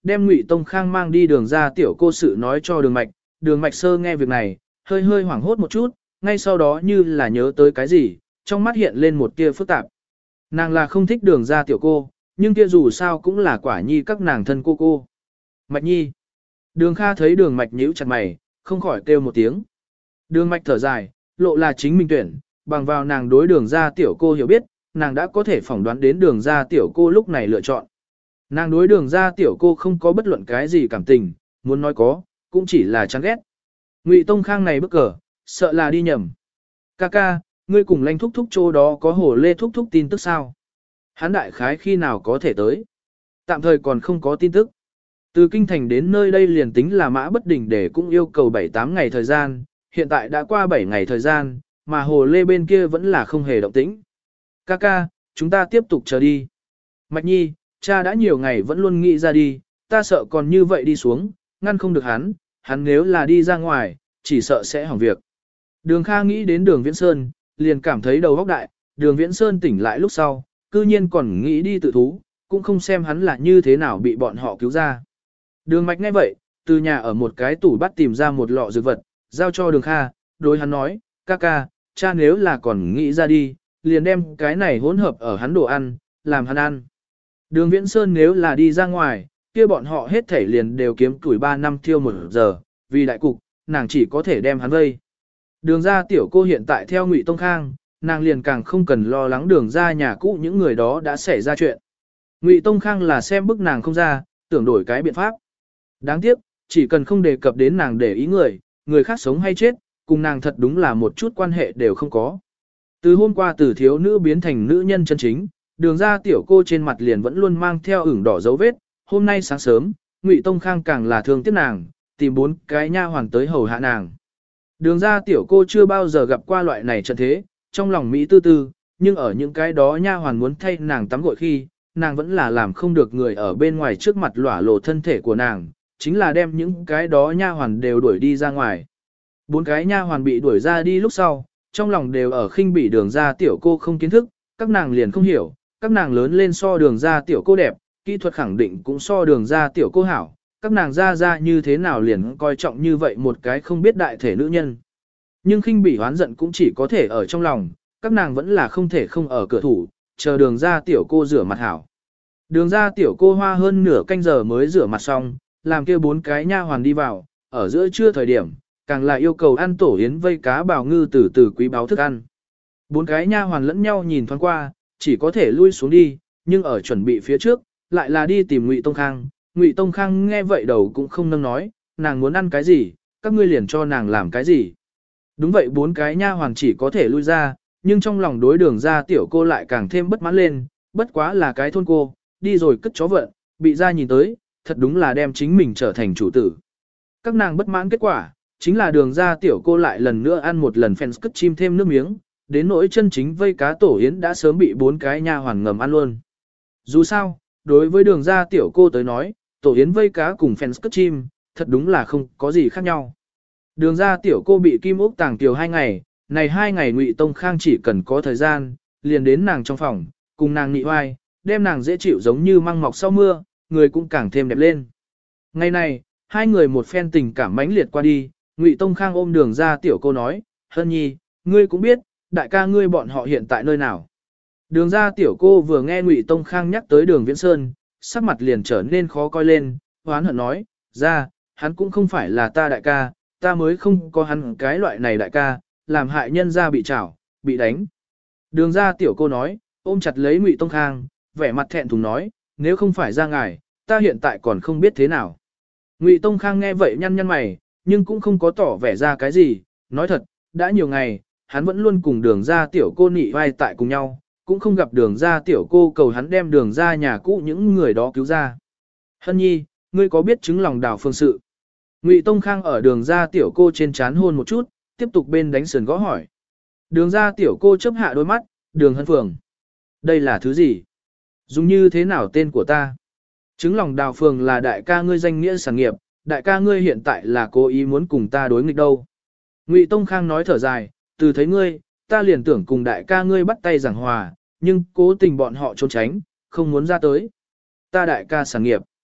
đem Ngụy Tông Khang mang đi đường ra tiểu cô sự nói cho đường mạch sơ nghe việc này, hơi hơi hoảng hốt một chút, ngay sau đó như là nhớ tới cái gì, trong mắt hiện lên một tia phức tạp. Nàng là không thích đường ra tiểu cô, nhưng kia dù sao cũng là quả nhi các nàng thân cô. Mạch nhi. Đường Kha thấy đường mạch nhíu chặt mày, không khỏi kêu một tiếng. Đường mạch thở dài, lộ là chính mình tuyển, bằng vào nàng đối đường ra tiểu cô hiểu biết, nàng đã có thể phỏng đoán đến đường ra tiểu cô lúc này lựa chọn. Nàng đối đường ra tiểu cô không có bất luận cái gì cảm tình, muốn nói có, cũng chỉ là chán ghét. Ngụy Tông Khang này bức cờ, sợ là đi nhầm. Ca, ngươi cùng Lanh thúc thúc chỗ đó có Hồ Lê thúc thúc tin tức sao? Hắn đại khái khi nào có thể tới? Tạm thời còn không có tin tức. Từ kinh thành đến nơi đây liền tính là mã bất đình để cũng yêu cầu 7-8 ngày thời gian, hiện tại đã qua 7 ngày thời gian, mà Hồ Lê bên kia vẫn là không hề động tĩnh. Ca, chúng ta tiếp tục chờ đi. Mạch nhi, cha đã nhiều ngày vẫn luôn nghĩ ra đi, ta sợ còn như vậy đi xuống, ngăn không được hắn nếu là đi ra ngoài, chỉ sợ sẽ hỏng việc. Đường Kha nghĩ đến đường Viễn Sơn, liền cảm thấy đầu óc đại, đường Viễn Sơn tỉnh lại lúc sau, cư nhiên còn nghĩ đi tự thú, cũng không xem hắn là như thế nào bị bọn họ cứu ra. Đường Mạch nghe vậy, từ nhà ở một cái tủ bắt tìm ra một lọ dược vật, giao cho đường Kha, đối hắn nói, ca, cha nếu là còn nghĩ ra đi, liền đem cái này hỗn hợp ở hắn đồ ăn, làm hắn ăn. Đường Viễn Sơn nếu là đi ra ngoài, kia bọn họ hết thể liền đều kiếm tuổi 3 năm thiêu 1 giờ, vì đại cục, nàng chỉ có thể đem hắn vây. Đường ra tiểu cô hiện tại theo Ngụy Tông Khang, nàng liền càng không cần lo lắng đường ra nhà cũ những người đó đã xảy ra chuyện. Ngụy Tông Khang là xem bức nàng không ra, tưởng đổi cái biện pháp. Đáng tiếc, chỉ cần không đề cập đến nàng để ý người khác sống hay chết, cùng nàng thật đúng là một chút quan hệ đều không có. Từ hôm qua từ thiếu nữ biến thành nữ nhân chân chính, đường ra tiểu cô trên mặt liền vẫn luôn mang theo ửng đỏ dấu vết, hôm nay sáng sớm, Ngụy Tông Khang càng là thương tiếc nàng, tìm 4 cái nha hoàn tới hầu hạ nàng. Đường ra tiểu cô chưa bao giờ gặp qua loại này trận thế, trong lòng Mỹ tư tư, nhưng ở những cái đó nha hoàn muốn thay nàng tắm gội khi, nàng vẫn là làm không được người ở bên ngoài trước mặt lỏa lộ thân thể của nàng, chính là đem những cái đó nha hoàn đều đuổi đi ra ngoài. 4 cái nha hoàn bị đuổi ra đi lúc sau, trong lòng đều ở khinh bỉ đường ra tiểu cô không kiến thức, các nàng liền không hiểu, các nàng lớn lên so đường ra tiểu cô đẹp, kỹ thuật khẳng định cũng so đường ra tiểu cô hảo, các nàng ra như thế nào liền coi trọng như vậy một cái không biết đại thể nữ nhân. Nhưng khinh bỉ hoán giận cũng chỉ có thể ở trong lòng, các nàng vẫn là không thể không ở cửa thủ, chờ đường ra tiểu cô rửa mặt hảo. Đường ra tiểu cô hoa hơn nửa canh giờ mới rửa mặt xong, làm kia 4 cái nha hoàn đi vào, ở giữa trưa thời điểm, càng là yêu cầu ăn tổ yến vây cá bào ngư từ quý báo thức ăn. 4 cái nha hoàn lẫn nhau nhìn thoáng qua, chỉ có thể lui xuống đi, nhưng ở chuẩn bị phía trước, lại là đi tìm Ngụy Tông Khang. Ngụy Tông Khang nghe vậy đầu cũng không nâng nói, nàng muốn ăn cái gì, các ngươi liền cho nàng làm cái gì. Đúng vậy 4 cái nha hoàn chỉ có thể lui ra, nhưng trong lòng đối đường ra tiểu cô lại càng thêm bất mãn lên, bất quá là cái thôn cô, đi rồi cất chó vận, bị ra nhìn tới, thật đúng là đem chính mình trở thành chủ tử. Các nàng bất mãn kết quả, chính là đường ra tiểu cô lại lần nữa ăn một lần fans cất chim thêm nước miếng, đến nỗi chân chính vây cá tổ yến đã sớm bị 4 cái nha hoàn ngầm ăn luôn. Dù sao, đối với đường ra tiểu cô tới nói, tổ yến vây cá cùng fans cất chim, thật đúng là không có gì khác nhau. Đường ra tiểu cô bị Kim Úc tàng tiểu 2 ngày, này 2 ngày Ngụy Tông Khang chỉ cần có thời gian, liền đến nàng trong phòng, cùng nàng nị oai, đem nàng dễ chịu giống như măng mọc sau mưa, người cũng càng thêm đẹp lên. Ngày này, hai người một phen tình cảm mãnh liệt qua đi, Ngụy Tông Khang ôm đường ra tiểu cô nói, Hân nhi, ngươi cũng biết, đại ca ngươi bọn họ hiện tại nơi nào. Đường ra tiểu cô vừa nghe Ngụy Tông Khang nhắc tới đường Viễn Sơn, sắc mặt liền trở nên khó coi lên, hoán hận nói, ra, hắn cũng không phải là ta đại ca, ta mới không có hắn cái loại này đại ca, làm hại nhân ra bị trảo, bị đánh. Đường ra tiểu cô nói, ôm chặt lấy Ngụy Tông Khang, vẻ mặt thẹn thùng nói, nếu không phải ra ngài, ta hiện tại còn không biết thế nào. Ngụy Tông Khang nghe vậy nhăn nhăn mày, nhưng cũng không có tỏ vẻ ra cái gì, nói thật, đã nhiều ngày, hắn vẫn luôn cùng đường ra tiểu cô nị vai tại cùng nhau, cũng không gặp đường ra tiểu cô cầu hắn đem đường ra nhà cũ những người đó cứu ra. Hân nhi, ngươi có biết chứng lòng đào phương sự? Ngụy Tông Khang ở đường ra tiểu cô trên chán hôn một chút, tiếp tục bên đánh sườn gõ hỏi. Đường ra tiểu cô chớp hạ đôi mắt, đường hân phường. Đây là thứ gì? Dùng như thế nào tên của ta? Chứng lòng đào phường là đại ca ngươi danh nghĩa sản nghiệp, đại ca ngươi hiện tại là cố ý muốn cùng ta đối nghịch đâu. Ngụy Tông Khang nói thở dài, từ thấy ngươi, ta liền tưởng cùng đại ca ngươi bắt tay giảng hòa, nhưng cố tình bọn họ trốn tránh, không muốn ra tới. Ta đại ca sản nghiệp.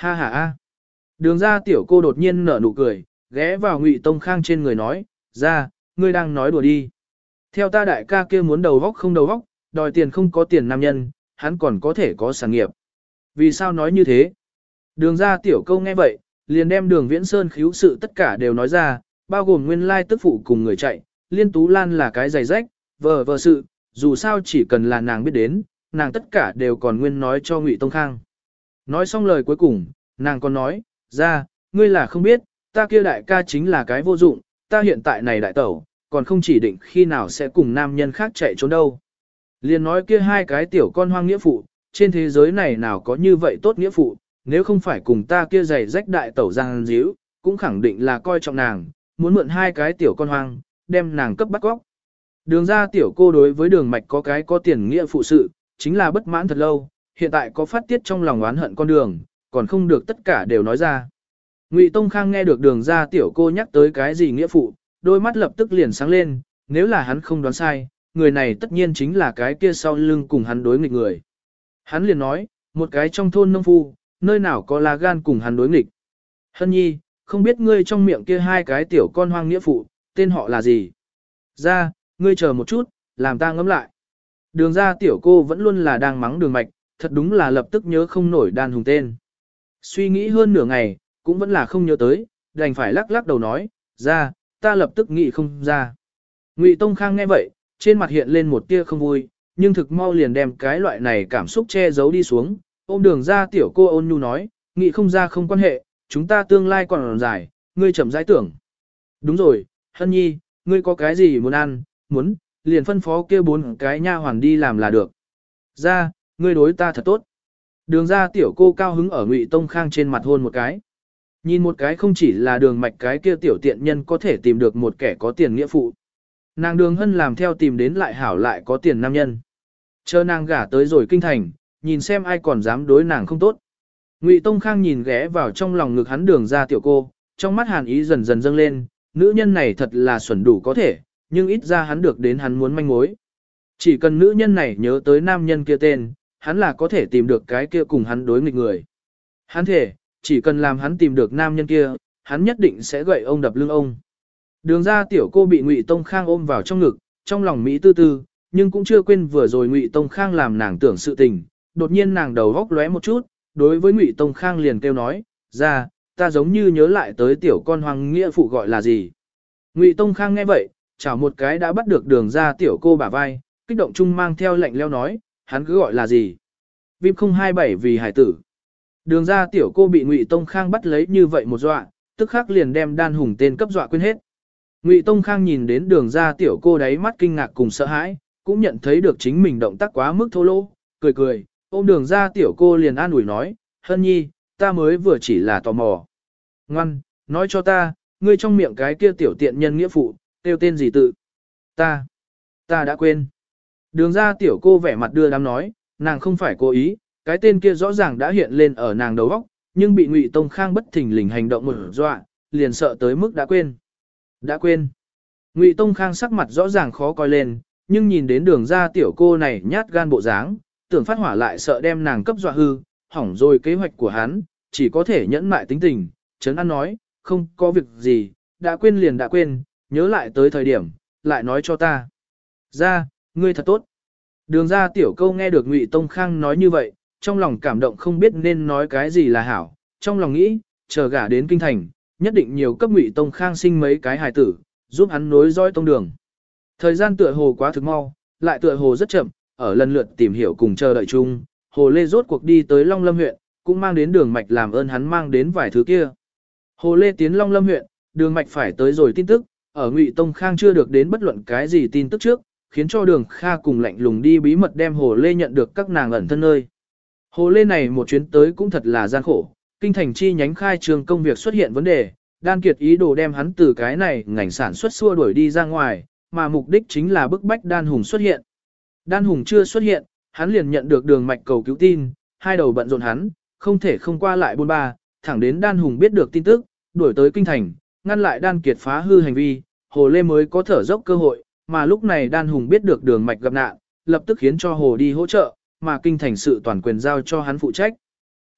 Ha ha a. Đường ra tiểu cô đột nhiên nở nụ cười, ghé vào Ngụy Tông Khang trên người nói, ra, ngươi đang nói đùa đi. Theo ta đại ca kia muốn đầu góc không đầu góc, đòi tiền không có tiền nam nhân, hắn còn có thể có sản nghiệp. Vì sao nói như thế? Đường ra tiểu câu nghe vậy, liền đem đường Viễn Sơn khiếu sự tất cả đều nói ra, bao gồm nguyên lai tức phụ cùng người chạy, Liên Tú Lan là cái giày rách, vờ sự, dù sao chỉ cần là nàng biết đến, nàng tất cả đều còn nguyên nói cho Ngụy Tông Khang. Nói xong lời cuối cùng, nàng còn nói, ra, ngươi là không biết, ta kia đại ca chính là cái vô dụng, ta hiện tại này đại tẩu, còn không chỉ định khi nào sẽ cùng nam nhân khác chạy trốn đâu. Liền nói kia hai cái tiểu con hoang nghĩa phụ, trên thế giới này nào có như vậy tốt nghĩa phụ, nếu không phải cùng ta kia giày rách đại tẩu giang díu, cũng khẳng định là coi trọng nàng, muốn mượn hai cái tiểu con hoang, đem nàng cấp bắt góc. Đường ra tiểu cô đối với đường mạch có cái có tiền nghĩa phụ sự, chính là bất mãn thật lâu, hiện tại có phát tiết trong lòng oán hận con đường, còn không được tất cả đều nói ra. Ngụy Tông Khang nghe được đường ra tiểu cô nhắc tới cái gì nghĩa phụ, đôi mắt lập tức liền sáng lên, nếu là hắn không đoán sai, người này tất nhiên chính là cái kia sau lưng cùng hắn đối nghịch người. Hắn liền nói, một cái trong thôn nông phu, nơi nào có lá gan cùng hắn đối nghịch. Hân nhi, không biết ngươi trong miệng kia hai cái tiểu con hoang nghĩa phụ, tên họ là gì? Ra, ngươi chờ một chút, làm ta ngẫm lại. Đường ra tiểu cô vẫn luôn là đang mắng đường mạch, thật đúng là lập tức nhớ không nổi đan hùng tên. Suy nghĩ hơn nửa ngày, cũng vẫn là không nhớ tới, đành phải lắc lắc đầu nói, ra, ta lập tức nghĩ không ra. Ngụy Tông Khang nghe vậy, trên mặt hiện lên một tia không vui, nhưng thực mau liền đem cái loại này cảm xúc che giấu đi xuống, ôm đường ra tiểu cô ôn nhu nói, nghĩ không ra không quan hệ, chúng ta tương lai còn dài, ngươi chậm rãi tưởng. Đúng rồi, Hân nhi, ngươi có cái gì muốn ăn, muốn, liền phân phó kia 4 cái nha hoàn đi làm là được. Ra, ngươi đối ta thật tốt. Đường ra tiểu cô cao hứng ở Ngụy Tông Khang trên mặt hôn một cái. Nhìn một cái không chỉ là đường mạch cái kia tiểu tiện nhân có thể tìm được một kẻ có tiền nghĩa phụ. Nàng đường hân làm theo tìm đến lại hảo lại có tiền nam nhân. Chờ nàng gả tới rồi kinh thành, nhìn xem ai còn dám đối nàng không tốt. Ngụy Tông Khang nhìn ghé vào trong lòng ngực hắn đường ra tiểu cô, trong mắt hàn ý dần dần dâng lên, nữ nhân này thật là xuẩn đủ có thể, nhưng ít ra hắn được đến hắn muốn manh mối. Chỉ cần nữ nhân này nhớ tới nam nhân kia tên, hắn là có thể tìm được cái kia cùng hắn đối nghịch người. Hắn thể, chỉ cần làm hắn tìm được nam nhân kia, hắn nhất định sẽ gậy ông đập lưng ông. Đường ra tiểu cô bị Ngụy Tông Khang ôm vào trong ngực, trong lòng Mỹ tư tư, nhưng cũng chưa quên vừa rồi Ngụy Tông Khang làm nàng tưởng sự tình. Đột nhiên nàng đầu góc lóe một chút, đối với Ngụy Tông Khang liền kêu nói, ra, ta giống như nhớ lại tới tiểu con hoàng nghĩa phụ gọi là gì. Ngụy Tông Khang nghe vậy, chảo một cái đã bắt được đường ra tiểu cô bả vai, kích động chung mang theo lệnh leo nói, hắn cứ gọi là gì. Vip 027 vì hải tử. Đường ra tiểu cô bị Ngụy Tông Khang bắt lấy như vậy một dọa, tức khắc liền đem đan hùng tên cấp dọa quên hết. Ngụy Tông Khang nhìn đến đường ra tiểu cô đáy mắt kinh ngạc cùng sợ hãi, cũng nhận thấy được chính mình động tác quá mức thô lỗ, cười cười, ôm đường ra tiểu cô liền an ủi nói, Hân nhi, ta mới vừa chỉ là tò mò. Ngoan, nói cho ta, ngươi trong miệng cái kia tiểu tiện nhân nghĩa phụ, kêu tên gì tự? Ta đã quên. Đường ra tiểu cô vẻ mặt đưa đám nói, nàng không phải cố ý, cái tên kia rõ ràng đã hiện lên ở nàng đầu óc, nhưng bị Ngụy Tông Khang bất thình lình hành động một dọa, liền sợ tới mức đã quên. Đã quên. Ngụy Tông Khang sắc mặt rõ ràng khó coi lên, nhưng nhìn đến đường ra tiểu cô này nhát gan bộ dáng, tưởng phát hỏa lại sợ đem nàng cấp dọa hư, hỏng rồi kế hoạch của hắn, chỉ có thể nhẫn mại tính tình, Trấn An nói, không có việc gì, đã quên liền đã quên, nhớ lại tới thời điểm, lại nói cho ta. Ra, ngươi thật tốt. Đường ra tiểu câu nghe được Ngụy Tông Khang nói như vậy, trong lòng cảm động không biết nên nói cái gì là hảo, trong lòng nghĩ, chờ gả đến kinh thành, nhất định nhiều cấp Ngụy Tông Khang sinh mấy cái hài tử, giúp hắn nối dõi tông đường. Thời gian tựa hồ quá thực mau, lại tựa hồ rất chậm, ở lần lượt tìm hiểu cùng chờ đợi chung, Hồ Lê rốt cuộc đi tới Long Lâm huyện, cũng mang đến đường mạch làm ơn hắn mang đến vài thứ kia. Hồ Lê tiến Long Lâm huyện, đường mạch phải tới rồi tin tức, ở Ngụy Tông Khang chưa được đến bất luận cái gì tin tức trước, khiến cho đường Kha cùng lạnh lùng đi bí mật đem Hồ Lê nhận được các nàng ẩn thân nơi. Hồ Lê này một chuyến tới cũng thật là gian khổ, kinh thành chi nhánh khai trường công việc xuất hiện vấn đề, Đan Kiệt ý đồ đem hắn từ cái này ngành sản xuất xua đuổi đi ra ngoài, mà mục đích chính là bức bách Đan Hùng xuất hiện. Đan Hùng chưa xuất hiện, hắn liền nhận được đường mạch cầu cứu tin, hai đầu bận rộn hắn, không thể không qua lại bôn ba, thẳng đến Đan Hùng biết được tin tức, đuổi tới kinh thành, ngăn lại Đan Kiệt phá hư hành vi, Hồ Lê mới có thở dốc cơ hội, mà lúc này Đan Hùng biết được đường mạch gặp nạn, lập tức khiến cho Hồ đi hỗ trợ, mà kinh thành sự toàn quyền giao cho hắn phụ trách.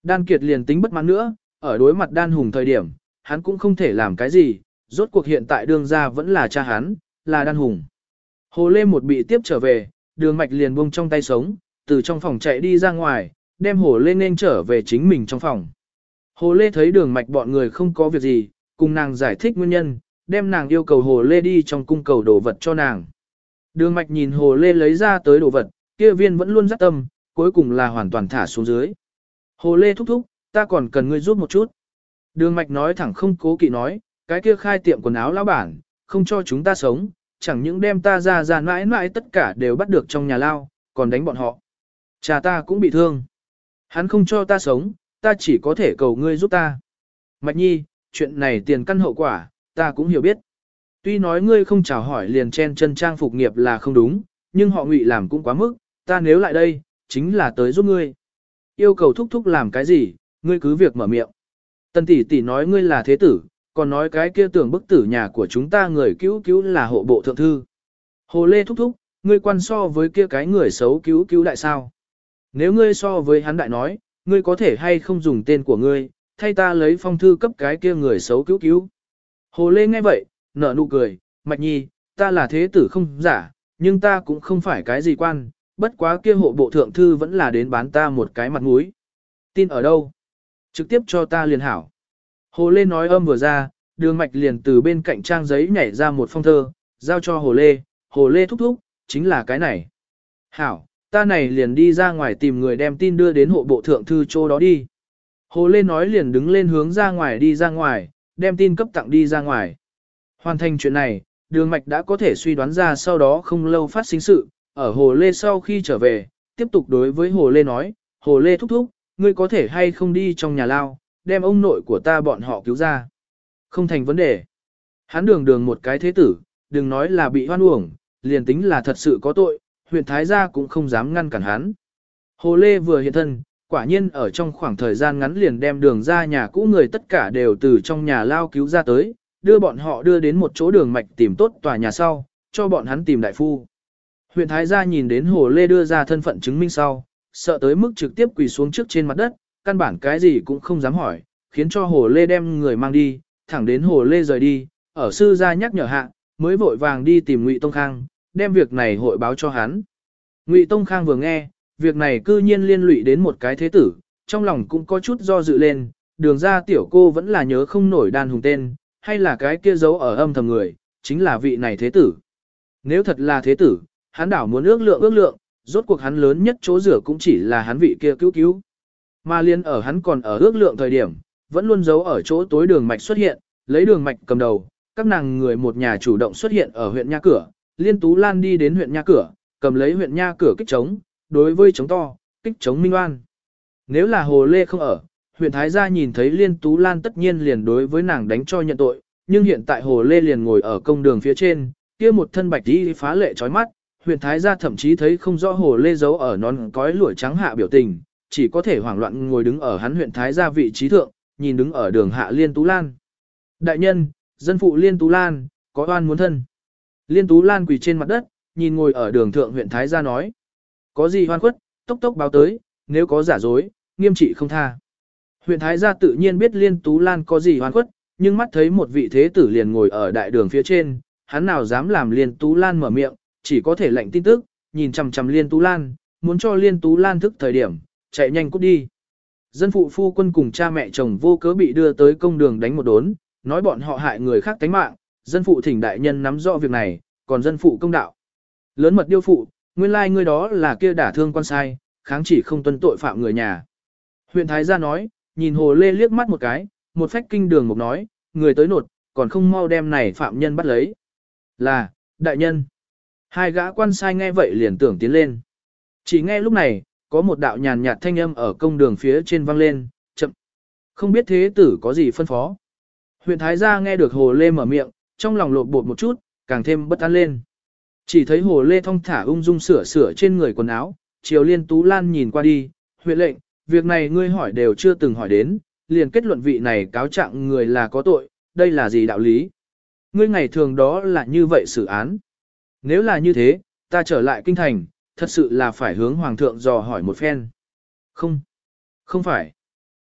Đan Kiệt liền tính bất mãn nữa, ở đối mặt Đan Hùng thời điểm, hắn cũng không thể làm cái gì, rốt cuộc hiện tại đương gia vẫn là cha hắn, là Đan Hùng. Hồ Lê một bị tiếp trở về, Đường Mạch liền buông trong tay sống, từ trong phòng chạy đi ra ngoài, đem Hồ Lê nên trở về chính mình trong phòng. Hồ Lê thấy Đường Mạch bọn người không có việc gì, cùng nàng giải thích nguyên nhân, đem nàng yêu cầu Hồ Lê đi trong cung cầu đồ vật cho nàng. Đường Mạch nhìn Hồ Lê lấy ra tới đồ vật, kia viên vẫn luôn dắt tâm, cuối cùng là hoàn toàn thả xuống dưới. Hồ Lê thúc thúc, ta còn cần ngươi giúp một chút. Đường Mạch nói thẳng không cố kỵ nói, cái kia khai tiệm quần áo lão bản, không cho chúng ta sống, chẳng những đem ta ra mãi mãi tất cả đều bắt được trong nhà lao, còn đánh bọn họ. Cha ta cũng bị thương. Hắn không cho ta sống, ta chỉ có thể cầu ngươi giúp ta. Mạch Nhi, chuyện này tiền căn hậu quả, ta cũng hiểu biết. Tuy nói ngươi không chào hỏi liền chen chân trang phục nghiệp là không đúng, nhưng họ Ngụy làm cũng quá mức, ta nếu lại đây, chính là tới giúp ngươi. Yêu cầu thúc thúc làm cái gì, ngươi cứ việc mở miệng. Tần tỷ tỷ nói ngươi là thế tử, còn nói cái kia tưởng bức tử nhà của chúng ta người cứu cứu là hộ bộ thượng thư. Hồ Lê thúc thúc, ngươi quan so với kia cái người xấu cứu cứu đại sao. Nếu ngươi so với hắn đại nói, ngươi có thể hay không dùng tên của ngươi, thay ta lấy phong thư cấp cái kia người xấu cứu cứu. Hồ Lê nghe vậy, nở nụ cười, Mạch Nhi, ta là thế tử không giả, nhưng ta cũng không phải cái gì quan, bất quá kia hộ bộ thượng thư vẫn là đến bán ta một cái mặt mũi. Tin ở đâu? Trực tiếp cho ta liền hảo. Hồ Lê nói âm vừa ra, Đường Mạch liền từ bên cạnh trang giấy nhảy ra một phong thơ, giao cho Hồ Lê thúc thúc, chính là cái này. Hảo, ta này liền đi ra ngoài tìm người đem tin đưa đến hộ bộ thượng thư chỗ đó đi. Hồ Lê nói liền đứng lên hướng ra ngoài đi ra ngoài, đem tin cấp tặng đi ra ngoài. Hoàn thành chuyện này, Đường Mạch đã có thể suy đoán ra sau đó không lâu phát sinh sự, ở Hồ Lê sau khi trở về, tiếp tục đối với Hồ Lê nói, Hồ Lê thúc thúc, ngươi có thể hay không đi trong nhà lao, đem ông nội của ta bọn họ cứu ra. Không thành vấn đề. Hắn đường một cái thế tử, đừng nói là bị hoan uổng, liền tính là thật sự có tội, huyện Thái gia cũng không dám ngăn cản hắn. Hồ Lê vừa hiện thân, quả nhiên ở trong khoảng thời gian ngắn liền đem Đường ra nhà cũ người tất cả đều từ trong nhà lao cứu ra tới, đưa bọn họ đưa đến một chỗ Đường Mạch tìm tốt tòa nhà sau, cho bọn hắn tìm đại phu. Huyện Thái gia nhìn đến Hồ Lê đưa ra thân phận chứng minh sau, sợ tới mức trực tiếp quỳ xuống trước trên mặt đất, căn bản cái gì cũng không dám hỏi, khiến cho Hồ Lê đem người mang đi, thẳng đến Hồ Lê rời đi, ở sư gia nhắc nhở hạ, mới vội vàng đi tìm Ngụy Tông Khang, đem việc này hội báo cho hắn. Ngụy Tông Khang vừa nghe, việc này cư nhiên liên lụy đến một cái thế tử, trong lòng cũng có chút do dự lên, Đường ra tiểu cô vẫn là nhớ không nổi Đan Hùng tên, hay là cái kia giấu ở âm thầm người, chính là vị này thế tử. Nếu thật là thế tử, hắn đảo muốn ước lượng, rốt cuộc hắn lớn nhất chỗ rửa cũng chỉ là hắn vị kia cứu. Mà liên ở hắn còn ở ước lượng thời điểm, vẫn luôn giấu ở chỗ tối Đường Mạch xuất hiện, lấy Đường Mạch cầm đầu, các nàng người một nhà chủ động xuất hiện ở huyện Nha Cửa, Liên Tú Lan đi đến huyện Nha Cửa, cầm lấy huyện Nha Cửa kích chống, đối với chống to, kích chống minh oan. Nếu là Hồ Lê không ở, huyện Thái gia nhìn thấy Liên Tú Lan tất nhiên liền đối với nàng đánh cho nhận tội, nhưng hiện tại Hồ Lê liền ngồi ở công đường phía trên, kia một thân bạch y phá lệ chói mắt, huyện Thái gia thậm chí thấy không rõ Hồ Lê giấu ở nón cói lụa trắng hạ biểu tình, chỉ có thể hoảng loạn ngồi đứng ở hắn huyện Thái gia vị trí thượng, nhìn đứng ở đường hạ Liên Tú Lan. Đại nhân, dân phụ Liên Tú Lan, có oan muốn thân. Liên Tú Lan quỳ trên mặt đất, nhìn ngồi ở đường thượng huyện Thái gia nói. Có gì hoan khuất, tốc tốc báo tới, nếu có giả dối, nghiêm trị không tha. Huyện Thái gia tự nhiên biết Liên Tú Lan có gì hoan khuất, nhưng mắt thấy một vị thế tử liền ngồi ở đại đường phía trên, hắn nào dám làm Liên Tú Lan mở miệng, chỉ có thể lệnh tin tức, nhìn chằm chằm Liên Tú Lan, muốn cho Liên Tú Lan thức thời điểm, chạy nhanh cút đi. Dân phụ phu quân cùng cha mẹ chồng vô cớ bị đưa tới công đường đánh một đốn, nói bọn họ hại người khác tánh mạng, dân phụ thỉnh đại nhân nắm rõ việc này, còn dân phụ công đạo. Lớn mật điêu phụ, nguyên lai ngươi đó là kia đả thương quan sai, kháng chỉ không tuân tội phạm người nhà. Huyện Thái gia nói, nhìn Hồ Lê liếc mắt một cái, một phách kinh đường một nói, người tới nột, còn không mau đem này phạm nhân bắt lấy. Là, đại nhân. Hai gã quan sai nghe vậy liền tưởng tiến lên. Chỉ nghe lúc này, có một đạo nhàn nhạt thanh âm ở công đường phía trên vang lên, chậm. Không biết thế tử có gì phân phó. Huyện Thái gia nghe được Hồ Lê mở miệng, trong lòng lột bột một chút, càng thêm bất an lên. Chỉ thấy Hồ Lê thong thả ung dung sửa trên người quần áo, chiều Liên Tú Lan nhìn qua đi, huyện lệnh, việc này ngươi hỏi đều chưa từng hỏi đến, liền kết luận vị này cáo trạng người là có tội, đây là gì đạo lý? Ngươi ngày thường đó là như vậy xử án. Nếu là như thế, ta trở lại kinh thành, thật sự là phải hướng hoàng thượng dò hỏi một phen. Không phải.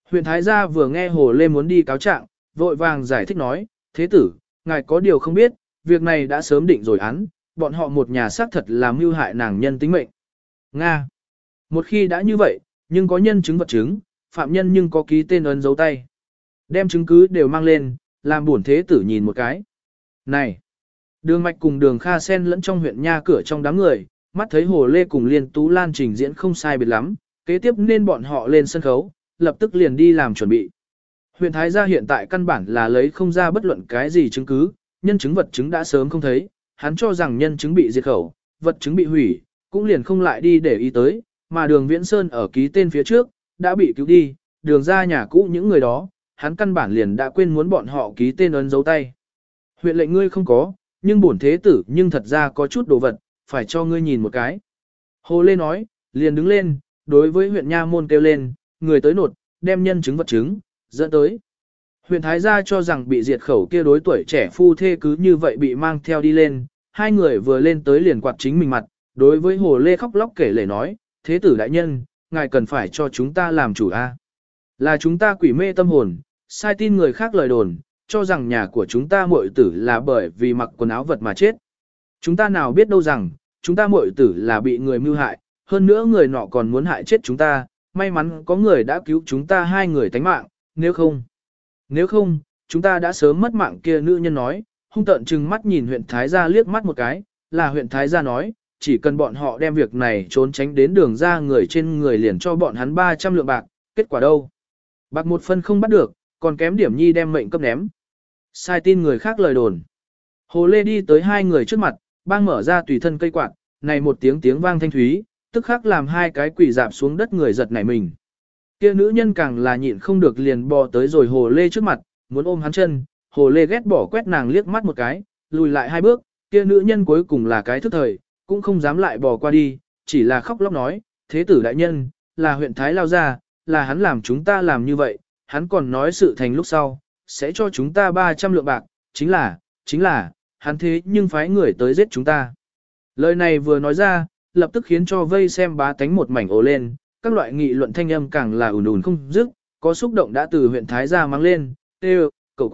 Huyện Thái gia vừa nghe Hồ Lê muốn đi cáo trạng, vội vàng giải thích nói, thế tử, ngài có điều không biết, việc này đã sớm định rồi án, bọn họ một nhà xác thật làm mưu hại nàng nhân tính mệnh. Nga. Một khi đã như vậy, nhưng có nhân chứng vật chứng, phạm nhân nhưng có ký tên ấn dấu tay. Đem chứng cứ đều mang lên, làm bổn thế tử nhìn một cái. Này! Đường Mạch cùng Đường Kha xen lẫn trong huyện nha cửa trong đám người, mắt thấy Hồ Lê cùng Liên Tú Lan trình diễn không sai biệt lắm, kế tiếp nên bọn họ lên sân khấu, lập tức liền đi làm chuẩn bị. Huyện Thái gia hiện tại căn bản là lấy không ra bất luận cái gì chứng cứ, nhân chứng vật chứng đã sớm không thấy, hắn cho rằng nhân chứng bị diệt khẩu, vật chứng bị hủy, cũng liền không lại đi để ý tới, mà Đường Viễn Sơn ở ký tên phía trước, đã bị cứu đi, Đường ra nhà cũ những người đó, hắn căn bản liền đã quên muốn bọn họ ký tên ấn dấu tay. Huyện lệnh ngươi không có, nhưng bổn thế tử nhưng thật ra có chút đồ vật, phải cho ngươi nhìn một cái. Hồ Lê nói, liền đứng lên, đối với huyện nha môn kêu lên, người tới nột, đem nhân chứng vật chứng, dẫn tới. Huyện Thái gia cho rằng bị diệt khẩu kia đối tuổi trẻ phu thê cứ như vậy bị mang theo đi lên, hai người vừa lên tới liền quạt chính mình mặt, đối với Hồ Lê khóc lóc kể lể nói, thế tử đại nhân, ngài cần phải cho chúng ta làm chủ a. Là chúng ta quỷ mê tâm hồn, sai tin người khác lời đồn, cho rằng nhà của chúng ta muội tử là bởi vì mặc quần áo vật mà chết. Chúng ta nào biết đâu rằng, chúng ta muội tử là bị người mưu hại, hơn nữa người nọ còn muốn hại chết chúng ta, may mắn có người đã cứu chúng ta hai người tánh mạng, nếu không, chúng ta đã sớm mất mạng. Kia nữ nhân nói, hung tợn trừng mắt nhìn huyện Thái gia liếc mắt một cái, là huyện Thái gia nói, chỉ cần bọn họ đem việc này trốn tránh đến đường ra người trên người liền cho bọn hắn 300 lượng bạc, kết quả đâu? Bạc một phân không bắt được, còn kém điểm nhi đem mệnh cấp ném. Sai tin người khác lời đồn. Hồ Lê đi tới hai người trước mặt, bang mở ra tùy thân cây quạt, này một tiếng vang thanh thúy, tức khắc làm hai cái quỷ dạp xuống đất người giật nảy mình. Kia nữ nhân càng là nhịn không được liền bò tới rồi Hồ Lê trước mặt, muốn ôm hắn chân, Hồ Lê ghét bỏ quét nàng liếc mắt một cái, lùi lại hai bước, kia nữ nhân cuối cùng là cái thức thời, cũng không dám lại bò qua đi, chỉ là khóc lóc nói, thế tử đại nhân, là huyện Thái lao ra, là hắn làm chúng ta làm như vậy, hắn còn nói sự thành lúc sau, sẽ cho chúng ta 300 lượng bạc, chính là, hắn thế nhưng phái người tới giết chúng ta. Lời này vừa nói ra, lập tức khiến cho vây xem bá tánh một mảnh ồ lên, các loại nghị luận thanh âm càng là ùn ùn không dứt, có xúc động đã từ huyện Thái gia mang lên, kêu, cậu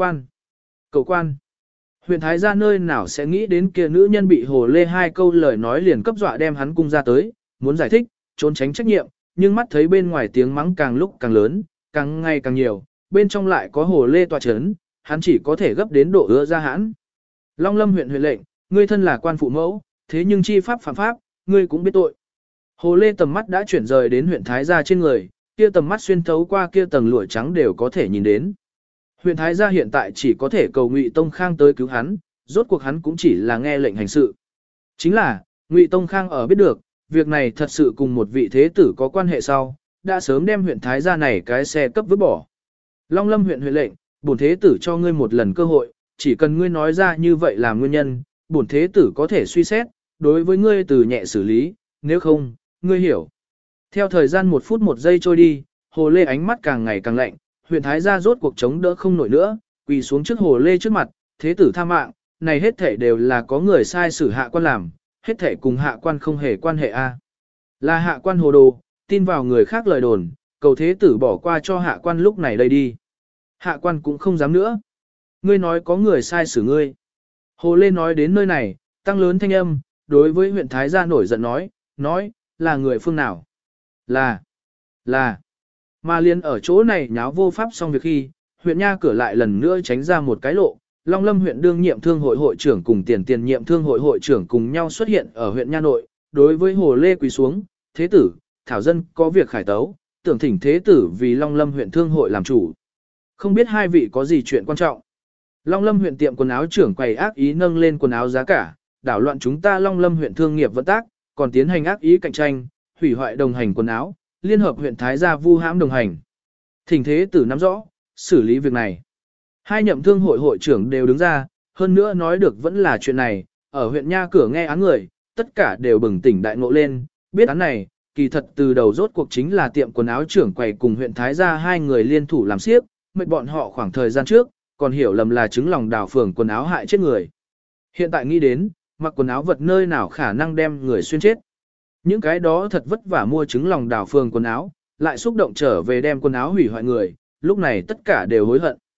quan. Huyện Thái gia nơi nào sẽ nghĩ đến kia nữ nhân bị Hồ Lê hai câu lời nói liền cấp dọa đem hắn cung ra tới, muốn giải thích, trốn tránh trách nhiệm, nhưng mắt thấy bên ngoài tiếng mắng càng lúc càng lớn, càng ngày càng nhiều, bên trong lại có Hồ Lê tọa chấn, hắn chỉ có thể gấp đến độ ứa ra hãn. Long Lâm huyện lệnh, ngươi thân là quan phụ mẫu, thế nhưng chi pháp phạm pháp, ngươi cũng biết tội. Hồ Lê tầm mắt đã chuyển rời đến huyện Thái gia trên người, kia tầm mắt xuyên thấu qua kia tầng lụa trắng đều có thể nhìn đến. Huyện Thái gia hiện tại chỉ có thể cầu Ngụy Tông Khang tới cứu hắn, rốt cuộc hắn cũng chỉ là nghe lệnh hành sự. Chính là, Ngụy Tông Khang ở biết được, việc này thật sự cùng một vị thế tử có quan hệ sau, đã sớm đem huyện Thái gia này cái xe cấp vứt bỏ. Long Lâm huyện lệnh, bổn thế tử cho ngươi một lần cơ hội, chỉ cần ngươi nói ra như vậy là nguyên nhân, bổn thế tử có thể suy xét, đối với ngươi từ nhẹ xử lý, nếu không, ngươi hiểu. Theo thời gian 1 phút 1 giây trôi đi, Hồ Lê ánh mắt càng ngày càng lạnh, huyện Thái gia rốt cuộc chống đỡ không nổi nữa, quỳ xuống trước Hồ Lê trước mặt, thế tử tha mạng, này hết thảy đều là có người sai xử hạ quan làm, hết thảy cùng hạ quan không hề quan hệ a. Là hạ quan hồ đồ, tin vào người khác lời đồn, cầu thế tử bỏ qua cho hạ quan lúc này đây đi. Hạ quan cũng không dám nữa. Ngươi nói có người sai xử ngươi. Hồ Lê nói đến nơi này, tăng lớn thanh âm, đối với huyện Thái gia nổi giận nói, là người phương nào? Là. Mà liền ở chỗ này nháo vô pháp xong việc khi, huyện nha cửa lại lần nữa tránh ra một cái lộ, Long Lâm huyện đương nhiệm thương hội hội trưởng cùng tiền nhiệm thương hội hội trưởng cùng nhau xuất hiện ở huyện nha nội, đối với Hồ Lê quỳ xuống, thế tử, thảo dân có việc khải tấu, tưởng thỉnh thế tử vì Long Lâm huyện thương hội làm chủ. Không biết hai vị có gì chuyện quan trọng. Long Lâm huyện tiệm quần áo trưởng quầy ác ý nâng lên quần áo giá cả, đảo loạn chúng ta Long Lâm huyện thương nghiệp vận tác, còn tiến hành ác ý cạnh tranh, hủy hoại đồng hành quần áo, liên hợp huyện Thái gia vu hãm đồng hành. Thỉnh thế tử nắm rõ, xử lý việc này. Hai nhậm thương hội hội trưởng đều đứng ra, hơn nữa nói được vẫn là chuyện này, ở huyện nha cửa nghe án người, tất cả đều bừng tỉnh đại ngộ lên, biết án này, kỳ thật từ đầu rốt cuộc chính là tiệm quần áo trưởng quầy cùng huyện Thái gia hai người liên thủ làm xiếc, mệt bọn họ khoảng thời gian trước, còn hiểu lầm là chứng lòng đào phường quần áo hại chết người. Hiện tại nghĩ đến, mặc quần áo vật nơi nào khả năng đem người xuyên chết. Những cái đó thật vất vả mua trứng lòng đào phường quần áo, lại xúc động trở về đem quần áo hủy hoại người, lúc này tất cả đều hối hận.